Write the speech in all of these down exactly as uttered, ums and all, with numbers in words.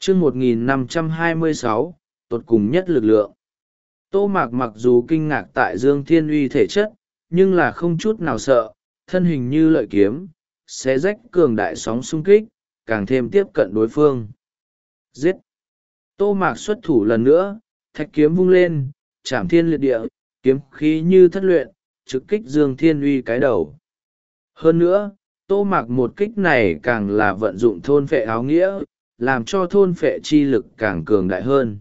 chương một nghìn năm trăm hai mươi sáu, tột cùng nhất lực lượng. Tô Mạc mặc dù kinh ngạc tại Dương Thiên Uy thể chất, nhưng là không chút nào sợ, thân hình như lợi kiếm, xé rách cường đại sóng xung kích, càng thêm tiếp cận đối phương. Giết! Tô Mạc xuất thủ lần nữa, thạch kiếm vung lên, chảm thiên liệt địa, kiếm khí như thất luyện, trực kích Dương Thiên Uy cái đầu. Hơn nữa, Tô Mạc một kích này càng là vận dụng thôn phệ áo nghĩa, làm cho thôn phệ chi lực càng cường đại hơn.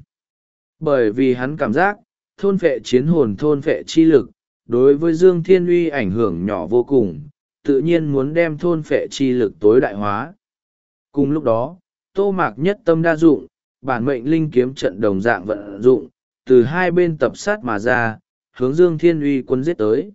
Bởi vì hắn cảm giác, thôn phệ chiến hồn thôn phệ chi lực, đối với Dương Thiên Uy ảnh hưởng nhỏ vô cùng, tự nhiên muốn đem thôn phệ chi lực tối đại hóa. Cùng lúc đó, Tô Mạc nhất tâm đa dụng, bản mệnh linh kiếm trận đồng dạng vận dụng, từ hai bên tập sát mà ra, hướng Dương Thiên Uy quân giết tới.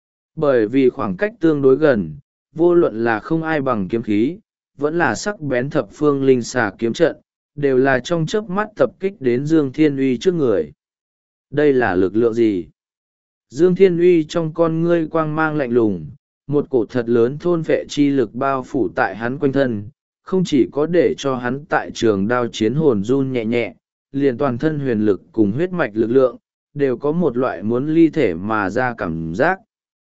Bởi vì khoảng cách tương đối gần, vô luận là không ai bằng kiếm khí, vẫn là sắc bén thập phương linh xà kiếm trận, đều là trong chớp mắt tập kích đến Dương Thiên Uy trước người. Đây là lực lượng gì? Dương Thiên Uy trong con ngươi quang mang lạnh lùng, một cổ thật lớn thôn vệ chi lực bao phủ tại hắn quanh thân, không chỉ có để cho hắn tại trường đao chiến hồn run nhẹ nhẹ, liền toàn thân huyền lực cùng huyết mạch lực lượng, đều có một loại muốn ly thể mà ra cảm giác.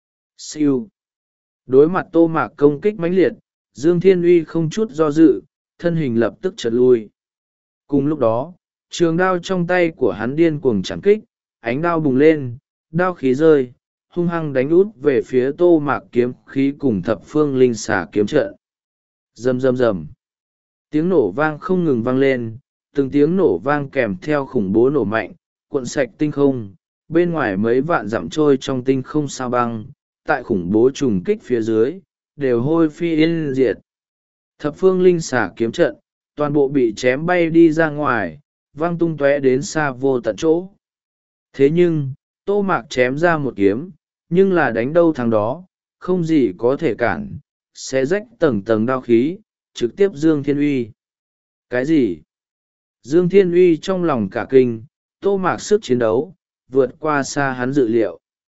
Siêu. Đối mặt Tô Mạc công kích mãnh liệt, Dương Thiên Uy không chút do dự, thân hình lập tức chợt lui. Cùng lúc đó, trường đao trong tay của hắn điên cuồng chạm kích, ánh đao bùng lên, đao khí rơi, hung hăng đánh út về phía Tô Mạc kiếm khí cùng thập phương linh xà kiếm trận. Rầm rầm rầm. Tiếng nổ vang không ngừng vang lên, từng tiếng nổ vang kèm theo khủng bố nổ mạnh, cuộn sạch tinh không, bên ngoài mấy vạn dặm trôi trong tinh không sao băng, tại khủng bố trùng kích phía dưới, đều hôi phi yên diệt. Thập phương linh xà kiếm trận, toàn bộ bị chém bay đi ra ngoài, văng tung tóe đến xa vô tận chỗ. Thế nhưng, Tô Mạc chém ra một kiếm, nhưng là đánh đâu thằng đó, không gì có thể cản, sẽ rách tầng tầng đao khí, trực tiếp Dương Thiên Uy. Cái gì? Dương Thiên Uy trong lòng cả kinh, Tô Mạc sức chiến đấu, vượt qua xa hắn dự liệu.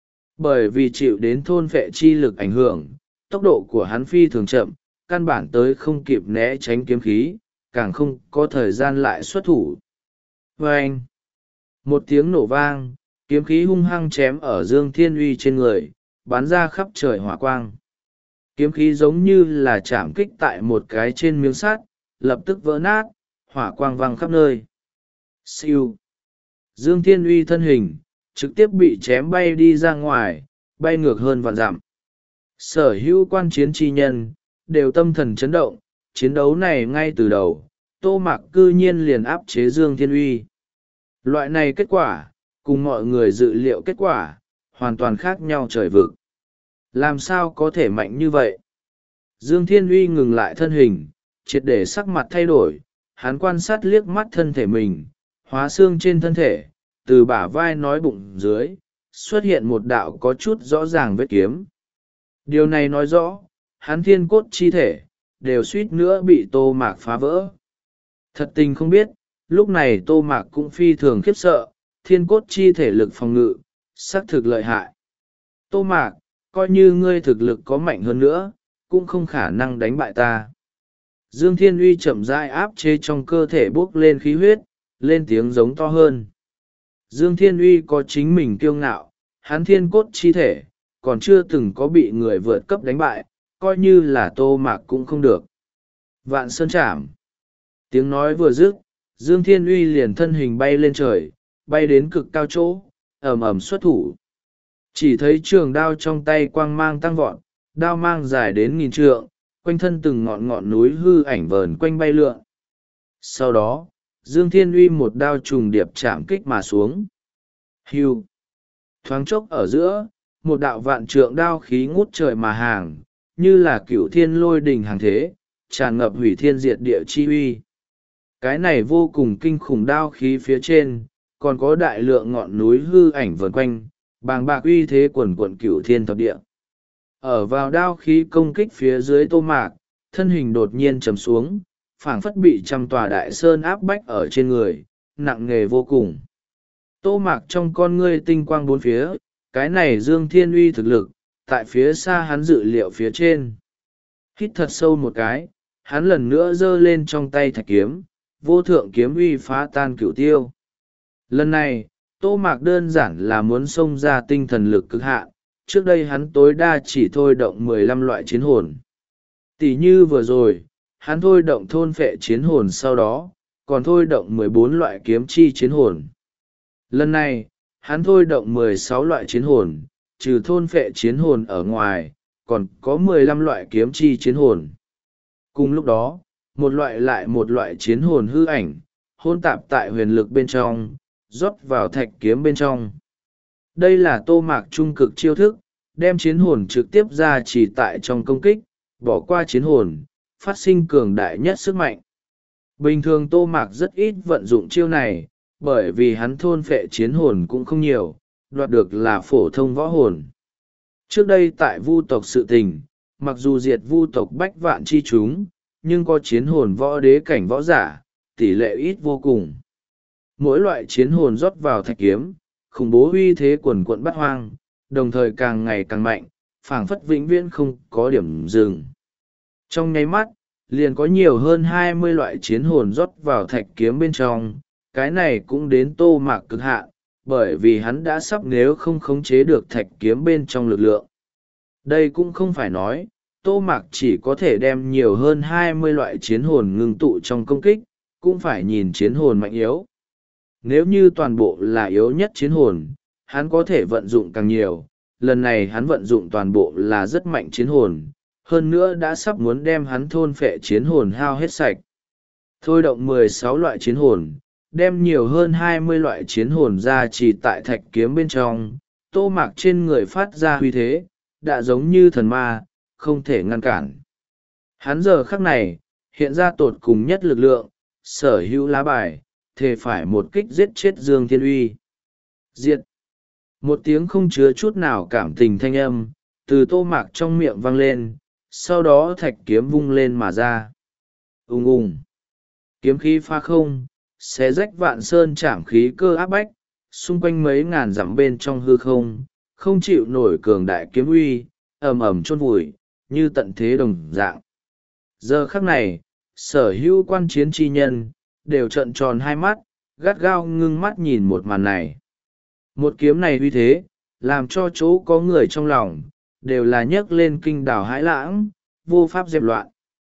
Bởi vì chịu đến thôn phệ chi lực ảnh hưởng, tốc độ của hắn phi thường chậm, căn bản tới không kịp né tránh kiếm khí, càng không có thời gian lại xuất thủ. Vâng! Một tiếng nổ vang, kiếm khí hung hăng chém ở Dương Thiên Uy trên người, bắn ra khắp trời hỏa quang. Kiếm khí giống như là chạm kích tại một cái trên miếng sắt, lập tức vỡ nát, hỏa quang văng khắp nơi. Siêu! Dương Thiên Uy thân hình, trực tiếp bị chém bay đi ra ngoài, bay ngược hơn vạn dặm. Sở hữu quan chiến chi nhân, đều tâm thần chấn động, chiến đấu này ngay từ đầu, Tô Mạc cư nhiên liền áp chế Dương Thiên Uy. Loại này kết quả, cùng mọi người dự liệu kết quả, hoàn toàn khác nhau trời vực. Làm sao có thể mạnh như vậy? Dương Thiên Uy ngừng lại thân hình, triệt để sắc mặt thay đổi, hắn quan sát liếc mắt thân thể mình, hóa xương trên thân thể, từ bả vai nói bụng dưới, xuất hiện một đạo có chút rõ ràng vết kiếm. Điều này nói rõ, hắn thiên cốt chi thể, đều suýt nữa bị Tô Mạc phá vỡ. Thật tình không biết, lúc này Tô Mạc cũng phi thường khiếp sợ, thiên cốt chi thể lực phòng ngự, xác thực lợi hại. Tô Mạc, coi như ngươi thực lực có mạnh hơn nữa, cũng không khả năng đánh bại ta. Dương Thiên Uy chậm rãi áp chế trong cơ thể bốc lên khí huyết, lên tiếng giống to hơn. Dương Thiên Uy có chính mình kiêu ngạo, hắn thiên cốt chi thể, còn chưa từng có bị người vượt cấp đánh bại, coi như là Tô Mạc cũng không được. Vạn sơn chảm. Tiếng nói vừa dứt, Dương Thiên Uy liền thân hình bay lên trời, bay đến cực cao chỗ, ầm ầm xuất thủ. Chỉ thấy trường đao trong tay quang mang tăng vọt, đao mang dài đến nghìn trượng, quanh thân từng ngọn ngọn núi hư ảnh vờn quanh bay lượn. Sau đó, Dương Thiên Uy một đao trùng điệp chạm kích mà xuống. Hưu. Thoáng chốc ở giữa, một đạo vạn trượng đao khí ngút trời mà hàng, như là cửu thiên lôi đình hàng thế, tràn ngập hủy thiên diệt địa chi uy. Cái này vô cùng kinh khủng đao khí phía trên, còn có đại lượng ngọn núi hư ảnh vờn quanh, bàng bạc uy thế quần quận cửu thiên thập địa. Ở vào đao khí công kích phía dưới Tô Mạc, thân hình đột nhiên trầm xuống, phảng phất bị trăm tòa đại sơn áp bách ở trên người, nặng nề vô cùng. Tô Mạc trong con ngươi tinh quang bốn phía, cái này Dương Thiên Uy thực lực, tại phía xa hắn dự liệu phía trên. Hít thật sâu một cái, hắn lần nữa giơ lên trong tay thạch kiếm, vô thượng kiếm uy phá tan cửu tiêu. Lần này, Tô Mạc đơn giản là muốn xông ra tinh thần lực cực hạn, trước đây hắn tối đa chỉ thôi động mười lăm loại chiến hồn. Tỷ như vừa rồi, hắn thôi động thôn phệ chiến hồn, sau đó, còn thôi động mười bốn loại kiếm chi chiến hồn. Lần này, hắn thôi động mười sáu loại chiến hồn, trừ thôn phệ chiến hồn ở ngoài, còn có mười lăm loại kiếm chi chiến hồn. Cùng lúc đó, một loại lại một loại chiến hồn hư ảnh, hôn tạp tại huyền lực bên trong, rót vào thạch kiếm bên trong. Đây là Tô Mạc trung cực chiêu thức, đem chiến hồn trực tiếp ra chỉ tại trong công kích, bỏ qua chiến hồn, phát sinh cường đại nhất sức mạnh. Bình thường Tô Mạc rất ít vận dụng chiêu này, bởi vì hắn thôn phệ chiến hồn cũng không nhiều, đoạt được là phổ thông võ hồn. Trước đây tại vu tộc sự tình, mặc dù diệt vu tộc bách vạn chi chúng, nhưng có chiến hồn võ đế cảnh võ giả, tỷ lệ ít vô cùng. Mỗi loại chiến hồn rót vào thạch kiếm, khủng bố uy thế quần quận bát hoang, đồng thời càng ngày càng mạnh, phảng phất vĩnh viễn không có điểm dừng. Trong nháy mắt, liền có nhiều hơn hai mươi loại chiến hồn rót vào thạch kiếm bên trong, cái này cũng đến Tô Mạc cực hạn, bởi vì hắn đã sắp nếu không khống chế được thạch kiếm bên trong lực lượng. Đây cũng không phải nói, Tô Mạc chỉ có thể đem nhiều hơn hai mươi loại chiến hồn ngưng tụ trong công kích, cũng phải nhìn chiến hồn mạnh yếu. Nếu như toàn bộ là yếu nhất chiến hồn, hắn có thể vận dụng càng nhiều, lần này hắn vận dụng toàn bộ là rất mạnh chiến hồn, hơn nữa đã sắp muốn đem hắn thôn phệ chiến hồn hao hết sạch. Thôi động mười sáu loại chiến hồn, đem nhiều hơn hai mươi loại chiến hồn ra chỉ tại thạch kiếm bên trong, Tô Mạc trên người phát ra huy thế, đã giống như thần ma, không thể ngăn cản. Hắn giờ khắc này, hiện ra tột cùng nhất lực lượng, sở hữu lá bài, thề phải một kích giết chết Dương Thiên Uy. Diệt! Một tiếng không chứa chút nào cảm tình thanh âm, từ Tô Mạc trong miệng vang lên, sau đó thạch kiếm vung lên mà ra. Ùng ùng! Kiếm khí pha không, xé rách vạn sơn chạm khí cơ áp bách, xung quanh mấy ngàn dặm bên trong hư không, không chịu nổi cường đại kiếm uy, ầm ầm chôn vùi, như tận thế đồng dạng. Giờ khắc này, sở hữu quan chiến chi nhân, đều trợn tròn hai mắt, gắt gao ngưng mắt nhìn một màn này. Một kiếm này uy thế, làm cho chỗ có người trong lòng, đều là nhấc lên kinh đảo hãi lãng, vô pháp dẹp loạn.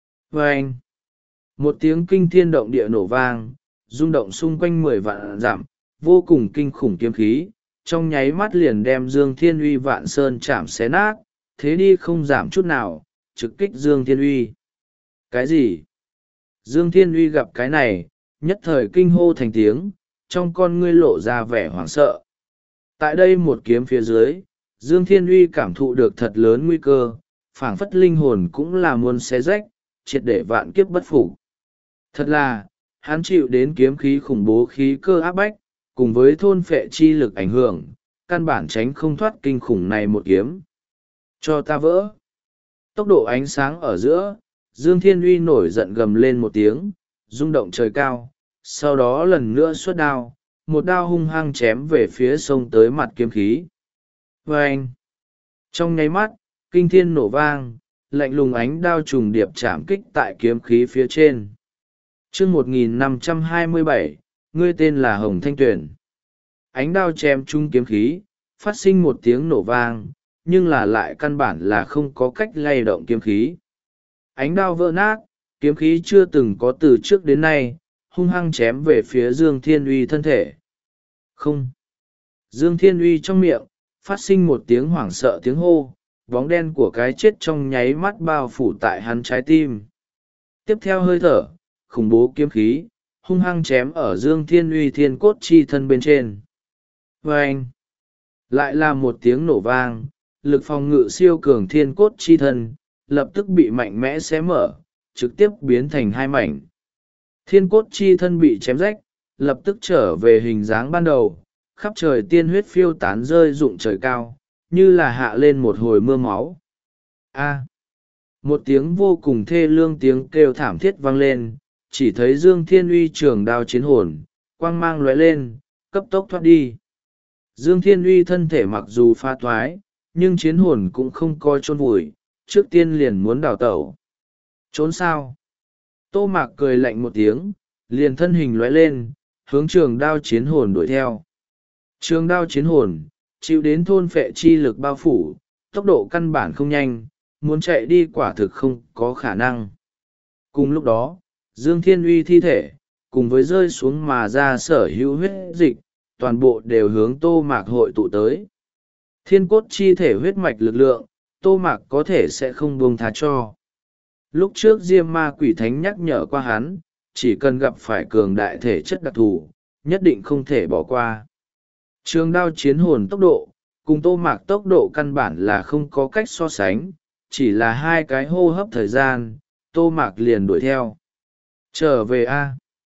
Vâng! Một tiếng kinh thiên động địa nổ vang, rung động xung quanh mười vạn dặm, vô cùng kinh khủng kiếm khí, trong nháy mắt liền đem Dương Thiên Uy vạn sơn chạm xé nát, thế đi không giảm chút nào, trực kích Dương Thiên Uy. Cái gì? Dương Thiên Uy gặp cái này, nhất thời kinh hô thành tiếng, trong con ngươi lộ ra vẻ hoảng sợ. Tại đây một kiếm phía dưới, Dương Thiên Uy cảm thụ được thật lớn nguy cơ, phảng phất linh hồn cũng là muốn xé rách, triệt để vạn kiếp bất phục. Thật là, hắn chịu đến kiếm khí khủng bố khí cơ áp bách, cùng với thôn phệ chi lực ảnh hưởng, căn bản tránh không thoát kinh khủng này một kiếm. Cho ta vỡ! Tốc độ ánh sáng ở giữa, Dương Thiên Uy nổi giận gầm lên một tiếng, rung động trời cao, sau đó lần nữa xuất đao, một đao hung hăng chém về phía sông tới mặt kiếm khí. Vâng! Trong nháy mắt, kinh thiên nổ vang, lạnh lùng ánh đao trùng điệp chạm kích tại kiếm khí phía trên. Chương một nghìn năm trăm hai mươi bảy, ngươi tên là Hồng Thanh Tuyền. Ánh đao chém chung kiếm khí, phát sinh một tiếng nổ vang, nhưng là lại căn bản là không có cách lay động kiếm khí. Ánh đao vỡ nát, kiếm khí chưa từng có từ trước đến nay, hung hăng chém về phía Dương Thiên Uy thân thể. Không! Dương Thiên Uy trong miệng, phát sinh một tiếng hoảng sợ tiếng hô, bóng đen của cái chết trong nháy mắt bao phủ tại hắn trái tim. Tiếp theo hơi thở, khủng bố kiếm khí, hung hăng chém ở Dương Thiên Uy thiên cốt chi thân bên trên. Vâng! Lại là một tiếng nổ vang, lực phòng ngự siêu cường thiên cốt chi thân, lập tức bị mạnh mẽ xé mở, trực tiếp biến thành hai mảnh. Thiên cốt chi thân bị chém rách, lập tức trở về hình dáng ban đầu, khắp trời tiên huyết phiêu tán rơi rụng trời cao, như là hạ lên một hồi mưa máu. A! Một tiếng vô cùng thê lương tiếng kêu thảm thiết vang lên, chỉ thấy Dương Thiên Uy trường đao chiến hồn, quang mang lóe lên, cấp tốc thoát đi. Dương Thiên Uy thân thể mặc dù pha thoái, nhưng chiến hồn cũng không coi chôn vùi, trước tiên liền muốn đào tẩu. Trốn sao? Tô Mạc cười lạnh một tiếng, liền thân hình lóe lên, hướng trường đao chiến hồn đuổi theo. Trường đao chiến hồn, chịu đến thôn phệ chi lực bao phủ, tốc độ căn bản không nhanh, muốn chạy đi quả thực không có khả năng. Cùng lúc đó, Dương Thiên Uy thi thể, cùng với rơi xuống mà ra sở hữu huyết dịch, toàn bộ đều hướng Tô Mạc hội tụ tới. Thiên cốt chi thể huyết mạch lực lượng, Tô Mạc có thể sẽ không buông tha cho. Lúc trước Diêm Ma Quỷ Thánh nhắc nhở qua hắn, chỉ cần gặp phải cường đại thể chất đặc thù, nhất định không thể bỏ qua. Trường đao chiến hồn tốc độ, cùng Tô Mạc tốc độ căn bản là không có cách so sánh, chỉ là hai cái hô hấp thời gian, Tô Mạc liền đuổi theo. Trở về A.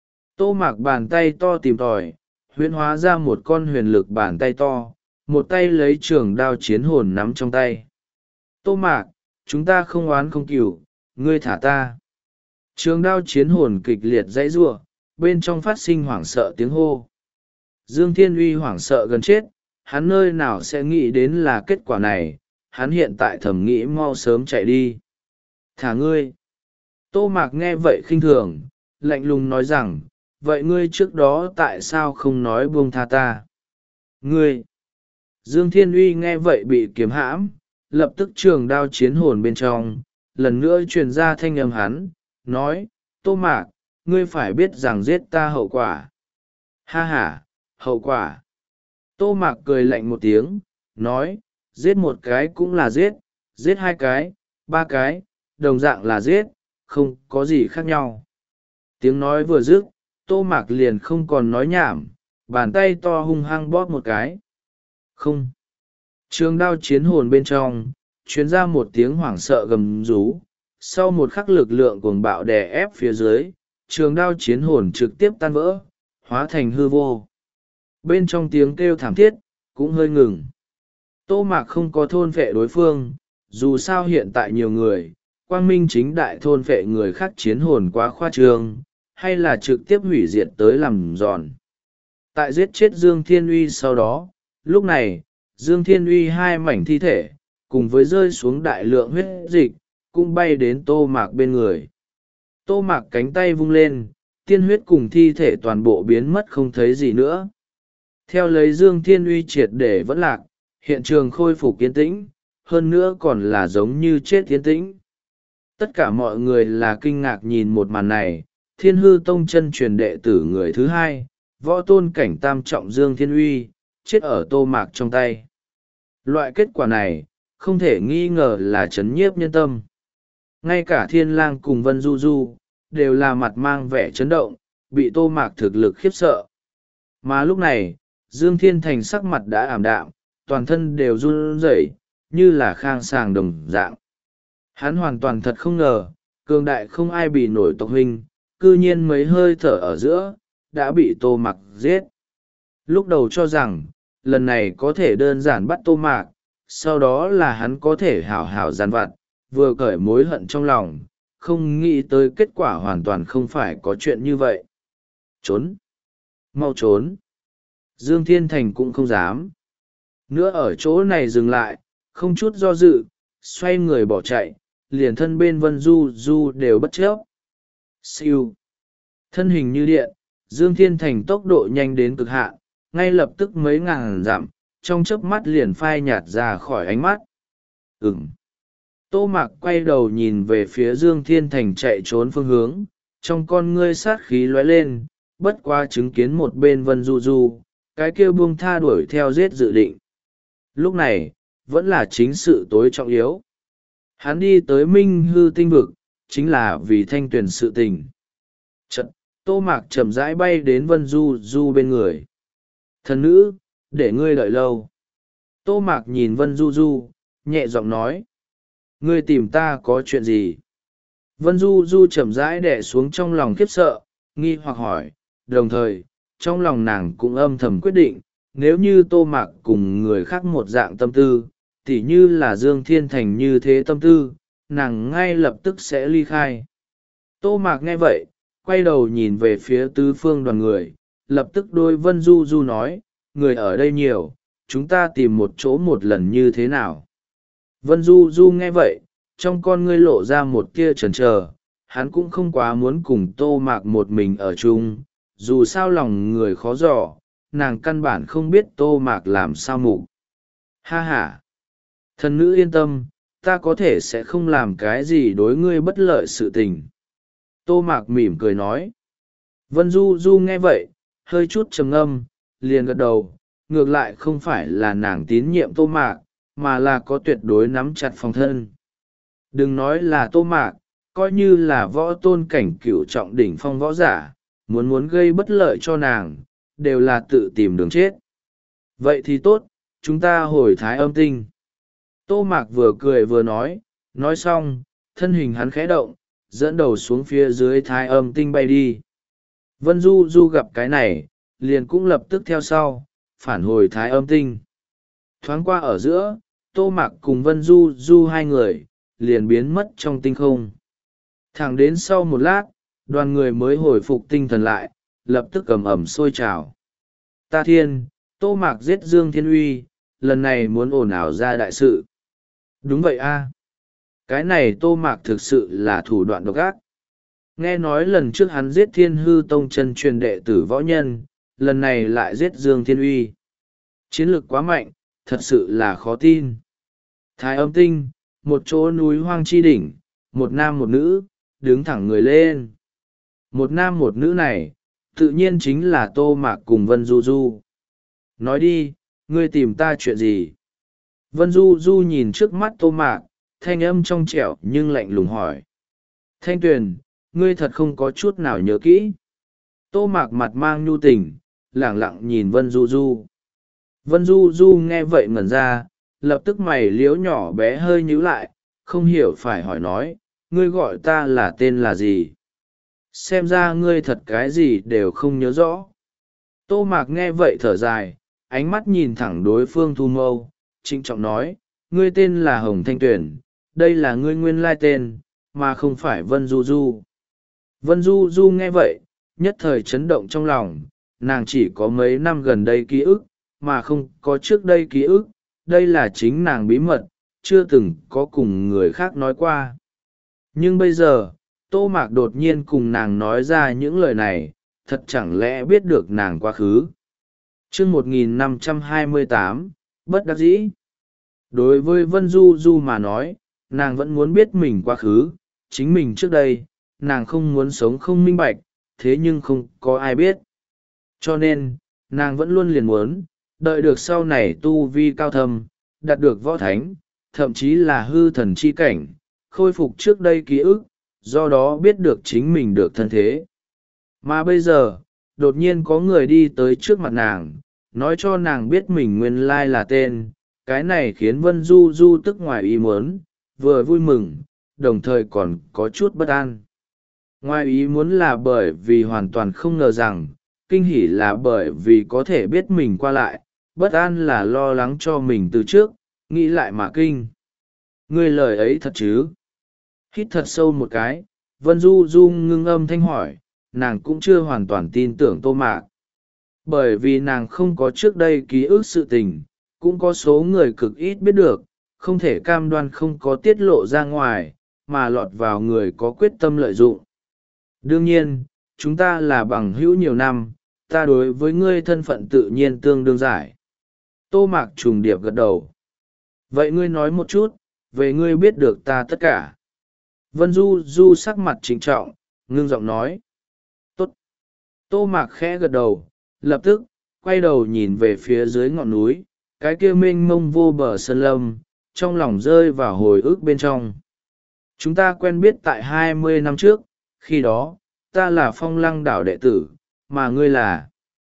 Tô Mạc bàn tay to tìm tòi, huyễn hóa ra một con huyền lực bàn tay to, một tay lấy trường đao chiến hồn nắm trong tay. Tô Mạc, chúng ta không oán không cừu, ngươi thả ta. Trường đao chiến hồn kịch liệt dãy giụa, bên trong phát sinh hoảng sợ tiếng hô. Dương Thiên Uy hoảng sợ gần chết, hắn nơi nào sẽ nghĩ đến là kết quả này, hắn hiện tại thầm nghĩ mau sớm chạy đi. Thả ngươi. Tô Mạc nghe vậy khinh thường, lạnh lùng nói rằng, vậy ngươi trước đó tại sao không nói buông tha ta? Ngươi! Dương Thiên Uy nghe vậy bị kiếm hãm, lập tức trường đao chiến hồn bên trong, lần nữa truyền ra thanh âm hắn, nói, Tô Mạc, ngươi phải biết rằng giết ta hậu quả. Ha ha, hậu quả. Tô Mạc cười lạnh một tiếng, nói, giết một cái cũng là giết, giết hai cái, ba cái, đồng dạng là giết, không có gì khác nhau. Tiếng nói vừa dứt, Tô Mạc liền không còn nói nhảm, bàn tay to hung hăng bóp một cái. Không. Trường đao chiến hồn bên trong, truyền ra một tiếng hoảng sợ gầm rú. Sau một khắc lực lượng cuồng bạo đè ép phía dưới, trường đao chiến hồn trực tiếp tan vỡ, hóa thành hư vô. Bên trong tiếng kêu thảm thiết, cũng hơi ngừng. Tô Mạc không có thôn phệ đối phương, dù sao hiện tại nhiều người, quang minh chính đại thôn phệ người khác chiến hồn quá khoa trương, hay là trực tiếp hủy diệt tới làm giòn. Tại giết chết Dương Thiên Uy sau đó, lúc này, Dương Thiên Uy hai mảnh thi thể, cùng với rơi xuống đại lượng huyết dịch, cũng bay đến Tô Mạc bên người. Tô Mạc cánh tay vung lên, tiên huyết cùng thi thể toàn bộ biến mất không thấy gì nữa. Theo lấy Dương Thiên Uy triệt để vẫn lạc, hiện trường khôi phục yên tĩnh, hơn nữa còn là giống như chết yên tĩnh. Tất cả mọi người là kinh ngạc nhìn một màn này, Thiên Hư Tông chân truyền đệ tử người thứ hai, võ tôn cảnh tam trọng Dương Thiên Uy, chết ở Tô Mạc trong tay. Loại kết quả này, không thể nghi ngờ là chấn nhiếp nhân tâm. Ngay cả Thiên Lang cùng Vân Du Du, đều là mặt mang vẻ chấn động, bị Tô Mạc thực lực khiếp sợ. Mà lúc này, Dương Thiên Thành sắc mặt đã ảm đạm, toàn thân đều run rẩy, như là khang sàng đồng dạng. Hắn hoàn toàn thật không ngờ, cường đại không ai bị nổi tộc huynh, cư nhiên mấy hơi thở ở giữa, đã bị Tô Mạc giết. Lúc đầu cho rằng, lần này có thể đơn giản bắt Tô Mạc, sau đó là hắn có thể hảo hảo giàn vặt, vừa cởi mối hận trong lòng, không nghĩ tới kết quả hoàn toàn không phải có chuyện như vậy. Trốn! Mau trốn! Dương Thiên Thành cũng không dám. Nữa ở chỗ này dừng lại, không chút do dự, xoay người bỏ chạy, liền thân bên Vân Du Du đều bất chấp. Siêu! Thân hình như điện, Dương Thiên Thành tốc độ nhanh đến cực hạn, ngay lập tức mấy ngàn dặm, trong chớp mắt liền phai nhạt ra khỏi ánh mắt. Ừm! Tô Mạc quay đầu nhìn về phía Dương Thiên Thành chạy trốn phương hướng, trong con ngươi sát khí lóe lên, bất qua chứng kiến một bên Vân Du Du, cái kia buông tha đuổi theo giết dự định. Lúc này, vẫn là chính sự tối trọng yếu. Hắn đi tới Minh Hư Tinh Vực, chính là vì thanh tuyển sự tình. Chật, Tô Mạc chậm rãi bay đến Vân Du Du bên người. Thần nữ, để ngươi đợi lâu. Tô Mạc nhìn Vân Du Du, nhẹ giọng nói. Ngươi tìm ta có chuyện gì? Vân Du Du chậm rãi đè xuống trong lòng khiếp sợ, nghi hoặc hỏi, đồng thời, trong lòng nàng cũng âm thầm quyết định, nếu như Tô Mạc cùng người khác một dạng tâm tư, tỉ như là Dương Thiên Thành như thế tâm tư, nàng ngay lập tức sẽ ly khai. Tô Mạc nghe vậy, quay đầu nhìn về phía tứ phương đoàn người, lập tức đôi Vân Du Du nói, người ở đây nhiều, chúng ta tìm một chỗ một lần như thế nào? Vân Du Du nghe vậy, trong con ngươi lộ ra một tia chần chờ, hắn cũng không quá muốn cùng tô mạc một mình ở chung, dù sao lòng người khó dò, nàng căn bản không biết tô mạc làm sao mục. Ha ha! Thần nữ yên tâm, ta có thể sẽ không làm cái gì đối ngươi bất lợi sự tình. Tô mạc mỉm cười nói. Vân Du Du nghe vậy, hơi chút trầm ngâm, liền gật đầu, ngược lại không phải là nàng tín nhiệm tô mạc, mà là có tuyệt đối nắm chặt phòng thân. Đừng nói là tô mạc, coi như là võ tôn cảnh cửu trọng đỉnh phong võ giả, muốn muốn gây bất lợi cho nàng, đều là tự tìm đường chết. Vậy thì tốt, chúng ta hồi thái âm tinh. Tô mạc vừa cười vừa nói, nói xong, thân hình hắn khẽ động, dẫn đầu xuống phía dưới thái âm tinh bay đi. Vân Du Du gặp cái này, liền cũng lập tức theo sau, phản hồi thái âm tinh. Thoáng qua ở giữa, Tô Mạc cùng Vân Du Du hai người, liền biến mất trong tinh không. Thẳng đến sau một lát, đoàn người mới hồi phục tinh thần lại, lập tức ầm ầm sôi trào. Ta thiên, Tô Mạc giết Dương Thiên Uy, lần này muốn ồn ào ra đại sự. Đúng vậy a, cái này Tô Mạc thực sự là thủ đoạn độc ác. Nghe nói lần trước hắn giết Thiên Hư Tông chân truyền đệ tử võ nhân, lần này lại giết Dương Thiên Uy. Chiến lược quá mạnh, thật sự là khó tin. Thái âm tinh, một chỗ núi hoang chi đỉnh, một nam một nữ, đứng thẳng người lên. Một nam một nữ này, tự nhiên chính là Tô Mạc cùng Vân Du Du. Nói đi, ngươi tìm ta chuyện gì? Vân Du Du nhìn trước mắt Tô Mạc, thanh âm trong trẻo nhưng lạnh lùng hỏi. Thanh Tuyền, ngươi thật không có chút nào nhớ kỹ. Tô Mạc mặt mang nhu tình, lẳng lặng nhìn Vân Du Du. Vân Du Du nghe vậy ngẩn ra, lập tức mày liếu nhỏ bé hơi nhíu lại, không hiểu phải hỏi nói, ngươi gọi ta là tên là gì? Xem ra ngươi thật cái gì đều không nhớ rõ. Tô Mạc nghe vậy thở dài, ánh mắt nhìn thẳng đối phương thu mâu, trịnh trọng nói, ngươi tên là Hồng Thanh Tuyền, đây là ngươi nguyên lai tên, mà không phải Vân Du Du. Vân Du Du nghe vậy, nhất thời chấn động trong lòng, nàng chỉ có mấy năm gần đây ký ức, mà không có trước đây ký ức, đây là chính nàng bí mật, chưa từng có cùng người khác nói qua. Nhưng bây giờ, Tô Mạc đột nhiên cùng nàng nói ra những lời này, thật chẳng lẽ biết được nàng quá khứ. Chương một nghìn năm trăm hai mươi tám, bất đắc dĩ. Đối với Vân Du Du mà nói, nàng vẫn muốn biết mình quá khứ, chính mình trước đây, nàng không muốn sống không minh bạch, thế nhưng không có ai biết. Cho nên, nàng vẫn luôn liền muốn, đợi được sau này tu vi cao thâm, đạt được võ thánh, thậm chí là hư thần chi cảnh, khôi phục trước đây ký ức, do đó biết được chính mình được thân thế. Mà bây giờ, đột nhiên có người đi tới trước mặt nàng, nói cho nàng biết mình nguyên lai là tên, cái này khiến Vân Du Du tức ngoài ý muốn, vừa vui mừng, đồng thời còn có chút bất an. Ngoài ý muốn là bởi vì hoàn toàn không ngờ rằng, kinh hỉ là bởi vì có thể biết mình qua lại, bất an là lo lắng cho mình từ trước, nghĩ lại mà kinh. Ngươi lời ấy thật chứ? Hít thật sâu một cái, Vân Du Du ngưng âm thanh hỏi, nàng cũng chưa hoàn toàn tin tưởng Tô Mạc. Bởi vì nàng không có trước đây ký ức sự tình, cũng có số người cực ít biết được, không thể cam đoan không có tiết lộ ra ngoài, mà lọt vào người có quyết tâm lợi dụng. Đương nhiên, chúng ta là bằng hữu nhiều năm, ta đối với ngươi thân phận tự nhiên tương đương giải. Tô Mạc trùng điệp gật đầu. Vậy ngươi nói một chút, về ngươi biết được ta tất cả. Vân Du Du sắc mặt trịnh trọng, ngưng giọng nói. Tốt. Tô Mạc khẽ gật đầu, lập tức, quay đầu nhìn về phía dưới ngọn núi, cái kia mênh mông vô bờ sơn lâm, trong lòng rơi vào hồi ức bên trong. Chúng ta quen biết tại hai mươi năm trước, khi đó, ta là Phong Lăng đảo đệ tử, mà ngươi là.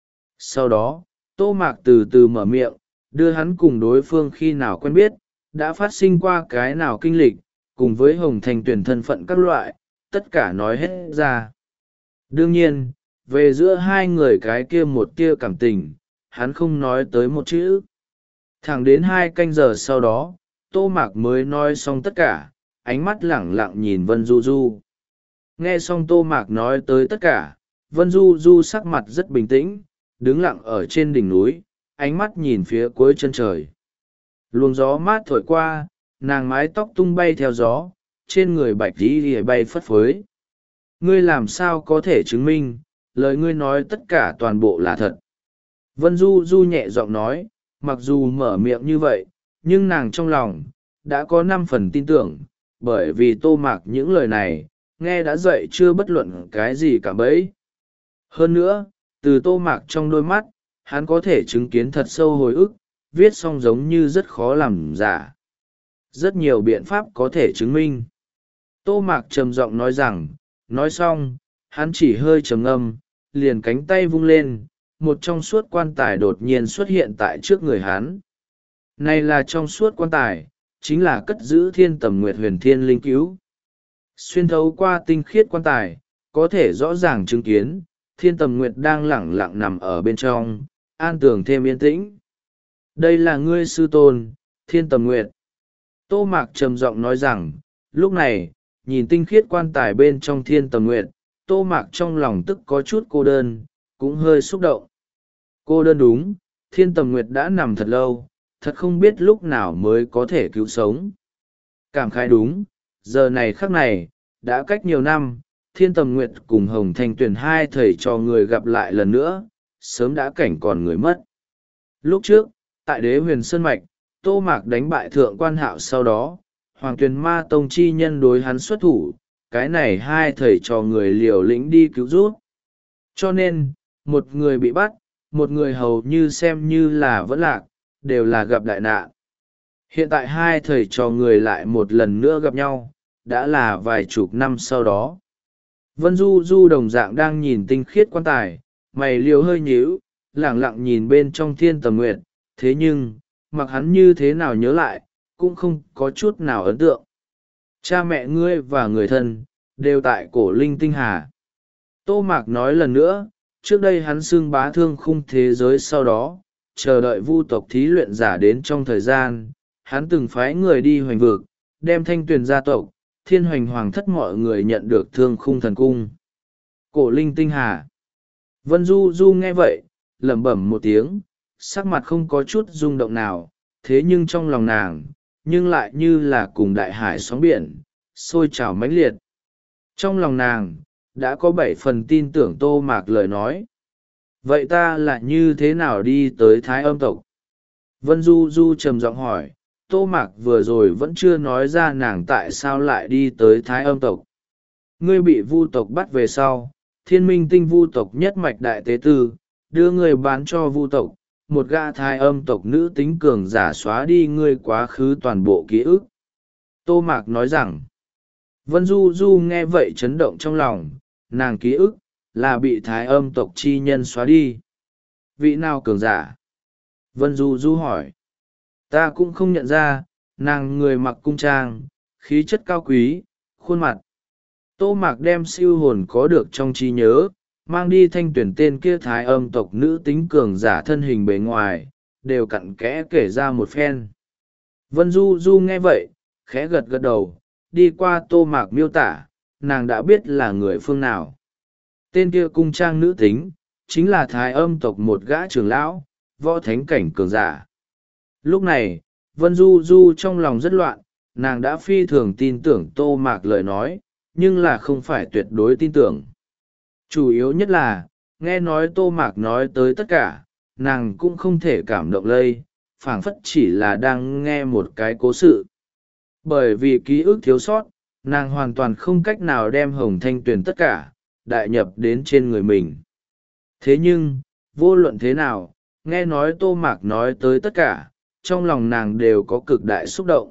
Sau đó, Tô Mạc từ từ mở miệng, đưa hắn cùng đối phương khi nào quen biết, đã phát sinh qua cái nào kinh lịch, cùng với Hồng Thành tuyển thân phận các loại, tất cả nói hết ra. Đương nhiên, về giữa hai người cái kia một tia cảm tình, hắn không nói tới một chữ. Thẳng đến hai canh giờ sau đó, Tô Mạc mới nói xong tất cả, ánh mắt lẳng lặng nhìn Vân Du Du. Nghe xong Tô Mạc nói tới tất cả, Vân Du Du sắc mặt rất bình tĩnh, đứng lặng ở trên đỉnh núi, ánh mắt nhìn phía cuối chân trời. Luồng gió mát thổi qua, nàng mái tóc tung bay theo gió, trên người bạch tí lìa bay phất phới. Ngươi làm sao có thể chứng minh, lời ngươi nói tất cả toàn bộ là thật. Vân Du Du nhẹ giọng nói, mặc dù mở miệng như vậy, nhưng nàng trong lòng, đã có năm phần tin tưởng, bởi vì Tô Mạc những lời này, nghe đã dậy chưa bất luận cái gì cả bấy. Hơn nữa, từ Tô Mạc trong đôi mắt, hắn có thể chứng kiến thật sâu hồi ức, viết xong giống như rất khó làm giả. Rất nhiều biện pháp có thể chứng minh. Tô Mạc trầm giọng nói rằng, nói xong, hắn chỉ hơi trầm ngâm, liền cánh tay vung lên, một trong suốt quan tài đột nhiên xuất hiện tại trước người hắn. Này là trong suốt quan tài, chính là cất giữ thiên tầm nguyệt huyền thiên linh cứu. Xuyên thấu qua tinh khiết quan tài, có thể rõ ràng chứng kiến, thiên tầm nguyệt đang lẳng lặng nằm ở bên trong, an tường thêm yên tĩnh. Đây là ngươi sư tôn, thiên tầm nguyệt. Tô Mạc trầm giọng nói rằng, lúc này, nhìn tinh khiết quan tài bên trong thiên tầm nguyệt, Tô Mạc trong lòng tức có chút cô đơn, cũng hơi xúc động. Cô đơn đúng, thiên tầm nguyệt đã nằm thật lâu, thật không biết lúc nào mới có thể cứu sống. Cảm khái đúng, giờ này khắc này, đã cách nhiều năm, thiên tầm nguyệt cùng Hồng Thanh Tuyền hai thầy trò người gặp lại lần nữa, sớm đã cảnh còn người mất. Lúc trước, tại đế huyền Sơn Mạch, Tô Mạc đánh bại thượng quan hạo sau đó, Hoàng Tuyền Ma Tông chi nhân đối hắn xuất thủ, cái này hai thầy trò người liều lĩnh đi cứu rút. Cho nên, một người bị bắt, một người hầu như xem như là vẫn lạc, đều là gặp đại nạn. Hiện tại hai thầy trò người lại một lần nữa gặp nhau, đã là vài chục năm sau đó. Vân Du Du đồng dạng đang nhìn tinh khiết quan tài, mày liều hơi nhíu, lẳng lặng nhìn bên trong thiên tầm nguyệt, thế nhưng, mặc hắn như thế nào nhớ lại, cũng không có chút nào ấn tượng. Cha mẹ ngươi và người thân, đều tại cổ linh tinh hà. Tô Mạc nói lần nữa, trước đây hắn xưng bá thương khung thế giới sau đó, chờ đợi vu tộc thí luyện giả đến trong thời gian, hắn từng phái người đi hoành vực, đem Thanh Tuyền gia tộc, thiên hoành hoàng thất mọi người nhận được thương khung thần cung. Cổ linh tinh hà. Vân Du Du nghe vậy, lẩm bẩm một tiếng, sắc mặt không có chút rung động nào, thế nhưng trong lòng nàng, nhưng lại như là cùng đại hải sóng biển, sôi trào mãnh liệt. Trong lòng nàng, đã có bảy phần tin tưởng Tô Mạc lời nói. Vậy ta là như thế nào đi tới Thái Âm tộc? Vân Du Du trầm giọng hỏi, Tô Mạc vừa rồi vẫn chưa nói ra nàng tại sao lại đi tới Thái Âm tộc. Ngươi bị vu tộc bắt về sau, thiên minh tinh vu tộc nhất mạch đại tế tư, đưa ngươi bán cho vu tộc, một gã Thái Âm tộc nữ tính cường giả xóa đi ngươi quá khứ toàn bộ ký ức. Tô Mạc nói rằng, Vân Du Du nghe vậy chấn động trong lòng, nàng ký ức, là bị Thái Âm tộc chi nhân xóa đi. Vị nào cường giả? Vân Du Du hỏi. Ta cũng không nhận ra, nàng người mặc cung trang, khí chất cao quý, khuôn mặt. Tô Mạc đem siêu hồn có được trong trí nhớ, mang đi Thanh Tuyển tên kia Thái Âm tộc nữ tính cường giả thân hình bề ngoài, đều cặn kẽ kể ra một phen. Vân Du Du nghe vậy, khẽ gật gật đầu, đi qua Tô Mạc miêu tả, nàng đã biết là người phương nào. Tên kia cung trang nữ tính, chính là Thái Âm tộc một gã trưởng lão, võ thánh cảnh cường giả. Lúc này, Vân Du Du trong lòng rất loạn, nàng đã phi thường tin tưởng Tô Mạc lời nói, nhưng là không phải tuyệt đối tin tưởng. Chủ yếu nhất là, nghe nói Tô Mạc nói tới tất cả, nàng cũng không thể cảm động lây, phảng phất chỉ là đang nghe một cái cố sự. Bởi vì ký ức thiếu sót, nàng hoàn toàn không cách nào đem Hồng Thanh Tuyền tất cả, đại nhập đến trên người mình. Thế nhưng, vô luận thế nào, nghe nói Tô Mạc nói tới tất cả, trong lòng nàng đều có cực đại xúc động.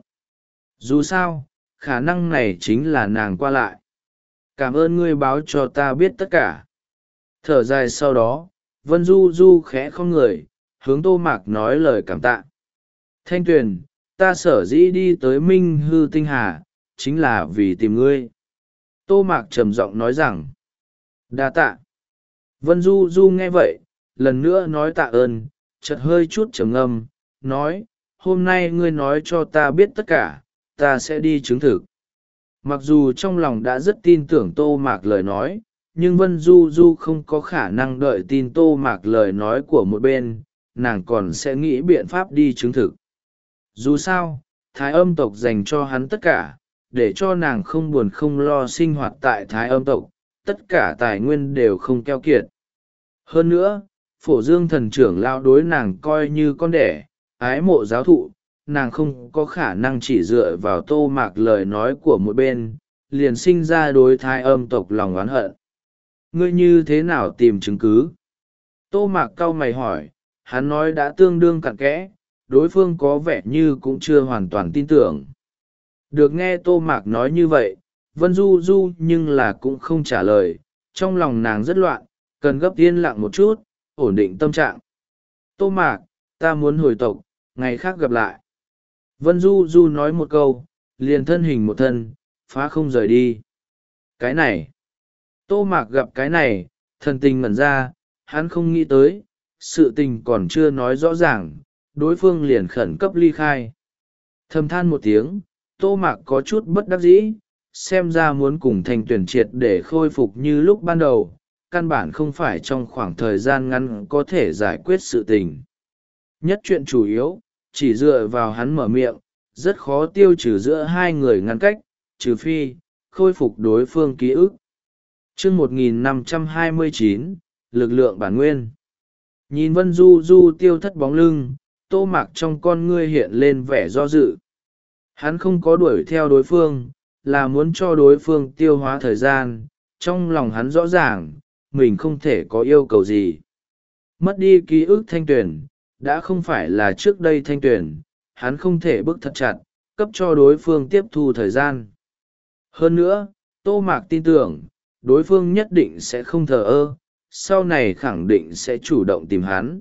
Dù sao, khả năng này chính là nàng qua lại. Cảm ơn ngươi báo cho ta biết tất cả. Thở dài sau đó, Vân Du Du khẽ không người, hướng Tô Mạc nói lời cảm tạ. Thanh Tuyền, ta sở dĩ đi tới Minh Hư Tinh Hà, chính là vì tìm ngươi. Tô Mạc trầm giọng nói rằng, đa tạ. Vân Du Du nghe vậy, lần nữa nói tạ ơn, chợt hơi chút trầm ngâm, nói, hôm nay ngươi nói cho ta biết tất cả, ta sẽ đi chứng thực. Mặc dù trong lòng đã rất tin tưởng Tô Mạc lời nói, nhưng Vân Du Du không có khả năng đợi tin Tô Mạc lời nói của một bên, nàng còn sẽ nghĩ biện pháp đi chứng thực. Dù sao, Thái Âm tộc dành cho hắn tất cả, để cho nàng không buồn không lo sinh hoạt tại Thái Âm tộc, tất cả tài nguyên đều không keo kiệt. Hơn nữa, Phổ Dương thần trưởng lão đối nàng coi như con đẻ, ái mộ giáo thụ, nàng không có khả năng chỉ dựa vào Tô Mạc lời nói của một bên, liền sinh ra đối thái âm tộc lòng oán hận. Ngươi như thế nào tìm chứng cứ? Tô Mạc cau mày hỏi, hắn nói đã tương đương cặn kẽ, đối phương có vẻ như cũng chưa hoàn toàn tin tưởng. Được nghe Tô Mạc nói như vậy, Vân Du Du nhưng là cũng không trả lời, trong lòng nàng rất loạn, cần gấp yên lặng một chút, ổn định tâm trạng. Tô Mạc, ta muốn hồi tộc, ngày khác gặp lại. Vân Du Du nói một câu, liền thân hình một thân, phá không rời đi. Cái này, Tô Mạc gặp cái này, thần tình ngẩn ra, hắn không nghĩ tới, sự tình còn chưa nói rõ ràng, đối phương liền khẩn cấp ly khai. Thầm than một tiếng, Tô Mạc có chút bất đắc dĩ, xem ra muốn cùng Thanh Tuyền triệt để khôi phục như lúc ban đầu, căn bản không phải trong khoảng thời gian ngắn có thể giải quyết sự tình. Nhất chuyện chủ yếu, chỉ dựa vào hắn mở miệng, rất khó tiêu trừ giữa hai người ngăn cách, trừ phi, khôi phục đối phương ký ức. chương một nghìn năm trăm hai mươi chín, lực lượng bản nguyên. Nhìn Vân Du Du tiêu thất bóng lưng, Tô Mạc trong con ngươi hiện lên vẻ do dự. Hắn không có đuổi theo đối phương, là muốn cho đối phương tiêu hóa thời gian, trong lòng hắn rõ ràng, mình không thể có yêu cầu gì. Mất đi ký ức Thanh Tuyền, đã không phải là trước đây Thanh Tuyền, hắn không thể bức thật chặt, cấp cho đối phương tiếp thu thời gian. Hơn nữa, Tô Mạc tin tưởng, đối phương nhất định sẽ không thờ ơ, sau này khẳng định sẽ chủ động tìm hắn.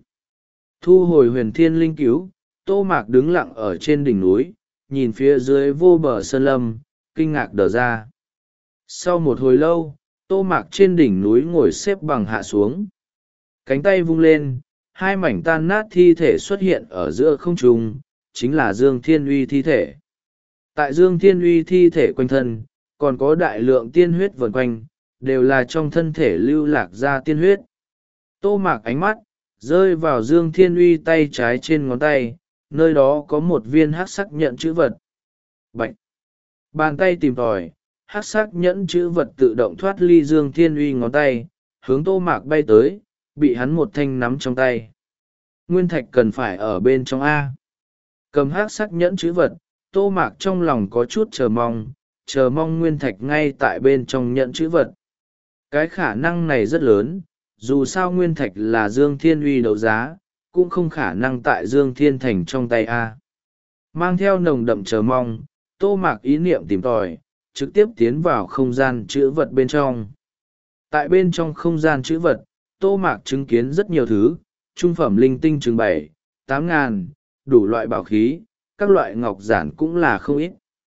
Thu hồi huyền thiên linh cứu, Tô Mạc đứng lặng ở trên đỉnh núi, nhìn phía dưới vô bờ sơn lâm, kinh ngạc đờ ra. Sau một hồi lâu, Tô Mạc trên đỉnh núi ngồi xếp bằng hạ xuống. Cánh tay vung lên, hai mảnh tan nát thi thể xuất hiện ở giữa không trung, chính là Dương Thiên Uy thi thể. Tại Dương Thiên Uy thi thể quanh thân, còn có đại lượng tiên huyết vần quanh, đều là trong thân thể lưu lạc ra tiên huyết. Tô Mạc ánh mắt, rơi vào Dương Thiên Uy tay trái trên ngón tay, nơi đó có một viên hắc sắc nhận chữ vật. Bạch! Bàn tay tìm tòi, hắc sắc nhẫn chữ vật tự động thoát ly Dương Thiên Uy ngón tay, hướng Tô Mạc bay tới, bị hắn một thanh nắm trong tay. Nguyên thạch cần phải ở bên trong A. Cầm hắc sắc nhẫn chữ vật, Tô Mạc trong lòng có chút chờ mong, chờ mong nguyên thạch ngay tại bên trong nhẫn chữ vật. Cái khả năng này rất lớn, dù sao nguyên thạch là Dương Thiên Uy đấu giá, cũng không khả năng tại Dương Thiên Thành trong tay A. Mang theo nồng đậm chờ mong, Tô Mạc ý niệm tìm tòi, trực tiếp tiến vào không gian chữ vật bên trong. Tại bên trong không gian chữ vật, Tô Mạc chứng kiến rất nhiều thứ, trung phẩm linh tinh chừng bảy, tám ngàn, đủ loại bảo khí, các loại ngọc giản cũng là không ít.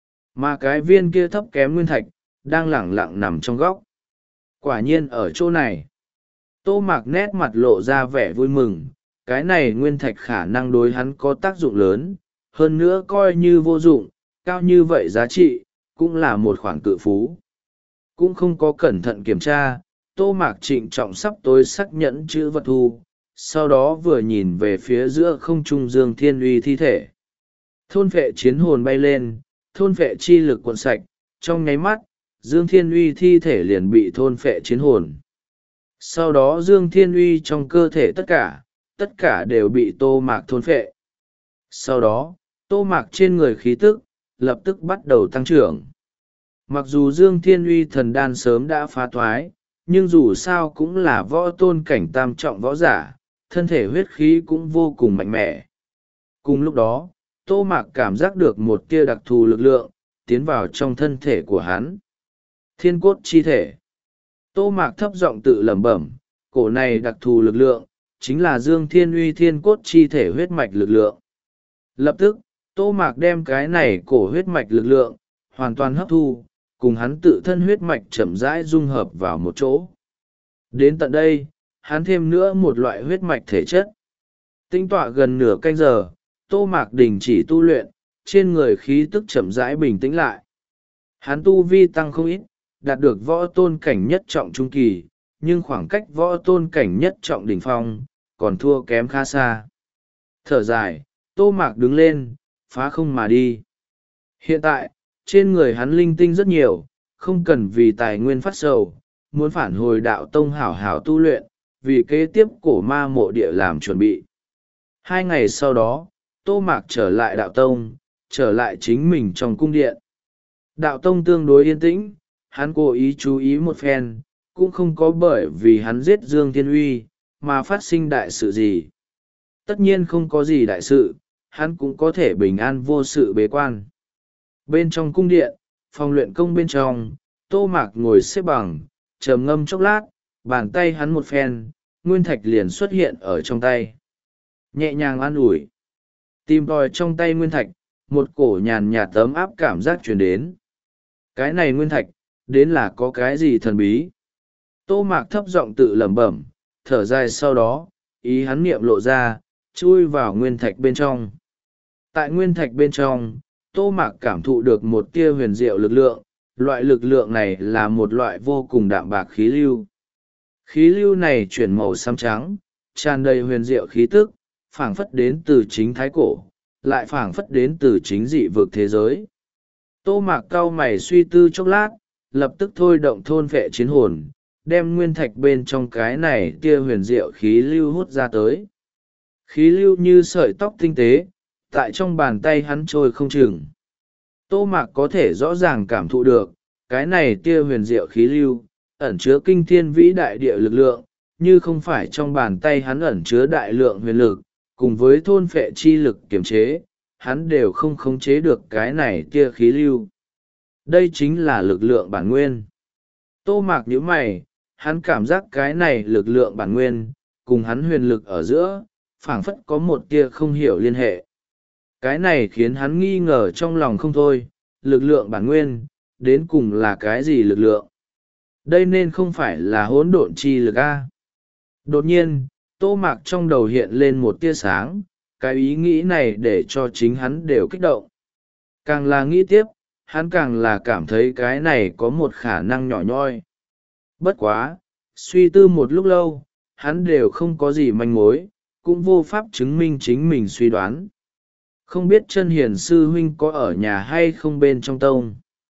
Mà cái viên kia thấp kém nguyên thạch, đang lẳng lặng nằm trong góc. Quả nhiên ở chỗ này. Tô Mạc nét mặt lộ ra vẻ vui mừng, cái này nguyên thạch khả năng đối hắn có tác dụng lớn, hơn nữa coi như vô dụng, cao như vậy giá trị, cũng là một khoản cự phú. Cũng không có cẩn thận kiểm tra, Tô Mạc trịnh trọng sắp tối xác nhận chữ vật thu, sau đó vừa nhìn về phía giữa không trung Dương Thiên Uy thi thể. Thôn vệ chiến hồn bay lên, thôn vệ chi lực cuộn sạch, trong nháy mắt, Dương Thiên Uy thi thể liền bị thôn vệ chiến hồn. Sau đó Dương Thiên Uy trong cơ thể tất cả, tất cả đều bị Tô Mạc thôn vệ. Sau đó, Tô Mạc trên người khí tức, lập tức bắt đầu tăng trưởng. Mặc dù Dương Thiên Uy thần đan sớm đã phá thoái, nhưng dù sao cũng là võ tôn cảnh tam trọng võ giả, thân thể huyết khí cũng vô cùng mạnh mẽ. Cùng lúc đó, Tô Mạc cảm giác được một tia đặc thù lực lượng, tiến vào trong thân thể của hắn. Thiên cốt chi thể. Tô Mạc thấp giọng tự lẩm bẩm, cổ này đặc thù lực lượng, chính là Dương Thiên Uy thiên cốt chi thể huyết mạch lực lượng. Lập tức, Tô Mạc đem cái này cổ huyết mạch lực lượng, hoàn toàn hấp thu, cùng hắn tự thân huyết mạch chậm rãi dung hợp vào một chỗ. Đến tận đây, hắn thêm nữa một loại huyết mạch thể chất. Tinh tọa gần nửa canh giờ, Tô Mạc đình chỉ tu luyện, trên người khí tức chậm rãi bình tĩnh lại. Hắn tu vi tăng không ít, đạt được võ tôn cảnh nhất trọng trung kỳ, nhưng khoảng cách võ tôn cảnh nhất trọng đỉnh phong, còn thua kém khá xa. Thở dài, Tô Mạc đứng lên, phá không mà đi. Hiện tại, trên người hắn linh tinh rất nhiều, không cần vì tài nguyên phát sầu, muốn phản hồi đạo tông hảo hảo tu luyện, vì kế tiếp cổ ma mộ địa làm chuẩn bị. Hai ngày sau đó, Tô Mạc trở lại đạo tông, trở lại chính mình trong cung điện. Đạo tông tương đối yên tĩnh, hắn cố ý chú ý một phen, cũng không có bởi vì hắn giết Dương Thiên Uy, mà phát sinh đại sự gì. Tất nhiên không có gì đại sự, hắn cũng có thể bình an vô sự bế quan. Bên trong cung điện, phòng luyện công bên trong, Tô Mạc ngồi xếp bằng, trầm ngâm chốc lát, bàn tay hắn một phen, nguyên thạch liền xuất hiện ở trong tay. Nhẹ nhàng an ủi. Tìm tòi trong tay nguyên thạch, một cổ nhàn nhạt ấm áp cảm giác truyền đến. Cái này nguyên thạch, đến là có cái gì thần bí. Tô Mạc thấp giọng tự lẩm bẩm, thở dài sau đó, ý hắn niệm lộ ra, chui vào nguyên thạch bên trong. Tại nguyên thạch bên trong, Tô Mạc cảm thụ được một tia huyền diệu lực lượng, loại lực lượng này là một loại vô cùng đạm bạc khí lưu. Khí lưu này chuyển màu xám trắng, tràn đầy huyền diệu khí tức, phảng phất đến từ chính thái cổ, lại phảng phất đến từ chính dị vực thế giới. Tô Mạc cau mày suy tư chốc lát, lập tức thôi động thôn vệ chiến hồn, đem nguyên thạch bên trong cái này tia huyền diệu khí lưu hút ra tới. Khí lưu như sợi tóc tinh tế, tại trong bàn tay hắn trôi không chừng. Tô Mạc có thể rõ ràng cảm thụ được, cái này tia huyền diệu khí lưu, ẩn chứa kinh thiên vĩ đại địa lực lượng, như không phải trong bàn tay hắn ẩn chứa đại lượng huyền lực, cùng với thôn phệ chi lực kiểm chế, hắn đều không khống chế được cái này tia khí lưu. Đây chính là lực lượng bản nguyên. Tô Mạc nhíu mày, hắn cảm giác cái này lực lượng bản nguyên, cùng hắn huyền lực ở giữa, phảng phất có một tia không hiểu liên hệ. Cái này khiến hắn nghi ngờ trong lòng không thôi, lực lượng bản nguyên, đến cùng là cái gì lực lượng? Đây nên không phải là hỗn độn chi lực a. Đột nhiên, Tô Mạc trong đầu hiện lên một tia sáng, cái ý nghĩ này để cho chính hắn đều kích động. Càng là nghĩ tiếp, hắn càng là cảm thấy cái này có một khả năng nhỏ nhoi. Bất quá, suy tư một lúc lâu, hắn đều không có gì manh mối, cũng vô pháp chứng minh chính mình suy đoán. Không biết chân hiền sư huynh có ở nhà hay không bên trong tông.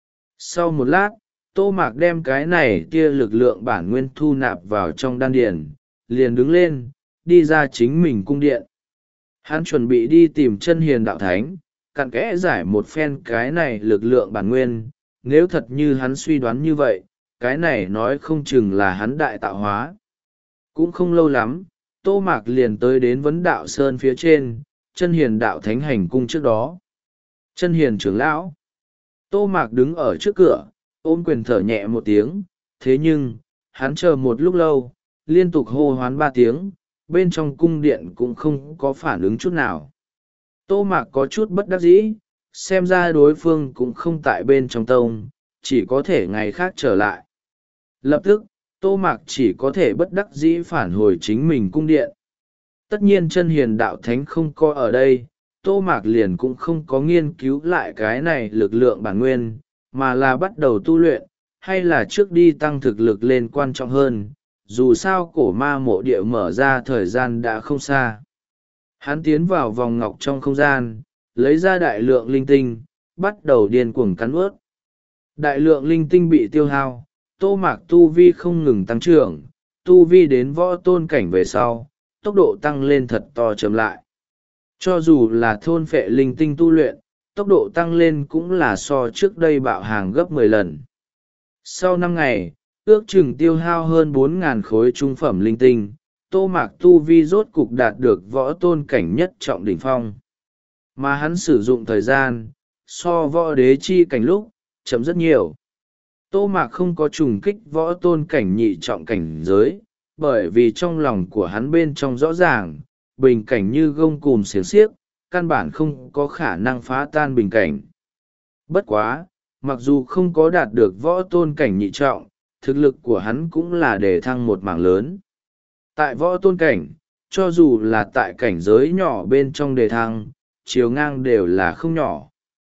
Sau một lát, Tô Mạc đem cái này tia lực lượng bản nguyên thu nạp vào trong đan điền, liền đứng lên, đi ra chính mình cung điện. Hắn chuẩn bị đi tìm chân hiền đạo thánh, cặn kẽ giải một phen cái này lực lượng bản nguyên. Nếu thật như hắn suy đoán như vậy, cái này nói không chừng là hắn đại tạo hóa. Cũng không lâu lắm, Tô Mạc liền tới đến vấn đạo sơn phía trên, chân hiền đạo thánh hành cung trước đó. Chân hiền trưởng lão. Tô Mạc đứng ở trước cửa, ôm quyền thở nhẹ một tiếng, thế nhưng, hắn chờ một lúc lâu, liên tục hô hoán ba tiếng, bên trong cung điện cũng không có phản ứng chút nào. Tô Mạc có chút bất đắc dĩ, xem ra đối phương cũng không tại bên trong tông, chỉ có thể ngày khác trở lại. Lập tức, Tô Mạc chỉ có thể bất đắc dĩ phản hồi chính mình cung điện. Tất nhiên chân hiền đạo thánh không có ở đây, Tô Mạc liền cũng không có nghiên cứu lại cái này lực lượng bản nguyên, mà là bắt đầu tu luyện, hay là trước đi tăng thực lực lên quan trọng hơn, dù sao cổ ma mộ địa mở ra thời gian đã không xa. Hắn tiến vào vòng ngọc trong không gian, lấy ra đại lượng linh tinh, bắt đầu điên cuồng cắn ướt. Đại lượng linh tinh bị tiêu hao, Tô Mạc tu vi không ngừng tăng trưởng, tu vi đến võ tôn cảnh về sau, tốc độ tăng lên thật to chậm lại. Cho dù là thôn phệ linh tinh tu luyện, tốc độ tăng lên cũng là so trước đây bạo hàng gấp mười lần. Sau năm ngày, ước chừng tiêu hao hơn bốn ngàn khối trung phẩm linh tinh, Tô Mạc tu vi rốt cục đạt được võ tôn cảnh nhất trọng đỉnh phong. Mà hắn sử dụng thời gian, so võ đế chi cảnh lúc, chậm rất nhiều. Tô Mạc không có trùng kích võ tôn cảnh nhị trọng cảnh giới, bởi vì trong lòng của hắn bên trong rõ ràng, bình cảnh như gông cùm xiềng xiếc, căn bản không có khả năng phá tan bình cảnh. Bất quá, mặc dù không có đạt được võ tôn cảnh nhị trọng, thực lực của hắn cũng là để thăng một mảng lớn. Tại võ tôn cảnh, cho dù là tại cảnh giới nhỏ bên trong đề thăng, chiều ngang đều là không nhỏ.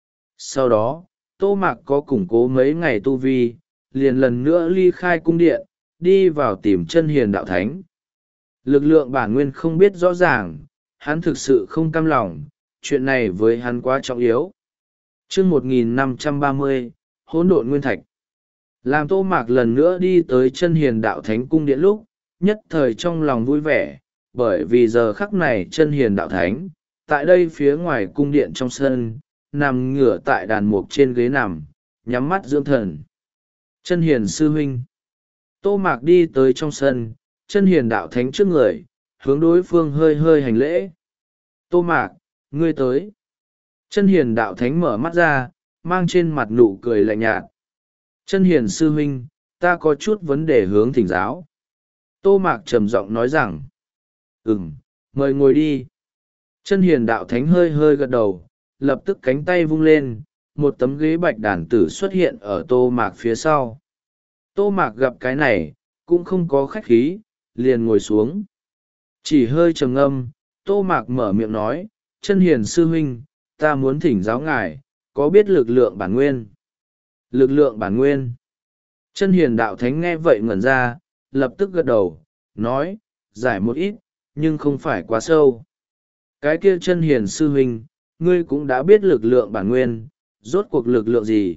Sau đó, Tô Mạc có củng cố mấy ngày tu vi, liền lần nữa ly khai cung điện, đi vào tìm chân hiền đạo thánh. Lực lượng bản nguyên không biết rõ ràng, hắn thực sự không cam lòng, chuyện này với hắn quá trọng yếu. Chương một nghìn năm trăm ba mươi, hỗn độn nguyên thạch. Làm Tô Mạc lần nữa đi tới chân hiền đạo thánh cung điện lúc, nhất thời trong lòng vui vẻ, bởi vì giờ khắc này chân hiền đạo thánh, tại đây phía ngoài cung điện trong sân, nằm ngửa tại đàn mục trên ghế nằm, nhắm mắt dưỡng thần. Chân hiền sư huynh. Tô Mạc đi tới trong sân, chân hiền đạo thánh trước người, hướng đối phương hơi hơi hành lễ. Tô Mạc, ngươi tới. Chân hiền đạo thánh mở mắt ra, mang trên mặt nụ cười lạnh nhạt. Chân hiền sư huynh, ta có chút vấn đề hướng thỉnh giáo. Tô Mạc trầm giọng nói rằng. Ừm, mời ngồi đi. Chân hiền đạo thánh hơi hơi gật đầu, lập tức cánh tay vung lên, một tấm ghế bạch đàn tử xuất hiện ở Tô Mạc phía sau. Tô Mạc gặp cái này, cũng không có khách khí, liền ngồi xuống. Chỉ hơi trầm ngâm, Tô Mạc mở miệng nói, chân hiền sư huynh, ta muốn thỉnh giáo ngài, có biết lực lượng bản nguyên? Lực lượng bản nguyên. Chân hiền đạo thánh nghe vậy ngẩn ra, lập tức gật đầu, nói, giải một ít, nhưng không phải quá sâu. Cái kia chân hiền sư huynh, ngươi cũng đã biết lực lượng bản nguyên, rốt cuộc lực lượng gì?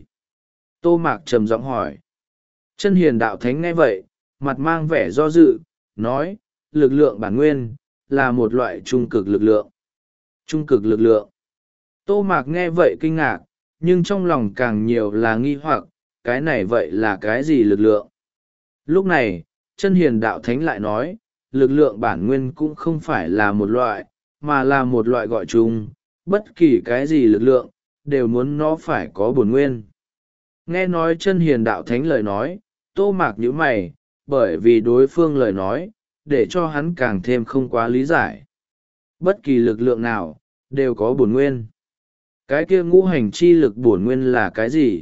Tô Mạc trầm giọng hỏi. Chân hiền đạo thánh nghe vậy, mặt mang vẻ do dự, nói, lực lượng bản nguyên, là một loại trung cực lực lượng. Trung cực lực lượng. Tô Mạc nghe vậy kinh ngạc, nhưng trong lòng càng nhiều là nghi hoặc, cái này vậy là cái gì lực lượng? Lúc này, chân hiền đạo thánh lại nói, lực lượng bản nguyên cũng không phải là một loại, mà là một loại gọi chung, bất kỳ cái gì lực lượng, đều muốn nó phải có bổn nguyên. Nghe nói chân hiền đạo thánh lời nói, Tô Mạc nhíu mày, bởi vì đối phương lời nói, để cho hắn càng thêm không quá lý giải. Bất kỳ lực lượng nào, đều có bổn nguyên. Cái kia ngũ hành chi lực bổn nguyên là cái gì?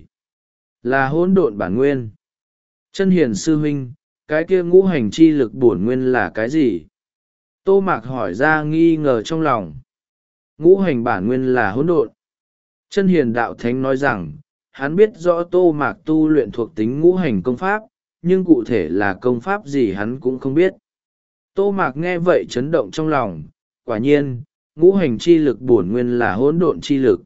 Là hỗn độn bản nguyên. Chân hiền sư huynh, cái kia ngũ hành chi lực bổn nguyên là cái gì? Tô Mạc hỏi ra nghi ngờ trong lòng. Ngũ hành bản nguyên là hỗn độn. Chân hiền đạo thánh nói rằng, hắn biết rõ Tô Mạc tu luyện thuộc tính ngũ hành công pháp, nhưng cụ thể là công pháp gì hắn cũng không biết. Tô Mạc nghe vậy chấn động trong lòng, quả nhiên, ngũ hành chi lực bổn nguyên là hỗn độn chi lực.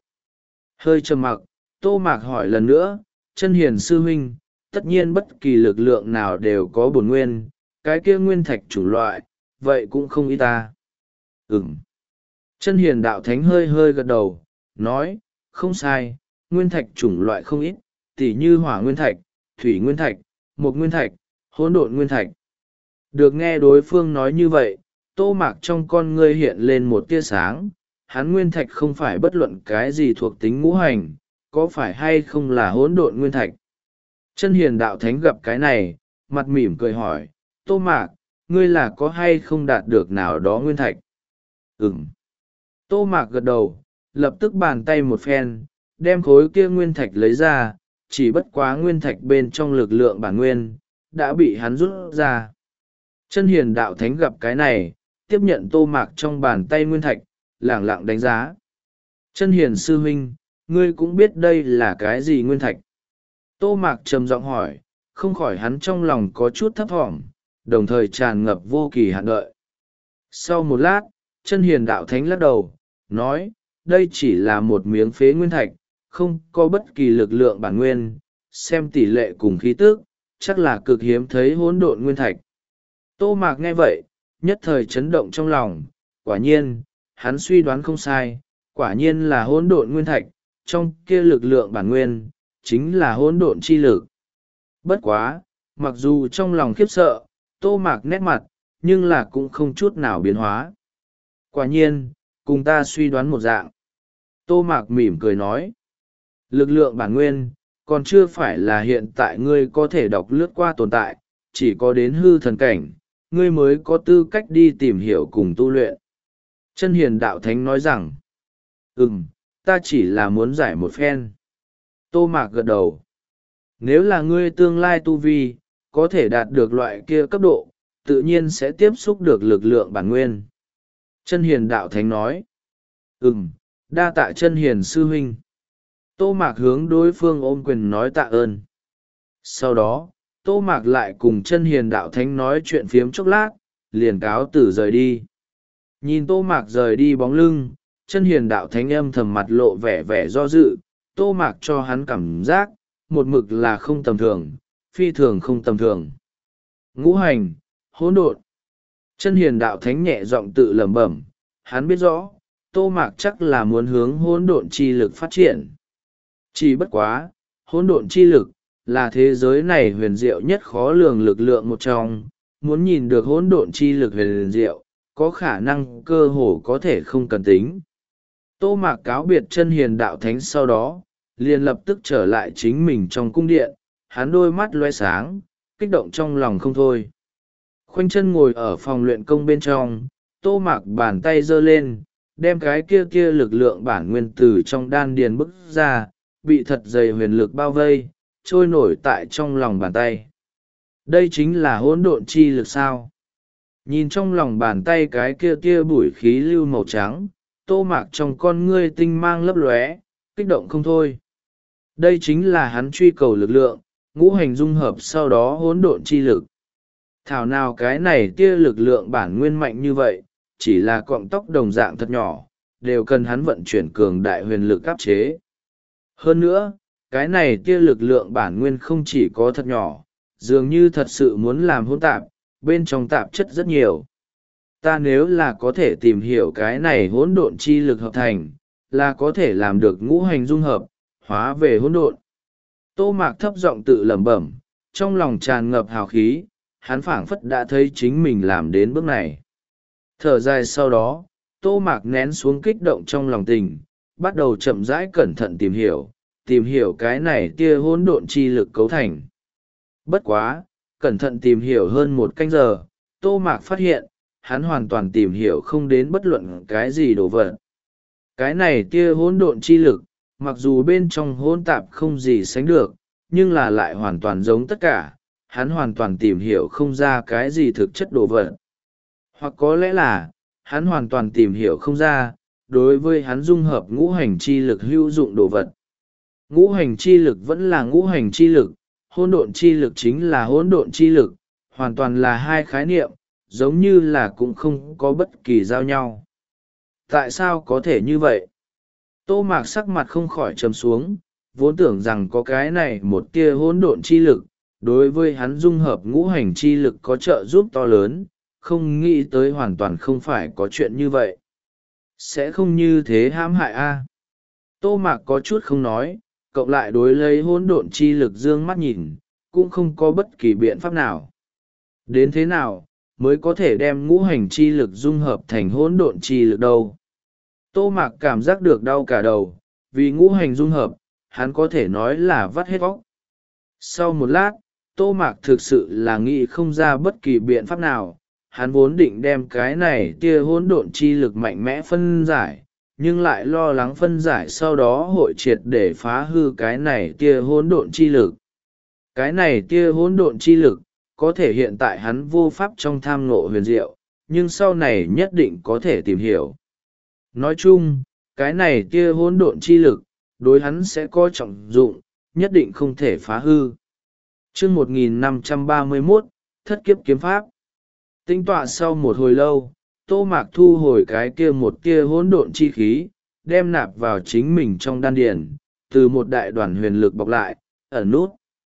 Hơi trầm mặc, Tô Mạc hỏi lần nữa, chân hiền sư huynh, tất nhiên bất kỳ lực lượng nào đều có bổn nguyên, cái kia nguyên thạch chủng loại, vậy cũng không ít ta. Ừm. Chân hiền đạo thánh hơi hơi gật đầu, nói, không sai, nguyên thạch chủng loại không ít, tỉ như hỏa nguyên thạch, thủy nguyên thạch, mộc nguyên thạch, hỗn độn nguyên thạch. Được nghe đối phương nói như vậy, Tô Mạc trong con ngươi hiện lên một tia sáng, hắn nguyên thạch không phải bất luận cái gì thuộc tính ngũ hành, có phải hay không là hỗn độn nguyên thạch. Chân hiền đạo thánh gặp cái này, mặt mỉm cười hỏi, Tô Mạc, ngươi là có hay không đạt được nào đó nguyên thạch? Ừm. Tô Mạc gật đầu, lập tức bàn tay một phen, đem khối kia nguyên thạch lấy ra, chỉ bất quá nguyên thạch bên trong lực lượng bản nguyên, đã bị hắn rút ra. Chân hiền đạo thánh gặp cái này, tiếp nhận Tô Mạc trong bàn tay nguyên thạch, lẳng lặng đánh giá. Chân hiền sư huynh, ngươi cũng biết đây là cái gì nguyên thạch? Tô Mạc trầm giọng hỏi, không khỏi hắn trong lòng có chút thấp thỏm, đồng thời tràn ngập vô kỳ hạn đợi. Sau một lát, chân hiền đạo thánh lắc đầu, nói, đây chỉ là một miếng phế nguyên thạch, không có bất kỳ lực lượng bản nguyên, xem tỷ lệ cùng khí tức, chắc là cực hiếm thấy hỗn độn nguyên thạch. Tô Mạc nghe vậy, nhất thời chấn động trong lòng, quả nhiên, hắn suy đoán không sai, quả nhiên là hỗn độn nguyên thạch, trong kia lực lượng bản nguyên, chính là hỗn độn chi lực. Bất quá, mặc dù trong lòng khiếp sợ, Tô Mạc nét mặt, nhưng là cũng không chút nào biến hóa. Quả nhiên, cùng ta suy đoán một dạng. Tô Mạc mỉm cười nói, lực lượng bản nguyên, còn chưa phải là hiện tại ngươi có thể đọc lướt qua tồn tại, chỉ có đến hư thần cảnh, ngươi mới có tư cách đi tìm hiểu cùng tu luyện. Chân hiền đạo thánh nói rằng, ừm, ta chỉ là muốn giải một phen. Tô Mạc gật đầu. Nếu là ngươi tương lai tu vi, có thể đạt được loại kia cấp độ, tự nhiên sẽ tiếp xúc được lực lượng bản nguyên. Chân hiền đạo thánh nói, ừm, đa tạ chân hiền sư huynh. Tô Mạc hướng đối phương ôm quyền nói tạ ơn. Sau đó, Tô Mạc lại cùng chân hiền đạo thánh nói chuyện phiếm chốc lát, liền cáo tử rời đi. Nhìn Tô Mạc rời đi bóng lưng, chân hiền đạo thánh âm thầm mặt lộ vẻ vẻ do dự, Tô Mạc cho hắn cảm giác, một mực là không tầm thường, phi thường không tầm thường. Ngũ hành, hỗn độn. Chân hiền đạo thánh nhẹ giọng tự lẩm bẩm, hắn biết rõ, Tô Mạc chắc là muốn hướng hỗn độn chi lực phát triển. Chỉ bất quá, hỗn độn chi lực là thế giới này huyền diệu nhất khó lường lực lượng một trong, muốn nhìn được hỗn độn chi lực huyền diệu, có khả năng cơ hồ có thể không cần tính. Tô Mạc cáo biệt chân hiền đạo thánh sau đó, liền lập tức trở lại chính mình trong cung điện, hắn đôi mắt loe sáng, kích động trong lòng không thôi. Khoanh chân ngồi ở phòng luyện công bên trong, Tô Mạc bàn tay giơ lên, đem cái kia kia lực lượng bản nguyên từ trong đan điền bức ra, bị thật dày huyền lực bao vây, trôi nổi tại trong lòng bàn tay. Đây chính là hỗn độn chi lực sao? Nhìn trong lòng bàn tay cái kia kia bụi khí lưu màu trắng, Tô Mạc trong con ngươi tinh mang lấp lóe, kích động không thôi. Đây chính là hắn truy cầu lực lượng, ngũ hành dung hợp sau đó hỗn độn chi lực. Thảo nào cái này tia lực lượng bản nguyên mạnh như vậy, chỉ là cọng tóc đồng dạng thật nhỏ, đều cần hắn vận chuyển cường đại huyền lực áp chế. Hơn nữa, cái này tia lực lượng bản nguyên không chỉ có thật nhỏ, dường như thật sự muốn làm hỗn tạp, bên trong tạp chất rất nhiều. Ta nếu là có thể tìm hiểu cái này hỗn độn chi lực hợp thành, là có thể làm được ngũ hành dung hợp, hóa về hỗn độn. Tô Mạc thấp giọng tự lẩm bẩm, trong lòng tràn ngập hào khí, hắn phảng phất đã thấy chính mình làm đến bước này. Thở dài sau đó, Tô Mạc nén xuống kích động trong lòng tình, bắt đầu chậm rãi cẩn thận tìm hiểu, tìm hiểu cái này tia hỗn độn chi lực cấu thành. Bất quá, cẩn thận tìm hiểu hơn một canh giờ, Tô Mạc phát hiện, hắn hoàn toàn tìm hiểu không đến bất luận cái gì đồ vật. Cái này tia hỗn độn chi lực, mặc dù bên trong hỗn tạp không gì sánh được, nhưng là lại hoàn toàn giống tất cả, hắn hoàn toàn tìm hiểu không ra cái gì thực chất đồ vật. Hoặc có lẽ là, hắn hoàn toàn tìm hiểu không ra, đối với hắn dung hợp ngũ hành chi lực hữu dụng đồ vật. Ngũ hành chi lực vẫn là ngũ hành chi lực, hỗn độn chi lực chính là hỗn độn chi lực, hoàn toàn là hai khái niệm, giống như là cũng không có bất kỳ giao nhau. Tại sao có thể như vậy? Tô Mạc sắc mặt không khỏi trầm xuống, vốn tưởng rằng có cái này một tia hỗn độn chi lực, đối với hắn dung hợp ngũ hành chi lực có trợ giúp to lớn, không nghĩ tới hoàn toàn không phải có chuyện như vậy. Sẽ không như thế hãm hại a. Tô Mạc có chút không nói, cộng lại đối lấy hỗn độn chi lực dương mắt nhìn, cũng không có bất kỳ biện pháp nào. Đến thế nào, mới có thể đem ngũ hành chi lực dung hợp thành hỗn độn chi lực đâu? Tô Mạc cảm giác được đau cả đầu, vì ngũ hành dung hợp, hắn có thể nói là vắt hết óc. Sau một lát, Tô Mạc thực sự là nghĩ không ra bất kỳ biện pháp nào, hắn vốn định đem cái này tia hỗn độn chi lực mạnh mẽ phân giải, nhưng lại lo lắng phân giải sau đó hội triệt để phá hư cái này tia hỗn độn chi lực. Cái này tia hỗn độn chi lực, có thể hiện tại hắn vô pháp trong tham ngộ huyền diệu, nhưng sau này nhất định có thể tìm hiểu. Nói chung, cái này tia hỗn độn chi lực, đối hắn sẽ có trọng dụng, nhất định không thể phá hư. Chương một nghìn năm trăm ba mươi mốt, Thất kiếp kiếm pháp. Tinh tọa sau một hồi lâu, Tô Mạc thu hồi cái kia một tia hỗn độn chi khí, đem nạp vào chính mình trong đan điền, từ một đại đoàn huyền lực bọc lại, ẩn nút.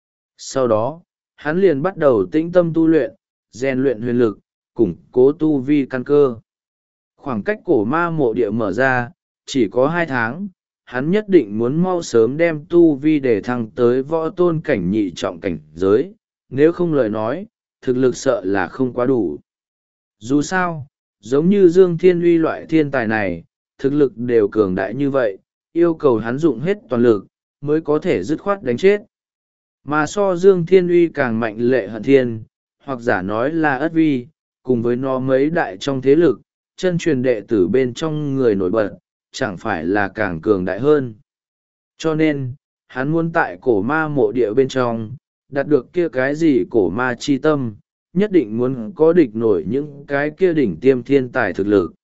Sau đó, hắn liền bắt đầu tĩnh tâm tu luyện, rèn luyện huyền lực, củng cố tu vi căn cơ. Khoảng cách cổ ma mộ địa mở ra, chỉ có hai tháng, hắn nhất định muốn mau sớm đem tu vi để thăng tới võ tôn cảnh nhị trọng cảnh giới, nếu không lời nói, thực lực sợ là không quá đủ. Dù sao, giống như Dương Thiên Uy loại thiên tài này, thực lực đều cường đại như vậy, yêu cầu hắn dụng hết toàn lực, mới có thể dứt khoát đánh chết. Mà so Dương Thiên Uy càng mạnh lệ hận thiên, hoặc giả nói là ất vi, cùng với nó mấy đại trong thế lực, chân truyền đệ tử bên trong người nổi bật, chẳng phải là càng cường đại hơn. Cho nên, hắn muốn tại cổ ma mộ địa bên trong, đạt được kia cái gì cổ ma chi tâm, nhất định muốn có địch nổi những cái kia đỉnh tiêm thiên tài thực lực.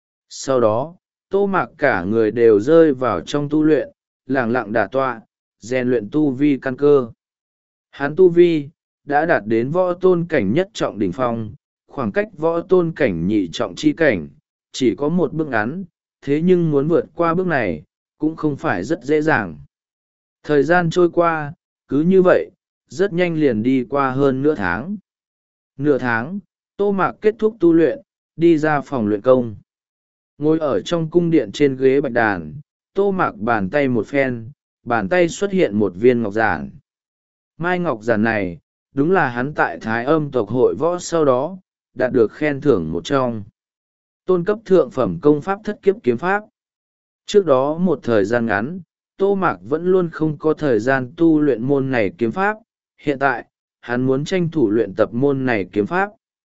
Sau đó, Tô Mạc cả người đều rơi vào trong tu luyện, lẳng lặng đả tọa, rèn luyện tu vi căn cơ. Hắn tu vi, đã đạt đến võ tôn cảnh nhất trọng đỉnh phong, khoảng cách võ tôn cảnh nhị trọng chi cảnh, chỉ có một bước ngắn, thế nhưng muốn vượt qua bước này, cũng không phải rất dễ dàng. Thời gian trôi qua, cứ như vậy, rất nhanh liền đi qua hơn nửa tháng. Nửa tháng, Tô Mạc kết thúc tu luyện, đi ra phòng luyện công. Ngồi ở trong cung điện trên ghế bạch đàn, Tô Mạc bàn tay một phen, bàn tay xuất hiện một viên ngọc giản. Mai ngọc giản này, đúng là hắn tại Thái Âm tộc hội võ sau đó, đạt được khen thưởng một trong. Tôn cấp thượng phẩm công pháp thất kiếp kiếm pháp. Trước đó một thời gian ngắn, Tô Mạc vẫn luôn không có thời gian tu luyện môn này kiếm pháp. Hiện tại, hắn muốn tranh thủ luyện tập môn này kiếm pháp.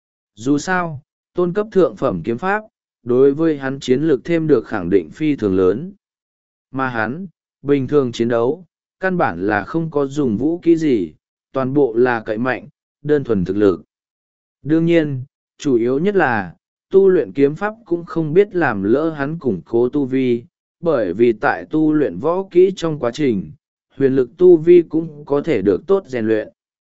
Dù sao, tôn cấp thượng phẩm kiếm pháp, đối với hắn chiến lược thêm được khẳng định phi thường lớn. Mà hắn, bình thường chiến đấu, căn bản là không có dùng vũ khí gì, toàn bộ là cậy mạnh, đơn thuần thực lực. Đương nhiên, chủ yếu nhất là, tu luyện kiếm pháp cũng không biết làm lỡ hắn củng cố tu vi, bởi vì tại tu luyện võ kỹ trong quá trình, huyền lực tu vi cũng có thể được tốt rèn luyện.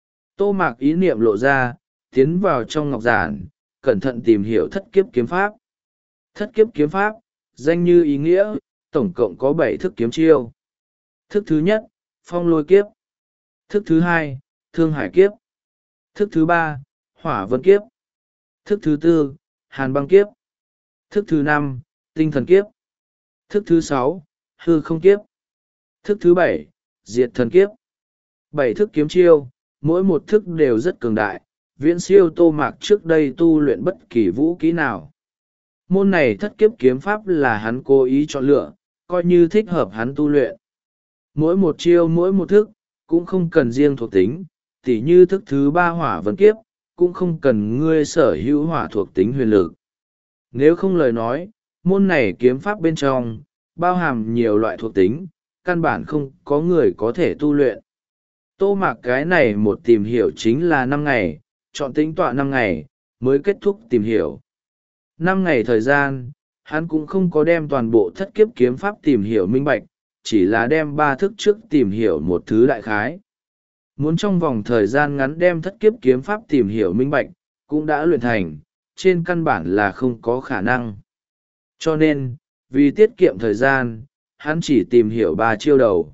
Tô Mạc ý niệm lộ ra, tiến vào trong ngọc giản, cẩn thận tìm hiểu thất kiếp kiếm pháp. Thất kiếp kiếm pháp, danh như ý nghĩa, tổng cộng có bảy thức kiếm chiêu. Thức thứ nhất, phong lôi kiếp. Thức thứ hai, thương hải kiếp. Thức thứ ba, hỏa vân kiếp. Thức thứ tư, hàn băng kiếp. Thức thứ năm, tinh thần kiếp. Thức thứ sáu, hư không kiếp. Thức thứ bảy, diệt thần kiếp. Bảy thức kiếm chiêu, mỗi một thức đều rất cường đại, viễn siêu Tô Mạc trước đây tu luyện bất kỳ vũ kỹ nào. Môn này thất kiếp kiếm pháp là hắn cố ý chọn lựa, coi như thích hợp hắn tu luyện. Mỗi một chiêu mỗi một thức, cũng không cần riêng thuộc tính, tỉ như thức thứ ba hỏa vân kiếp, cũng không cần ngươi sở hữu hỏa thuộc tính huyền lực. Nếu không lời nói, môn này kiếm pháp bên trong, bao hàm nhiều loại thuộc tính, căn bản không có người có thể tu luyện. Tô Mạc cái này một tìm hiểu chính là năm ngày, chọn tính tọa năm ngày, mới kết thúc tìm hiểu. Năm ngày thời gian, hắn cũng không có đem toàn bộ thất kiếp kiếm pháp tìm hiểu minh bạch, chỉ là đem ba thức trước tìm hiểu một thứ đại khái. Muốn trong vòng thời gian ngắn đem thất kiếp kiếm pháp tìm hiểu minh bạch, cũng đã luyện thành, trên căn bản là không có khả năng. Cho nên, vì tiết kiệm thời gian, hắn chỉ tìm hiểu ba chiêu đầu.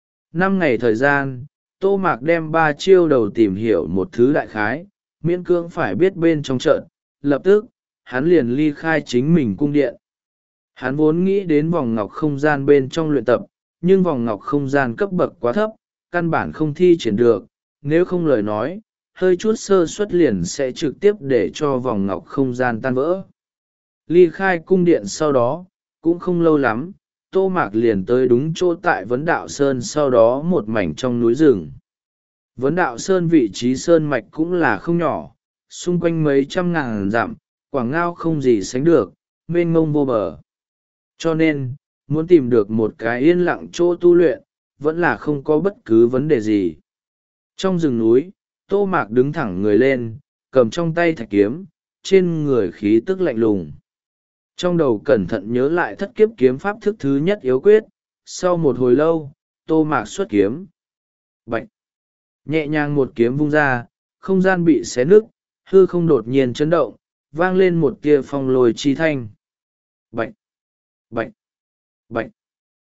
Năm ngày thời gian, Tô Mạc đem ba chiêu đầu tìm hiểu một thứ đại khái, miễn cưỡng phải biết bên trong trận, lập tức, hắn liền ly khai chính mình cung điện. Hắn vốn nghĩ đến vòng ngọc không gian bên trong luyện tập, nhưng vòng ngọc không gian cấp bậc quá thấp, căn bản không thi triển được, nếu không lời nói, hơi chút sơ suất liền sẽ trực tiếp để cho vòng ngọc không gian tan vỡ. Ly khai cung điện sau đó, cũng không lâu lắm, Tô Mạc liền tới đúng chỗ tại Vấn Đạo Sơn, sau đó một mảnh trong núi rừng. Vấn Đạo Sơn vị trí sơn mạch cũng là không nhỏ, xung quanh mấy trăm ngàn dặm, quảng ngao không gì sánh được, mênh mông vô bờ. Cho nên, muốn tìm được một cái yên lặng chỗ tu luyện, vẫn là không có bất cứ vấn đề gì. Trong rừng núi, Tô Mạc đứng thẳng người lên, cầm trong tay thạch kiếm, trên người khí tức lạnh lùng. Trong đầu cẩn thận nhớ lại thất kiếp kiếm pháp thức thứ nhất yếu quyết, sau một hồi lâu, Tô Mạc xuất kiếm. Bạch! Nhẹ nhàng một kiếm vung ra, không gian bị xé nứt, hư không đột nhiên chấn động, vang lên một tia phong lôi chi thanh. Bạch! Bạch! Bạch!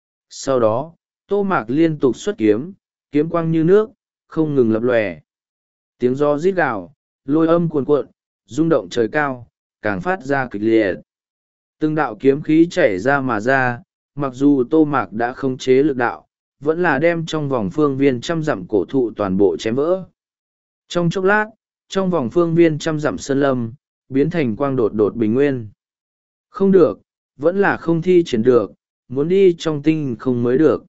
Sau đó, Tô Mạc liên tục xuất kiếm, kiếm quang như nước, không ngừng lập lòe. Tiếng gió rít gào, lôi âm cuồn cuộn, rung động trời cao, càng phát ra kịch liệt. Từng đạo kiếm khí chảy ra mà ra, mặc dù Tô Mạc đã khống chế lực đạo, vẫn là đem trong vòng phương viên trăm dặm cổ thụ toàn bộ chém vỡ. Trong chốc lát, trong vòng phương viên trăm dặm sơn lâm, biến thành quang đột đột bình nguyên. Không được, vẫn là không thi triển được, muốn đi trong tinh không mới được.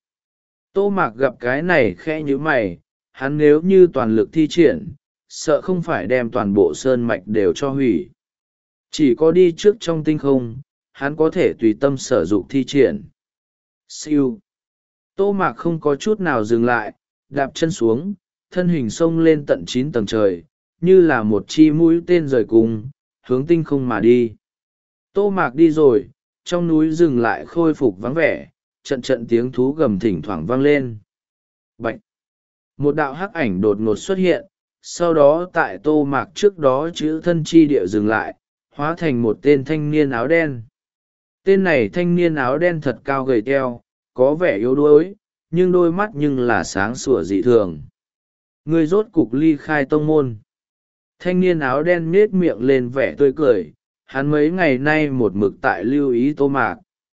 Tô Mạc gặp cái này khẽ như mày, hắn nếu như toàn lực thi triển, sợ không phải đem toàn bộ sơn mạch đều cho hủy. Chỉ có đi trước trong tinh không, hắn có thể tùy tâm sở dụng thi triển. Siêu. Tô Mạc không có chút nào dừng lại, đạp chân xuống, thân hình xông lên tận chín tầng trời, như là một chi mũi tên rời cung, hướng tinh không mà đi. Tô Mạc đi rồi, trong núi rừng lại khôi phục vắng vẻ, trận trận tiếng thú gầm thỉnh thoảng vang lên. Bạch! Một đạo hắc ảnh đột ngột xuất hiện, sau đó tại Tô Mạc trước đó chữ thân chi địa dừng lại, hóa thành một tên thanh niên áo đen. Tên này thanh niên áo đen thật cao gầy teo, có vẻ yếu đuối, nhưng đôi mắt nhưng là sáng sủa dị thường. ngươi rốt cục ly khai tông môn. Thanh niên áo đen nết miệng lên vẻ tươi cười, hắn mấy ngày nay một mực tại lưu ý Tô Mạc.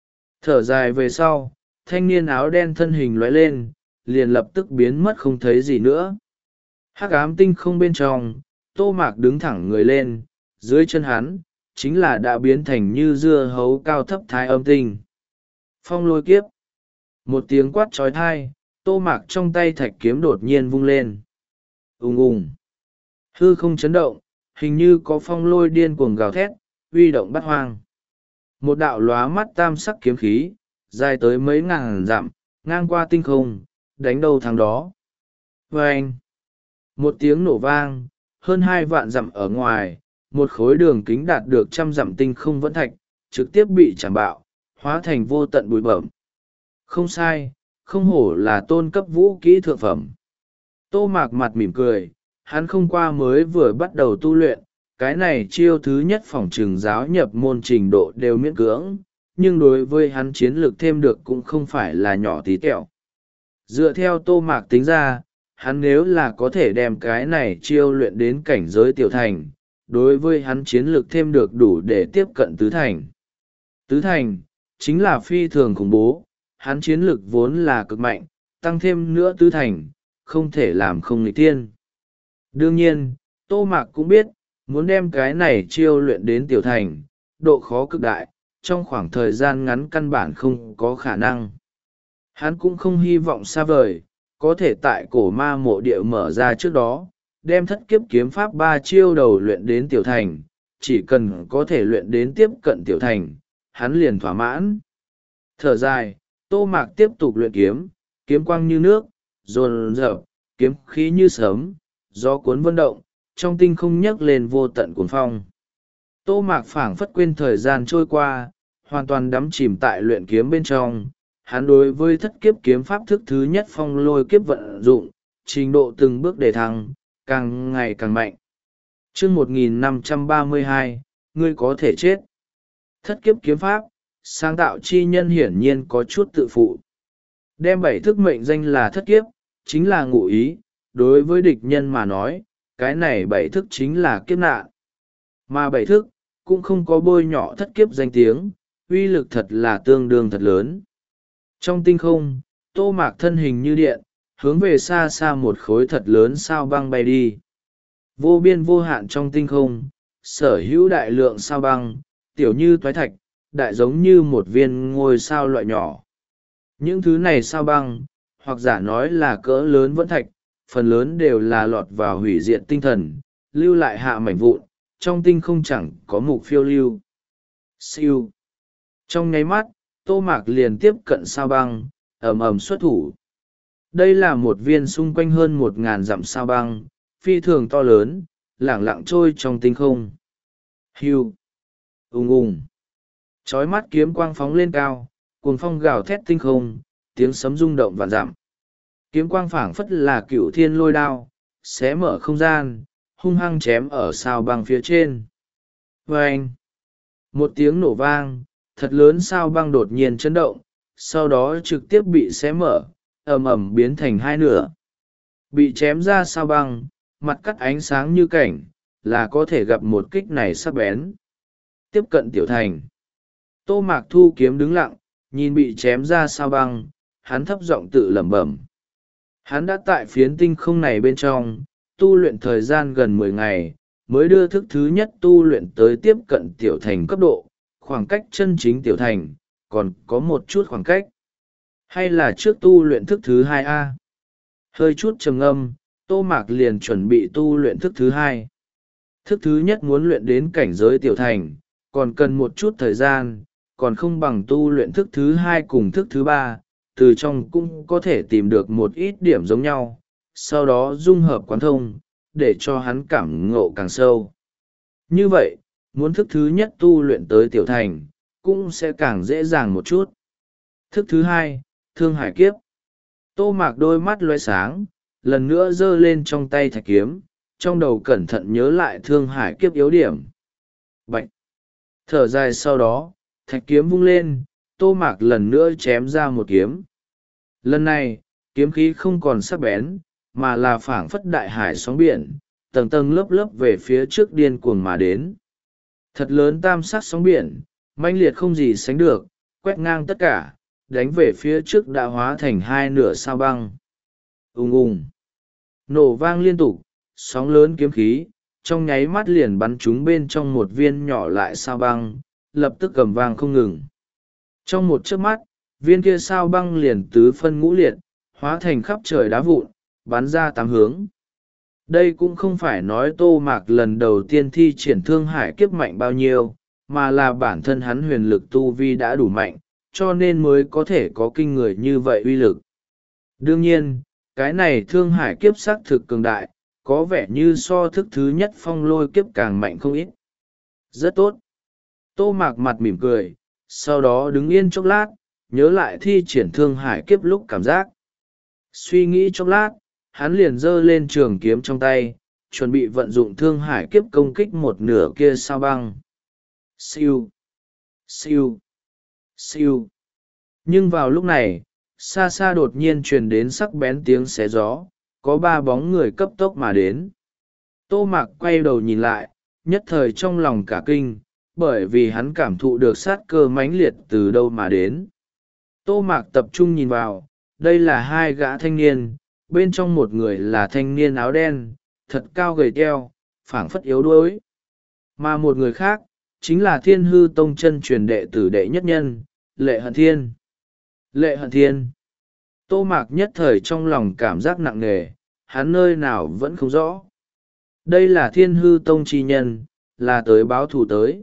Thở dài về sau, thanh niên áo đen thân hình lóe lên, liền lập tức biến mất không thấy gì nữa. Hắc ám tinh không bên trong, Tô Mạc đứng thẳng người lên, dưới chân hắn chính là đã biến thành như dưa hấu cao thấp thái âm tinh. Phong lôi kiếp. Một tiếng quát trói thai, Tô Mạc trong tay thạch kiếm đột nhiên vung lên. Ùng ùng. Hư không chấn động, hình như có phong lôi điên cuồng gào thét, uy động bát hoang. Một đạo lóa mắt tam sắc kiếm khí, dài tới mấy ngàn dặm, ngang qua tinh không, đánh đâu thắng đó. Vâng! Một tiếng nổ vang, hơn hai vạn dặm ở ngoài, một khối đường kính đạt được trăm dặm tinh không vẫn thạch, trực tiếp bị chạm bạo, hóa thành vô tận bụi bẩm. Không sai, không hổ là tôn cấp vũ kỹ thượng phẩm. Tô Mạc mặt mỉm cười, hắn không qua mới vừa bắt đầu tu luyện, cái này chiêu thứ nhất phỏng trừng giáo nhập môn trình độ đều miễn cưỡng, nhưng đối với hắn chiến lược thêm được cũng không phải là nhỏ tí tẹo. Dựa theo Tô Mạc tính ra, hắn nếu là có thể đem cái này chiêu luyện đến cảnh giới tiểu thành, đối với hắn chiến lược thêm được đủ để tiếp cận tứ thành. Tứ thành, chính là phi thường khủng bố, hắn chiến lược vốn là cực mạnh, tăng thêm nữa tứ thành, không thể làm không nghịch thiên. Đương nhiên, Tô Mạc cũng biết, muốn đem cái này chiêu luyện đến tiểu thành, độ khó cực đại, trong khoảng thời gian ngắn căn bản không có khả năng. Hắn cũng không hy vọng xa vời, có thể tại cổ ma mộ địa mở ra trước đó, đem thất kiếp kiếm pháp ba chiêu đầu luyện đến tiểu thành, chỉ cần có thể luyện đến tiếp cận tiểu thành, hắn liền thỏa mãn. Thở dài, Tô Mạc tiếp tục luyện kiếm, kiếm quang như nước, dồn dập, kiếm khí như sấm, gió cuốn vân động, trong tinh không nhấc lên vô tận cuồng phong. Tô Mạc phảng phất quên thời gian trôi qua, hoàn toàn đắm chìm tại luyện kiếm bên trong. Hắn đối với thất kiếp kiếm pháp thức thứ nhất phong lôi kiếp vận dụng, trình độ từng bước đề thăng, càng ngày càng mạnh. Chương một nghìn năm trăm ba mươi hai, ngươi có thể chết. Thất kiếp kiếm pháp, sáng tạo chi nhân hiển nhiên có chút tự phụ. Đem bảy thức mệnh danh là thất kiếp, chính là ngụ ý, đối với địch nhân mà nói, cái này bảy thức chính là kiếp nạn. Mà bảy thức, cũng không có bôi nhọ thất kiếp danh tiếng, uy lực thật là tương đương thật lớn. Trong tinh không, Tô Mạc thân hình như điện, hướng về xa xa một khối thật lớn sao băng bay đi. Vô biên vô hạn trong tinh không, sở hữu đại lượng sao băng, tiểu như toái thạch, đại giống như một viên ngôi sao loại nhỏ. Những thứ này sao băng, hoặc giả nói là cỡ lớn vẫn thạch, phần lớn đều là lọt vào hủy diệt tinh thần, lưu lại hạ mảnh vụn, trong tinh không chẳng có mục phiêu lưu. Siêu. Trong nháy mắt, Tô Mạc liền tiếp cận sao băng, ầm ầm xuất thủ. Đây là một viên xung quanh hơn một ngàn dặm sao băng, phi thường to lớn, lẳng lặng trôi trong tinh không. Hiu. Ùng ùng. Chói mắt kiếm quang phóng lên cao, cuồng phong gào thét tinh không, tiếng sấm rung động vạn dặm. Kiếm quang phảng phất là cựu thiên lôi đao, xé mở không gian, hung hăng chém ở sao băng phía trên. Vâng! Một tiếng nổ vang, thật lớn sao băng đột nhiên chấn động, sau đó trực tiếp bị xé mở, ầm ầm biến thành hai nửa. Bị chém ra sao băng, mặt cắt ánh sáng như cảnh, là có thể gặp một kích này sắc bén. Tiếp cận tiểu thành. Tô Mạc thu kiếm đứng lặng, nhìn bị chém ra sao băng, hắn thấp giọng tự lẩm bẩm. Hắn đã tại phiến tinh không này bên trong, tu luyện thời gian gần mười ngày, mới đưa thức thứ nhất tu luyện tới tiếp cận tiểu thành cấp độ, khoảng cách chân chính tiểu thành, còn có một chút khoảng cách. Hay là trước tu luyện thức thứ hai a? Hơi chút trầm ngâm, Tô Mạc liền chuẩn bị tu luyện thức thứ hai. Thức thứ nhất muốn luyện đến cảnh giới tiểu thành, còn cần một chút thời gian, còn không bằng tu luyện thức thứ hai cùng thức thứ ba, từ trong cũng có thể tìm được một ít điểm giống nhau, sau đó dung hợp quán thông, để cho hắn cảm ngộ càng sâu. Như vậy, muốn thức thứ nhất tu luyện tới tiểu thành, cũng sẽ càng dễ dàng một chút. Thức thứ hai, Thương Hải Kiếp. Tô Mạc đôi mắt loé sáng, lần nữa giơ lên trong tay thạch kiếm, trong đầu cẩn thận nhớ lại Thương Hải Kiếp yếu điểm. Bạch! Thở dài sau đó, thạch kiếm vung lên, Tô Mạc lần nữa chém ra một kiếm. Lần này, kiếm khí không còn sắc bén, mà là phảng phất đại hải sóng biển, tầng tầng lớp lớp về phía trước điên cuồng mà đến. Thật lớn tam sắc sóng biển, mãnh liệt không gì sánh được, quét ngang tất cả, đánh về phía trước đã hóa thành hai nửa sao băng. Ùng ùng, nổ vang liên tục, sóng lớn kiếm khí, trong nháy mắt liền bắn chúng bên trong một viên nhỏ lại sao băng, lập tức cầm vang không ngừng. Trong một chớp mắt, viên kia sao băng liền tứ phân ngũ liệt, hóa thành khắp trời đá vụn, bắn ra tám hướng. Đây cũng không phải nói Tô Mạc lần đầu tiên thi triển thương hải kiếp mạnh bao nhiêu, mà là bản thân hắn huyền lực tu vi đã đủ mạnh, cho nên mới có thể có kinh người như vậy uy lực. Đương nhiên, cái này thương hải kiếp xác thực cường đại, có vẻ như so thức thứ nhất phong lôi kiếp càng mạnh không ít. Rất tốt. Tô Mạc mặt mỉm cười, sau đó đứng yên chốc lát, nhớ lại thi triển thương hải kiếp lúc cảm giác. Suy nghĩ chốc lát, hắn liền giơ lên trường kiếm trong tay, chuẩn bị vận dụng thương hải kiếp công kích một nửa kia sao băng. Siêu, siêu, siêu. Nhưng vào lúc này, xa xa đột nhiên truyền đến sắc bén tiếng xé gió, có ba bóng người cấp tốc mà đến. Tô Mạc quay đầu nhìn lại, nhất thời trong lòng cả kinh, bởi vì hắn cảm thụ được sát cơ mãnh liệt từ đâu mà đến. Tô Mạc tập trung nhìn vào, đây là hai gã thanh niên, bên trong một người là thanh niên áo đen, thật cao gầy teo, phảng phất yếu đuối. Mà một người khác, chính là Thiên Hư Tông chân truyền đệ tử đệ nhất nhân, Lệ Hận Thiên. Lệ Hận Thiên. Tô Mạc nhất thời trong lòng cảm giác nặng nề, hắn nơi nào vẫn không rõ. Đây là Thiên Hư Tông chi nhân, là tới báo thù tới.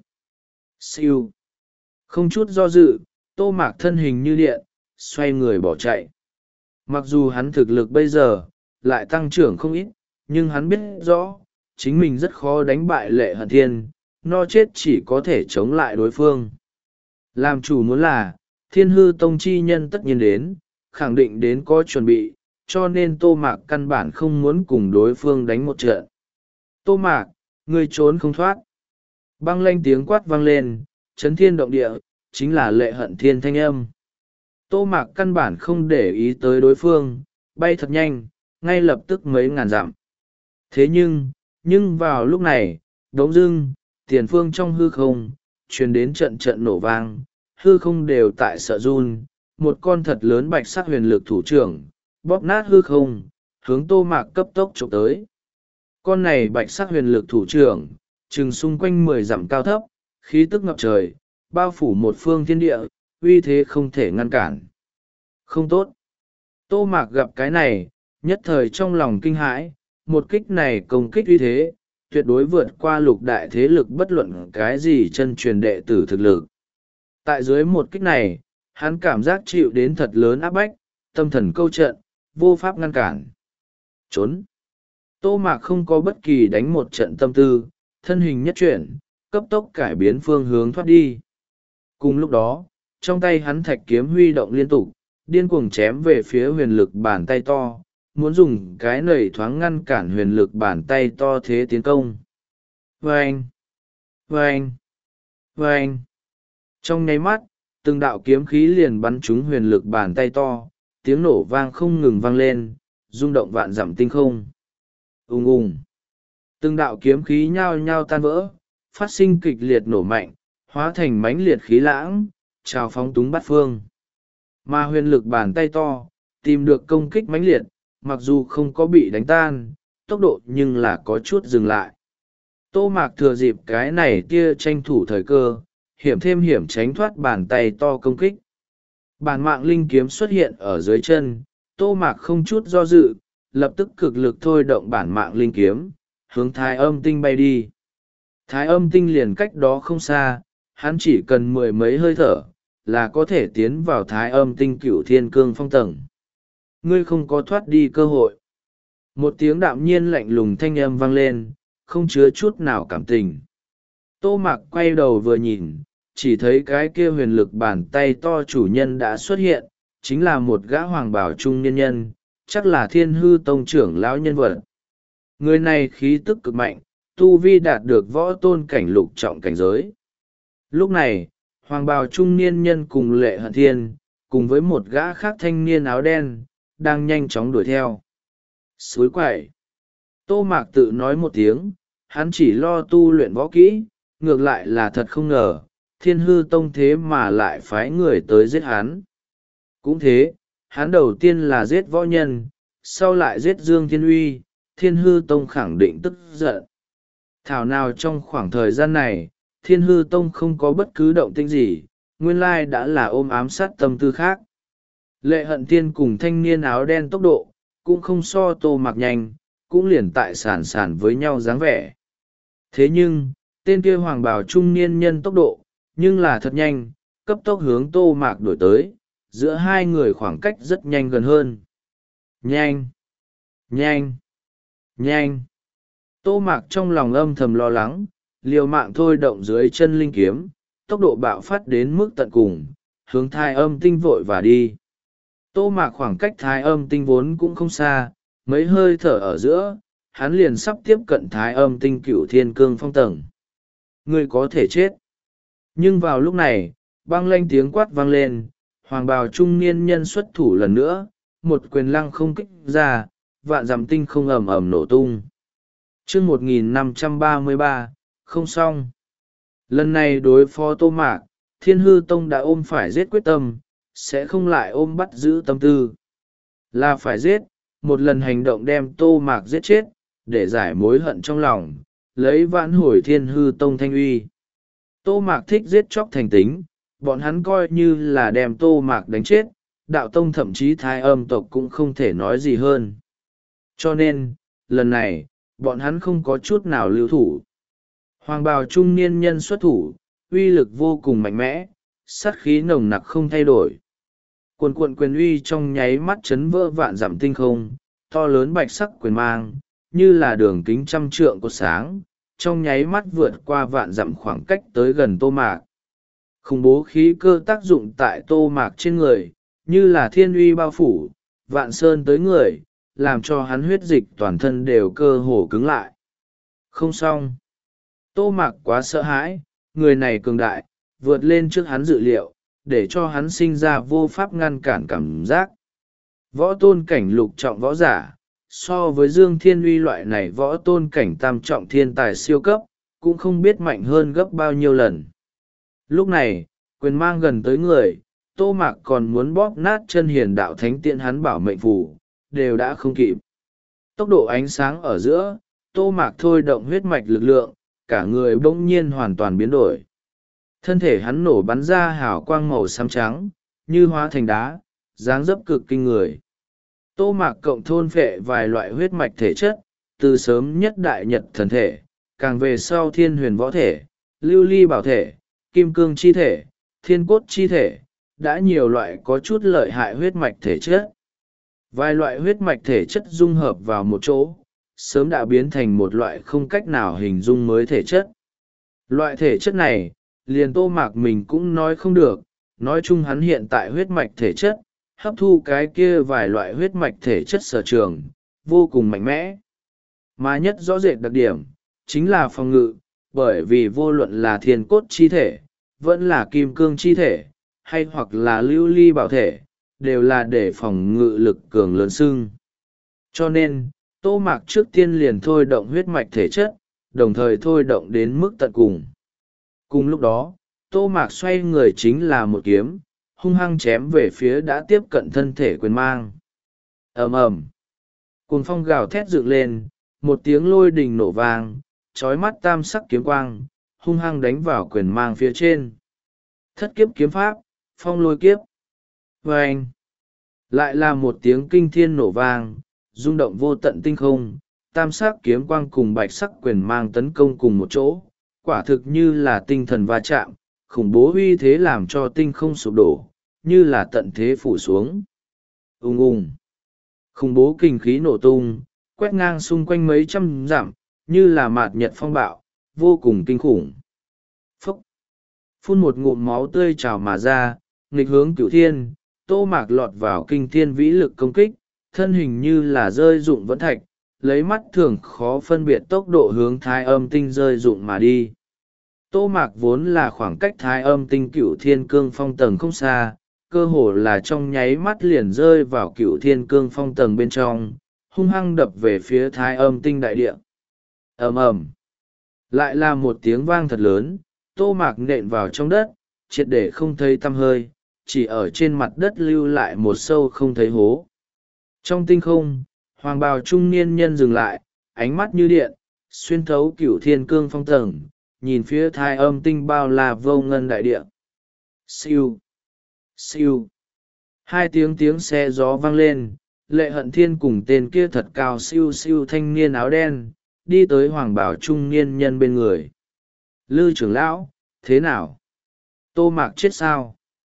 Siêu. Không chút do dự, Tô Mạc thân hình như điện, xoay người bỏ chạy. Mặc dù hắn thực lực bây giờ, lại tăng trưởng không ít, nhưng hắn biết rõ, chính mình rất khó đánh bại Lệ Hận Thiên, no chết chỉ có thể chống lại đối phương. Làm chủ muốn là, Thiên Hư Tông chi nhân tất nhiên đến, khẳng định đến có chuẩn bị, cho nên Tô Mạc căn bản không muốn cùng đối phương đánh một trận. Tô Mạc, ngươi trốn không thoát. Băng lanh tiếng quát vang lên, chấn thiên động địa, chính là Lệ Hận Thiên thanh âm. Tô Mạc căn bản không để ý tới đối phương, bay thật nhanh, ngay lập tức mấy ngàn dặm. Thế nhưng, nhưng vào lúc này, đống dưng, tiền phương trong hư không, truyền đến trận trận nổ vang, hư không đều tại sợ run, một con thật lớn bạch sắc huyền lực thủ trưởng, bóp nát hư không, hướng Tô Mạc cấp tốc chụp tới. Con này bạch sắc huyền lực thủ trưởng, chừng xung quanh mười dặm cao thấp, khí tức ngập trời, bao phủ một phương thiên địa, uy thế không thể ngăn cản. Không tốt. Tô Mạc gặp cái này, nhất thời trong lòng kinh hãi, một kích này công kích uy thế, tuyệt đối vượt qua lục đại thế lực bất luận cái gì chân truyền đệ tử thực lực. Tại dưới một kích này, hắn cảm giác chịu đến thật lớn áp bách, tâm thần câu trận, vô pháp ngăn cản. Trốn. Tô Mạc không có bất kỳ đánh một trận tâm tư, thân hình nhất chuyển, cấp tốc cải biến phương hướng thoát đi. Cùng lúc đó, trong tay hắn thạch kiếm huy động liên tục, điên cuồng chém về phía huyền lực bàn tay to, muốn dùng cái nẩy thoáng ngăn cản huyền lực bàn tay to thế tiến công. Vâng! Vâng! Vâng! Trong nháy mắt, từng đạo kiếm khí liền bắn trúng huyền lực bàn tay to, tiếng nổ vang không ngừng vang lên, rung động vạn dặm tinh không. Ùng ùng! Từng đạo kiếm khí nhao nhao tan vỡ, phát sinh kịch liệt nổ mạnh, hóa thành mãnh liệt khí lãng, trào phóng túng bát phương. Mà huyền lực bàn tay to, tìm được công kích mãnh liệt, mặc dù không có bị đánh tan, tốc độ nhưng là có chút dừng lại. Tô Mạc thừa dịp cái này tia tranh thủ thời cơ, hiểm thêm hiểm tránh thoát bàn tay to công kích. Bản mạng linh kiếm xuất hiện ở dưới chân, Tô Mạc không chút do dự, lập tức cực lực thôi động bản mạng linh kiếm, hướng Thái Âm Tinh bay đi. Thái Âm Tinh liền cách đó không xa, hắn chỉ cần mười mấy hơi thở, là có thể tiến vào Thái Âm Tinh Cửu Thiên Cương Phong tầng. Ngươi không có thoát đi cơ hội. Một tiếng đạm nhiên lạnh lùng thanh âm vang lên, không chứa chút nào cảm tình. Tô Mạc quay đầu vừa nhìn, chỉ thấy cái kia huyền lực bàn tay to chủ nhân đã xuất hiện, chính là một gã hoàng bảo trung niên nhân, chắc là Thiên Hư Tông trưởng lão nhân vật. Người này khí tức cực mạnh, tu vi đạt được võ tôn cảnh lục trọng cảnh giới. Lúc này, hoàng bào trung niên nhân cùng Lệ Hận Thiên, cùng với một gã khác thanh niên áo đen, đang nhanh chóng đuổi theo. Suối quậy. Tô Mạc tự nói một tiếng, hắn chỉ lo tu luyện võ kỹ, ngược lại là thật không ngờ, Thiên Hư Tông thế mà lại phái người tới giết hắn. Cũng thế, hắn đầu tiên là giết võ nhân, sau lại giết Dương Thiên Uy, Thiên Hư Tông khẳng định tức giận. Thảo nào trong khoảng thời gian này, Thiên Hư Tông không có bất cứ động tĩnh gì, nguyên lai đã là ôm ám sát tâm tư khác. Lệ Hận Tiên cùng thanh niên áo đen tốc độ, cũng không so Tô Mạc nhanh, cũng liền tại sản sản với nhau dáng vẻ. Thế nhưng, tên kia hoàng bào trung niên nhân tốc độ, nhưng là thật nhanh, cấp tốc hướng Tô Mạc đổi tới, giữa hai người khoảng cách rất nhanh gần hơn. Nhanh! Nhanh! Nhanh! Tô Mạc trong lòng âm thầm lo lắng, liều mạng thôi động dưới chân linh kiếm, tốc độ bạo phát đến mức tận cùng, hướng thai âm tinh vội và đi. Tô Mạc khoảng cách thái âm tinh vốn cũng không xa, mấy hơi thở ở giữa, hắn liền sắp tiếp cận thái âm tinh cửu thiên cương phong tầng. Người có thể chết. Nhưng vào lúc này, băng lanh tiếng quát vang lên, hoàng bào trung niên nhân xuất thủ lần nữa, một quyền lăng không kích ra, vạn dặm tinh không ầm ầm nổ tung. Chương một nghìn năm trăm ba mươi ba, không xong. Lần này đối phó Tô Mạc, Thiên Hư Tông đã ôm phải giết quyết tâm, sẽ không lại ôm bắt giữ tâm tư. Là phải giết, một lần hành động đem Tô Mạc giết chết, để giải mối hận trong lòng, lấy vãn hồi Thiên Hư Tông thanh uy. Tô Mạc thích giết chóc thành tính, bọn hắn coi như là đem Tô Mạc đánh chết, đạo tông thậm chí thái âm tộc cũng không thể nói gì hơn. Cho nên, lần này, bọn hắn không có chút nào lưu thủ. Hoàng bào trung niên nhân xuất thủ, uy lực vô cùng mạnh mẽ, sát khí nồng nặc không thay đổi. Cuồn cuộn quyền uy trong nháy mắt chấn vỡ vạn dặm tinh không, to lớn bạch sắc quyền mang, như là đường kính trăm trượng của sáng, trong nháy mắt vượt qua vạn dặm khoảng cách tới gần Tô Mạc. Khủng bố khí cơ tác dụng tại Tô Mạc trên người, như là thiên uy bao phủ, vạn sơn tới người, làm cho hắn huyết dịch toàn thân đều cơ hồ cứng lại. Không xong. Tô Mạc quá sợ hãi, người này cường đại, vượt lên trước hắn dự liệu, để cho hắn sinh ra vô pháp ngăn cản cảm giác. Võ tôn cảnh lục trọng võ giả, so với Dương Thiên Uy loại này võ tôn cảnh tam trọng thiên tài siêu cấp, cũng không biết mạnh hơn gấp bao nhiêu lần. Lúc này, quyền mang gần tới người, Tô Mạc còn muốn bóp nát chân hiền đạo thánh tiện hắn bảo mệnh phù, đều đã không kịp. Tốc độ ánh sáng ở giữa, Tô Mạc thôi động huyết mạch lực lượng, cả người bỗng nhiên hoàn toàn biến đổi. Thân thể hắn nổ bắn ra hào quang màu xám trắng, như hóa thành đá, dáng dấp cực kinh người. Tô Mạc cộng thôn phệ vài loại huyết mạch thể chất, từ sớm nhất đại nhật thần thể, càng về sau thiên huyền võ thể, lưu ly bảo thể, kim cương chi thể, thiên cốt chi thể, đã nhiều loại có chút lợi hại huyết mạch thể chất. Vài loại huyết mạch thể chất dung hợp vào một chỗ, sớm đã biến thành một loại không cách nào hình dung mới thể chất. Loại thể chất này, liền Tô Mạc mình cũng nói không được, nói chung hắn hiện tại huyết mạch thể chất, hấp thu cái kia vài loại huyết mạch thể chất sở trường, vô cùng mạnh mẽ. Mà nhất rõ rệt đặc điểm, chính là phòng ngự, bởi vì vô luận là thiên cốt chi thể, vẫn là kim cương chi thể, hay hoặc là lưu ly bảo thể, đều là để phòng ngự lực cường lớn sưng. Cho nên, Tô Mạc trước tiên liền thôi động huyết mạch thể chất, đồng thời thôi động đến mức tận cùng. Cùng lúc đó, Tô Mạc xoay người chính là một kiếm, hung hăng chém về phía đã tiếp cận thân thể quyền mang. Ầm ầm, cuồng phong gào thét dựng lên, một tiếng lôi đình nổ vang, chói mắt tam sắc kiếm quang, hung hăng đánh vào quyền mang phía trên. Thất kiếp kiếm pháp, phong lôi kiếp. Vâng! Lại là một tiếng kinh thiên nổ vang, rung động vô tận tinh không, tam sắc kiếm quang cùng bạch sắc quyền mang tấn công cùng một chỗ, quả thực như là tinh thần va chạm, khủng bố uy thế làm cho tinh không sụp đổ, như là tận thế phủ xuống. Ung ung! Khủng bố kinh khí nổ tung, quét ngang xung quanh mấy trăm dặm, như là mạt nhật phong bạo, vô cùng kinh khủng. Phúc! Phun một ngụm máu tươi trào mà ra, nghịch hướng cửu thiên, Tô Mạc lọt vào kinh thiên vĩ lực công kích, thân hình như là rơi dụng vẫn thạch, lấy mắt thường khó phân biệt tốc độ hướng thái âm tinh rơi dụng mà đi. Tô Mạc vốn là khoảng cách thái âm tinh cửu thiên cương phong tầng không xa, cơ hồ là trong nháy mắt liền rơi vào cửu thiên cương phong tầng bên trong, hung hăng đập về phía thái âm tinh đại địa. Ầm ầm, lại là một tiếng vang thật lớn, tô mạc nện vào trong đất, triệt để không thấy tăm hơi, chỉ ở trên mặt đất lưu lại một sâu không thấy hố. Trong tinh không, hoàng bào trung niên nhân dừng lại, ánh mắt như điện, xuyên thấu cửu thiên cương phong tầng, nhìn phía thái âm tinh bao la vô ngân đại địa. Siêu, siêu, hai tiếng tiếng xe gió vang lên, Lệ Hận Thiên cùng tên kia thật cao siêu siêu thanh niên áo đen, đi tới hoàng bảo trung niên nhân bên người. Lư trưởng lão, thế nào? Tô Mạc chết sao?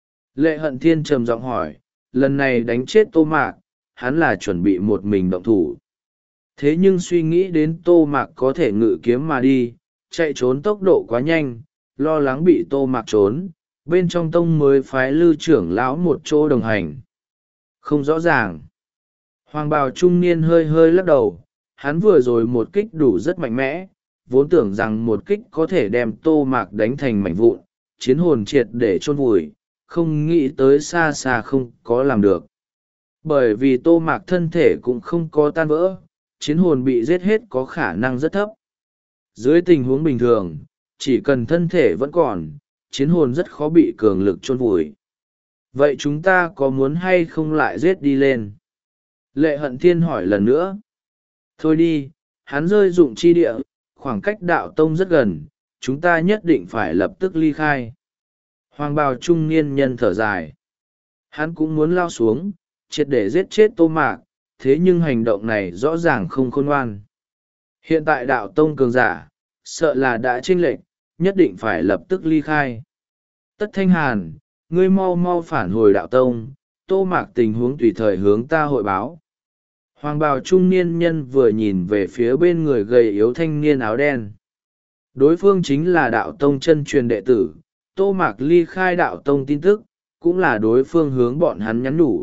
Lệ Hận Thiên trầm giọng hỏi, lần này đánh chết Tô Mạc, hắn là chuẩn bị một mình động thủ. Thế nhưng suy nghĩ đến Tô Mạc có thể ngự kiếm mà đi, chạy trốn tốc độ quá nhanh, lo lắng bị Tô Mạc trốn, bên trong tông mới phái Lư trưởng lão một chỗ đồng hành. Không rõ ràng. Hoàng bào trung niên hơi hơi lắc đầu, hắn vừa rồi một kích đủ rất mạnh mẽ, vốn tưởng rằng một kích có thể đem Tô Mạc đánh thành mảnh vụn, chiến hồn triệt để chôn vùi, không nghĩ tới xa xa không có làm được. Bởi vì Tô Mạc thân thể cũng không có tan vỡ, chiến hồn bị giết hết có khả năng rất thấp. Dưới tình huống bình thường, chỉ cần thân thể vẫn còn, chiến hồn rất khó bị cường lực chôn vùi. Vậy chúng ta có muốn hay không lại giết đi lên? Lệ Hận Thiên hỏi lần nữa. Thôi đi, hắn rơi dụng chi địa, khoảng cách đạo tông rất gần, chúng ta nhất định phải lập tức ly khai. Hoàng bào trung niên nhân thở dài. Hắn cũng muốn lao xuống, triệt để giết chết Tô Mạc, thế nhưng hành động này rõ ràng không khôn ngoan. Hiện tại đạo tông cường giả, sợ là đã chênh lệch, nhất định phải lập tức ly khai. Tất Thanh Hàn, ngươi mau mau phản hồi đạo tông, Tô Mạc tình huống tùy thời hướng ta hội báo. Hoàng bào trung niên nhân vừa nhìn về phía bên người gầy yếu thanh niên áo đen. Đối phương chính là đạo tông chân truyền đệ tử, Tô Mạc ly khai đạo tông tin tức, cũng là đối phương hướng bọn hắn nhắn nhủ.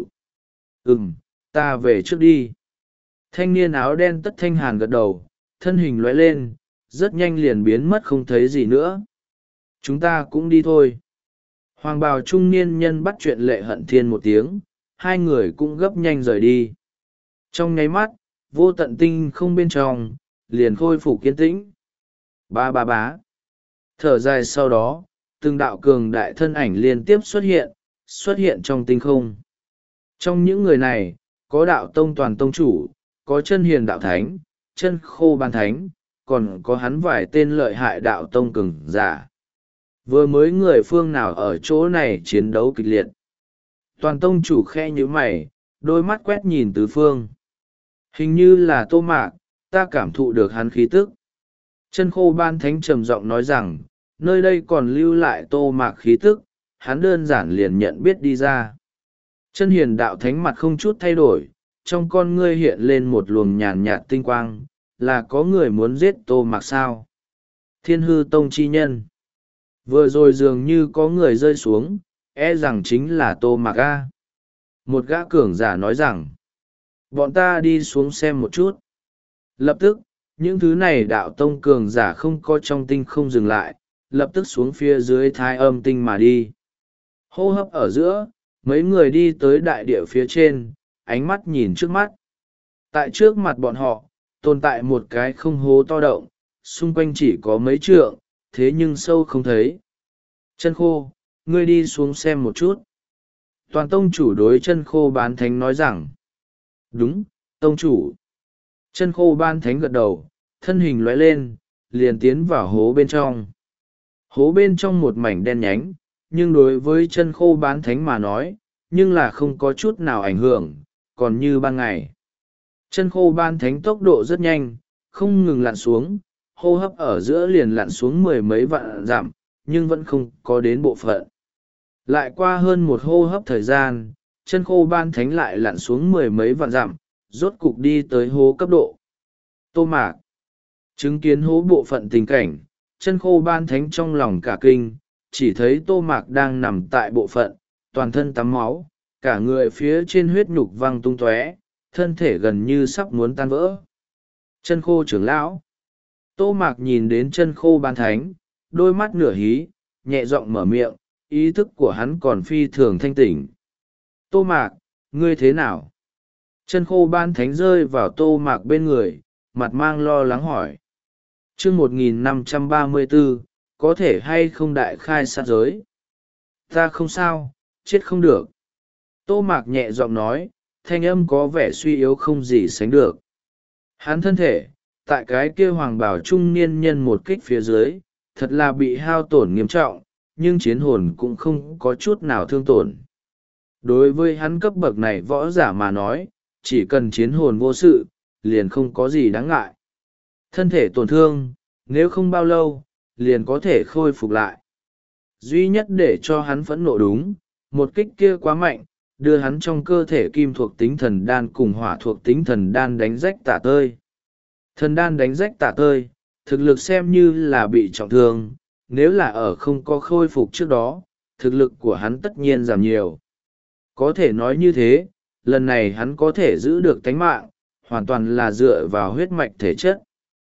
Ừm, ta về trước đi. Thanh niên áo đen Tất Thanh Hàn gật đầu, thân hình lóe lên, rất nhanh liền biến mất không thấy gì nữa. Chúng ta cũng đi thôi. Hoàng bào trung niên nhân bắt chuyện Lệ Hận Thiên một tiếng, hai người cũng gấp nhanh rời đi. Trong nháy mắt, vô tận tinh không bên trong, liền khôi phục kiên tĩnh. Ba ba bá. Thở dài sau đó, từng đạo cường đại thân ảnh liên tiếp xuất hiện, xuất hiện trong tinh không. Trong những người này, có đạo tông toàn tông chủ, có chân hiền đạo thánh, chân khô ban thánh, còn có hắn vài tên lợi hại đạo tông cường giả. Vừa mới người phương nào ở chỗ này chiến đấu kịch liệt. Toàn tông chủ khe như mày, đôi mắt quét nhìn tứ phương. Hình như là Tô Mạc, ta cảm thụ được hắn khí tức. Chân khô ban thánh trầm giọng nói rằng, nơi đây còn lưu lại Tô Mạc khí tức, hắn đơn giản liền nhận biết đi ra. Chân hiền đạo thánh mặt không chút thay đổi, trong con ngươi hiện lên một luồng nhàn nhạt tinh quang, là có người muốn giết Tô Mạc sao? Thiên hư tông chi nhân. Vừa rồi dường như có người rơi xuống, e rằng chính là Tô Mạc A. Một gã cường giả nói rằng, bọn ta đi xuống xem một chút. Lập tức, những thứ này đạo tông cường giả không có trong tinh không dừng lại, lập tức xuống phía dưới thái âm tinh mà đi. Hô hấp ở giữa, mấy người đi tới đại địa phía trên, ánh mắt nhìn trước mắt. Tại trước mặt bọn họ, tồn tại một cái không hố to động, xung quanh chỉ có mấy trượng, thế nhưng sâu không thấy. Chân khô, ngươi đi xuống xem một chút. Toàn tông chủ đối chân khô bán thánh nói rằng, đúng, tông chủ. Chân khô ban thánh gật đầu, thân hình lóe lên, liền tiến vào hố bên trong. Hố bên trong một mảnh đen nhánh, nhưng đối với chân khô bán thánh mà nói, nhưng là không có chút nào ảnh hưởng, còn như ban ngày. Chân khô ban thánh tốc độ rất nhanh, không ngừng lặn xuống, hô hấp ở giữa liền lặn xuống mười mấy vạn dặm, nhưng vẫn không có đến bộ phận. Lại qua hơn một hô hấp thời gian, chân khô ban thánh lại lặn xuống mười mấy vạn dặm, rốt cục đi tới hố cấp độ. Tô Mạc. Chứng kiến hố bộ phận tình cảnh, chân khô ban thánh trong lòng cả kinh, chỉ thấy Tô Mạc đang nằm tại bộ phận, toàn thân tắm máu, cả người phía trên huyết nhục văng tung tóe, thân thể gần như sắp muốn tan vỡ. Chân khô trưởng lão. Tô Mạc nhìn đến chân khô ban thánh, đôi mắt nửa hí, nhẹ giọng mở miệng, ý thức của hắn còn phi thường thanh tỉnh. Tô Mạc, ngươi thế nào? Chân khô ban thánh rơi vào Tô Mạc bên người, mặt mang lo lắng hỏi. chương một nghìn năm trăm ba mươi bốn, có thể hay không đại khai sát giới? Ta không sao, chết không được. Tô Mạc nhẹ giọng nói, thanh âm có vẻ suy yếu không gì sánh được. Hắn thân thể, tại cái kia hoàng bảo trung niên nhân một kích phía dưới, thật là bị hao tổn nghiêm trọng, nhưng chiến hồn cũng không có chút nào thương tổn. Đối với hắn cấp bậc này võ giả mà nói, chỉ cần chiến hồn vô sự, liền không có gì đáng ngại. Thân thể tổn thương, nếu không bao lâu, liền có thể khôi phục lại. Duy nhất để cho hắn phẫn nộ đúng, một kích kia quá mạnh, đưa hắn trong cơ thể kim thuộc tính thần đan cùng hỏa thuộc tính thần đan đánh rách tả tơi. Thần đan đánh rách tả tơi, thực lực xem như là bị trọng thương, nếu là ở không có khôi phục trước đó, thực lực của hắn tất nhiên giảm nhiều. Có thể nói như thế, lần này hắn có thể giữ được tánh mạng, hoàn toàn là dựa vào huyết mạch thể chất.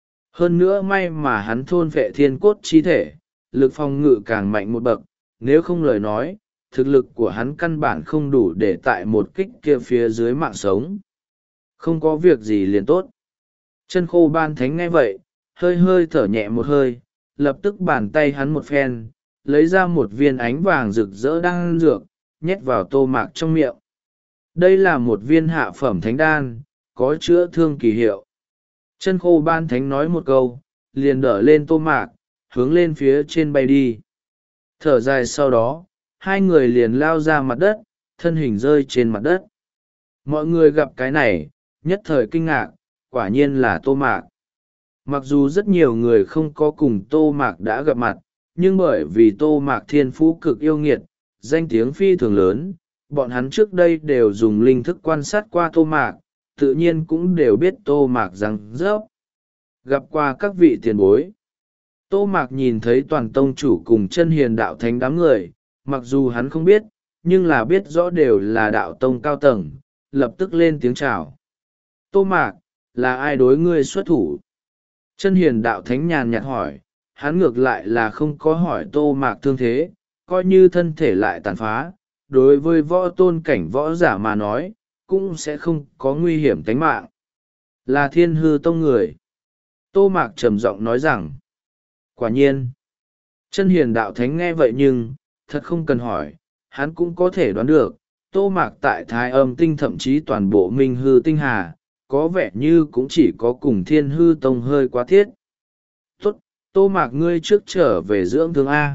Hơn nữa may mà hắn thôn vệ thiên cốt chi thể, lực phòng ngự càng mạnh một bậc, nếu không lời nói, thực lực của hắn căn bản không đủ để tại một kích kia phía dưới mạng sống. Không có việc gì liền tốt. Chân khô ban thánh nghe vậy, hơi hơi thở nhẹ một hơi, lập tức bàn tay hắn một phen, lấy ra một viên ánh vàng rực rỡ đan dược, nhét vào Tô Mạc trong miệng. Đây là một viên hạ phẩm thánh đan, có chữa thương kỳ hiệu. Chân khô ban thánh nói một câu, liền đỡ lên Tô Mạc, hướng lên phía trên bay đi. Thở dài sau đó, hai người liền lao ra mặt đất, thân hình rơi trên mặt đất. Mọi người gặp cái này, nhất thời kinh ngạc, quả nhiên là Tô Mạc. Mặc dù rất nhiều người không có cùng Tô Mạc đã gặp mặt, nhưng bởi vì Tô Mạc thiên phú cực yêu nghiệt, danh tiếng phi thường lớn, bọn hắn trước đây đều dùng linh thức quan sát qua Tô Mạc, tự nhiên cũng đều biết Tô Mạc rằng rớp. Gặp qua các vị tiền bối. Tô Mạc nhìn thấy toàn tông chủ cùng chân hiền đạo thánh đám người, mặc dù hắn không biết, nhưng là biết rõ đều là đạo tông cao tầng, lập tức lên tiếng chào. Tô Mạc, là ai đối ngươi xuất thủ? Chân hiền đạo thánh nhàn nhạt hỏi, hắn ngược lại là không có hỏi Tô Mạc thương thế, coi như thân thể lại tàn phá, đối với võ tôn cảnh võ giả mà nói, cũng sẽ không có nguy hiểm tính mạng. Là Thiên Hư Tông người. Tô Mạc trầm giọng nói rằng, quả nhiên. Chân hiền đạo thánh nghe vậy nhưng, thật không cần hỏi, hắn cũng có thể đoán được, Tô Mạc tại Thái Âm Tinh thậm chí toàn bộ Minh Hư Tinh Hà, có vẻ như cũng chỉ có cùng Thiên Hư Tông hơi quá thiết. Tốt, Tô Mạc ngươi trước trở về dưỡng thương A.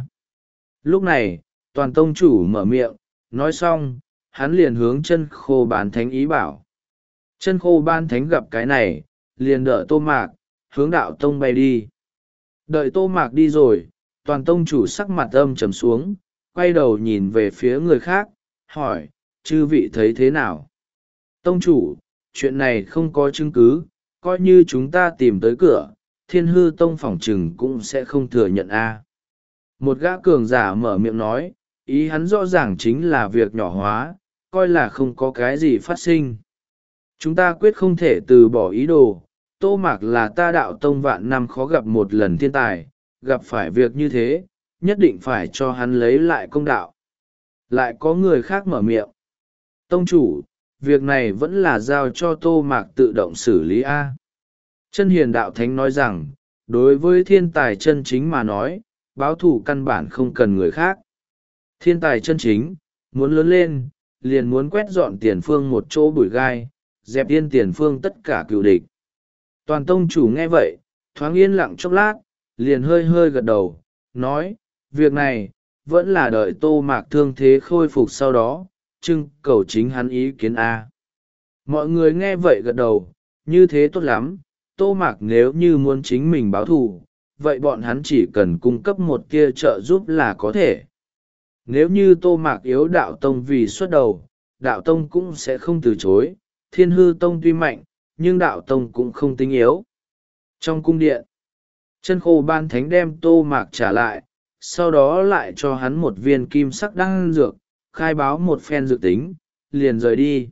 Lúc này, toàn tông chủ mở miệng, nói xong, hắn liền hướng chân khô bán thánh ý bảo. Chân khô ban thánh gặp cái này, liền đỡ Tô Mạc, hướng đạo tông bay đi. Đợi Tô Mạc đi rồi, toàn tông chủ sắc mặt âm trầm xuống, quay đầu nhìn về phía người khác, hỏi, chư vị thấy thế nào? Tông chủ, chuyện này không có chứng cứ, coi như chúng ta tìm tới cửa, Thiên Hư Tông phỏng chừng cũng sẽ không thừa nhận a. Một gã cường giả mở miệng nói, ý hắn rõ ràng chính là việc nhỏ hóa, coi là không có cái gì phát sinh. Chúng ta quyết không thể từ bỏ ý đồ, Tô Mạc là ta đạo tông vạn năm khó gặp một lần thiên tài, gặp phải việc như thế, nhất định phải cho hắn lấy lại công đạo. Lại có người khác mở miệng. Tông chủ, việc này vẫn là giao cho Tô Mạc tự động xử lý A. Chân hiền đạo thánh nói rằng, đối với thiên tài chân chính mà nói, báo thủ căn bản không cần người khác. Thiên tài chân chính, muốn lớn lên, liền muốn quét dọn tiền phương một chỗ bụi gai, dẹp yên tiền phương tất cả cựu địch. Toàn tông chủ nghe vậy, thoáng yên lặng chốc lát, liền hơi hơi gật đầu, nói, việc này, vẫn là đợi Tô Mạc thương thế khôi phục sau đó, trưng cầu chính hắn ý kiến A. Mọi người nghe vậy gật đầu, như thế tốt lắm, Tô Mạc nếu như muốn chính mình báo thù, vậy bọn hắn chỉ cần cung cấp một kia trợ giúp là có thể. Nếu như Tô Mạc yếu đạo tông vì xuất đầu, đạo tông cũng sẽ không từ chối, Thiên Hư Tông tuy mạnh, nhưng đạo tông cũng không tính yếu. Trong cung điện, chân khô ban thánh đem Tô Mạc trả lại, sau đó lại cho hắn một viên kim sắc đan dược, khai báo một phen dự tính, liền rời đi.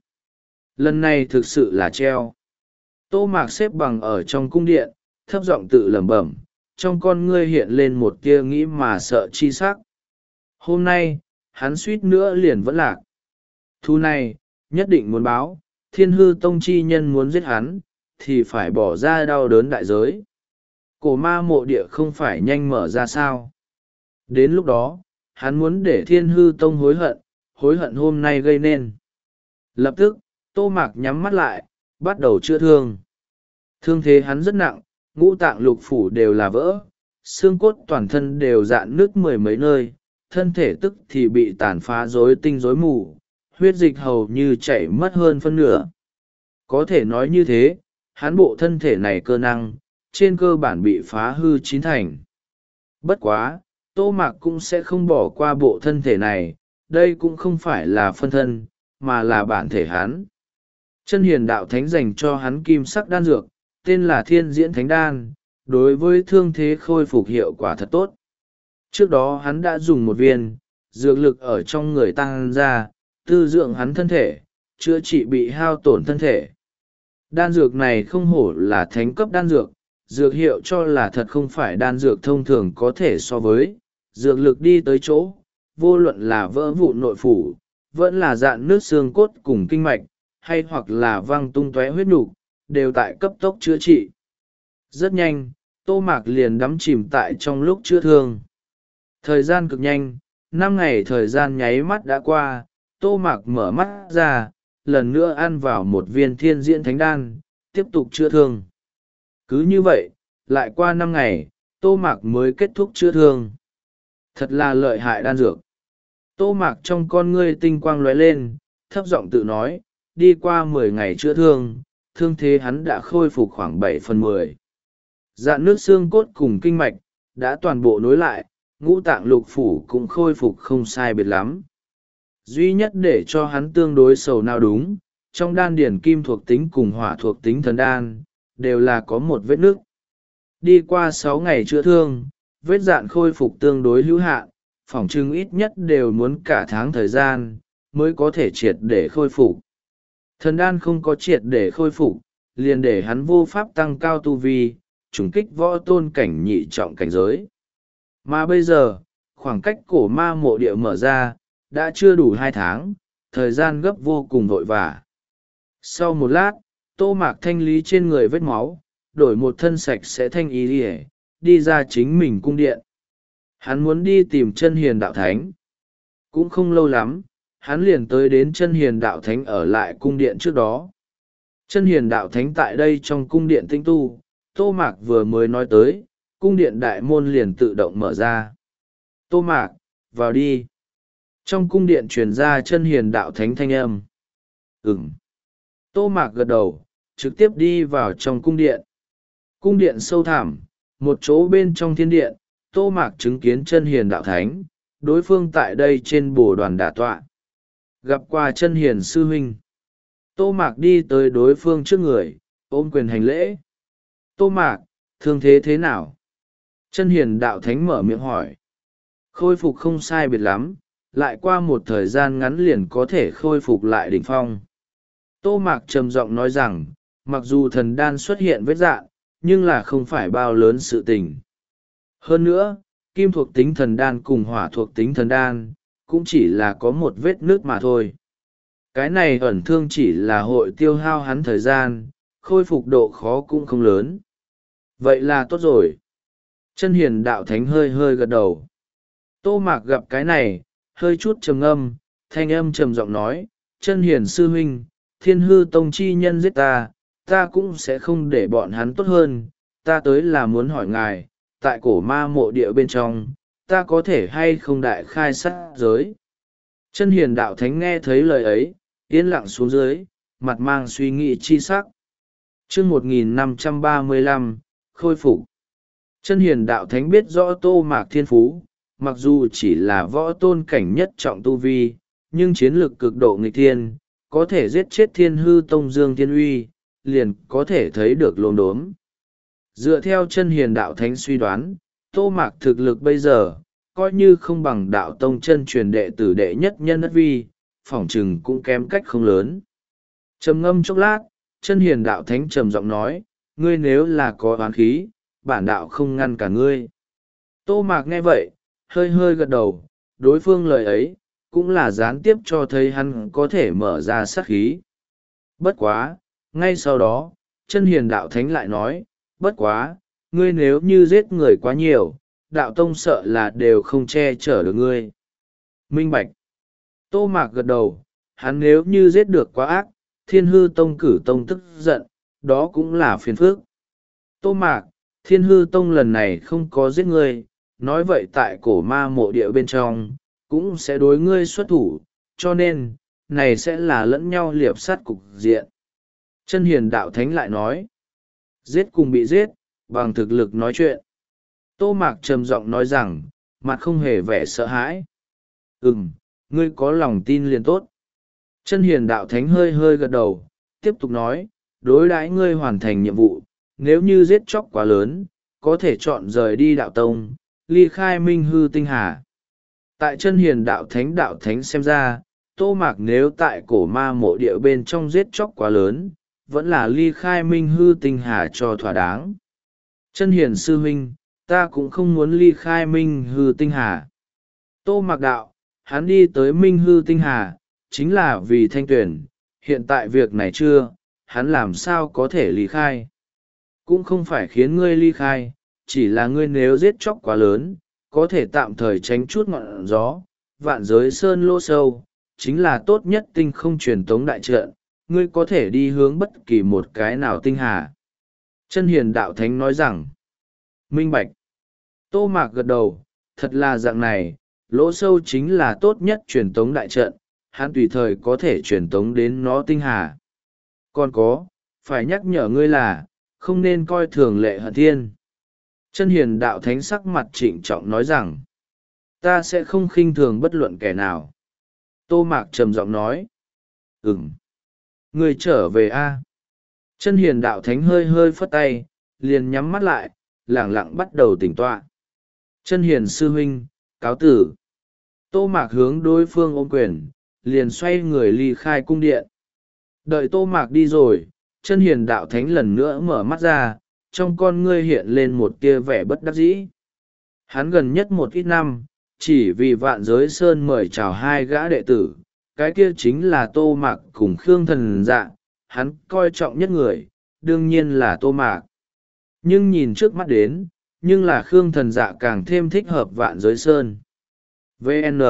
Lần này thực sự là treo. Tô Mạc xếp bằng ở trong cung điện, thấp giọng tự lẩm bẩm, trong con ngươi hiện lên một tia nghĩ mà sợ chi sắc. Hôm nay, hắn suýt nữa liền vẫn lạc. Thu này, nhất định muốn báo, Thiên Hư Tông chi nhân muốn giết hắn, thì phải bỏ ra đau đớn đại giới. Cổ ma mộ địa không phải nhanh mở ra sao? Đến lúc đó, hắn muốn để Thiên Hư Tông hối hận, hối hận hôm nay gây nên. Lập tức, Tô Mạc nhắm mắt lại, bắt đầu chữa thương. Thương thế hắn rất nặng, ngũ tạng lục phủ đều là vỡ, xương cốt toàn thân đều rạn nứt mười mấy nơi, thân thể tức thì bị tàn phá rối tinh rối mù, huyết dịch hầu như chảy mất hơn phân nửa. Có thể nói như thế, hắn bộ thân thể này cơ năng, trên cơ bản bị phá hư chín thành. Bất quá, Tô Mạc cũng sẽ không bỏ qua bộ thân thể này, đây cũng không phải là phân thân, mà là bản thể hắn. Chân hiền đạo thánh dành cho hắn kim sắc đan dược, tên là Thiên Diễn Thánh Đan, đối với thương thế khôi phục hiệu quả thật tốt. Trước đó hắn đã dùng một viên, dược lực ở trong người tăng ra, tư dưỡng hắn thân thể, chữa trị bị hao tổn thân thể. Đan dược này không hổ là thánh cấp đan dược, dược hiệu cho là thật không phải đan dược thông thường có thể so với, dược lực đi tới chỗ, vô luận là vỡ vụn nội phủ, vẫn là dạn nước xương cốt cùng kinh mạch, hay hoặc là văng tung tóe huyết nục, đều tại cấp tốc chữa trị. Rất nhanh, Tô Mạc liền đắm chìm tại trong lúc chữa thương. Thời gian cực nhanh, năm ngày thời gian nháy mắt đã qua, Tô Mạc mở mắt ra, lần nữa ăn vào một viên Thiên Diễn Thánh Đan, tiếp tục chữa thương. Cứ như vậy, lại qua năm ngày, Tô Mạc mới kết thúc chữa thương. Thật là lợi hại đan dược. Tô Mạc trong con ngươi tinh quang lóe lên, thấp giọng tự nói, đi qua mười ngày chữa thương, thương thế hắn đã khôi phục khoảng bảy phần mười. Dạn nước xương cốt cùng kinh mạch, đã toàn bộ nối lại, ngũ tạng lục phủ cũng khôi phục không sai biệt lắm. Duy nhất để cho hắn tương đối sầu nào đúng, trong đan điển kim thuộc tính cùng hỏa thuộc tính thần đan, đều là có một vết nước. Đi qua sáu ngày chữa thương, vết dạn khôi phục tương đối hữu hạn, phỏng chừng ít nhất đều muốn cả tháng thời gian, mới có thể triệt để khôi phục. Thần đan không có triệt để khôi phục, liền để hắn vô pháp tăng cao tu vi, trùng kích võ tôn cảnh nhị trọng cảnh giới. Mà bây giờ, khoảng cách cổ ma mộ địa mở ra, đã chưa đủ hai tháng, thời gian gấp vô cùng vội vã. Sau một lát, Tô Mạc thanh lý trên người vết máu, đổi một thân sạch sẽ thanh ý đi, đi ra chính mình cung điện. Hắn muốn đi tìm chân hiền đạo thánh. Cũng không lâu lắm, hắn liền tới đến chân hiền đạo thánh ở lại cung điện trước đó. Chân hiền đạo thánh tại đây trong cung điện tinh tu, Tô Mạc vừa mới nói tới, cung điện đại môn liền tự động mở ra. Tô Mạc, vào đi. Trong cung điện truyền ra chân hiền đạo thánh thanh âm. Ừm. Tô Mạc gật đầu, trực tiếp đi vào trong cung điện. Cung điện sâu thẳm, một chỗ bên trong thiên điện, Tô Mạc chứng kiến chân hiền đạo thánh, đối phương tại đây trên bồ đoàn đả tọa. Gặp qua chân hiền sư huynh. Tô Mạc đi tới đối phương trước người, ôm quyền hành lễ. Tô Mạc, thương thế thế nào? Chân hiền đạo thánh mở miệng hỏi. Khôi phục không sai biệt lắm, lại qua một thời gian ngắn liền có thể khôi phục lại đỉnh phong. Tô Mạc trầm giọng nói rằng, mặc dù thần đan xuất hiện vết dạn, nhưng là không phải bao lớn sự tình. Hơn nữa, kim thuộc tính thần đan cùng hỏa thuộc tính thần đan, cũng chỉ là có một vết nước mà thôi. Cái này ẩn thương chỉ là hội tiêu hao hắn thời gian, khôi phục độ khó cũng không lớn. Vậy là tốt rồi. Chân hiền đạo thánh hơi hơi gật đầu. Tô Mạc gặp cái này, hơi chút trầm ngâm, thanh âm trầm giọng nói, chân hiền sư huynh, Thiên Hư Tông chi nhân giết ta, ta cũng sẽ không để bọn hắn tốt hơn, ta tới là muốn hỏi ngài, tại cổ ma mộ địa bên trong, ta có thể hay không đại khai sát giới. Chân hiền đạo thánh nghe thấy lời ấy, yên lặng xuống dưới, mặt mang suy nghĩ chi sắc. Chương một nghìn năm trăm ba mươi lăm, khôi phục. Chân hiền đạo thánh biết rõ Tô Mạc thiên phú, mặc dù chỉ là võ tôn cảnh nhất trọng tu vi, nhưng chiến lược cực độ nghịch thiên, có thể giết chết Thiên Hư Tông Dương Thiên Uy, liền có thể thấy được lồn đốm. Dựa theo chân hiền đạo thánh suy đoán, Tô Mạc thực lực bây giờ, coi như không bằng đạo tông chân truyền đệ tử đệ nhất nhân đất vi, phỏng chừng cũng kém cách không lớn. Trầm ngâm chốc lát, chân hiền đạo thánh trầm giọng nói, ngươi nếu là có oán khí, bản đạo không ngăn cả ngươi. Tô Mạc nghe vậy, hơi hơi gật đầu, đối phương lời ấy, cũng là gián tiếp cho thấy hắn có thể mở ra sát khí. Bất quá, ngay sau đó, chân hiền đạo thánh lại nói, bất quá, ngươi nếu như giết người quá nhiều, đạo tông sợ là đều không che chở được ngươi. Minh bạch. Tô Mạc gật đầu, hắn nếu như giết được quá ác, thiên hư tông cử tông tức giận, đó cũng là phiền phức. Tô Mạc, thiên hư tông lần này không có giết ngươi, nói vậy tại cổ ma mộ địa bên trong, cũng sẽ đối ngươi xuất thủ, cho nên, này sẽ là lẫn nhau liệp sát cục diện. Chân hiền đạo thánh lại nói, giết cùng bị giết, bằng thực lực nói chuyện. Tô Mạc trầm giọng nói rằng, mặt không hề vẻ sợ hãi. Ừm, ngươi có lòng tin liền tốt. Chân hiền đạo thánh hơi hơi gật đầu, tiếp tục nói, đối đãi ngươi hoàn thành nhiệm vụ, nếu như giết chóc quá lớn, có thể chọn rời đi đạo tông, ly khai minh hư tinh hà. Tại chân hiền đạo thánh đạo thánh xem ra, Tô Mạc nếu tại cổ ma mộ địa bên trong giết chóc quá lớn, vẫn là ly khai minh hư tinh hà cho thỏa đáng. Chân hiền sư huynh, ta cũng không muốn ly khai minh hư tinh hà. Tô Mạc đạo, hắn đi tới minh hư tinh hà, chính là vì thanh tuyển, hiện tại việc này chưa, hắn làm sao có thể ly khai. Cũng không phải khiến ngươi ly khai, chỉ là ngươi nếu giết chóc quá lớn, có thể tạm thời tránh chút ngọn gió, vạn giới sơn lỗ sâu, chính là tốt nhất tinh không truyền tống đại trận, ngươi có thể đi hướng bất kỳ một cái nào tinh hà. Chân hiền đạo thánh nói rằng, minh bạch. Tô Mạc gật đầu, thật là dạng này, lỗ sâu chính là tốt nhất truyền tống đại trận, hắn tùy thời có thể truyền tống đến nó tinh hà. Còn có, phải nhắc nhở ngươi là, không nên coi thường lệ hận thiên. Chân hiền đạo thánh sắc mặt trịnh trọng nói rằng, ta sẽ không khinh thường bất luận kẻ nào. Tô Mạc trầm giọng nói, ừm, ngươi trở về a. Chân hiền đạo thánh hơi hơi phất tay, liền nhắm mắt lại, lẳng lặng bắt đầu tỉnh tọa. Chân hiền sư huynh, cáo tử. Tô Mạc hướng đối phương ôm quyền, liền xoay người ly khai cung điện. Đợi Tô Mạc đi rồi, chân hiền đạo thánh lần nữa mở mắt ra, trong con ngươi hiện lên một tia vẻ bất đắc dĩ. Hắn gần nhất một ít năm, chỉ vì vạn giới sơn mời chào hai gã đệ tử, cái kia chính là Tô Mạc cùng Khương Thần Dạ, hắn coi trọng nhất người, đương nhiên là Tô Mạc. Nhưng nhìn trước mắt đến, nhưng là Khương Thần Dạ càng thêm thích hợp vạn giới sơn. vê en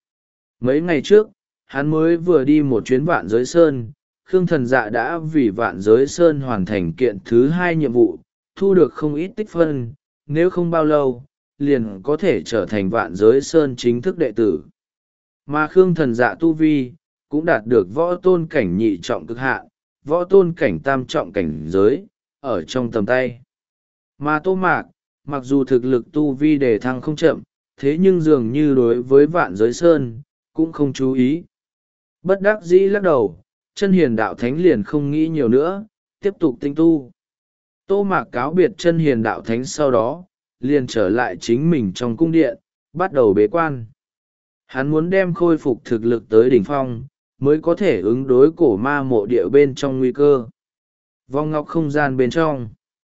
Mấy ngày trước, hắn mới vừa đi một chuyến vạn giới sơn, Khương Thần Dạ đã vì vạn giới sơn hoàn thành kiện thứ hai nhiệm vụ, thu được không ít tích phân, nếu không bao lâu, liền có thể trở thành vạn giới sơn chính thức đệ tử. Mà Khương Thần Dạ tu vi, cũng đạt được võ tôn cảnh nhị trọng cực hạn, võ tôn cảnh tam trọng cảnh giới, ở trong tầm tay. Mà Tô Mạc, mặc dù thực lực tu vi đề thăng không chậm, thế nhưng dường như đối với vạn giới sơn, cũng không chú ý. Bất đắc dĩ lắc đầu, chân hiền đạo thánh liền không nghĩ nhiều nữa, tiếp tục tinh tu. Tô Mạc cáo biệt chân hiền đạo thánh sau đó, liền trở lại chính mình trong cung điện, bắt đầu bế quan. Hắn muốn đem khôi phục thực lực tới đỉnh phong, mới có thể ứng đối cổ ma mộ địa bên trong nguy cơ. Vòng ngọc không gian bên trong.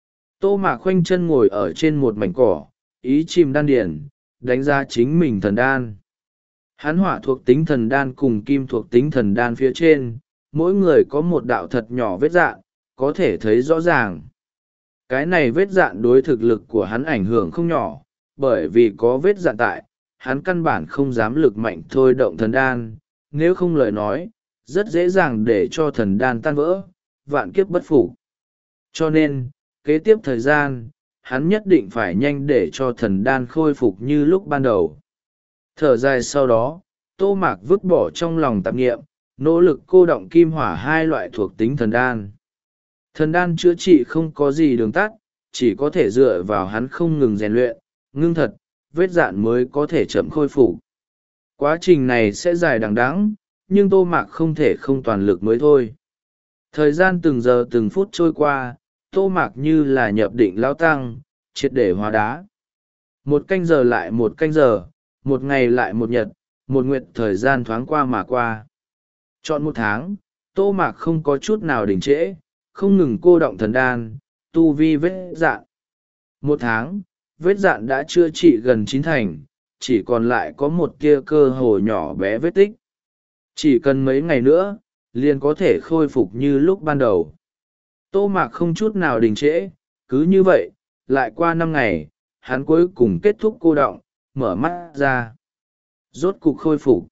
Tô Mạc khoanh chân ngồi ở trên một mảnh cỏ, ý chìm đan điển, đánh giá chính mình thần đan. Hắn hỏa thuộc tính thần đan cùng kim thuộc tính thần đan phía trên, mỗi người có một đạo thật nhỏ vết dạn, có thể thấy rõ ràng. Cái này vết dạn đối thực lực của hắn ảnh hưởng không nhỏ, bởi vì có vết dạn tại, hắn căn bản không dám lực mạnh thôi động thần đan, nếu không lời nói, rất dễ dàng để cho thần đan tan vỡ, vạn kiếp bất phục. Cho nên, kế tiếp thời gian, hắn nhất định phải nhanh để cho thần đan khôi phục như lúc ban đầu. Thở dài sau đó, Tô Mạc vứt bỏ trong lòng tạp nghiệm, nỗ lực cô động kim hỏa hai loại thuộc tính thần đan. Thần đan chữa trị không có gì đường tắt, chỉ có thể dựa vào hắn không ngừng rèn luyện, ngưng thật, vết dạn mới có thể chậm khôi phục. Quá trình này sẽ dài đằng đẵng, nhưng Tô Mạc không thể không toàn lực mới thôi. Thời gian từng giờ từng phút trôi qua, Tô Mạc như là nhập định lão tăng, triệt để hóa đá. Một canh giờ lại một canh giờ, một ngày lại một nhật, một nguyệt thời gian thoáng qua mà qua. Chọn một tháng, Tô Mạc không có chút nào đình trễ, không ngừng cô động thần đan, tu vi vết dạn. Một tháng, vết dạn đã chữa trị gần chín thành, chỉ còn lại có một tia cơ hồ nhỏ bé vết tích. Chỉ cần mấy ngày nữa, liền có thể khôi phục như lúc ban đầu. Tô Mạc không chút nào đình trễ, cứ như vậy, lại qua năm ngày, hắn cuối cùng kết thúc cô đọng, mở mắt ra. Rốt cục khôi phục.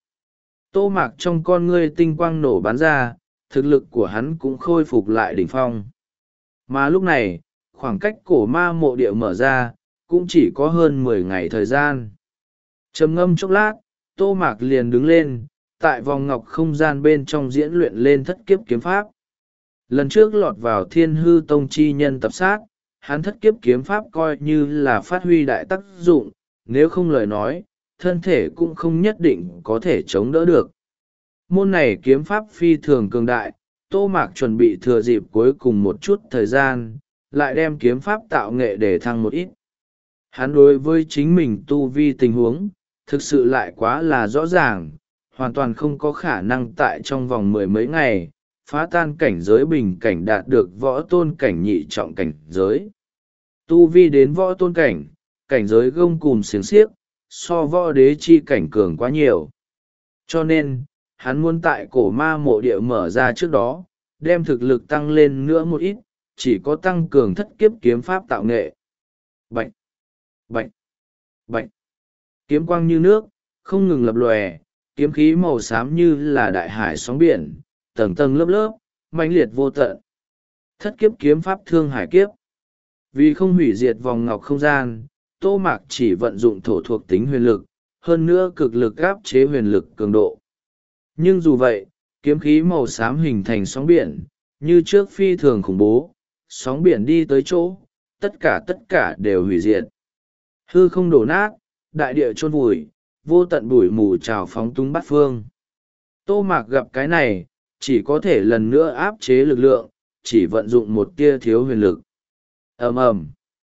Tô Mạc trong con ngươi tinh quang nổ bắn ra, thực lực của hắn cũng khôi phục lại đỉnh phong. Mà lúc này, khoảng cách cổ ma mộ địa mở ra, cũng chỉ có hơn mười ngày thời gian. Trầm ngâm chốc lát, Tô Mạc liền đứng lên, tại vòng ngọc không gian bên trong diễn luyện lên thất kiếp kiếm pháp. Lần trước lọt vào Thiên Hư Tông chi nhân tập sát, hắn thất kiếp kiếm pháp coi như là phát huy đại tác dụng, nếu không lời nói, thân thể cũng không nhất định có thể chống đỡ được. Môn này kiếm pháp phi thường cường đại, Tô Mạc chuẩn bị thừa dịp cuối cùng một chút thời gian, lại đem kiếm pháp tạo nghệ để thăng một ít. Hắn đối với chính mình tu vi tình huống, thực sự lại quá là rõ ràng, hoàn toàn không có khả năng tại trong vòng mười mấy ngày, phá tan cảnh giới bình cảnh đạt được võ tôn cảnh nhị trọng cảnh giới. Tu vi đến võ tôn cảnh, cảnh giới gông cùm xiềng xiếc, so võ đế chi cảnh cường quá nhiều. Cho nên, hắn muốn tại cổ ma mộ địa mở ra trước đó, đem thực lực tăng lên nữa một ít, chỉ có tăng cường thất kiếp kiếm pháp tạo nghệ. Bạch! Bạch! Bạch! Kiếm quang như nước, không ngừng lập lòe, kiếm khí màu xám như là đại hải sóng biển, tầng tầng lớp lớp, mãnh liệt vô tận. Thất kiếp kiếm pháp thương hải kiếp. Vì không hủy diệt vòng ngọc không gian, Tô Mạc chỉ vận dụng thổ thuộc tính huyền lực, hơn nữa cực lực áp chế huyền lực cường độ. Nhưng dù vậy, kiếm khí màu xám hình thành sóng biển, như trước phi thường khủng bố, sóng biển đi tới chỗ, tất cả tất cả đều hủy diệt. Hư không đổ nát, đại địa chôn vùi, vô tận bụi mù trào phóng tung bát phương. Tô Mạc gặp cái này, chỉ có thể lần nữa áp chế lực lượng, chỉ vận dụng một tia thiếu huyền lực. Ầm ầm,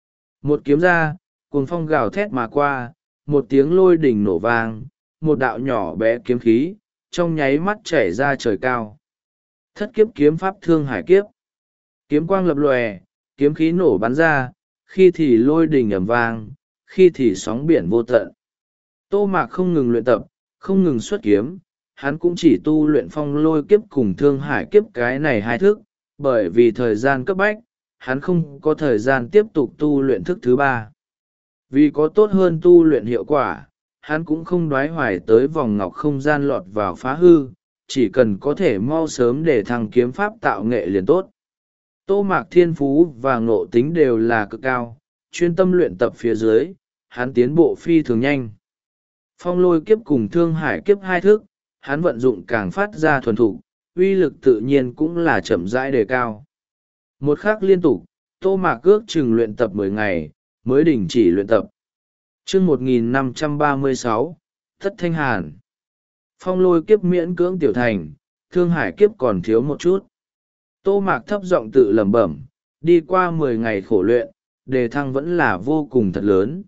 một kiếm ra, cuồng phong gào thét mà qua, một tiếng lôi đỉnh nổ vang, một đạo nhỏ bé kiếm khí, trong nháy mắt chảy ra trời cao. Thất kiếp kiếm pháp thương hải kiếp. Kiếm quang lập lòe, kiếm khí nổ bắn ra, khi thì lôi đỉnh ầm vang, khi thì sóng biển vô tận. Tô Mạc không ngừng luyện tập, không ngừng xuất kiếm, hắn cũng chỉ tu luyện phong lôi kiếp cùng thương hải kiếp cái này hai thức, bởi vì thời gian cấp bách, hắn không có thời gian tiếp tục tu luyện thức thứ ba. Vì có tốt hơn tu luyện hiệu quả, hắn cũng không đoái hoài tới vòng ngọc không gian lọt vào phá hư, chỉ cần có thể mau sớm để thăng kiếm pháp tạo nghệ liền tốt. Tô Mạc thiên phú và ngộ tính đều là cực cao, chuyên tâm luyện tập phía dưới, hắn tiến bộ phi thường nhanh. Phong lôi kiếp cùng thương hải kiếp hai thức, hắn vận dụng càng phát ra thuần thục, uy lực tự nhiên cũng là chậm rãi đề cao. Một khắc liên tục, Tô Mạc ước chừng luyện tập mười ngày, mới đình chỉ luyện tập. Chương một nghìn năm trăm ba mươi sáu, Thất Thanh Hàn. Phong lôi kiếp miễn cưỡng tiểu thành, thương hải kiếp còn thiếu một chút. Tô Mạc thấp giọng tự lẩm bẩm, đi qua mười ngày khổ luyện, đề thăng vẫn là vô cùng thật lớn.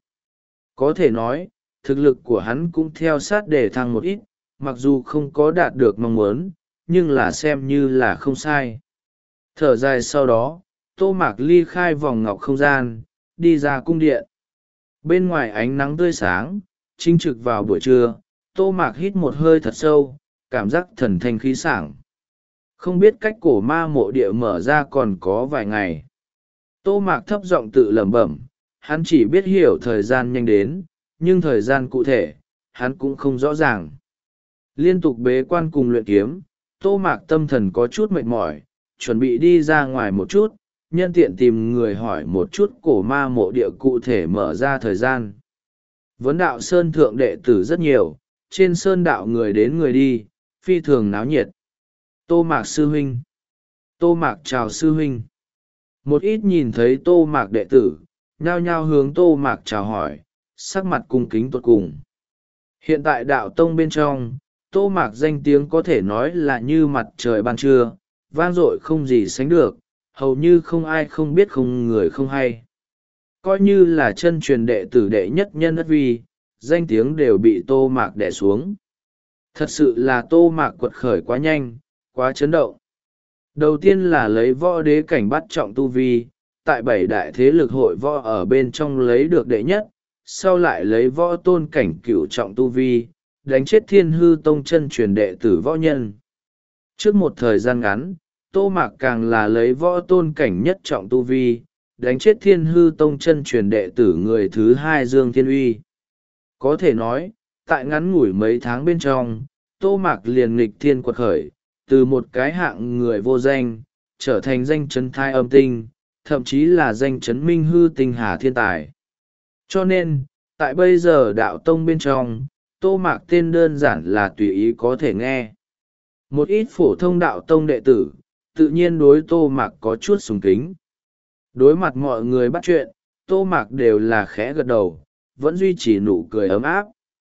Có thể nói, thực lực của hắn cũng theo sát đề thăng một ít, mặc dù không có đạt được mong muốn, nhưng là xem như là không sai. Thở dài sau đó, Tô Mạc ly khai vòng ngọc không gian, đi ra cung điện. Bên ngoài ánh nắng tươi sáng, chính trực vào buổi trưa, Tô Mạc hít một hơi thật sâu, cảm giác thần thanh khí sảng. Không biết cách cổ ma mộ địa mở ra còn có vài ngày. Tô Mạc thấp giọng tự lẩm bẩm, hắn chỉ biết hiểu thời gian nhanh đến, nhưng thời gian cụ thể, hắn cũng không rõ ràng. Liên tục bế quan cùng luyện kiếm, Tô Mạc tâm thần có chút mệt mỏi, chuẩn bị đi ra ngoài một chút, nhân tiện tìm người hỏi một chút cổ ma mộ địa cụ thể mở ra thời gian. Vấn đạo sơn thượng đệ tử rất nhiều, trên sơn đạo người đến người đi, phi thường náo nhiệt. Tô Mạc sư huynh. Tô Mạc chào sư huynh. Một ít nhìn thấy Tô Mạc đệ tử, nhao nhao hướng Tô Mạc chào hỏi, sắc mặt cung kính tột cùng. Hiện tại đạo tông bên trong, Tô Mạc danh tiếng có thể nói là như mặt trời ban trưa, vang dội không gì sánh được, hầu như không ai không biết không người không hay. Coi như là chân truyền đệ tử đệ nhất nhân đất vi, danh tiếng đều bị Tô Mạc đè xuống. Thật sự là Tô Mạc quật khởi quá nhanh, quá chấn động. Đầu tiên là lấy võ đế cảnh bắt trọng tu vi, tại bảy đại thế lực hội võ ở bên trong lấy được đệ nhất, sau lại lấy võ tôn cảnh cửu trọng tu vi, đánh chết Thiên Hư Tông chân truyền đệ tử võ nhân. Trước một thời gian ngắn, Tô Mạc càng là lấy võ tôn cảnh nhất trọng tu vi, đánh chết Thiên Hư Tông chân truyền đệ tử người thứ hai Dương Thiên Uy. Có thể nói, tại ngắn ngủi mấy tháng bên trong, Tô Mạc liền nghịch thiên quật khởi, từ một cái hạng người vô danh, trở thành danh chấn thai âm tinh, thậm chí là danh chấn minh hư tinh hà thiên tài. Cho nên, tại bây giờ đạo tông bên trong, Tô Mạc tên đơn giản là tùy ý có thể nghe. Một ít phổ thông đạo tông đệ tử, tự nhiên đối Tô Mạc có chút sùng kính. Đối mặt mọi người bắt chuyện, Tô Mạc đều là khẽ gật đầu, vẫn duy trì nụ cười ấm áp.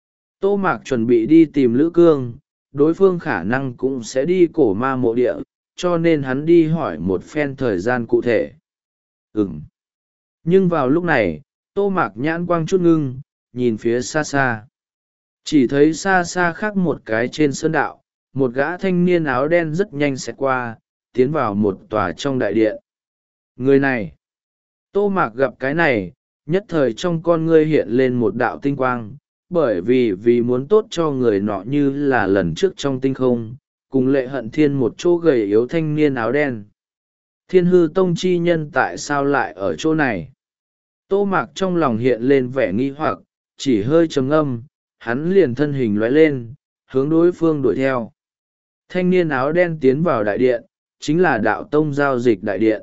Tô Mạc chuẩn bị đi tìm Lữ Cương, đối phương khả năng cũng sẽ đi cổ ma mộ địa, cho nên hắn đi hỏi một phen thời gian cụ thể. Ừm. Nhưng vào lúc này, Tô Mạc nhãn quang chút ngưng, nhìn phía xa xa. Chỉ thấy xa xa khác một cái trên sơn đạo, một gã thanh niên áo đen rất nhanh xẹt qua, tiến vào một tòa trong đại điện. Người này, Tô Mạc gặp cái này, nhất thời trong con ngươi hiện lên một đạo tinh quang, bởi vì vì muốn tốt cho người nọ như là lần trước trong tinh không, cùng Lệ Hận Thiên một chỗ gầy yếu thanh niên áo đen. Thiên Hư Tông chi nhân tại sao lại ở chỗ này? Tô Mạc trong lòng hiện lên vẻ nghi hoặc, chỉ hơi trầm ngâm, hắn liền thân hình lóe lên, hướng đối phương đuổi theo. Thanh niên áo đen tiến vào đại điện, chính là đạo tông giao dịch đại điện.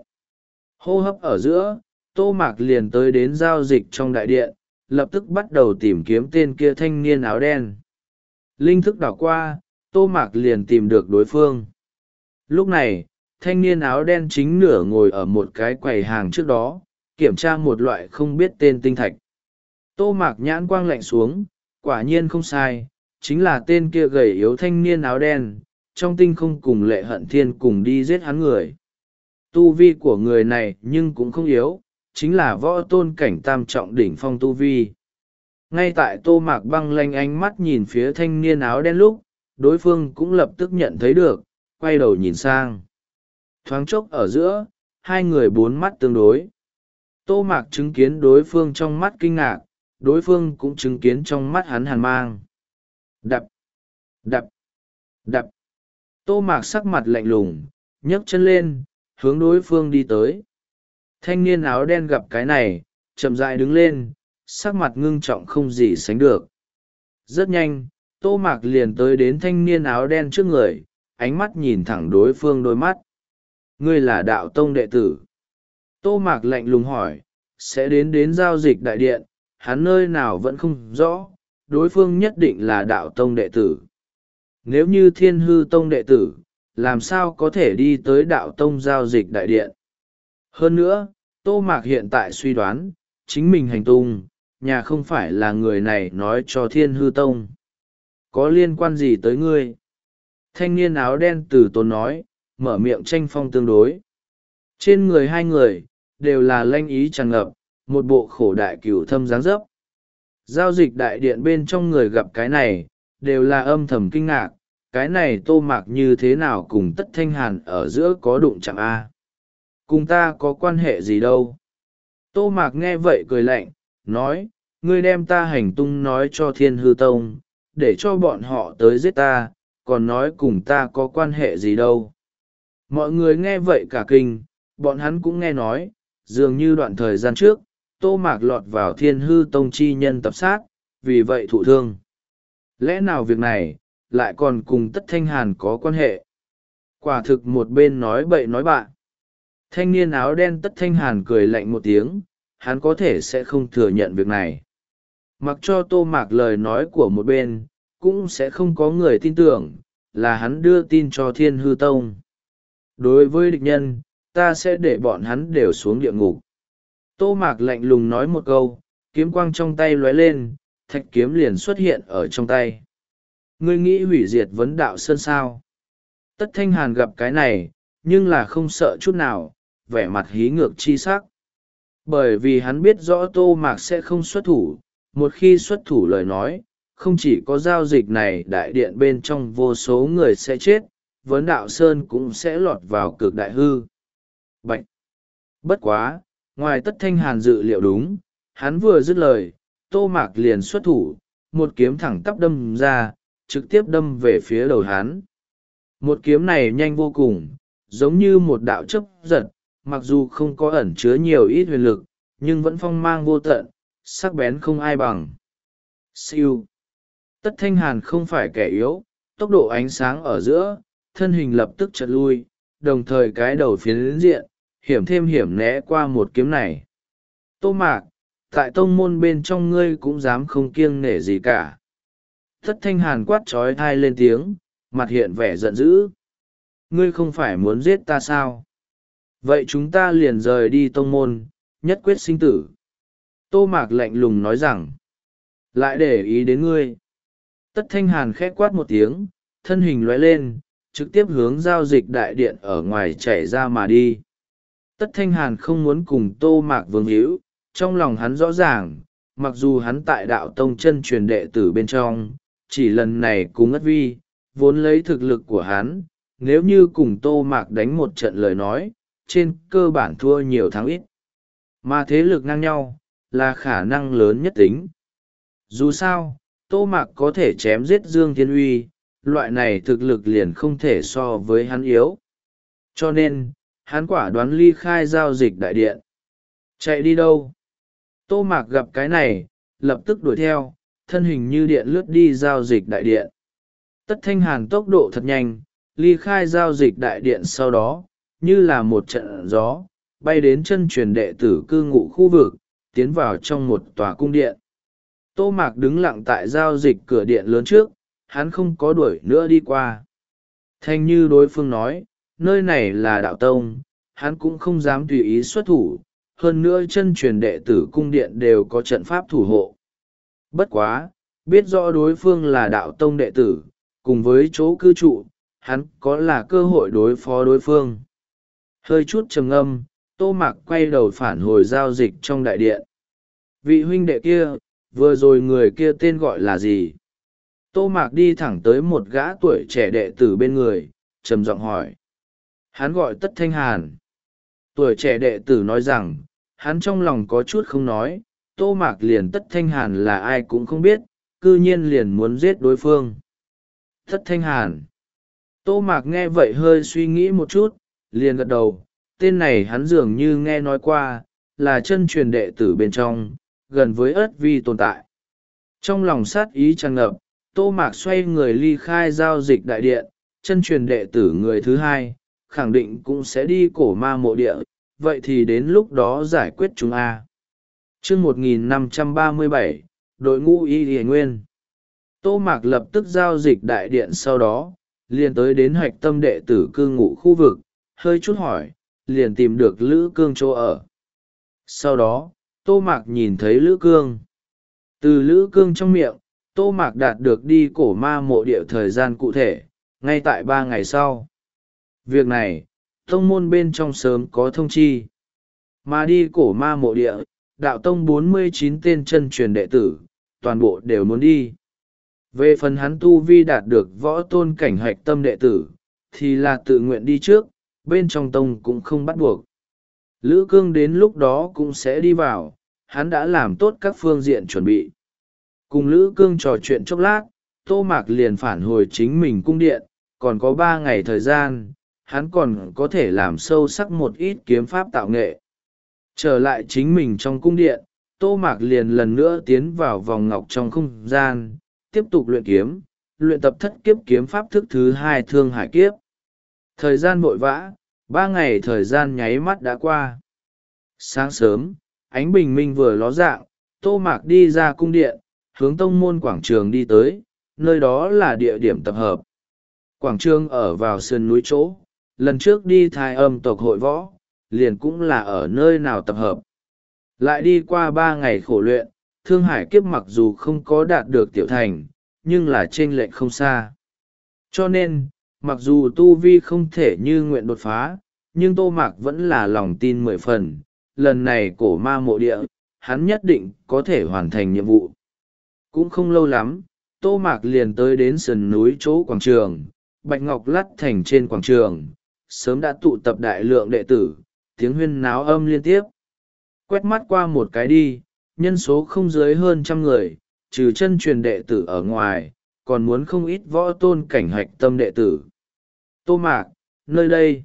Hô hấp ở giữa, Tô Mạc liền tới đến giao dịch trong đại điện, lập tức bắt đầu tìm kiếm tên kia thanh niên áo đen. Linh thức đảo qua, Tô Mạc liền tìm được đối phương. Lúc này, thanh niên áo đen chính nửa ngồi ở một cái quầy hàng trước đó, kiểm tra một loại không biết tên tinh thạch. Tô Mạc nhãn quang lạnh xuống, quả nhiên không sai, chính là tên kia gầy yếu thanh niên áo đen, trong tinh không cùng Lệ Hận Thiên cùng đi giết hắn người. Tu vi của người này nhưng cũng không yếu, chính là võ tôn cảnh tam trọng đỉnh phong tu vi. Ngay tại Tô Mạc băng lanh ánh mắt nhìn phía thanh niên áo đen lúc, đối phương cũng lập tức nhận thấy được, quay đầu nhìn sang. Thoáng chốc ở giữa, hai người bốn mắt tương đối. Tô Mạc chứng kiến đối phương trong mắt kinh ngạc, đối phương cũng chứng kiến trong mắt hắn hàn mang. Đập, đập, đập. Tô Mạc sắc mặt lạnh lùng, nhấc chân lên, hướng đối phương đi tới. Thanh niên áo đen gặp cái này, chậm rãi đứng lên, sắc mặt ngưng trọng không gì sánh được. Rất nhanh, Tô Mạc liền tới đến thanh niên áo đen trước người, ánh mắt nhìn thẳng đối phương đôi mắt. Ngươi là đạo tông đệ tử. Tô Mạc lạnh lùng hỏi, sẽ đến đến giao dịch đại điện, hắn nơi nào vẫn không rõ, đối phương nhất định là đạo tông đệ tử. Nếu như Thiên Hư Tông đệ tử, làm sao có thể đi tới đạo tông giao dịch đại điện? Hơn nữa, Tô Mạc hiện tại suy đoán, chính mình hành tung, nhà không phải là người này nói cho Thiên Hư Tông. Có liên quan gì tới ngươi? Thanh niên áo đen từ tốn nói, mở miệng tranh phong tương đối. Trên người hai người, đều là lanh ý tràn ngập, một bộ khổ đại cửu thâm dáng dấp. Giao dịch đại điện bên trong người gặp cái này, đều là âm thầm kinh ngạc, cái này Tô Mạc như thế nào cùng Tất Thanh Hàn ở giữa có đụng chạm A. Cùng ta có quan hệ gì đâu. Tô Mạc nghe vậy cười lạnh, nói, ngươi đem ta hành tung nói cho Thiên Hư Tông, để cho bọn họ tới giết ta, còn nói cùng ta có quan hệ gì đâu. Mọi người nghe vậy cả kinh, bọn hắn cũng nghe nói, dường như đoạn thời gian trước, Tô Mạc lọt vào Thiên Hư Tông chi nhân tập sát, vì vậy thụ thương. Lẽ nào việc này, lại còn cùng Tất Thanh Hàn có quan hệ? Quả thực một bên nói bậy nói bạ. Thanh niên áo đen Tất Thanh Hàn cười lạnh một tiếng, hắn có thể sẽ không thừa nhận việc này. Mặc cho Tô Mạc lời nói của một bên, cũng sẽ không có người tin tưởng, là hắn đưa tin cho Thiên Hư Tông. Đối với địch nhân, ta sẽ để bọn hắn đều xuống địa ngục. Tô Mạc lạnh lùng nói một câu, kiếm quang trong tay lóe lên, thạch kiếm liền xuất hiện ở trong tay. Ngươi nghĩ hủy diệt vấn đạo sơn sao? Tất Thanh Hàn gặp cái này, nhưng là không sợ chút nào, vẻ mặt hí ngược chi sắc. Bởi vì hắn biết rõ Tô Mạc sẽ không xuất thủ, một khi xuất thủ lời nói, không chỉ có giao dịch này đại điện bên trong vô số người sẽ chết, vấn đạo sơn cũng sẽ lọt vào cực đại hư. Bạch! Bất quá, ngoài Tất Thanh Hàn dự liệu đúng, hắn vừa dứt lời, Tô Mạc liền xuất thủ, một kiếm thẳng tắp đâm ra, trực tiếp đâm về phía đầu hắn. Một kiếm này nhanh vô cùng, giống như một đạo chớp giật, mặc dù không có ẩn chứa nhiều ít huyền lực, nhưng vẫn phong mang vô tận, sắc bén không ai bằng. Siêu. Tất Thanh Hàn không phải kẻ yếu, tốc độ ánh sáng ở giữa, thân hình lập tức chật lui, đồng thời cái đầu phiến diện, hiểm thêm hiểm né qua một kiếm này. Tô Mạc, tại tông môn bên trong ngươi cũng dám không kiêng nể gì cả. Tất Thanh Hàn quát trói thai lên tiếng, mặt hiện vẻ giận dữ. Ngươi không phải muốn giết ta sao? Vậy chúng ta liền rời đi tông môn, nhất quyết sinh tử. Tô Mạc lạnh lùng nói rằng, lại để ý đến ngươi. Tất Thanh Hàn khẽ quát một tiếng, thân hình lóe lên, trực tiếp hướng giao dịch đại điện ở ngoài chạy ra mà đi. Tất Thanh Hàn không muốn cùng Tô Mạc vương hữu, trong lòng hắn rõ ràng, mặc dù hắn tại đạo tông chân truyền đệ tử bên trong, chỉ lần này cùng Ất Vi, vốn lấy thực lực của hắn, nếu như cùng Tô Mạc đánh một trận lời nói, trên cơ bản thua nhiều thắng ít. Mà thế lực ngang nhau, là khả năng lớn nhất tính. Dù sao, Tô Mạc có thể chém giết Dương Thiên Uy, loại này thực lực liền không thể so với hắn yếu. Cho nên, hắn quả đoán ly khai giao dịch đại điện. Chạy đi đâu? Tô Mạc gặp cái này, lập tức đuổi theo, thân hình như điện lướt đi giao dịch đại điện. Tất Thanh Hàn tốc độ thật nhanh, ly khai giao dịch đại điện sau đó, như là một trận gió, bay đến chân truyền đệ tử cư ngụ khu vực, tiến vào trong một tòa cung điện. Tô Mạc đứng lặng tại giao dịch cửa điện lớn trước, hắn không có đuổi nữa đi qua. Thanh như đối phương nói, nơi này là đạo tông, hắn cũng không dám tùy ý xuất thủ, hơn nữa chân truyền đệ tử cung điện đều có trận pháp thủ hộ. Bất quá, biết rõ đối phương là đạo tông đệ tử, cùng với chỗ cư trụ, hắn có là cơ hội đối phó đối phương. Hơi chút trầm ngâm, Tô Mạc quay đầu phản hồi giao dịch trong đại điện. Vị huynh đệ kia, vừa rồi người kia tên gọi là gì? Tô Mạc đi thẳng tới một gã tuổi trẻ đệ tử bên người, trầm giọng hỏi. Hắn gọi Tất Thanh Hàn. Tuổi trẻ đệ tử nói rằng, hắn trong lòng có chút không nói, Tô Mạc liền Tất Thanh Hàn là ai cũng không biết, cư nhiên liền muốn giết đối phương. Tất Thanh Hàn. Tô Mạc nghe vậy hơi suy nghĩ một chút, liền gật đầu, tên này hắn dường như nghe nói qua, là chân truyền đệ tử bên trong, gần với Ất Vi tồn tại. Trong lòng sát ý tràn ngập, Tô Mạc xoay người ly khai giao dịch đại điện, chân truyền đệ tử người thứ hai, khẳng định cũng sẽ đi cổ ma mộ địa, vậy thì đến lúc đó giải quyết chúng a. Chương một nghìn năm trăm ba mươi bảy, đội ngũ y điề nguyên. Tô Mạc lập tức giao dịch đại điện sau đó, liền tới đến hoạch tâm đệ tử cư ngụ khu vực, hơi chút hỏi, liền tìm được Lữ Cương chỗ ở. Sau đó, Tô Mạc nhìn thấy Lữ Cương. Từ Lữ Cương trong miệng, Tô Mạc đạt được đi cổ ma mộ địa thời gian cụ thể, ngay tại ba ngày sau. Việc này, tông môn bên trong sớm có thông chi. Mà đi cổ ma mộ địa, đạo tông bốn mươi chín tên chân truyền đệ tử, toàn bộ đều muốn đi. Về phần hắn tu vi đạt được võ tôn cảnh hoạch tâm đệ tử, thì là tự nguyện đi trước, bên trong tông cũng không bắt buộc. Lữ Cương đến lúc đó cũng sẽ đi vào, hắn đã làm tốt các phương diện chuẩn bị. Cùng Lữ Cương trò chuyện chốc lát, Tô Mạc liền phản hồi chính mình cung điện, còn có ba ngày thời gian, hắn còn có thể làm sâu sắc một ít kiếm pháp tạo nghệ. Trở lại chính mình trong cung điện, Tô Mạc liền lần nữa tiến vào vòng ngọc trong không gian, tiếp tục luyện kiếm, luyện tập thất kiếp kiếm pháp thức thứ hai Thương Hải Kiếp. Thời gian vội vã, ba ngày thời gian nháy mắt đã qua. Sáng sớm, ánh bình minh vừa ló dạng, Tô Mạc đi ra cung điện, hướng tông môn quảng trường đi tới, nơi đó là địa điểm tập hợp. Quảng trường ở vào sườn núi chỗ, lần trước đi Thái Âm tộc hội võ, liền cũng là ở nơi nào tập hợp. Lại đi qua ba ngày khổ luyện, Thương Hải Kiếp mặc dù không có đạt được tiểu thành, nhưng là chênh lệch không xa. Cho nên, mặc dù tu vi không thể như nguyện đột phá, nhưng Tô Mạc vẫn là lòng tin mười phần, lần này cổ ma mộ địa, hắn nhất định có thể hoàn thành nhiệm vụ. Cũng không lâu lắm, Tô Mạc liền tới đến sườn núi chỗ quảng trường, Bạch Ngọc Lắt Thành trên quảng trường, sớm đã tụ tập đại lượng đệ tử, tiếng huyên náo âm liên tiếp. Quét mắt qua một cái đi, nhân số không dưới hơn trăm người, trừ chân truyền đệ tử ở ngoài, còn muốn không ít võ tôn cảnh hạch tâm đệ tử. Tô Mạc, nơi đây.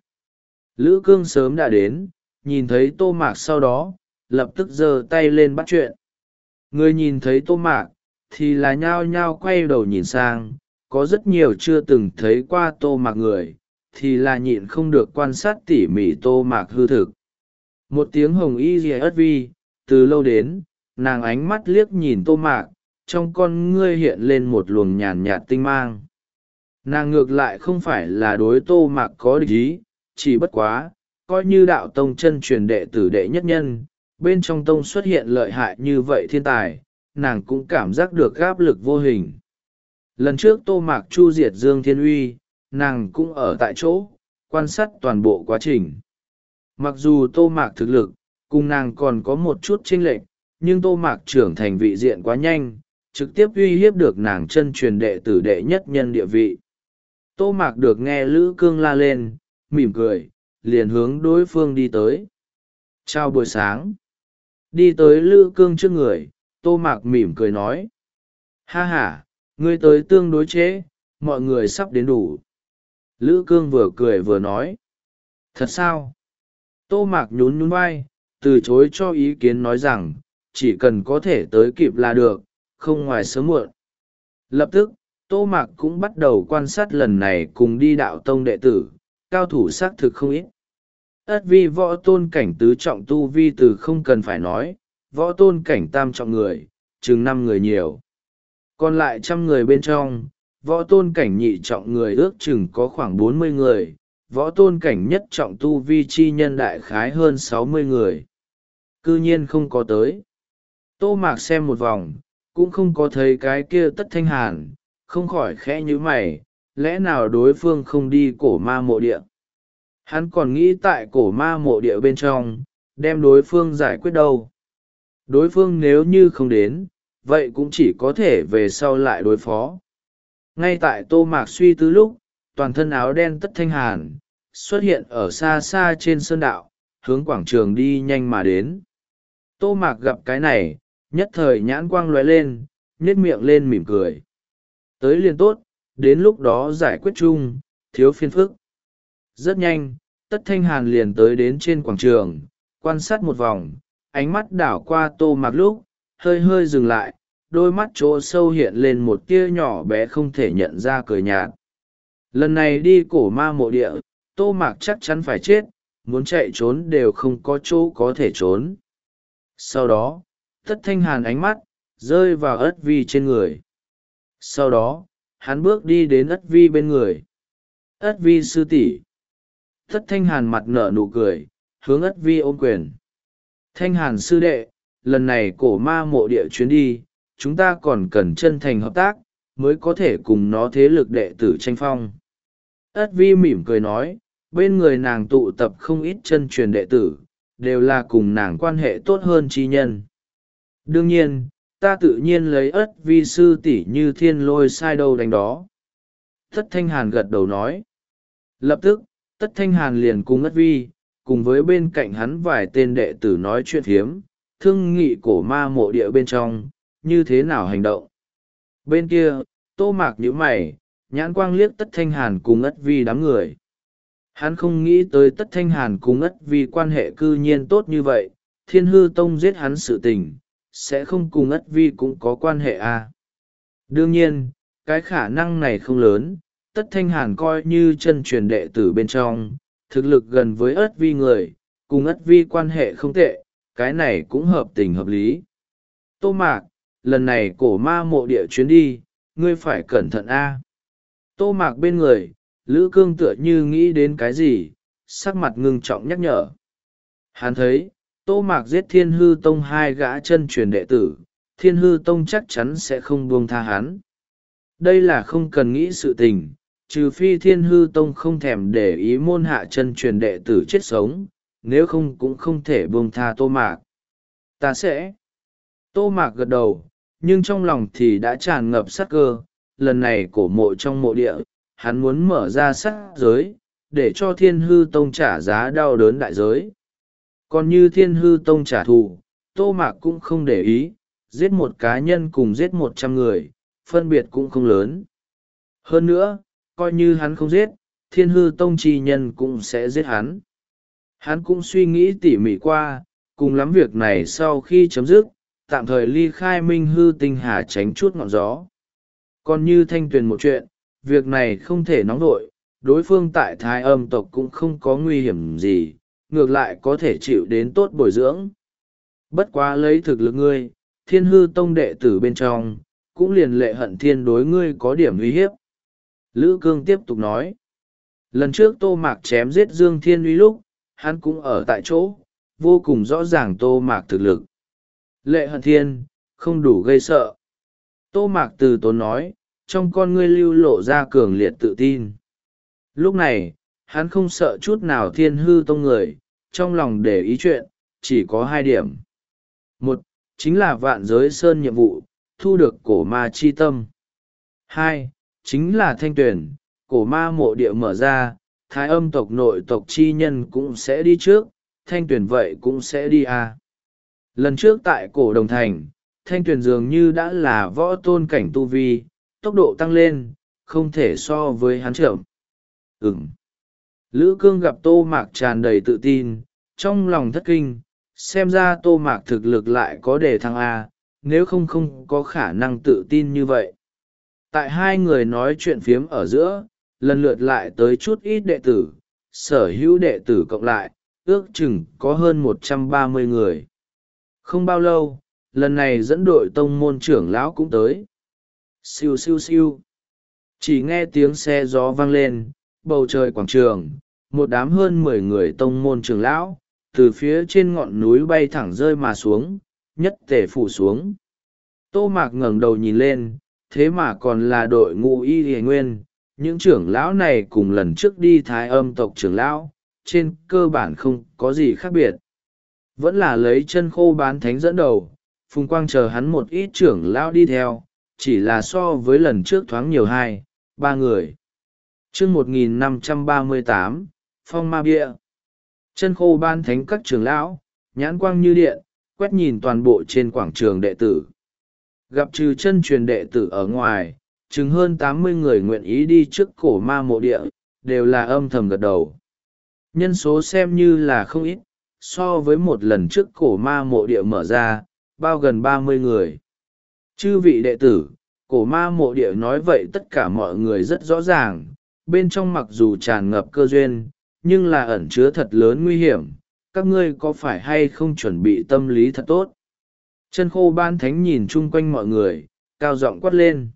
Lữ Cương sớm đã đến, nhìn thấy Tô Mạc sau đó, lập tức giơ tay lên bắt chuyện. Người nhìn thấy Tô Mạc, thì là nhao nhao quay đầu nhìn sang, có rất nhiều chưa từng thấy qua Tô Mạc người, thì là nhịn không được quan sát tỉ mỉ Tô Mạc hư thực. Một tiếng hồng y rìa ất vi, từ lâu đến, nàng ánh mắt liếc nhìn Tô Mạc, trong con ngươi hiện lên một luồng nhàn nhạt tinh mang. Nàng ngược lại không phải là đối Tô Mạc có địch ý, chỉ bất quá, coi như đạo tông chân truyền đệ tử đệ nhất nhân, bên trong tông xuất hiện lợi hại như vậy thiên tài, nàng cũng cảm giác được áp lực vô hình. Lần trước Tô Mạc chu diệt Dương Thiên Uy, nàng cũng ở tại chỗ, quan sát toàn bộ quá trình. Mặc dù Tô Mạc thực lực, cùng nàng còn có một chút chênh lệch, nhưng Tô Mạc trưởng thành vị diện quá nhanh, trực tiếp uy hiếp được nàng chân truyền đệ tử đệ nhất nhân địa vị. Tô Mạc được nghe Lữ Cương la lên, mỉm cười, liền hướng đối phương đi tới. Chào buổi sáng. Đi tới Lữ Cương trước người, Tô Mạc mỉm cười nói. Ha ha, ngươi tới tương đối trễ, mọi người sắp đến đủ. Lữ Cương vừa cười vừa nói. Thật sao? Tô Mạc nhún nhún vai, từ chối cho ý kiến nói rằng, chỉ cần có thể tới kịp là được, không ngoài sớm muộn. Lập tức, Tô Mạc cũng bắt đầu quan sát lần này cùng đi đạo tông đệ tử, cao thủ xác thực không ít. Ất vi võ tôn cảnh tứ trọng tu vi từ không cần phải nói, võ tôn cảnh tam trọng người, chừng năm người nhiều. Còn lại trăm người bên trong, võ tôn cảnh nhị trọng người ước chừng có khoảng bốn mươi người, võ tôn cảnh nhất trọng tu vi chi nhân đại khái hơn sáu mươi người. Cư nhiên không có tới. Tô Mạc xem một vòng, cũng không có thấy cái kia Tất Thanh Hàn, không khỏi khẽ nhíu mày, lẽ nào đối phương không đi cổ ma mộ địa. Hắn còn nghĩ tại cổ ma mộ địa bên trong, đem đối phương giải quyết đâu. Đối phương nếu như không đến, vậy cũng chỉ có thể về sau lại đối phó. Ngay tại Tô Mạc suy tư lúc, toàn thân áo đen Tất Thanh Hàn, xuất hiện ở xa xa trên sơn đạo, hướng quảng trường đi nhanh mà đến. Tô Mạc gặp cái này, nhất thời nhãn quang lóe lên, nhếch miệng lên mỉm cười. Tới liền tốt, đến lúc đó giải quyết chung, thiếu phiền phức. Rất nhanh, Tất Thanh Hàn liền tới đến trên quảng trường, quan sát một vòng, ánh mắt đảo qua Tô Mạc lúc, hơi hơi dừng lại, đôi mắt chỗ sâu hiện lên một tia nhỏ bé không thể nhận ra cười nhạt. Lần này đi cổ ma mộ địa, Tô Mạc chắc chắn phải chết, muốn chạy trốn đều không có chỗ có thể trốn. Sau đó, Tất Thanh Hàn ánh mắt, rơi vào ất vi trên người. Sau đó, hắn bước đi đến ất vi bên người. Ất vi sư tỷ. Tất Thanh Hàn mặt nở nụ cười, hướng ất vi ôm quyền. Thanh Hàn sư đệ, lần này cổ ma mộ địa chuyến đi, chúng ta còn cần chân thành hợp tác, mới có thể cùng nó thế lực đệ tử tranh phong. Ất vi mỉm cười nói, bên người nàng tụ tập không ít chân truyền đệ tử, đều là cùng nàng quan hệ tốt hơn chi nhân. Đương nhiên, ta tự nhiên lấy ất vi sư tỷ như thiên lôi sai đâu đánh đó. Tất Thanh Hàn gật đầu nói. Lập tức, Tất Thanh Hàn liền cùng ất vi, cùng với bên cạnh hắn vài tên đệ tử nói chuyện thiếm, thương nghị cổ ma mộ địa bên trong, như thế nào hành động. Bên kia, Tô Mạc nhíu mày, nhãn quang liếc Tất Thanh Hàn cùng ất vi đám người. Hắn không nghĩ tới Tất Thanh Hàn cùng ất vi quan hệ cư nhiên tốt như vậy, Thiên Hư Tông giết hắn sự tình, sẽ không cùng ất vi cũng có quan hệ à. Đương nhiên, cái khả năng này không lớn, Tất Thanh Hàn coi như chân truyền đệ tử bên trong, thực lực gần với ất vi người, cùng ất vi quan hệ không tệ, cái này cũng hợp tình hợp lý. Tô Mạc, lần này cổ ma mộ địa chuyến đi, ngươi phải cẩn thận a. Tô Mạc bên người, Lữ Cương tựa như nghĩ đến cái gì, sắc mặt ngưng trọng nhắc nhở. Hắn thấy, Tô Mạc giết Thiên Hư Tông hai gã chân truyền đệ tử, Thiên Hư Tông chắc chắn sẽ không buông tha hắn. Đây là không cần nghĩ sự tình, trừ phi Thiên Hư Tông không thèm để ý môn hạ chân truyền đệ tử chết sống, nếu không cũng không thể buông tha Tô Mạc. Ta sẽ. Tô Mạc gật đầu, nhưng trong lòng thì đã tràn ngập sát cơ, lần này cổ mộ trong mộ địa, hắn muốn mở ra sát giới, để cho Thiên Hư Tông trả giá đau đớn đại giới. Còn như Thiên Hư Tông trả thù, Tô Mạc cũng không để ý, giết một cá nhân cùng giết một trăm người, phân biệt cũng không lớn. Hơn nữa, coi như hắn không giết, Thiên Hư Tông chi nhân cũng sẽ giết hắn. Hắn cũng suy nghĩ tỉ mỉ qua, cùng lắm việc này sau khi chấm dứt, tạm thời ly khai Minh Hư Tinh Hà tránh chút ngọn gió. Còn như Thanh Tuyền một chuyện, việc này không thể nóng vội, đối phương tại Thái Âm tộc cũng không có nguy hiểm gì, ngược lại có thể chịu đến tốt bồi dưỡng. Bất quá lấy thực lực ngươi, Thiên Hư Tông đệ tử bên trong, cũng liền Lệ Hận Thiên đối ngươi có điểm uy hiếp. Lữ Cương tiếp tục nói, lần trước Tô Mạc chém giết Dương Thiên Uy lúc, hắn cũng ở tại chỗ, vô cùng rõ ràng Tô Mạc thực lực. Lệ Hận Thiên, không đủ gây sợ. Tô Mạc từ tốn nói, trong con ngươi lưu lộ ra cường liệt tự tin. Lúc này, hắn không sợ chút nào Thiên Hư Tông người, trong lòng để ý chuyện, chỉ có hai điểm. Một, chính là vạn giới sơn nhiệm vụ, thu được cổ ma chi tâm. Hai, chính là Thanh Tuyền, cổ ma mộ địa mở ra, Thái Âm tộc nội tộc chi nhân cũng sẽ đi trước, Thanh Tuyền vậy cũng sẽ đi à. Lần trước tại cổ Đồng Thành, Thanh Tuyền dường như đã là võ tôn cảnh tu vi, tốc độ tăng lên, không thể so với hắn chậm. Ừm. Lữ Cương gặp Tô Mạc tràn đầy tự tin, trong lòng thất kinh, xem ra Tô Mạc thực lực lại có đề thăng A, nếu không không có khả năng tự tin như vậy. Tại hai người nói chuyện phiếm ở giữa, lần lượt lại tới chút ít đệ tử, sở hữu đệ tử cộng lại, ước chừng có hơn một trăm ba mươi người. Không bao lâu, lần này dẫn đội tông môn trưởng lão cũng tới. Siêu siêu siêu. Chỉ nghe tiếng xe gió vang lên, bầu trời quảng trường, một đám hơn mười người tông môn trưởng lão, từ phía trên ngọn núi bay thẳng rơi mà xuống, nhất tề phủ xuống. Tô Mạc ngẩng đầu nhìn lên, thế mà còn là đội ngũ y hề nguyên, những trưởng lão này cùng lần trước đi Thái Âm tộc trưởng lão, trên cơ bản không có gì khác biệt. Vẫn là lấy chân khô bán thánh dẫn đầu, Phùng Quang chờ hắn một ít trưởng lão đi theo, chỉ là so với lần trước thoáng nhiều hai, ba người. Chương một nghìn năm trăm ba mươi tám, Phong Ma Bia. Chân khô ban thánh các trưởng lão, nhãn quang như điện, quét nhìn toàn bộ trên quảng trường đệ tử. Gặp trừ chân truyền đệ tử ở ngoài, chừng hơn tám mươi người nguyện ý đi trước cổ ma mộ địa, đều là âm thầm gật đầu. Nhân số xem như là không ít, so với một lần trước cổ ma mộ địa mở ra, bao gần ba mươi người. Chư vị đệ tử, cổ ma mộ địa nói vậy tất cả mọi người rất rõ ràng, bên trong mặc dù tràn ngập cơ duyên, nhưng là ẩn chứa thật lớn nguy hiểm, các ngươi có phải hay không chuẩn bị tâm lý thật tốt? Chân khô ban thánh nhìn chung quanh mọi người, cao giọng quát lên.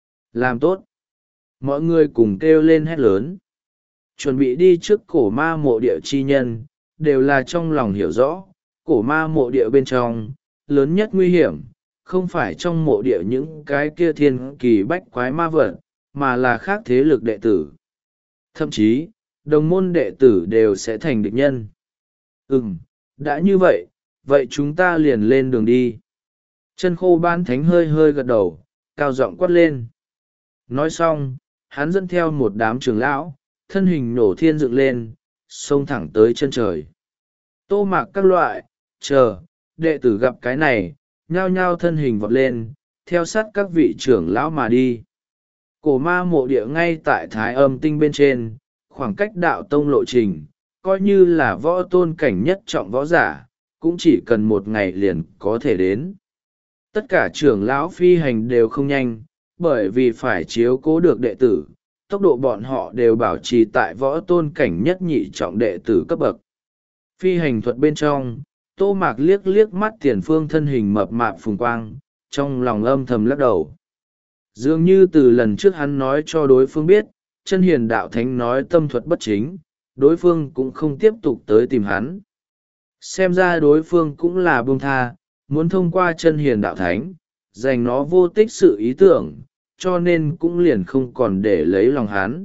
Làm tốt. Mọi người cùng kêu lên hét lớn. Chuẩn bị đi trước cổ ma mộ địa chi nhân, đều là trong lòng hiểu rõ, cổ ma mộ địa bên trong, lớn nhất nguy hiểm, không phải trong mộ địa những cái kia thiên kỳ bách quái ma vật, mà là khác thế lực đệ tử. Thậm chí, đồng môn đệ tử đều sẽ thành địch nhân. Ừm, đã như vậy, vậy chúng ta liền lên đường đi. Chân khô ban thánh hơi hơi gật đầu, cao giọng quát lên. Nói xong, hắn dẫn theo một đám trưởng lão, thân hình nổ thiên dựng lên, xông thẳng tới chân trời. Tô Mạc các loại, chờ, đệ tử gặp cái này, nhao nhao thân hình vọt lên, theo sát các vị trưởng lão mà đi. Cổ ma mộ địa ngay tại Thái Âm tinh bên trên, khoảng cách đạo tông lộ trình, coi như là võ tôn cảnh nhất trọng võ giả, cũng chỉ cần một ngày liền có thể đến. Tất cả trưởng lão phi hành đều không nhanh, bởi vì phải chiếu cố được đệ tử, tốc độ bọn họ đều bảo trì tại võ tôn cảnh nhất nhị trọng đệ tử cấp bậc. Phi hành thuật bên trong, Tô Mạc liếc liếc mắt tiền phương thân hình mập mạp Phùng Quang, trong lòng âm thầm lắc đầu. Dường như từ lần trước hắn nói cho đối phương biết, chân hiền đạo thánh nói tâm thuật bất chính, đối phương cũng không tiếp tục tới tìm hắn. Xem ra đối phương cũng là buông tha, muốn thông qua chân hiền đạo thánh, dành nó vô tích sự ý tưởng, cho nên cũng liền không còn để lấy lòng hắn.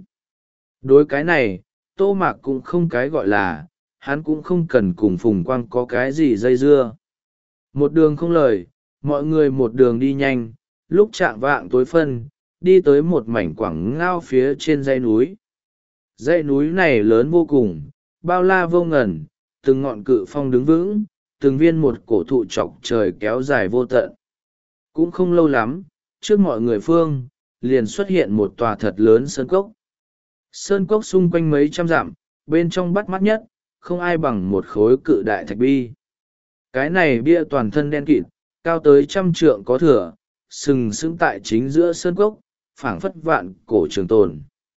Đối cái này, Tô Mạc cũng không cái gọi là, hắn cũng không cần cùng Phùng Quang có cái gì dây dưa. Một đường không lời, mọi người một đường đi nhanh, lúc chạng vạng tối phân, đi tới một mảnh quảng ngao phía trên dãy núi. Dãy núi này lớn vô cùng, bao la vô ngần, từng ngọn cự phong đứng vững, từng viên một cổ thụ chọc trời kéo dài vô tận. Cũng không lâu lắm, trước mọi người phương, liền xuất hiện một tòa thật lớn sơn cốc. Sơn cốc xung quanh mấy trăm dặm, bên trong bắt mắt nhất, không ai bằng một khối cự đại thạch bi. Cái này bia toàn thân đen kịt, cao tới trăm trượng có thừa, sừng sững tại chính giữa sơn cốc, phảng phất vạn cổ trường tồn.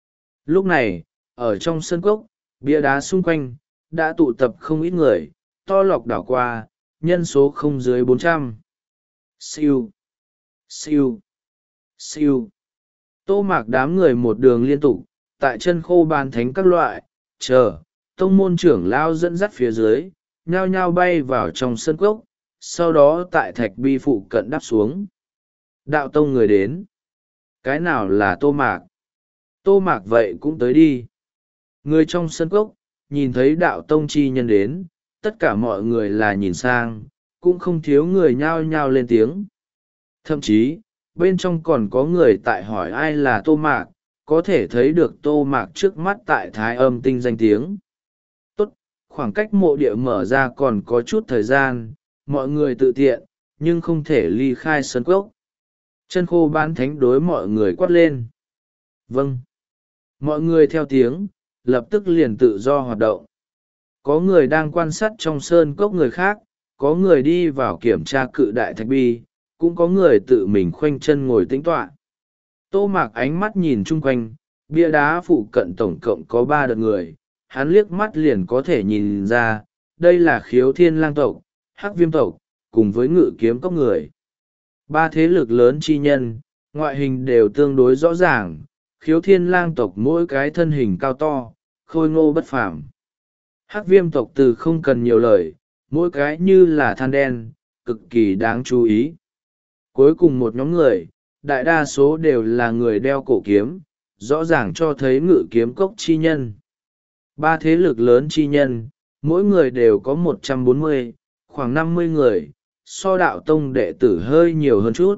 Lúc này, ở trong sơn cốc, bia đá xung quanh, đã tụ tập không ít người, to lọc đảo qua, nhân số không dưới bốn trăm. Siêu, siêu, siêu. Tô Mạc đám người một đường liên tục, tại chân khô ban thánh các loại, chờ, tông môn trưởng lao dẫn dắt phía dưới, nhao nhao bay vào trong sân cốc, sau đó tại thạch bi phụ cận đáp xuống. Đạo tông người đến. Cái nào là Tô Mạc? Tô Mạc vậy cũng tới đi. Người trong sân cốc, nhìn thấy đạo tông chi nhân đến, tất cả mọi người là nhìn sang, cũng không thiếu người nhao nhao lên tiếng. Thậm chí, bên trong còn có người tại hỏi ai là Tô Mạc, có thể thấy được Tô Mạc trước mắt tại Thái Âm Tinh danh tiếng. Tốt, khoảng cách mộ địa mở ra còn có chút thời gian, mọi người tự tiện, nhưng không thể ly khai sân cốc. Chân khô bán thánh đối mọi người quát lên. Vâng. Mọi người theo tiếng, lập tức liền tự do hoạt động. Có người đang quan sát trong sơn cốc người khác, có người đi vào kiểm tra cự đại thạch bi, cũng có người tự mình khoanh chân ngồi tĩnh tọa. Tô Mạc ánh mắt nhìn chung quanh, bia đá phụ cận tổng cộng có ba đợt người, hắn liếc mắt liền có thể nhìn ra, đây là Khiếu Thiên Lang tộc, Hắc Viêm tộc, cùng với Ngự Kiếm cốc người. Ba thế lực lớn chi nhân, ngoại hình đều tương đối rõ ràng, Khiếu Thiên Lang tộc mỗi cái thân hình cao to, khôi ngô bất phàm. Hắc Viêm tộc từ không cần nhiều lời, mỗi cái như là than đen, cực kỳ đáng chú ý. Cuối cùng một nhóm người, đại đa số đều là người đeo cổ kiếm, rõ ràng cho thấy Ngự Kiếm cốc chi nhân. Ba thế lực lớn chi nhân, mỗi người đều có một trăm bốn mươi, khoảng năm mươi người, so đạo tông đệ tử hơi nhiều hơn chút.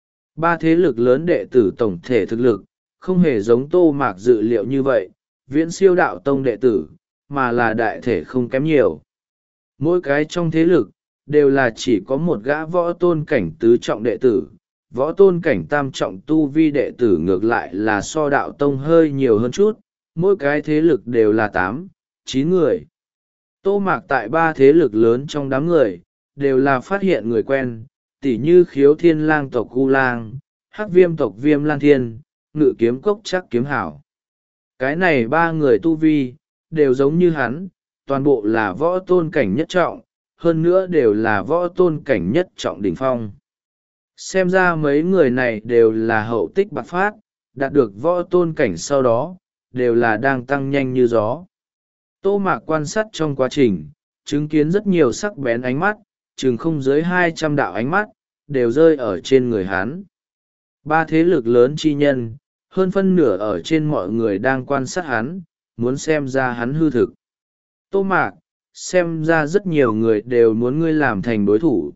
Ba thế lực lớn đệ tử tổng thể thực lực, không hề giống Tô Mạc dự liệu như vậy, viễn siêu đạo tông đệ tử, mà là đại thể không kém nhiều. Mỗi cái trong thế lực, đều là chỉ có một gã võ tôn cảnh tứ trọng đệ tử, võ tôn cảnh tam trọng tu vi đệ tử ngược lại là so đạo tông hơi nhiều hơn chút, mỗi cái thế lực đều là tám, chín người. Tô Mạc tại ba thế lực lớn trong đám người, đều là phát hiện người quen, tỉ như Khiếu Thiên Lang tộc Gu Lang, Hắc Viêm tộc Viêm Lan Thiên, Ngự Kiếm cốc Chắc Kiếm Hảo. Cái này ba người tu vi, đều giống như hắn, toàn bộ là võ tôn cảnh nhất trọng, hơn nữa đều là võ tôn cảnh nhất trọng đỉnh phong. Xem ra mấy người này đều là hậu tích bạc phát, đạt được võ tôn cảnh sau đó, đều là đang tăng nhanh như gió. Tô Mạc quan sát trong quá trình, chứng kiến rất nhiều sắc bén ánh mắt, chừng không dưới hai trăm đạo ánh mắt, đều rơi ở trên người hắn. Ba thế lực lớn chi nhân, hơn phân nửa ở trên mọi người đang quan sát hắn, muốn xem ra hắn hư thực. Tô Mạc, xem ra rất nhiều người đều muốn ngươi làm thành đối thủ.